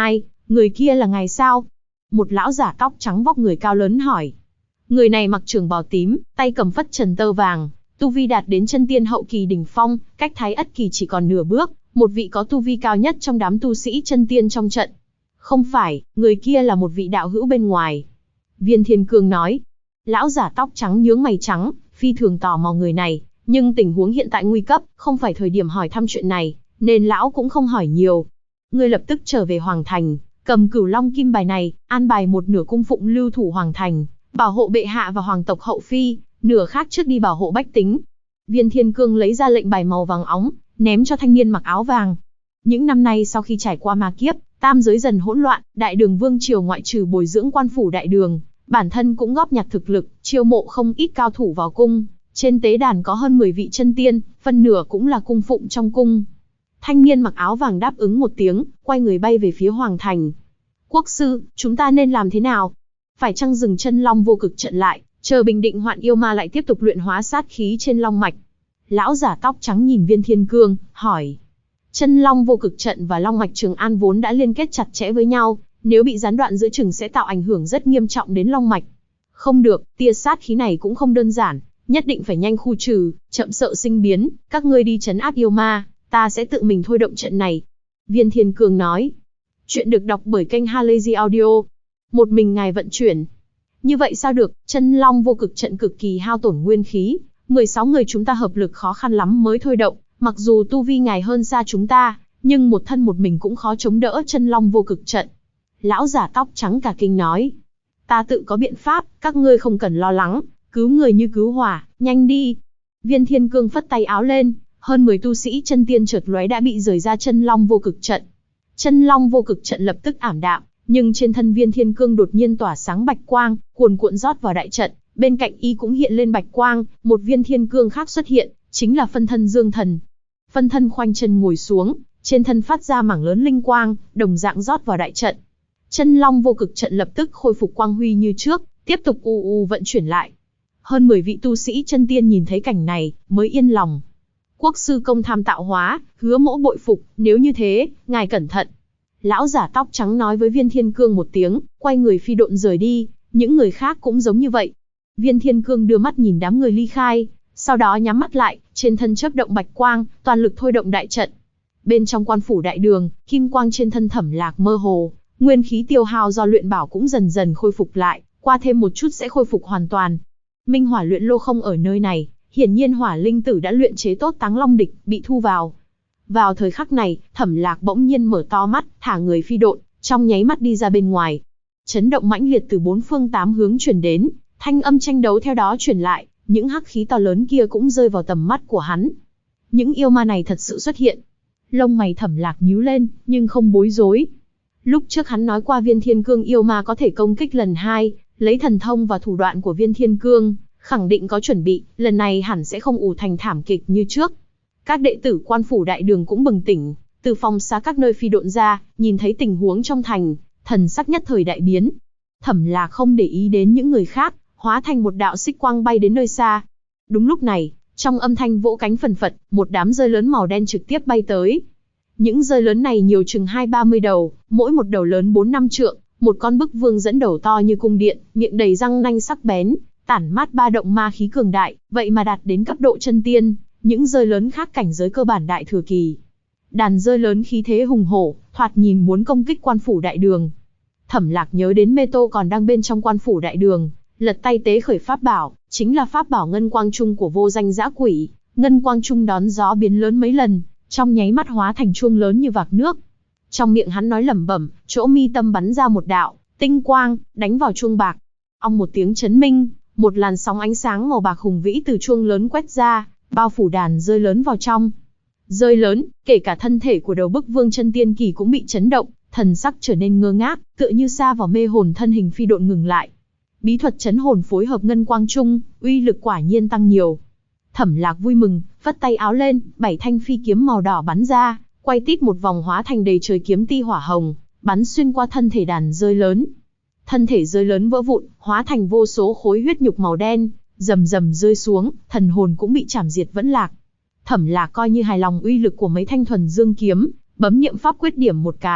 Người kia là ngài sao? Một lão giả tóc trắng vóc người cao lớn hỏi. Người này mặc trường bào tím, tay cầm phất trần tơ vàng, tu vi đạt đến chân tiên hậu kỳ đỉnh phong, cách Thái Ất kỳ chỉ còn nửa bước, một vị có tu vi cao nhất trong đám tu sĩ chân tiên trong trận. Không phải, người kia là một vị đạo hữu bên ngoài. Viên Thiên Cương nói. Lão giả tóc trắng nhướng mày trắng, phi thường tò mò người này, nhưng tình huống hiện tại nguy cấp, không phải thời điểm hỏi thăm chuyện này, nên lão cũng không hỏi nhiều. Ngươi lập tức trở về Hoàng Thành, cầm Cửu Long kim bài này, an bài một nửa cung phụng lưu thủ Hoàng Thành, bảo hộ bệ hạ và hoàng tộc hậu phi, nửa khác trước đi bảo hộ bách tính. Viên Thiên Cương lấy ra lệnh bài màu vàng óng, ném cho thanh niên mặc áo vàng. Những năm nay sau khi trải qua ma kiếp, tam giới dần hỗn loạn, Đại Đường vương triều ngoại trừ bồi dưỡng quan phủ Đại Đường, bản thân cũng góp nhặt thực lực, chiêu mộ không ít cao thủ vào cung. Trên tế đàn có hơn 10 vị chân tiên, phân nửa cũng là cung phụng trong cung. Thanh niên mặc áo vàng đáp ứng một tiếng, quay người bay về phía Hoàng Thành. Quốc sư, chúng ta nên làm thế nào? Phải chăng dừng chân Long vô cực trận lại, chờ bình định hoạn yêu ma lại tiếp tục luyện hóa sát khí trên long mạch? Lão giả tóc trắng nhìn Viên Thiên Cương, hỏi. Chân Long vô cực trận và long mạch Trường An vốn đã liên kết chặt chẽ với nhau, nếu bị gián đoạn giữa chừng sẽ tạo ảnh hưởng rất nghiêm trọng đến long mạch. Không được, tia sát khí này cũng không đơn giản, nhất định phải nhanh khu trừ, chậm sợ sinh biến, các ngươi đi trấn áp yêu ma, ta sẽ tự mình thôi động trận này. Viên Thiên Cương nói. Chuyện được đọc bởi kênh Halazy Audio. Một mình ngài vận chuyển. Như vậy sao được, chân Long vô cực trận cực kỳ hao tổn nguyên khí, 16 người chúng ta hợp lực khó khăn lắm mới thôi động, mặc dù tu vi ngài hơn xa chúng ta, nhưng một thân một mình cũng khó chống đỡ chân Long vô cực trận. Lão giả tóc trắng cả kinh nói. Ta tự có biện pháp, các ngươi không cần lo lắng, cứu người như cứu hỏa, nhanh đi. Viên Thiên Cương phất tay áo lên, hơn 10 tu sĩ chân tiên chợt lóe đã bị rời ra chân Long vô cực trận. Chân Long vô cực trận lập tức ảm đạm, nhưng trên thân Viên Thiên Cương đột nhiên tỏa sáng bạch quang, cuồn cuộn rót vào đại trận, bên cạnh y cũng hiện lên bạch quang, một Viên Thiên Cương khác xuất hiện, chính là phân thân Dương Thần. Phân thân khoanh chân ngồi xuống, trên thân phát ra mảng lớn linh quang, đồng dạng rót vào đại trận. Chân Long vô cực trận lập tức khôi phục quang huy như trước, tiếp tục vận chuyển lại. Hơn 10 vị tu sĩ chân tiên nhìn thấy cảnh này, mới yên lòng. Quốc sư công tham tạo hóa, hứa mỗ bội phục, nếu như thế, ngài cẩn thận. Lão giả tóc trắng nói với Viên Thiên Cương một tiếng, quay người phi độn rời đi, những người khác cũng giống như vậy. Viên Thiên Cương đưa mắt nhìn đám người ly khai, sau đó nhắm mắt lại, trên thân chớp động bạch quang, toàn lực thôi động đại trận. Bên trong quan phủ Đại Đường, kim quang trên thân Thẩm Lạc mơ hồ, nguyên khí tiêu hao do luyện bảo cũng dần dần khôi phục lại, qua thêm một chút sẽ khôi phục hoàn toàn. Minh hỏa luyện lô không ở nơi này, hiển nhiên hỏa linh tử đã luyện chế tốt Táng Long địch, bị thu vào. Vào thời khắc này, Thẩm Lạc bỗng nhiên mở to mắt, thả người phi độn, trong nháy mắt đi ra bên ngoài. Chấn động mãnh liệt từ 4 phương 8 hướng truyền đến, thanh âm tranh đấu theo đó truyền lại, những hắc khí to lớn kia cũng rơi vào tầm mắt của hắn. Những yêu ma này thật sự xuất hiện. Lông mày Thẩm Lạc nhíu lên, nhưng không bối rối. Lúc trước hắn nói qua Viên Thiên Cương yêu ma có thể công kích lần 2, lấy thần thông và thủ đoạn của Viên Thiên Cương, khẳng định có chuẩn bị, lần này hẳn sẽ không ù thành thảm kịch như trước. Các đệ tử quan phủ Đại Đường cũng bừng tỉnh, từ phòng xá các nơi phi độn ra, nhìn thấy tình huống trong thành, thần sắc nhất thời đại biến. Thẩm Lạc không để ý đến những người khác, hóa thành một đạo xích quang bay đến nơi xa. Đúng lúc này, trong âm thanh vỗ cánh phần phật, một đám rơi lớn màu đen trực tiếp bay tới. Những rơi lớn này nhiều chừng 20-30 đầu, mỗi một đầu lớn 4-5 trượng, một con bức vương dẫn đầu to như cung điện, miệng đầy răng nanh sắc bén, tản mát ba động ma khí cường đại, vậy mà đạt đến cấp độ chân tiên, những rơi lớn khác cảnh giới cơ bản đại thừa kỳ. Đàn rơi lớn khí thế hùng hổ, thoạt nhìn muốn công kích quan phủ Đại Đường. Thẩm Lạc nhớ đến Mê Tô còn đang bên trong quan phủ Đại Đường, lật tay tế khởi pháp bảo, chính là pháp bảo Ngân Quang Trung của vô danh dã quỷ. Ngân Quang Trung đón gió biến lớn mấy lần, trong nháy mắt hóa thành chuông lớn như vạc nước. Trong miệng hắn nói lẩm bẩm, chỗ mi tâm bắn ra một đạo tinh quang, đánh vào chuông bạc. Ong một tiếng chấn minh, một làn sóng ánh sáng màu bạc hùng vĩ từ chuông lớn quét ra, bao phủ đàn rơi lớn vào trong. Rơi lớn, kể cả thân thể của đầu bức vương chân tiên kỳ cũng bị chấn động, thần sắc trở nên ngơ ngác, tựa như sa vào mê hồn, thân hình phi độn ngừng lại. Bí thuật chấn hồn phối hợp Ngân Quang Trung, uy lực quả nhiên tăng nhiều. Thẩm Lạc vui mừng, phất tay áo lên, 7 thanh phi kiếm màu đỏ bắn ra, quay tít một vòng hóa thành đầy trời kiếm ti hỏa hồng, bắn xuyên qua thân thể đàn rơi lớn. Thân thể rơi lớn vỡ vụn, hóa thành vô số khối huyết nhục màu đen, rầm rầm rơi xuống, thần hồn cũng bị chảm diệt vẫn lạc. Thẩm Lạc coi như hài lòng uy lực của mấy thanh thuần dương kiếm, bấm niệm pháp quyết điểm một cái,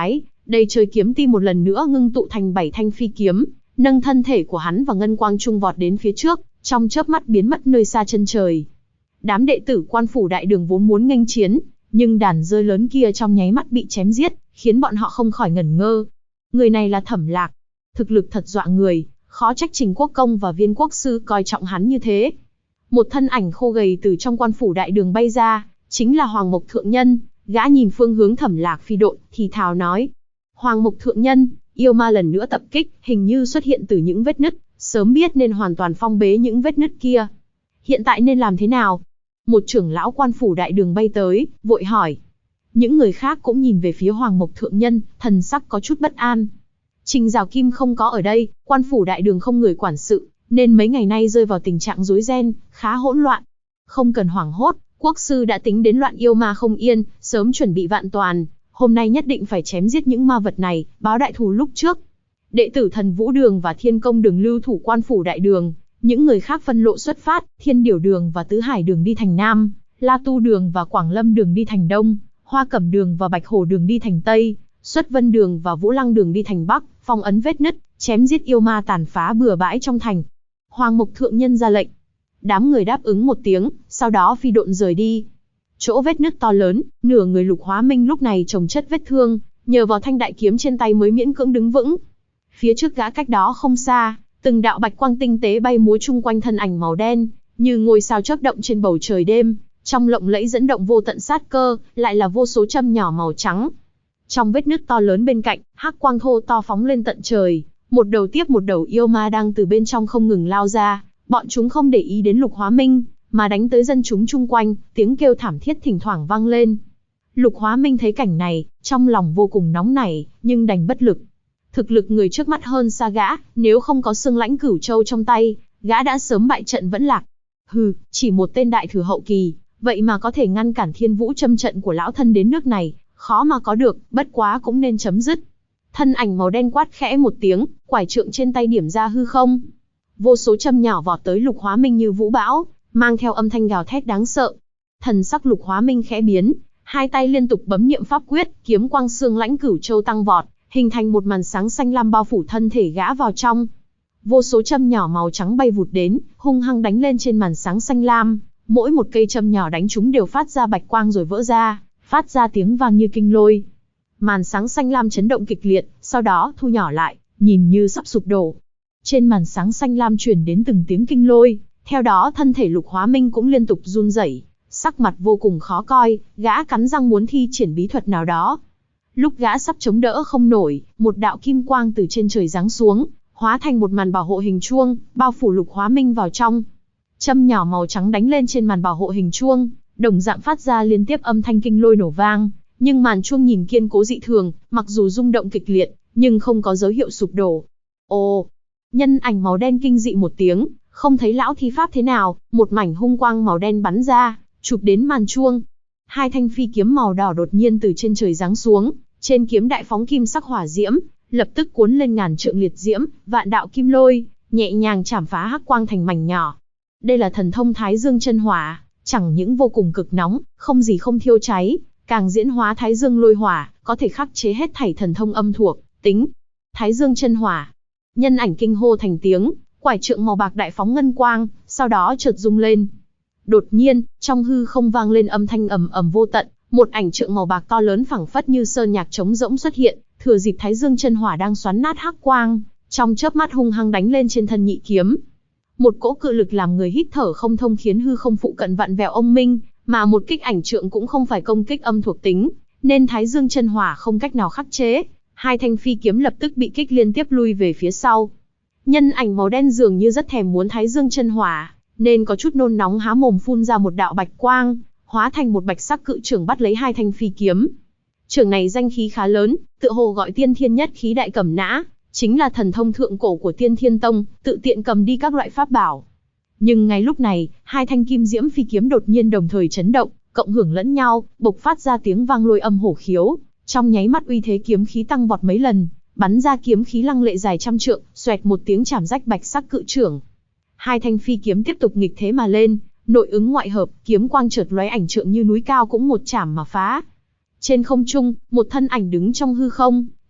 Đây trời kiếm ti một lần nữa ngưng tụ thành 7 thanh phi kiếm, nâng thân thể của hắn và ngân quang trung vọt đến phía trước, trong chớp mắt biến mất nơi xa chân trời. Đám đệ tử Quan phủ đại đường vốn muốn nghênh chiến, nhưng đàn rơi lớn kia trong nháy mắt bị chém giết, khiến bọn họ không khỏi ngẩn ngơ. Người này là Thẩm Lạc, thực lực thật dọa người, khó trách Trình Quốc Công và Viên Quốc Sư coi trọng hắn như thế. Một thân ảnh khô gầy từ trong Quan phủ đại đường bay ra, chính là Hoàng Mộc Thượng Nhân. Gã nhìn phương hướng Thẩm Lạc phi độn, thì thào nói: Hoàng Mộc Thượng Nhân, yêu ma lần nữa tập kích, hình như xuất hiện từ những vết nứt, sớm biết nên hoàn toàn phong bế những vết nứt kia. Hiện tại nên làm thế nào? Một trưởng lão Quan phủ đại đường bay tới, vội hỏi. Những người khác cũng nhìn về phía Hoàng Mộc Thượng Nhân, thần sắc có chút bất an. Trình Giảo Kim không có ở đây, Quan phủ đại đường không người quản sự, nên mấy ngày nay rơi vào tình trạng rối ren, khá hỗn loạn. Không cần hoảng hốt, quốc sư đã tính đến loạn yêu ma không yên, sớm chuẩn bị vạn toàn. Hôm nay nhất định phải chém giết những ma vật này, báo đại thù lúc trước. Đệ tử Thần Vũ Đường và Thiên Công Đường lưu thủ Quan phủ đại đường, những người khác phân lộ xuất phát, Thiên Điểu Đường và Tứ Hải Đường đi thành Nam, La Tu Đường và Quảng Lâm Đường đi thành Đông, Hoa Cẩm Đường và Bạch Hổ Đường đi thành Tây, Xuất Vân Đường và Vũ Lăng Đường đi thành Bắc, phong ấn vết nứt, chém giết yêu ma tàn phá bừa bãi trong thành. Hoàng Mộc Thượng Nhân ra lệnh. Đám người đáp ứng một tiếng, sau đó phi độn rời đi. Chỗ vết nứt to lớn, nửa người Lục Hóa Minh lúc này chồng chất vết thương, nhờ vào thanh đại kiếm trên tay mới miễn cưỡng đứng vững. Phía trước gã cách đó không xa, từng đạo bạch quang tinh tế bay múa chung quanh thân ảnh màu đen, như ngôi sao chớp động trên bầu trời đêm, trong lộng lẫy dẫn động vô tận sát cơ, lại là vô số châm nhỏ màu trắng. Trong vết nứt to lớn bên cạnh, hắc quang thô to phóng lên tận trời, một đầu tiếp một đầu yêu ma đang từ bên trong không ngừng lao ra, bọn chúng không để ý đến Lục Hóa Minh, mà đánh tới dân chúng chung quanh, tiếng kêu thảm thiết thỉnh thoảng vang lên. Lục Hóa Minh thấy cảnh này, trong lòng vô cùng nóng nảy, nhưng đành bất lực. Thực lực người trước mắt hơn xa gã, nếu không có Xương Lãnh Cửu Châu trong tay, gã đã sớm bại trận vẫn lạc. Hừ, chỉ một tên đại thừa hậu kỳ, vậy mà có thể ngăn cản Thiên Vũ châm trận của lão thân đến nước này, khó mà có được, bất quá cũng nên chấm dứt. Thân ảnh màu đen quát khẽ một tiếng, quải trượng trên tay điểm ra hư không. Vô số châm nhỏ vọt tới Lục Hóa Minh như vũ bão, mang theo âm thanh gào thét đáng sợ. Thần sắc Lục Hóa Minh khẽ biến, hai tay liên tục bấm niệm pháp quyết, kiếm quang Xương Lãnh Cửu Châu tăng vọt, hình thành một màn sáng xanh lam bao phủ thân thể gã vào trong. Vô số châm nhỏ màu trắng bay vụt đến, hung hăng đánh lên trên màn sáng xanh lam, mỗi một cây châm nhỏ đánh chúng đều phát ra bạch quang rồi vỡ ra, phát ra tiếng vang như kinh lôi. Màn sáng xanh lam chấn động kịch liệt, sau đó thu nhỏ lại, nhìn như sắp sụp đổ. Trên màn sáng xanh lam truyền đến từng tiếng kinh lôi, theo đó thân thể Lục Hóa Minh cũng liên tục run rẩy, sắc mặt vô cùng khó coi, gã cắn răng muốn thi triển bí thuật nào đó. Lúc gã sắp chống đỡ không nổi, một đạo kim quang từ trên trời giáng xuống, hóa thành một màn bảo hộ hình chuông, bao phủ Lục Hóa Minh vào trong. Châm nhỏ màu trắng đánh lên trên màn bảo hộ hình chuông, đồng dạng phát ra liên tiếp âm thanh kinh lôi nổ vang, nhưng màn chuông nhìn kiên cố dị thường, mặc dù rung động kịch liệt, nhưng không có dấu hiệu sụp đổ. Ồ, nhân ảnh màu đen kinh dị một tiếng, không thấy lão thi pháp thế nào, một mảnh hung quang màu đen bắn ra, chụp đến màn chuông. Hai thanh phi kiếm màu đỏ đột nhiên từ trên trời giáng xuống, trên kiếm đại phóng kim sắc hỏa diễm, lập tức cuốn lên ngàn trượng liệt diễm, vạn đạo kim lôi, nhẹ nhàng chảm phá hắc quang thành mảnh nhỏ. Đây là thần thông Thái Dương chân hỏa, chẳng những vô cùng cực nóng, không gì không thiêu cháy, càng diễn hóa Thái Dương lôi hỏa, có thể khắc chế hết thảy thần thông âm thuộc, tính. Thái Dương chân hỏa. Nhân ảnh kinh hô thành tiếng, quải trượng màu bạc đại phóng ngân quang, sau đó chợt rung lên. Đột nhiên, trong hư không vang lên âm thanh ầm ầm vô tận, một ảnh trượng màu bạc to lớn phẳng phất như sơn nhạc trống rỗng xuất hiện, thừa dịp Thái Dương chân hỏa đang xoắn nát hắc quang, trong chớp mắt hung hăng đánh lên trên thân nhị kiếm. Một cỗ cự lực làm người hít thở không thông khiến hư không phụ cận vặn vẹo ông minh, mà một kích ảnh trượng cũng không phải công kích âm thuộc tính, nên Thái Dương chân hỏa không cách nào khắc chế. Hai thanh phi kiếm lập tức bị kích liên tiếp lui về phía sau. Nhân ảnh màu đen dường như rất thèm muốn Thái Dương chân hỏa, nên có chút nôn nóng há mồm phun ra một đạo bạch quang, hóa thành một bạch sắc cự trưởng bắt lấy hai thanh phi kiếm. Trưởng này danh khí khá lớn, tựa hồ gọi Tiên Thiên Nhất Khí Đại Cẩm Nã, chính là thần thông thượng cổ của Tiên Thiên Tông, tự tiện cầm đi các loại pháp bảo. Nhưng ngay lúc này, hai thanh kim diễm phi kiếm đột nhiên đồng thời chấn động, cộng hưởng lẫn nhau, bộc phát ra tiếng vang lôi âm hổ khiếu, trong nháy mắt uy thế kiếm khí tăng vọt mấy lần, bắn ra kiếm khí lăng lệ dài trăm trượng, xoẹt một tiếng chảm rách bạch sắc cự trưởng. Hai thanh phi kiếm tiếp tục nghịch thế mà lên, nội ứng ngoại hợp, kiếm quang chợt lóe ảnh trượng như núi cao cũng một chảm mà phá. Trên không trung, một thân ảnh đứng trong hư không,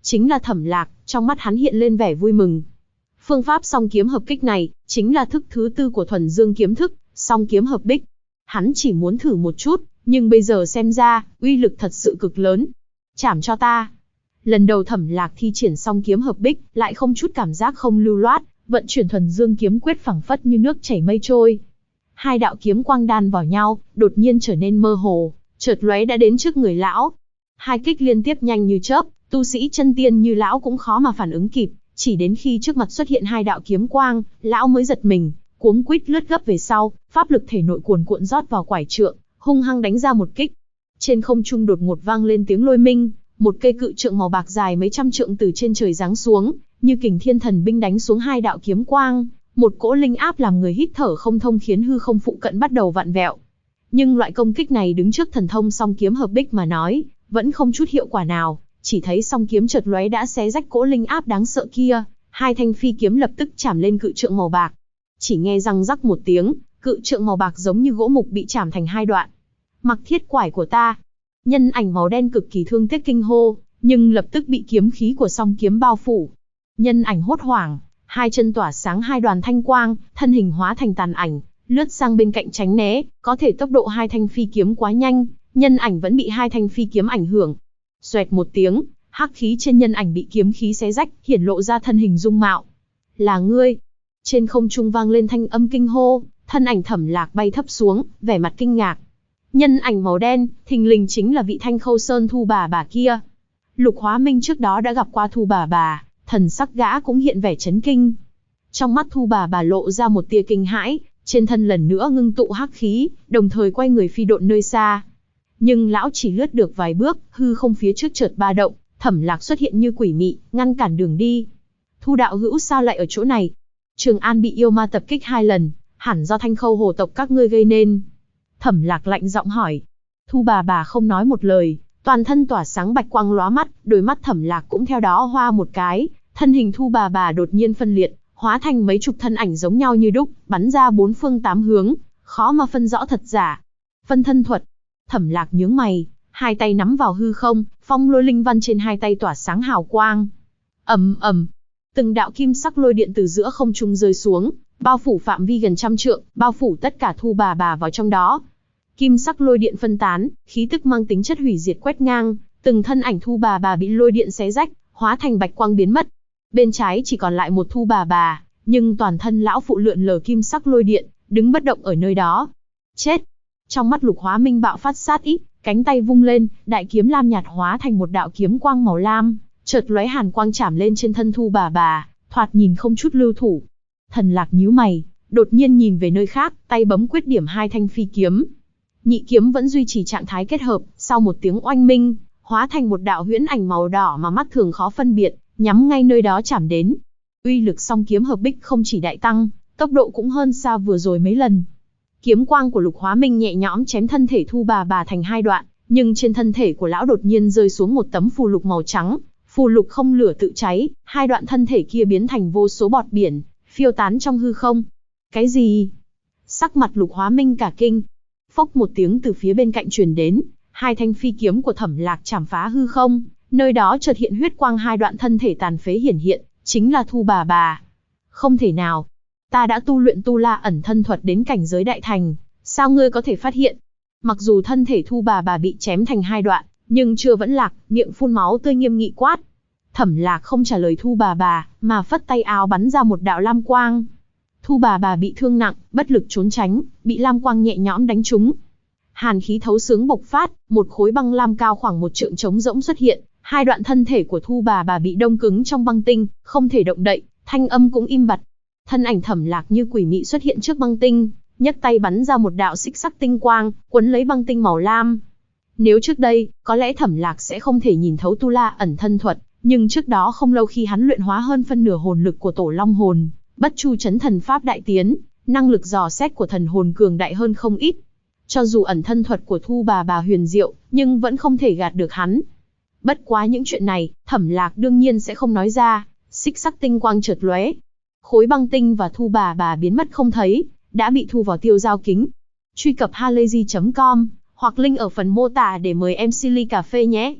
chính là Thẩm Lạc, trong mắt hắn hiện lên vẻ vui mừng. Phương pháp song kiếm hợp kích này, chính là thức thứ 4 của thuần dương kiếm thức, song kiếm hợp bích. Hắn chỉ muốn thử một chút, nhưng bây giờ xem ra, uy lực thật sự cực lớn. Chảm cho ta. Lần đầu Thẩm Lạc thi triển song kiếm hợp bích, lại không chút cảm giác không lưu loát, vận chuyển thuần dương kiếm quyết phẳng phất như nước chảy mây trôi. Hai đạo kiếm quang đan vào nhau, đột nhiên trở nên mơ hồ, chợt lóe đã đến trước người lão. Hai kích liên tiếp nhanh như chớp, tu sĩ chân tiên như lão cũng khó mà phản ứng kịp, chỉ đến khi trước mặt xuất hiện hai đạo kiếm quang, lão mới giật mình, cuống quýt lướt gấp về sau, pháp lực thể nội cuồn cuộn rót vào quải trượng, hung hăng đánh ra một kích. Trên không trung đột ngột vang lên tiếng lôi minh, một cây cự trượng màu bạc dài mấy trăm trượng từ trên trời giáng xuống, như kình thiên thần binh đánh xuống hai đạo kiếm quang, một cỗ linh áp làm người hít thở không thông khiến hư không phụ cận bắt đầu vặn vẹo. Nhưng loại công kích này đứng trước thần thông song kiếm hợp bích mà nói, vẫn không chút hiệu quả nào, chỉ thấy song kiếm chợt lóe đã xé rách cỗ linh áp đáng sợ kia, hai thanh phi kiếm lập tức chạm lên cự trượng màu bạc. Chỉ nghe răng rắc một tiếng, cự trượng màu bạc giống như gỗ mục bị chạm thành hai đoạn. Mặc thiết quải của ta. Nhân ảnh màu đen cực kỳ thương tiếc kinh hô, nhưng lập tức bị kiếm khí của song kiếm bao phủ. Nhân ảnh hốt hoảng, hai chân tỏa sáng hai đoàn thanh quang, thân hình hóa thành tàn ảnh, lướt sang bên cạnh tránh né, có thể tốc độ hai thanh phi kiếm quá nhanh, nhân ảnh vẫn bị hai thanh phi kiếm ảnh hưởng. Xoẹt một tiếng, hắc khí trên nhân ảnh bị kiếm khí xé rách, hiển lộ ra thân hình dung mạo. Là ngươi. Trên không trung vang lên thanh âm kinh hô, thân ảnh Thẩm Lạc bay thấp xuống, vẻ mặt kinh ngạc. Nhân ảnh màu đen, thình lình chính là vị Thanh Khâu Sơn Thu bà bà kia. Lục Hóa Minh trước đó đã gặp qua Thu bà bà, thần sắc gã cũng hiện vẻ chấn kinh. Trong mắt Thu bà bà lộ ra một tia kinh hãi, trên thân lần nữa ngưng tụ hắc khí, đồng thời quay người phi độn nơi xa. Nhưng lão chỉ lướt được vài bước, hư không phía trước chợt ba động, Thẩm Lạc xuất hiện như quỷ mị, ngăn cản đường đi. Thu đạo hữu sao lại ở chỗ này? Trường An bị yêu ma tập kích 2 lần, hẳn do Thanh Khâu hồ tộc các ngươi gây nên. Thẩm Lạc lạnh giọng hỏi. Thu bà bà không nói một lời, toàn thân tỏa sáng bạch quang lóa mắt, đôi mắt Thẩm Lạc cũng theo đó hoa một cái, thân hình Thu bà bà đột nhiên phân liệt, hóa thành mấy chục thân ảnh giống nhau như đúc, bắn ra 4 phương 8 hướng, khó mà phân rõ thật giả. Phân thân thuật. Thẩm Lạc nhướng mày, hai tay nắm vào hư không, phong lôi linh văn trên hai tay tỏa sáng hào quang. Ầm ầm, từng đạo kim sắc lôi điện từ giữa không trung rơi xuống, bao phủ phạm vi gần 100 trượng, bao phủ tất cả Thu bà bà vào trong đó. Kim sắc lôi điện phân tán, khí tức mang tính chất hủy diệt quét ngang, từng thân ảnh Thu bà bà bị lôi điện xé rách, hóa thành bạch quang biến mất. Bên trái chỉ còn lại một Thu bà bà, nhưng toàn thân lão phụ lượn lờ kim sắc lôi điện, đứng bất động ở nơi đó. Chết! Trong mắt Lục Hóa Minh bạo phát sát ý, cánh tay vung lên, đại kiếm lam nhạt hóa thành một đạo kiếm quang màu lam, chợt lóe hàn quang chạm lên trên thân Thu bà bà, thoạt nhìn không chút lưu thủ. Thần Lạc nhíu mày, đột nhiên nhìn về nơi khác, tay bấm quyết điểm hai thanh phi kiếm. Nhị kiếm vẫn duy trì trạng thái kết hợp, sau một tiếng oanh minh, hóa thành một đạo huyễn ảnh màu đỏ mà mắt thường khó phân biệt, nhắm ngay nơi đó chạm đến. Uy lực song kiếm hợp bích không chỉ đại tăng, tốc độ cũng hơn xa vừa rồi mấy lần. Kiếm quang của Lục Hóa Minh nhẹ nhõm chém thân thể Thu bà bà thành hai đoạn, nhưng trên thân thể của lão đột nhiên rơi xuống một tấm phù lục màu trắng, phù lục không lửa tự cháy, hai đoạn thân thể kia biến thành vô số bọt biển, phiêu tán trong hư không. Cái gì? Sắc mặt Lục Hóa Minh cả kinh. Phốc một tiếng từ phía bên cạnh truyền đến, hai thanh phi kiếm của Thẩm Lạc chảm phá hư không, nơi đó chợt hiện huyết quang, hai đoạn thân thể tàn phế hiển hiện, chính là Thu bà bà. Không thể nào, ta đã tu luyện Tu La ẩn thân thuật đến cảnh giới đại thành, sao ngươi có thể phát hiện? Mặc dù thân thể Thu bà bà bị chém thành hai đoạn, nhưng chưa vẫn lạc, miệng phun máu tươi nghiêm nghị quát. Thẩm Lạc không trả lời Thu bà bà, mà phất tay áo bắn ra một đạo lam quang. Thu bà bà bị thương nặng, bất lực trốn tránh, bị lam quang nhẹ nhõm đánh trúng. Hàn khí thấu xướng bộc phát, một khối băng lam cao khoảng 1 trượng trống rỗng xuất hiện, hai đoạn thân thể của Thu bà bà bị đông cứng trong băng tinh, không thể động đậy, thanh âm cũng im bặt. Thân ảnh Thẩm Lạc như quỷ mị xuất hiện trước băng tinh, nhấc tay bắn ra một đạo xích sắc tinh quang, quấn lấy băng tinh màu lam. Nếu trước đây, có lẽ Thẩm Lạc sẽ không thể nhìn thấu Tu La ẩn thân thuật, nhưng trước đó không lâu khi hắn luyện hóa hơn phân nửa hồn lực của Tổ Long hồn, Bất Chu Chấn Thần Pháp đại tiến, năng lực dò xét của thần hồn cường đại hơn không ít. Cho dù ẩn thân thuật của Thu bà bà huyền diệu, nhưng vẫn không thể gạt được hắn. Bất quá những chuyện này, Thẩm Lạc đương nhiên sẽ không nói ra. Xích sắc tinh quang chợt lóe, khối băng tinh và Thu bà bà biến mất không thấy, đã bị thu vào tiêu giao kính. Truy cập halayzi.com hoặc link ở phần mô tả để mời em Silly Cà Phê nhé.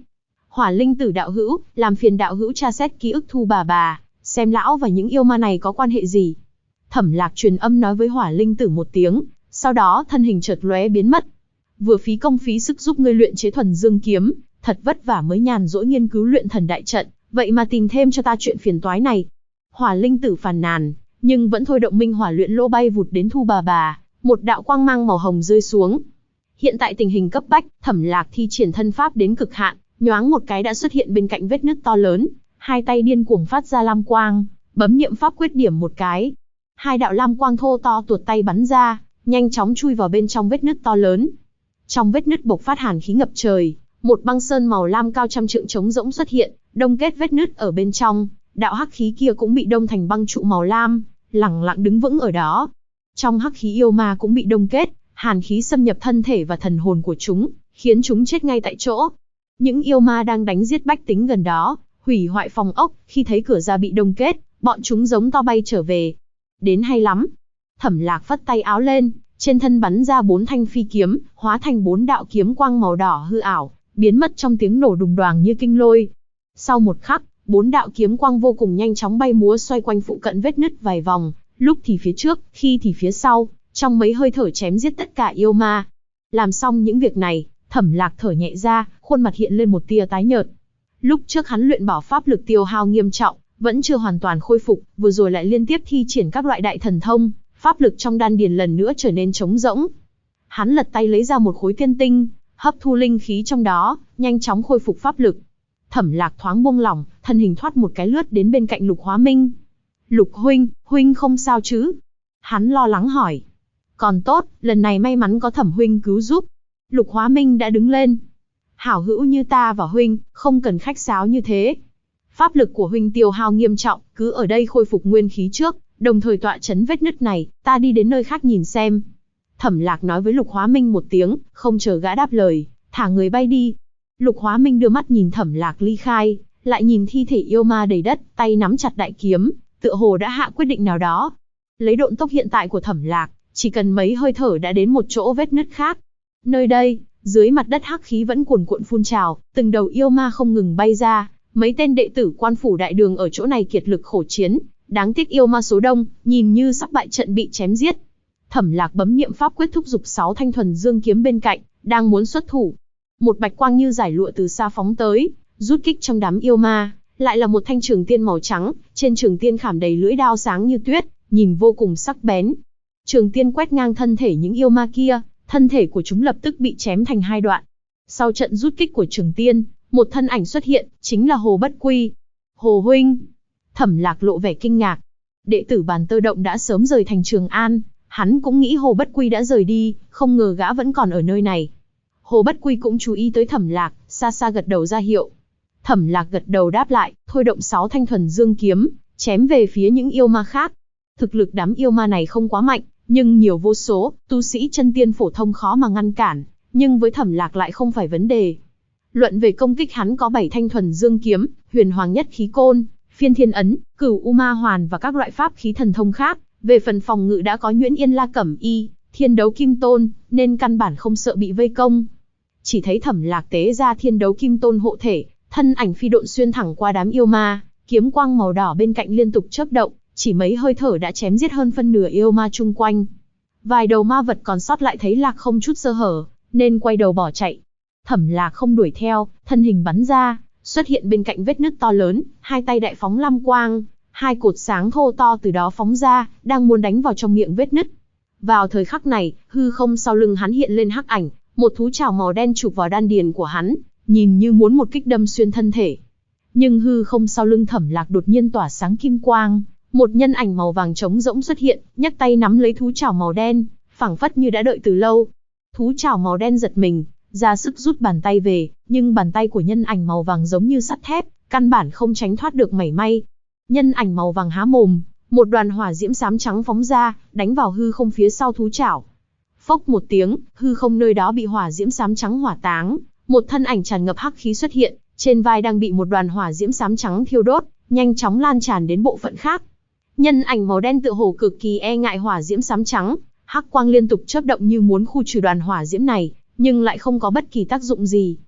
Hỏa linh tử đạo hữu, làm phiền đạo hữu tra xét ký ức Thu bà, xem lão và những yêu ma này có quan hệ gì. Thẩm Lạc truyền âm nói với hỏa linh tử một tiếng, sau đó thân hình chợt lóe biến mất. Vừa phí công phí sức giúp ngươi luyện chế thuần dương kiếm, thật vất vả mới nhàn rỗi nghiên cứu luyện thần đại trận, vậy mà tìm thêm cho ta chuyện phiền toái này. Hỏa linh tử phàn nàn, nhưng vẫn thôi động minh hỏa luyện lô bay vụt đến Thu bà, một đạo quang mang màu hồng rơi xuống. Hiện tại tình hình cấp bách, Thẩm Lạc thi triển thân pháp đến cực hạn, nhoáng một cái đã xuất hiện bên cạnh vết nứt to lớn, hai tay điên cuồng phát ra lam quang, bấm niệm pháp quyết điểm một cái. Hai đạo lam quang thô to tuột tay bắn ra, nhanh chóng chui vào bên trong vết nứt to lớn. Trong vết nứt bộc phát hàn khí ngập trời, một băng sơn màu lam cao trăm trượng trống rỗng xuất hiện, đông kết vết nứt ở bên trong, đạo hắc khí kia cũng bị đông thành băng trụ màu lam, lẳng lặng đứng vững ở đó. Trong hắc khí yêu ma cũng bị đông kết, hàn khí xâm nhập thân thể và thần hồn của chúng, khiến chúng chết ngay tại chỗ. Những yêu ma đang đánh giết bách tính gần đó, hủy hoại phòng ốc, khi thấy cửa ra bị đông kết, bọn chúng giống to bay trở về. Đến hay lắm. Thẩm Lạc phất tay áo lên, trên thân bắn ra 4 thanh phi kiếm, hóa thành 4 đạo kiếm quang màu đỏ hư ảo, biến mất trong tiếng nổ đùng đoàng như kinh lôi. Sau một khắc, 4 đạo kiếm quang vô cùng nhanh chóng bay múa xoay quanh phụ cận vết nứt vài vòng, lúc thì phía trước, khi thì phía sau, trong mấy hơi thở chém giết tất cả yêu ma. Làm xong những việc này, Thẩm Lạc thở nhẹ ra, khuôn mặt hiện lên một tia tái nhợt. Lúc trước hắn luyện bảo pháp lực tiêu hao nghiêm trọng, vẫn chưa hoàn toàn khôi phục, vừa rồi lại liên tiếp thi triển các loại đại thần thông, pháp lực trong đan điền lần nữa trở nên trống rỗng. Hắn lật tay lấy ra một khối tiên tinh, hấp thu linh khí trong đó, nhanh chóng khôi phục pháp lực. Thẩm Lạc thoáng buông lỏng, thân hình thoát một cái lướt đến bên cạnh Lục Hóa Minh. Lục huynh không sao chứ? Hắn lo lắng hỏi. Còn tốt, lần này may mắn có Thẩm huynh cứu giúp. Lục Hóa Minh đã đứng lên. Hảo hữu như ta và huynh, không cần khách sáo như thế. Pháp lực của huynh tiêu hao nghiêm trọng, cứ ở đây khôi phục nguyên khí trước, đồng thời tọa chấn vết nứt này, ta đi đến nơi khác nhìn xem. Thẩm Lạc nói với Lục Hóa Minh một tiếng, không chờ gã đáp lời, thả người bay đi. Lục Hóa Minh đưa mắt nhìn Thẩm Lạc ly khai, lại nhìn thi thể yêu ma đầy đất, tay nắm chặt đại kiếm, tựa hồ đã hạ quyết định nào đó. Lấy độn tốc hiện tại của Thẩm Lạc, chỉ cần mấy hơi thở đã đến một chỗ vết nứt khác. Nơi đây, dưới mặt đất hắc khí vẫn cuồn cuộn phun trào, từng đầu yêu ma không ngừng bay ra, mấy tên đệ tử Quan phủ đại đường ở chỗ này kiệt lực khổ chiến, đáng tiếc yêu ma số đông, nhìn như sắp bại trận bị chém giết. Thẩm Lạc bấm niệm pháp quyết thúc giục 6 thanh thuần dương kiếm bên cạnh, đang muốn xuất thủ. Một bạch quang như giải lụa từ xa phóng tới, rút kích trong đám yêu ma, lại là một thanh trường tiên màu trắng, trên trường tiên khảm đầy lưỡi đao sáng như tuyết, nhìn vô cùng sắc bén. Trường tiên quét ngang thân thể những yêu ma kia, thân thể của chúng lập tức bị chém thành 2 đoạn. Sau trận rút kích của trường tiên, một thân ảnh xuất hiện, chính là Hồ Bất Quy. Hồ huynh. Thẩm Lạc lộ vẻ kinh ngạc. Đệ tử Bàn Tơ Động đã sớm rời thành Trường An, hắn cũng nghĩ Hồ Bất Quy đã rời đi, không ngờ gã vẫn còn ở nơi này. Hồ Bất Quy cũng chú ý tới Thẩm Lạc, xa xa gật đầu ra hiệu. Thẩm Lạc gật đầu đáp lại, thôi động 6 thanh thuần dương kiếm, chém về phía những yêu ma khác. Thực lực đám yêu ma này không quá mạnh, nhưng nhiều vô số, tu sĩ chân tiên phổ thông khó mà ngăn cản, nhưng với Thẩm Lạc lại không phải vấn đề. Luận về công kích hắn có 7 thanh thuần dương kiếm, huyền hoàng nhất khí côn, phiên thiên ấn, cửu u ma hoàn và các loại pháp khí thần thông khác. Về phần phòng ngự đã có Nhuyễn Yên La Cẩm Y, Thiên Đấu Kim Tôn, nên căn bản không sợ bị vây công. Chỉ thấy Thẩm Lạc tế ra Thiên Đấu Kim Tôn hộ thể, thân ảnh phi độn xuyên thẳng qua đám yêu ma, kiếm quang màu đỏ bên cạnh liên tục chớp động, chỉ mấy hơi thở đã chém giết hơn phân nửa yêu ma chung quanh. Vài đầu ma vật còn sót lại thấy Lạc không chút sơ hở, nên quay đầu bỏ chạy. Thẩm Lạc không đuổi theo, thân hình bắn ra, xuất hiện bên cạnh vết nứt to lớn, hai tay đại phóng lam quang, hai cột sáng thô to từ đó phóng ra, đang muốn đánh vào trong miệng vết nứt. Vào thời khắc này, hư không sau lưng hắn hiện lên hắc ảnh, một thú trảo màu đen chụp vào đan điền của hắn, nhìn như muốn một kích đâm xuyên thân thể. Nhưng hư không sau lưng Thẩm Lạc đột nhiên tỏa sáng kim quang, một nhân ảnh màu vàng trống rỗng xuất hiện, nhấc tay nắm lấy thú trảo màu đen, phảng phất như đã đợi từ lâu. Thú trảo màu đen giật mình, ra sức rút bàn tay về, nhưng bàn tay của nhân ảnh màu vàng giống như sắt thép, căn bản không tránh thoát được mảy may. Nhân ảnh màu vàng há mồm, một đoàn hỏa diễm xám trắng phóng ra, đánh vào hư không phía sau thú trảo. Phốc một tiếng, hư không nơi đó bị hỏa diễm xám trắng hỏa táng, một thân ảnh tràn ngập hắc khí xuất hiện, trên vai đang bị một đoàn hỏa diễm xám trắng thiêu đốt, nhanh chóng lan tràn đến bộ phận khác. Nhân ảnh màu đen tựa hồ cực kỳ e ngại hỏa diễm xám trắng, hắc quang liên tục chớp động như muốn khu trừ đoàn hỏa diễm này, nhưng lại không có bất kỳ tác dụng gì.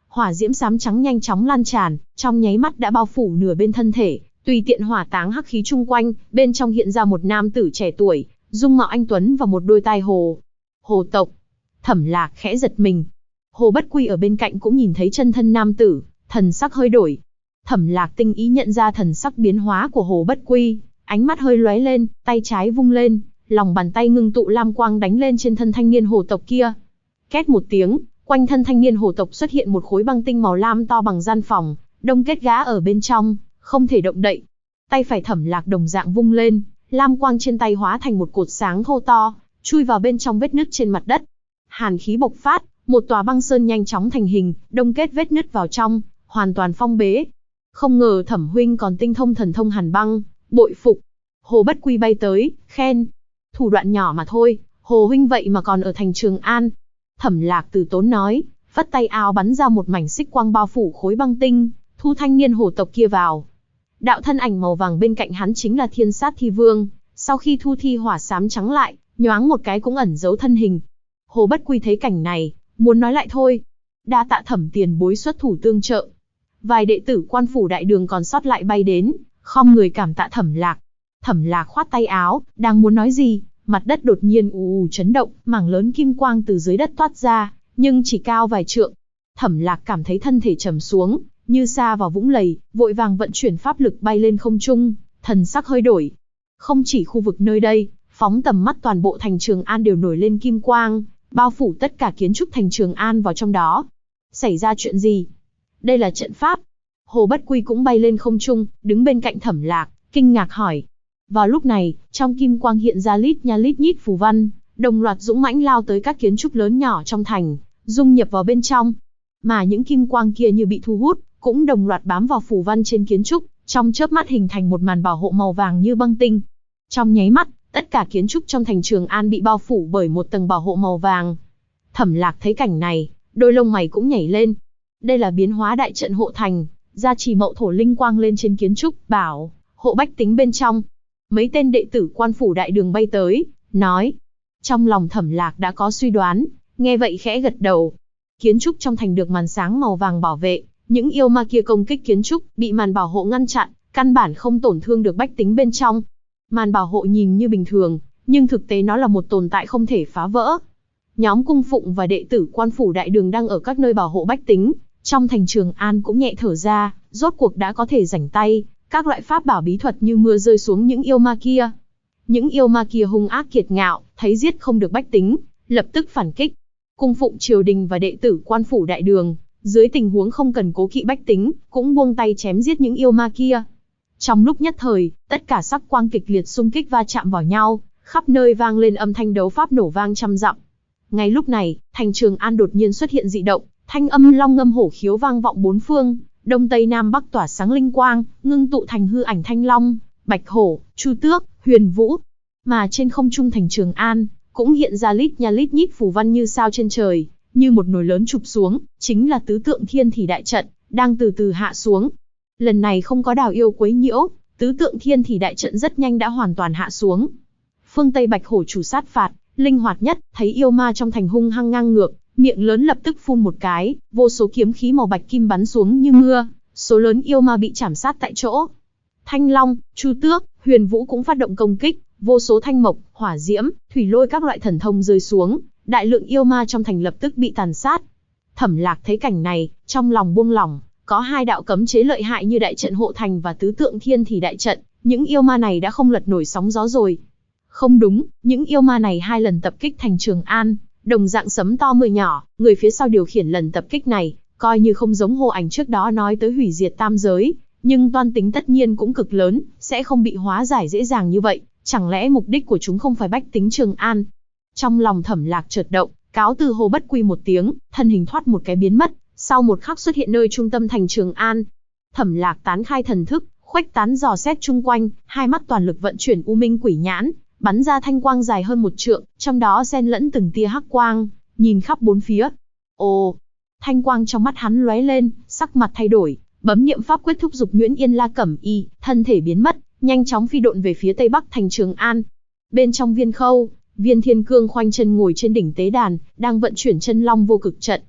hỏa diễm xám trắng nhanh chóng lan tràn, trong nháy mắt đã bao phủ nửa bên thân thể, tùy tiện hỏa táng hắc khí chung quanh, bên trong hiện ra một nam tử trẻ tuổi, dung mạo anh tuấn và một đôi tai hồ. Hồ tộc. Thẩm Lạc khẽ giật mình. Hồ Bất Quy ở bên cạnh cũng nhìn thấy chân thân nam tử, thần sắc hơi đổi. Thẩm Lạc tinh ý nhận ra thần sắc biến hóa của Hồ Bất Quy, ánh mắt hơi lóe lên, tay trái vung lên, lòng bàn tay ngưng tụ lam quang đánh lên trên thân thanh niên hồ tộc kia. Két một tiếng, quanh thân thanh niên hồ tộc xuất hiện một khối băng tinh màu lam to bằng gian phòng, đông kết gã ở bên trong, không thể động đậy. Tay phải Thẩm Lạc đồng dạng vung lên, lam quang trên tay hóa thành một cột sáng thô to, chui vào bên trong vết nứt trên mặt đất. Hàn khí bộc phát, một tòa băng sơn nhanh chóng thành hình, đông kết vết nứt vào trong, hoàn toàn phong bế. Không ngờ Thẩm huynh còn tinh thông thần thông hàn băng, bội phục. Hồ Bất Quy bay tới, khen. Thủ đoạn nhỏ mà thôi, Hồ huynh vậy mà còn ở thành Trường An. Thẩm Lạc từ tốn nói, phất tay áo bắn ra một mảnh xích quang bao phủ khối băng tinh, thu thanh niên hồ tộc kia vào. Đạo thân ảnh màu vàng bên cạnh hắn chính là Thiên Sát Thi Vương, sau khi thu thi hỏa xám trắng lại, nhoáng một cái cũng ẩn giấu thân hình. Hồ Bất Quy thấy cảnh này, muốn nói lại thôi. Đa tạ Thẩm tiền bối xuất thủ tương trợ. Vài đệ tử Quan phủ đại đường còn sót lại bay đến, khom người cảm tạ Thẩm Lạc. Thẩm Lạc khoát tay áo, đang muốn nói gì, mặt đất đột nhiên ù ù chấn động, mảng lớn kim quang từ dưới đất toát ra, nhưng chỉ cao vài trượng. Thẩm Lạc cảm thấy thân thể trầm xuống, như sa vào vũng lầy, vội vàng vận chuyển pháp lực bay lên không trung, thần sắc hơi đổi. Không chỉ khu vực nơi đây, phóng tầm mắt toàn bộ thành Trường An đều nổi lên kim quang, bao phủ tất cả kiến trúc thành Trường An vào trong đó. Xảy ra chuyện gì? Đây là trận pháp. Hồ Bất Quy cũng bay lên không trung, đứng bên cạnh Thẩm Lạc, kinh ngạc hỏi. Vào lúc này, trong kim quang hiện ra lít nha lít nhít phù văn, đồng loạt dũng mãnh lao tới các kiến trúc lớn nhỏ trong thành, dung nhập vào bên trong. Mà những kim quang kia như bị thu hút, cũng đồng loạt bám vào phù văn trên kiến trúc, trong chớp mắt hình thành một màn bảo hộ màu vàng như băng tinh. Trong nháy mắt, tất cả kiến trúc trong thành Trường An bị bao phủ bởi một tầng bảo hộ màu vàng. Thẩm Lạc thấy cảnh này, đôi lông mày cũng nhảy lên. Đây là biến hóa đại trận hộ thành, gia trì mậu thổ linh quang lên trên kiến trúc, bảo hộ bách tính bên trong. Mấy tên đệ tử Quan phủ đại đường bay tới, nói. Trong lòng Thẩm Lạc đã có suy đoán, nghe vậy khẽ gật đầu. Kiến trúc trong thành được màn sáng màu vàng bảo vệ, những yêu ma kia công kích kiến trúc, bị màn bảo hộ ngăn chặn, căn bản không tổn thương được bách tính bên trong. Màn bảo hộ nhìn như bình thường, nhưng thực tế nó là một tồn tại không thể phá vỡ. Nhóm cung phụng và đệ tử Quan phủ đại đường đang ở các nơi bảo hộ bách tính, trong thành Trường An cũng nhẹ thở ra, rốt cuộc đã có thể rảnh tay, các loại pháp bảo bí thuật như mưa rơi xuống những yêu ma kia. Những yêu ma kia hung ác kiệt ngạo, thấy giết không được bách tính, lập tức phản kích. Cung phụng triều đình và đệ tử Quan phủ đại đường, dưới tình huống không cần cố kỵ bách tính, cũng buông tay chém giết những yêu ma kia. Trong lúc nhất thời, tất cả sắc quang kịch liệt xung kích va chạm vào nhau, khắp nơi vang lên âm thanh đấu pháp nổ vang trăm dặm. Ngay lúc này, thành Trường An đột nhiên xuất hiện dị động, thanh âm long ngâm hổ khiếu vang vọng bốn phương, đông tây nam bắc tỏa sáng linh quang, ngưng tụ thành hư ảnh thanh long, bạch hổ, chu tước, huyền vũ. Mà trên không trung thành Trường An, cũng hiện ra lít nha lít nhít phù văn như sao trên trời, như một nồi lớn chụp xuống, chính là tứ tượng thiên thủy đại trận, đang từ từ hạ xuống. Lần này không có đào yêu quấy nhiễu, tứ tượng thiên thủy đại trận rất nhanh đã hoàn toàn hạ xuống. Phương Tây bạch hổ chủ sát phạt, linh hoạt nhất, thấy yêu ma trong thành hung hăng ngang ngược, miệng lớn lập tức phun một cái, vô số kiếm khí màu bạch kim bắn xuống như mưa, số lớn yêu ma bị chảm sát tại chỗ. Thanh long, chu tước, huyền vũ cũng phát động công kích, vô số thanh mộc, hỏa diễm, thủy lôi các loại thần thông rơi xuống, đại lượng yêu ma trong thành lập tức bị tàn sát. Thẩm Lạc thấy cảnh này, trong lòng buông lỏng, có hai đạo cấm chế lợi hại như đại trận hộ thành và tứ tượng thiên thủy đại trận, những yêu ma này đã không lật nổi sóng gió rồi. Không đúng, những yêu ma này hai lần tập kích thành Trường An, đồng dạng sấm to mưa nhỏ, người phía sau điều khiển lần tập kích này, coi như không giống Hồ Ảnh trước đó nói tới hủy diệt tam giới, nhưng toan tính tất nhiên cũng cực lớn, sẽ không bị hóa giải dễ dàng như vậy, chẳng lẽ mục đích của chúng không phải bách tính Trường An? Trong lòng Thẩm Lạc chợt động, cáo từ Hồ Bất Quy một tiếng, thân hình thoát một cái biến mất, sau một khắc xuất hiện nơi trung tâm thành Trường An. Thẩm Lạc tán khai thần thức, khuếch tán dò xét chung quanh, hai mắt toàn lực vận chuyển U Minh Quỷ Nhãn, bắn ra thanh quang dài hơn một trượng, trong đó xen lẫn từng tia hắc quang, nhìn khắp bốn phía. Ồ, thanh quang trong mắt hắn lóe lên, sắc mặt thay đổi, bấm niệm pháp quyết thúc giục Nhuyễn Yên La Cẩm Y, thân thể biến mất, nhanh chóng phi độn về phía tây bắc thành Trường An. Bên trong Viên Khâu, Viên Thiên Cương khoanh chân ngồi trên đỉnh tế đàn, đang vận chuyển Chân Long Vô Cực trận.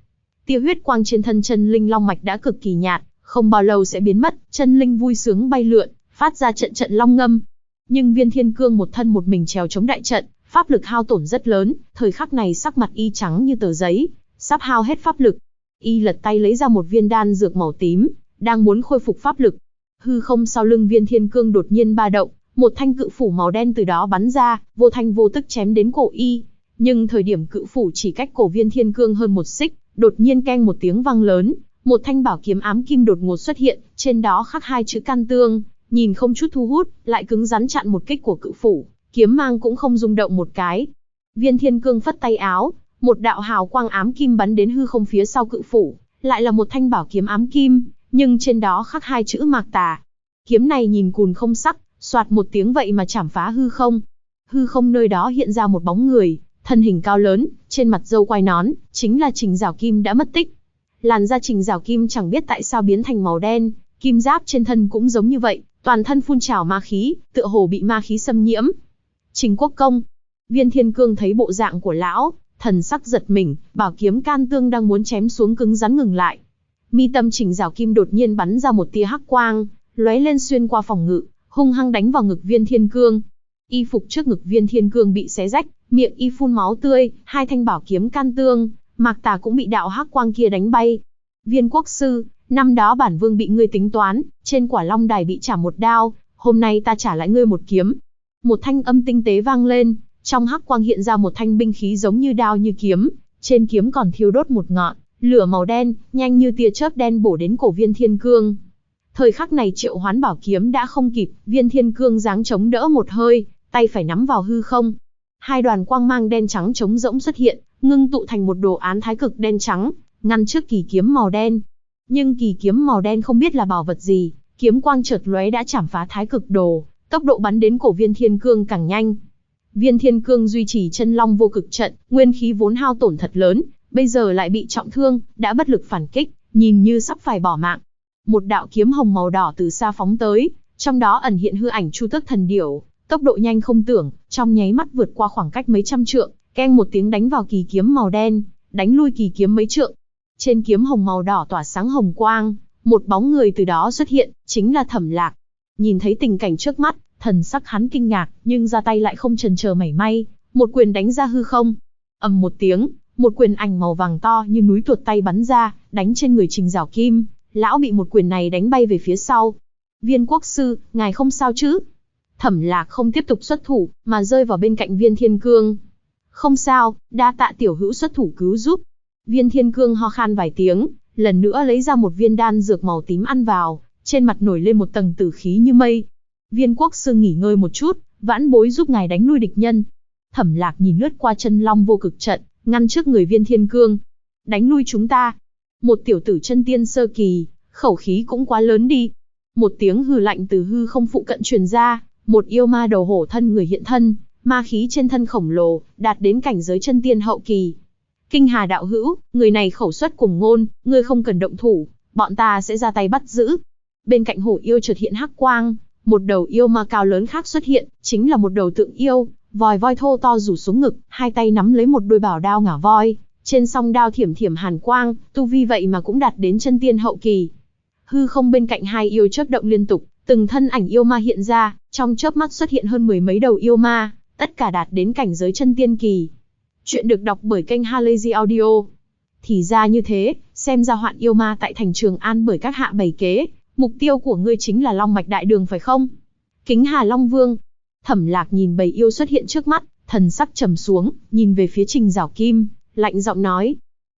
tia huyết quang trên thân chân linh long mạch đã cực kỳ nhạt, không bao lâu sẽ biến mất, chân linh vui sướng bay lượn, phát ra trận trận long ngâm. Nhưng Viên Thiên Cương một thân một mình trèo chống đại trận, pháp lực hao tổn rất lớn, thời khắc này sắc mặt y trắng như tờ giấy, sắp hao hết pháp lực. Y lật tay lấy ra một viên đan dược màu tím, đang muốn khôi phục pháp lực. Hư không sau lưng Viên Thiên Cương đột nhiên ba động, một thanh cự phủ màu đen từ đó bắn ra, vô thanh vô tức chém đến cổ y. Nhưng thời điểm cự phủ chỉ cách cổ Viên Thiên Cương hơn một xích, đột nhiên keng một tiếng vang lớn, một thanh bảo kiếm ám kim đột ngột xuất hiện, trên đó khắc hai chữ Can Tương, nhìn không chút thu hút, lại cứng rắn chặn một kích của cự phủ, kiếm mang cũng không rung động một cái. Viên Thiên Cương phất tay áo, một đạo hào quang ám kim bắn đến hư không phía sau cự phủ, lại là một thanh bảo kiếm ám kim, nhưng trên đó khắc hai chữ Mạc Tà. Kiếm này nhìn cùn không sắc, soạt một tiếng vậy mà chảm phá hư không. Hư không nơi đó hiện ra một bóng người, thân hình cao lớn, trên mặt râu quai nón, chính là Trình Giảo Kim đã mất tích. Làn da Trình Giảo Kim chẳng biết tại sao biến thành màu đen, kim giáp trên thân cũng giống như vậy, toàn thân phun trào ma khí, tựa hồ bị ma khí xâm nhiễm. Trình Quốc Công. Viên Thiên Cương thấy bộ dạng của lão, thần sắc giật mình, bảo kiếm Can Tương đang muốn chém xuống cứng rắn ngừng lại. Mi tâm Trình Giảo Kim đột nhiên bắn ra một tia hắc quang, lóe lên xuyên qua phòng ngự, hung hăng đánh vào ngực Viên Thiên Cương. Y phục trước ngực Viên Thiên Cương bị xé rách, miệng y phun máu tươi, hai thanh bảo kiếm Can Tương, Mạc Tà cũng bị đạo hắc quang kia đánh bay. Viên Quốc Sư, năm đó bản vương bị ngươi tính toán, trên Quả Long Đài bị trả một đao, hôm nay ta trả lại ngươi một kiếm. Một thanh âm tinh tế vang lên, trong hắc quang hiện ra một thanh binh khí giống như đao như kiếm, trên kiếm còn thiêu đốt một ngọn lửa màu đen, nhanh như tia chớp đen bổ đến cổ Viên Thiên Cương. Thời khắc này triệu hoán bảo kiếm đã không kịp, Viên Thiên Cương giáng chống đỡ một hơi, tay phải nắm vào hư không. Hai đoàn quang mang đen trắng trống rỗng xuất hiện, ngưng tụ thành một đồ án thái cực đen trắng, ngăn trước kỳ kiếm màu đen. Nhưng kỳ kiếm màu đen không biết là bảo vật gì, kiếm quang chợt lóe đã chảm phá thái cực đồ, tốc độ bắn đến cổ Viên Thiên Cương càng nhanh. Viên Thiên Cương duy trì chân long vô cực trận, nguyên khí vốn hao tổn thật lớn, bây giờ lại bị trọng thương, đã bất lực phản kích, nhìn như sắp phải bỏ mạng. Một đạo kiếm hồng màu đỏ từ xa phóng tới, trong đó ẩn hiện hư ảnh Chu Tước Thần Điểu, tốc độ nhanh không tưởng, trong nháy mắt vượt qua khoảng cách mấy trăm trượng, keng một tiếng đánh vào kỳ kiếm màu đen, đánh lui kỳ kiếm mấy trượng. Trên kiếm hồng màu đỏ tỏa sáng hồng quang, một bóng người từ đó xuất hiện, chính là Thẩm Lạc. Nhìn thấy tình cảnh trước mắt, thần sắc hắn kinh ngạc, nhưng ra tay lại không chần chờ mảy may, một quyền đánh ra hư không. Ầm một tiếng, một quyền ảnh màu vàng to như núi tuột tay bắn ra, đánh trên người Trình Giảo Kim, lão bị một quyền này đánh bay về phía sau. Viên Quốc Sư, ngài không sao chứ? Thẩm Lạc không tiếp tục xuất thủ, mà rơi vào bên cạnh Viên Thiên Cương. Không sao, đa tạ tiểu hữu xuất thủ cứu giúp. Viên Thiên Cương ho khan vài tiếng, lần nữa lấy ra một viên đan dược màu tím ăn vào, trên mặt nổi lên một tầng tử khí như mây. Viên Quốc Sư nghỉ ngơi một chút, vãn bối giúp ngài đánh lui địch nhân. Thẩm Lạc nhìn lướt qua chân long vô cực trận, ngăn trước người Viên Thiên Cương. Đánh lui chúng ta? Một tiểu tử chân tiên sơ kỳ, khẩu khí cũng quá lớn đi. Một tiếng hừ lạnh từ hư không phụ cận truyền ra, một yêu ma đầu hổ thân người hiện thân, ma khí trên thân khổng lồ, đạt đến cảnh giới chân tiên hậu kỳ. Kinh Hà đạo hữu, người này khẩu xuất cùng ngôn, ngươi không cần động thủ, bọn ta sẽ ra tay bắt giữ. Bên cạnh hổ yêu chợt hiện hắc quang, một đầu yêu ma cao lớn khác xuất hiện, chính là một đầu tượng yêu, vòi voi thô to rủ xuống ngực, hai tay nắm lấy một đôi bảo đao ngả voi, trên song đao thiểm thiểm hàn quang, tu vi vậy mà cũng đạt đến chân tiên hậu kỳ. Hư không bên cạnh hai yêu chớp động liên tục, từng thân ảnh yêu ma hiện ra, trong chớp mắt xuất hiện hơn mười mấy đầu yêu ma, tất cả đạt đến cảnh giới chân tiên kỳ. Chuyện được đọc bởi kênh Halazy Audio. Thì ra như thế, xem ra hoạn yêu ma tại thành Trường An bởi các hạ bày kế, mục tiêu của ngươi chính là Long Mạch Đại Đường phải không? Kính Hà Long Vương. Thẩm Lạc nhìn bầy yêu xuất hiện trước mắt, thần sắc trầm xuống, nhìn về phía Trình Giảo Kim, lạnh giọng nói: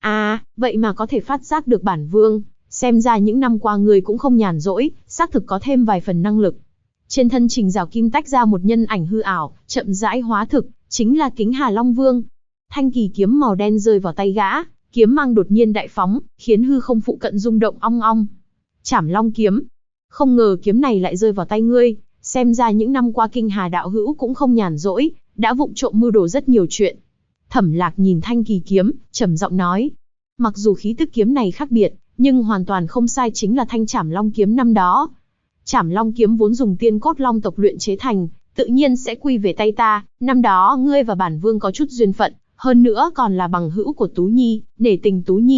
vậy mà có thể phát giác được bản vương, xem ra những năm qua ngươi cũng không nhàn rỗi, xác thực có thêm vài phần năng lực. Trên thân Trình Giảo Kim tách ra một nhân ảnh hư ảo, chậm rãi hóa thực, chính là Kính Hà Long Vương. Thanh kỳ kiếm màu đen rơi vào tay gã, kiếm mang đột nhiên đại phóng, khiến hư không phụ cận rung động ong ong. Trảm Long kiếm. Không ngờ kiếm này lại rơi vào tay ngươi, xem ra những năm qua Kinh Hà đạo hữu cũng không nhàn rỗi, đã vụng trộm mưu đồ rất nhiều chuyện. Thẩm Lạc nhìn thanh kỳ kiếm, trầm giọng nói. Mặc dù khí tức kiếm này khác biệt, nhưng hoàn toàn không sai, chính là thanh Trảm Long kiếm năm đó. Trảm Long kiếm vốn dùng tiên cốt long tộc luyện chế thành, tự nhiên sẽ quy về tay ta, năm đó ngươi và bản vương có chút duyên phận, hơn nữa còn là bằng hữu của Tú Nhi, nể tình Tú Nhi,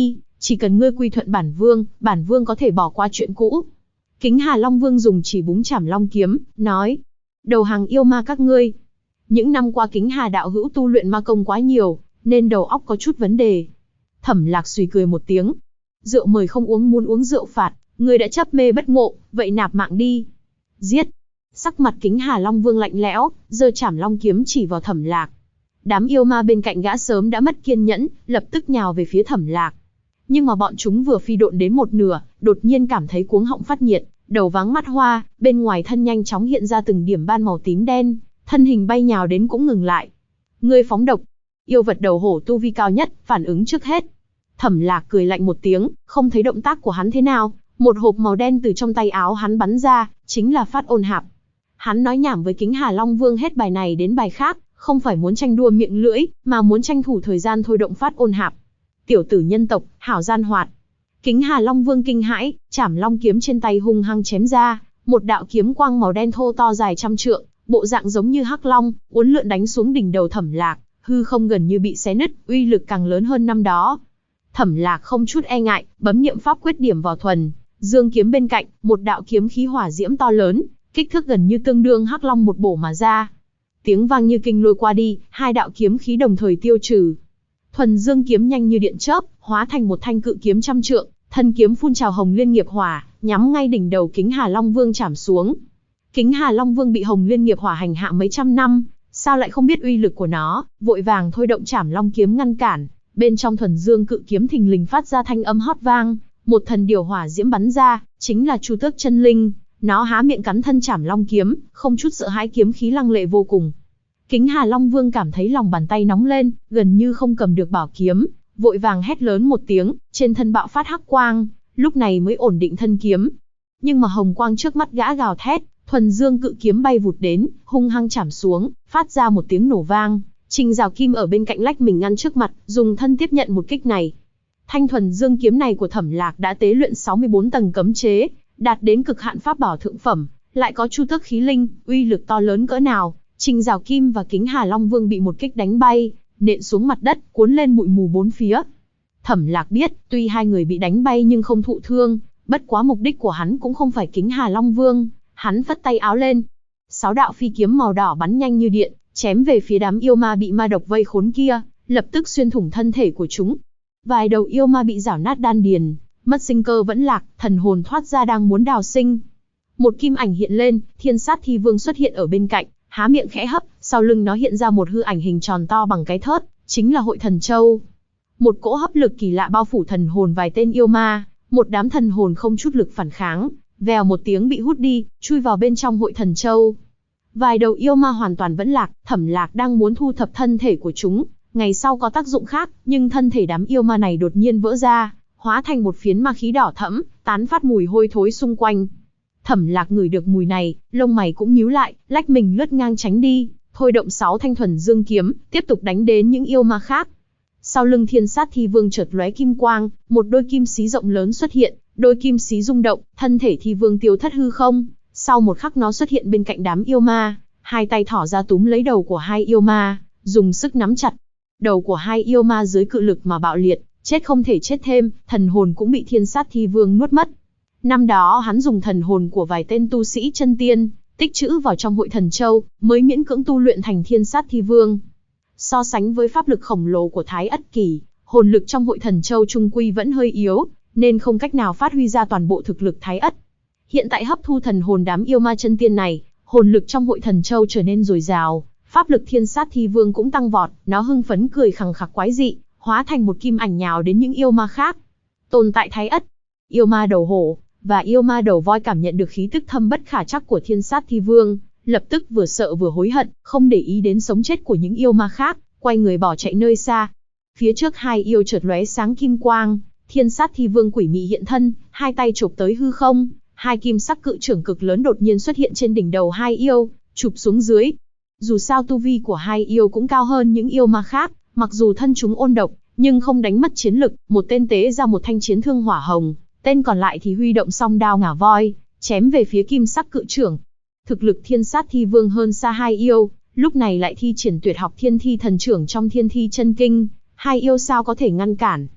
Chỉ cần ngươi quy thuận bản vương có thể bỏ qua chuyện cũ. Kính Hà Long Vương dùng chỉ búng Trảm Long kiếm, nói. Đầu hàng yêu ma các ngươi. Những năm qua Kính Hà đạo hữu tu luyện ma công quá nhiều, nên đầu óc có chút vấn đề. Thẩm Lạc suy cười một tiếng. Rượu mời không uống muốn uống rượu phạt, ngươi đã chấp mê bất ngộ, vậy nạp mạng đi. Giết. Sắc mặt Kính Hà Long Vương lạnh lẽo, giơ Trảm Long kiếm chỉ vào Thẩm Lạc. Đám yêu ma bên cạnh gã sớm đã mất kiên nhẫn, lập tức nhào về phía Thẩm Lạc. Nhưng mà bọn chúng vừa phi độn đến một nửa, đột nhiên cảm thấy cuống họng phát nhiệt, đầu váng mắt hoa, bên ngoài thân nhanh chóng hiện ra từng điểm ban màu tím đen, thân hình bay nhào đến cũng ngừng lại. Ngươi phóng độc. Yêu vật đầu hổ tu vi cao nhất, phản ứng trước hết. Thẩm Lạc cười lạnh một tiếng, không thấy động tác của hắn thế nào, một hộp màu đen từ trong tay áo hắn bắn ra, chính là Phát Ôn Hạp. Hắn nói nhảm với Kính Hà Long Vương hết bài này đến bài khác, không phải muốn tranh đua miệng lưỡi, mà muốn tranh thủ thời gian thôi động Phát Ôn Hạp. Tiểu tử nhân tộc, hảo gian hoạt. Kính Hà Long Vương kinh hãi, Trảm Long kiếm trên tay hung hăng chém ra, một đạo kiếm quang màu đen thô to dài trăm trượng, bộ dạng giống như hắc long, uốn lượn đánh xuống đỉnh đầu Thẩm Lạc, hư không gần như bị xé nứt, uy lực càng lớn hơn năm đó. Thẩm Lạc không chút e ngại, bấm niệm pháp quyết điểm vào thuần dương kiếm bên cạnh, một đạo kiếm khí hỏa diễm to lớn, kích thước gần như tương đương hắc long một bổ mà ra. Tiếng vang như kinh lôi qua đi, hai đạo kiếm khí đồng thời tiêu trừ. Thuần dương kiếm nhanh như điện chớp, hóa thành một thanh cự kiếm trăm trượng, thân kiếm phun trào hồng liên nghiệp hỏa, nhắm ngay đỉnh đầu Kính Hà Long Vương chảm xuống. Kính Hà Long Vương bị hồng liên nghiệp hỏa hành hạ mấy trăm năm, sao lại không biết uy lực của nó, vội vàng thôi động Trảm Long kiếm ngăn cản. Bên trong thuần dương cự kiếm thình lình phát ra thanh âm hót vang, một thần điều hỏa diễm bắn ra, chính là Chu Tước chân linh. Nó há miệng cắn thân Trảm Long kiếm, không chút sợ hãi, kiếm khí lăng lệ vô cùng. Kính Hà Long Vương cảm thấy lòng bàn tay nóng lên, gần như không cầm được bảo kiếm, vội vàng hét lớn một tiếng, trên thân bạo phát hắc quang, lúc này mới ổn định thân kiếm. Nhưng mà hồng quang trước mắt gã gào thét, thuần dương cự kiếm bay vụt đến, hung hăng chảm xuống, phát ra một tiếng nổ vang. Trình Giảo Kim ở bên cạnh lách mình ngăn trước mặt, dùng thân tiếp nhận một kích này. Thanh thuần dương kiếm này của Thẩm Lạc đã tế luyện 64 tầng cấm chế, đạt đến cực hạn pháp bảo thượng phẩm, lại có Chu Tước khí linh, uy lực to lớn cỡ nào. Trình Giảo Kim và Kính Hà Long Vương bị một kích đánh bay, nện xuống mặt đất, cuốn lên bụi mù bốn phía. Thẩm Lạc biết, tuy hai người bị đánh bay nhưng không thụ thương, bất quá mục đích của hắn cũng không phải Kính Hà Long Vương. Hắn phất tay áo lên, 6 đạo phi kiếm màu đỏ bắn nhanh như điện, chém về phía đám yêu ma bị ma độc vây khốn kia, lập tức xuyên thủng thân thể của chúng. Vài đầu yêu ma bị rảo nát đan điền, mất sinh cơ vẫn lạc, thần hồn thoát ra đang muốn đào sinh. Một kim ảnh hiện lên, Thiên Sát Thi Vương xuất hiện ở bên cạnh, há miệng khẽ hấp, sau lưng nó hiện ra một hư ảnh hình tròn to bằng cái thớt, chính là Hội Thần Châu. Một cỗ hấp lực kỳ lạ bao phủ thần hồn vài tên yêu ma, một đám thần hồn không chút lực phản kháng, vèo một tiếng bị hút đi, chui vào bên trong Hội Thần Châu. Vài đầu yêu ma hoàn toàn vẫn lạc, Thẩm Lạc đang muốn thu thập thân thể của chúng, ngày sau có tác dụng khác, nhưng thân thể đám yêu ma này đột nhiên vỡ ra, hóa thành một phiến ma khí đỏ thẫm, tán phát mùi hôi thối xung quanh. Thẩm Lạc ngửi được mùi này, lông mày cũng nhíu lại, lách mình lướt ngang tránh đi, thôi động 6 thanh thuần dương kiếm, tiếp tục đánh đến những yêu ma khác. Sau lưng Thiên Sát Thi Vương chợt lóe kim quang, một đôi kim xí rộng lớn xuất hiện, đôi kim xí rung động, thân thể Thi Vương tiêu thất hư không. Sau một khắc nó xuất hiện bên cạnh đám yêu ma, hai tay thỏ ra túm lấy đầu của hai yêu ma, dùng sức nắm chặt. Đầu của hai yêu ma dưới cự lực mà bạo liệt, chết không thể chết thêm, thần hồn cũng bị Thiên Sát Thi Vương nuốt mất. Năm đó hắn dùng thần hồn của vài tên tu sĩ chân tiên, tích trữ vào trong Hội Thần Châu, mới miễn cưỡng tu luyện thành Thiên Sát Thi Vương. So sánh với pháp lực khổng lồ của Thái Ất Kỳ, hồn lực trong Hội Thần Châu trung quy vẫn hơi yếu, nên không cách nào phát huy ra toàn bộ thực lực Thái Ất. Hiện tại hấp thu thần hồn đám yêu ma chân tiên này, hồn lực trong Hội Thần Châu trở nên dồi dào, pháp lực Thiên Sát Thi Vương cũng tăng vọt, nó hưng phấn cười khằng khặc quái dị, hóa thành một kim ảnh nhào đến những yêu ma khác. Tồn tại Thái Ất, yêu ma đầu hổ và yêu ma đầu voi cảm nhận được khí tức thâm bất khả trắc của Thiên Sát Thi Vương, lập tức vừa sợ vừa hối hận, không để ý đến sống chết của những yêu ma khác, quay người bỏ chạy nơi xa. Phía trước hai yêu chợt lóe sáng kim quang, Thiên Sát Thi Vương quỷ mị hiện thân, hai tay chụp tới hư không, hai kim sắc cự trưởng cực lớn đột nhiên xuất hiện trên đỉnh đầu hai yêu, chụp xuống dưới. Dù sao tu vi của hai yêu cũng cao hơn những yêu ma khác, mặc dù thân chúng ôn độc, nhưng không đánh mất chiến lực, một tên tế ra một thanh chiến thương hỏa hồng, tên còn lại thì huy động song đao ngả voi, chém về phía kim sắc cự trưởng. Thực lực Thiên Sát Thi Vương hơn xa hai yêu, lúc này lại thi triển tuyệt học Thiên Thi Thần Trưởng trong Thiên Thi Chân Kinh, hai yêu sao có thể ngăn cản.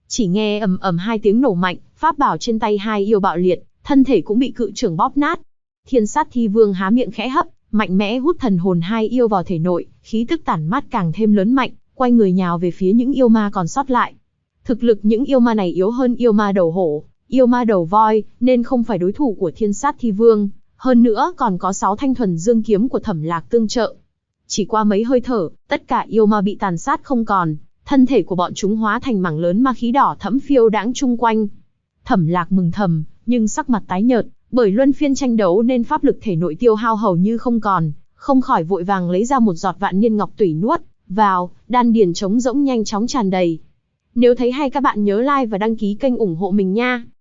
Chỉ nghe ầm ầm hai tiếng nổ mạnh, pháp bảo trên tay hai yêu bạo liệt, thân thể cũng bị cự trưởng bóp nát. Thiên Sát Thi Vương há miệng khẽ hấp, mạnh mẽ hút thần hồn hai yêu vào thể nội, khí tức tản mát càng thêm lớn mạnh, quay người nhào về phía những yêu ma còn sót lại. Thực lực những yêu ma này yếu hơn yêu ma đầu hổ, yêu ma đầu voi, nên không phải đối thủ của Thiên Sát Thi Vương, hơn nữa còn có 6 thanh thuần dương kiếm của Thẩm Lạc tương trợ. Chỉ qua mấy hơi thở, tất cả yêu ma bị tàn sát không còn, thân thể của bọn chúng hóa thành mảng lớn ma khí đỏ thẫm phiêu đãng chung quanh. Thẩm Lạc mừng thầm, nhưng sắc mặt tái nhợt, bởi luân phiên tranh đấu nên pháp lực thể nội tiêu hao hầu như không còn, không khỏi vội vàng lấy ra một giọt vạn niên ngọc tủy nuốt vào, đan điền trống rỗng nhanh chóng tràn đầy. Nếu thấy hay các bạn nhớ like và đăng ký kênh ủng hộ mình nha.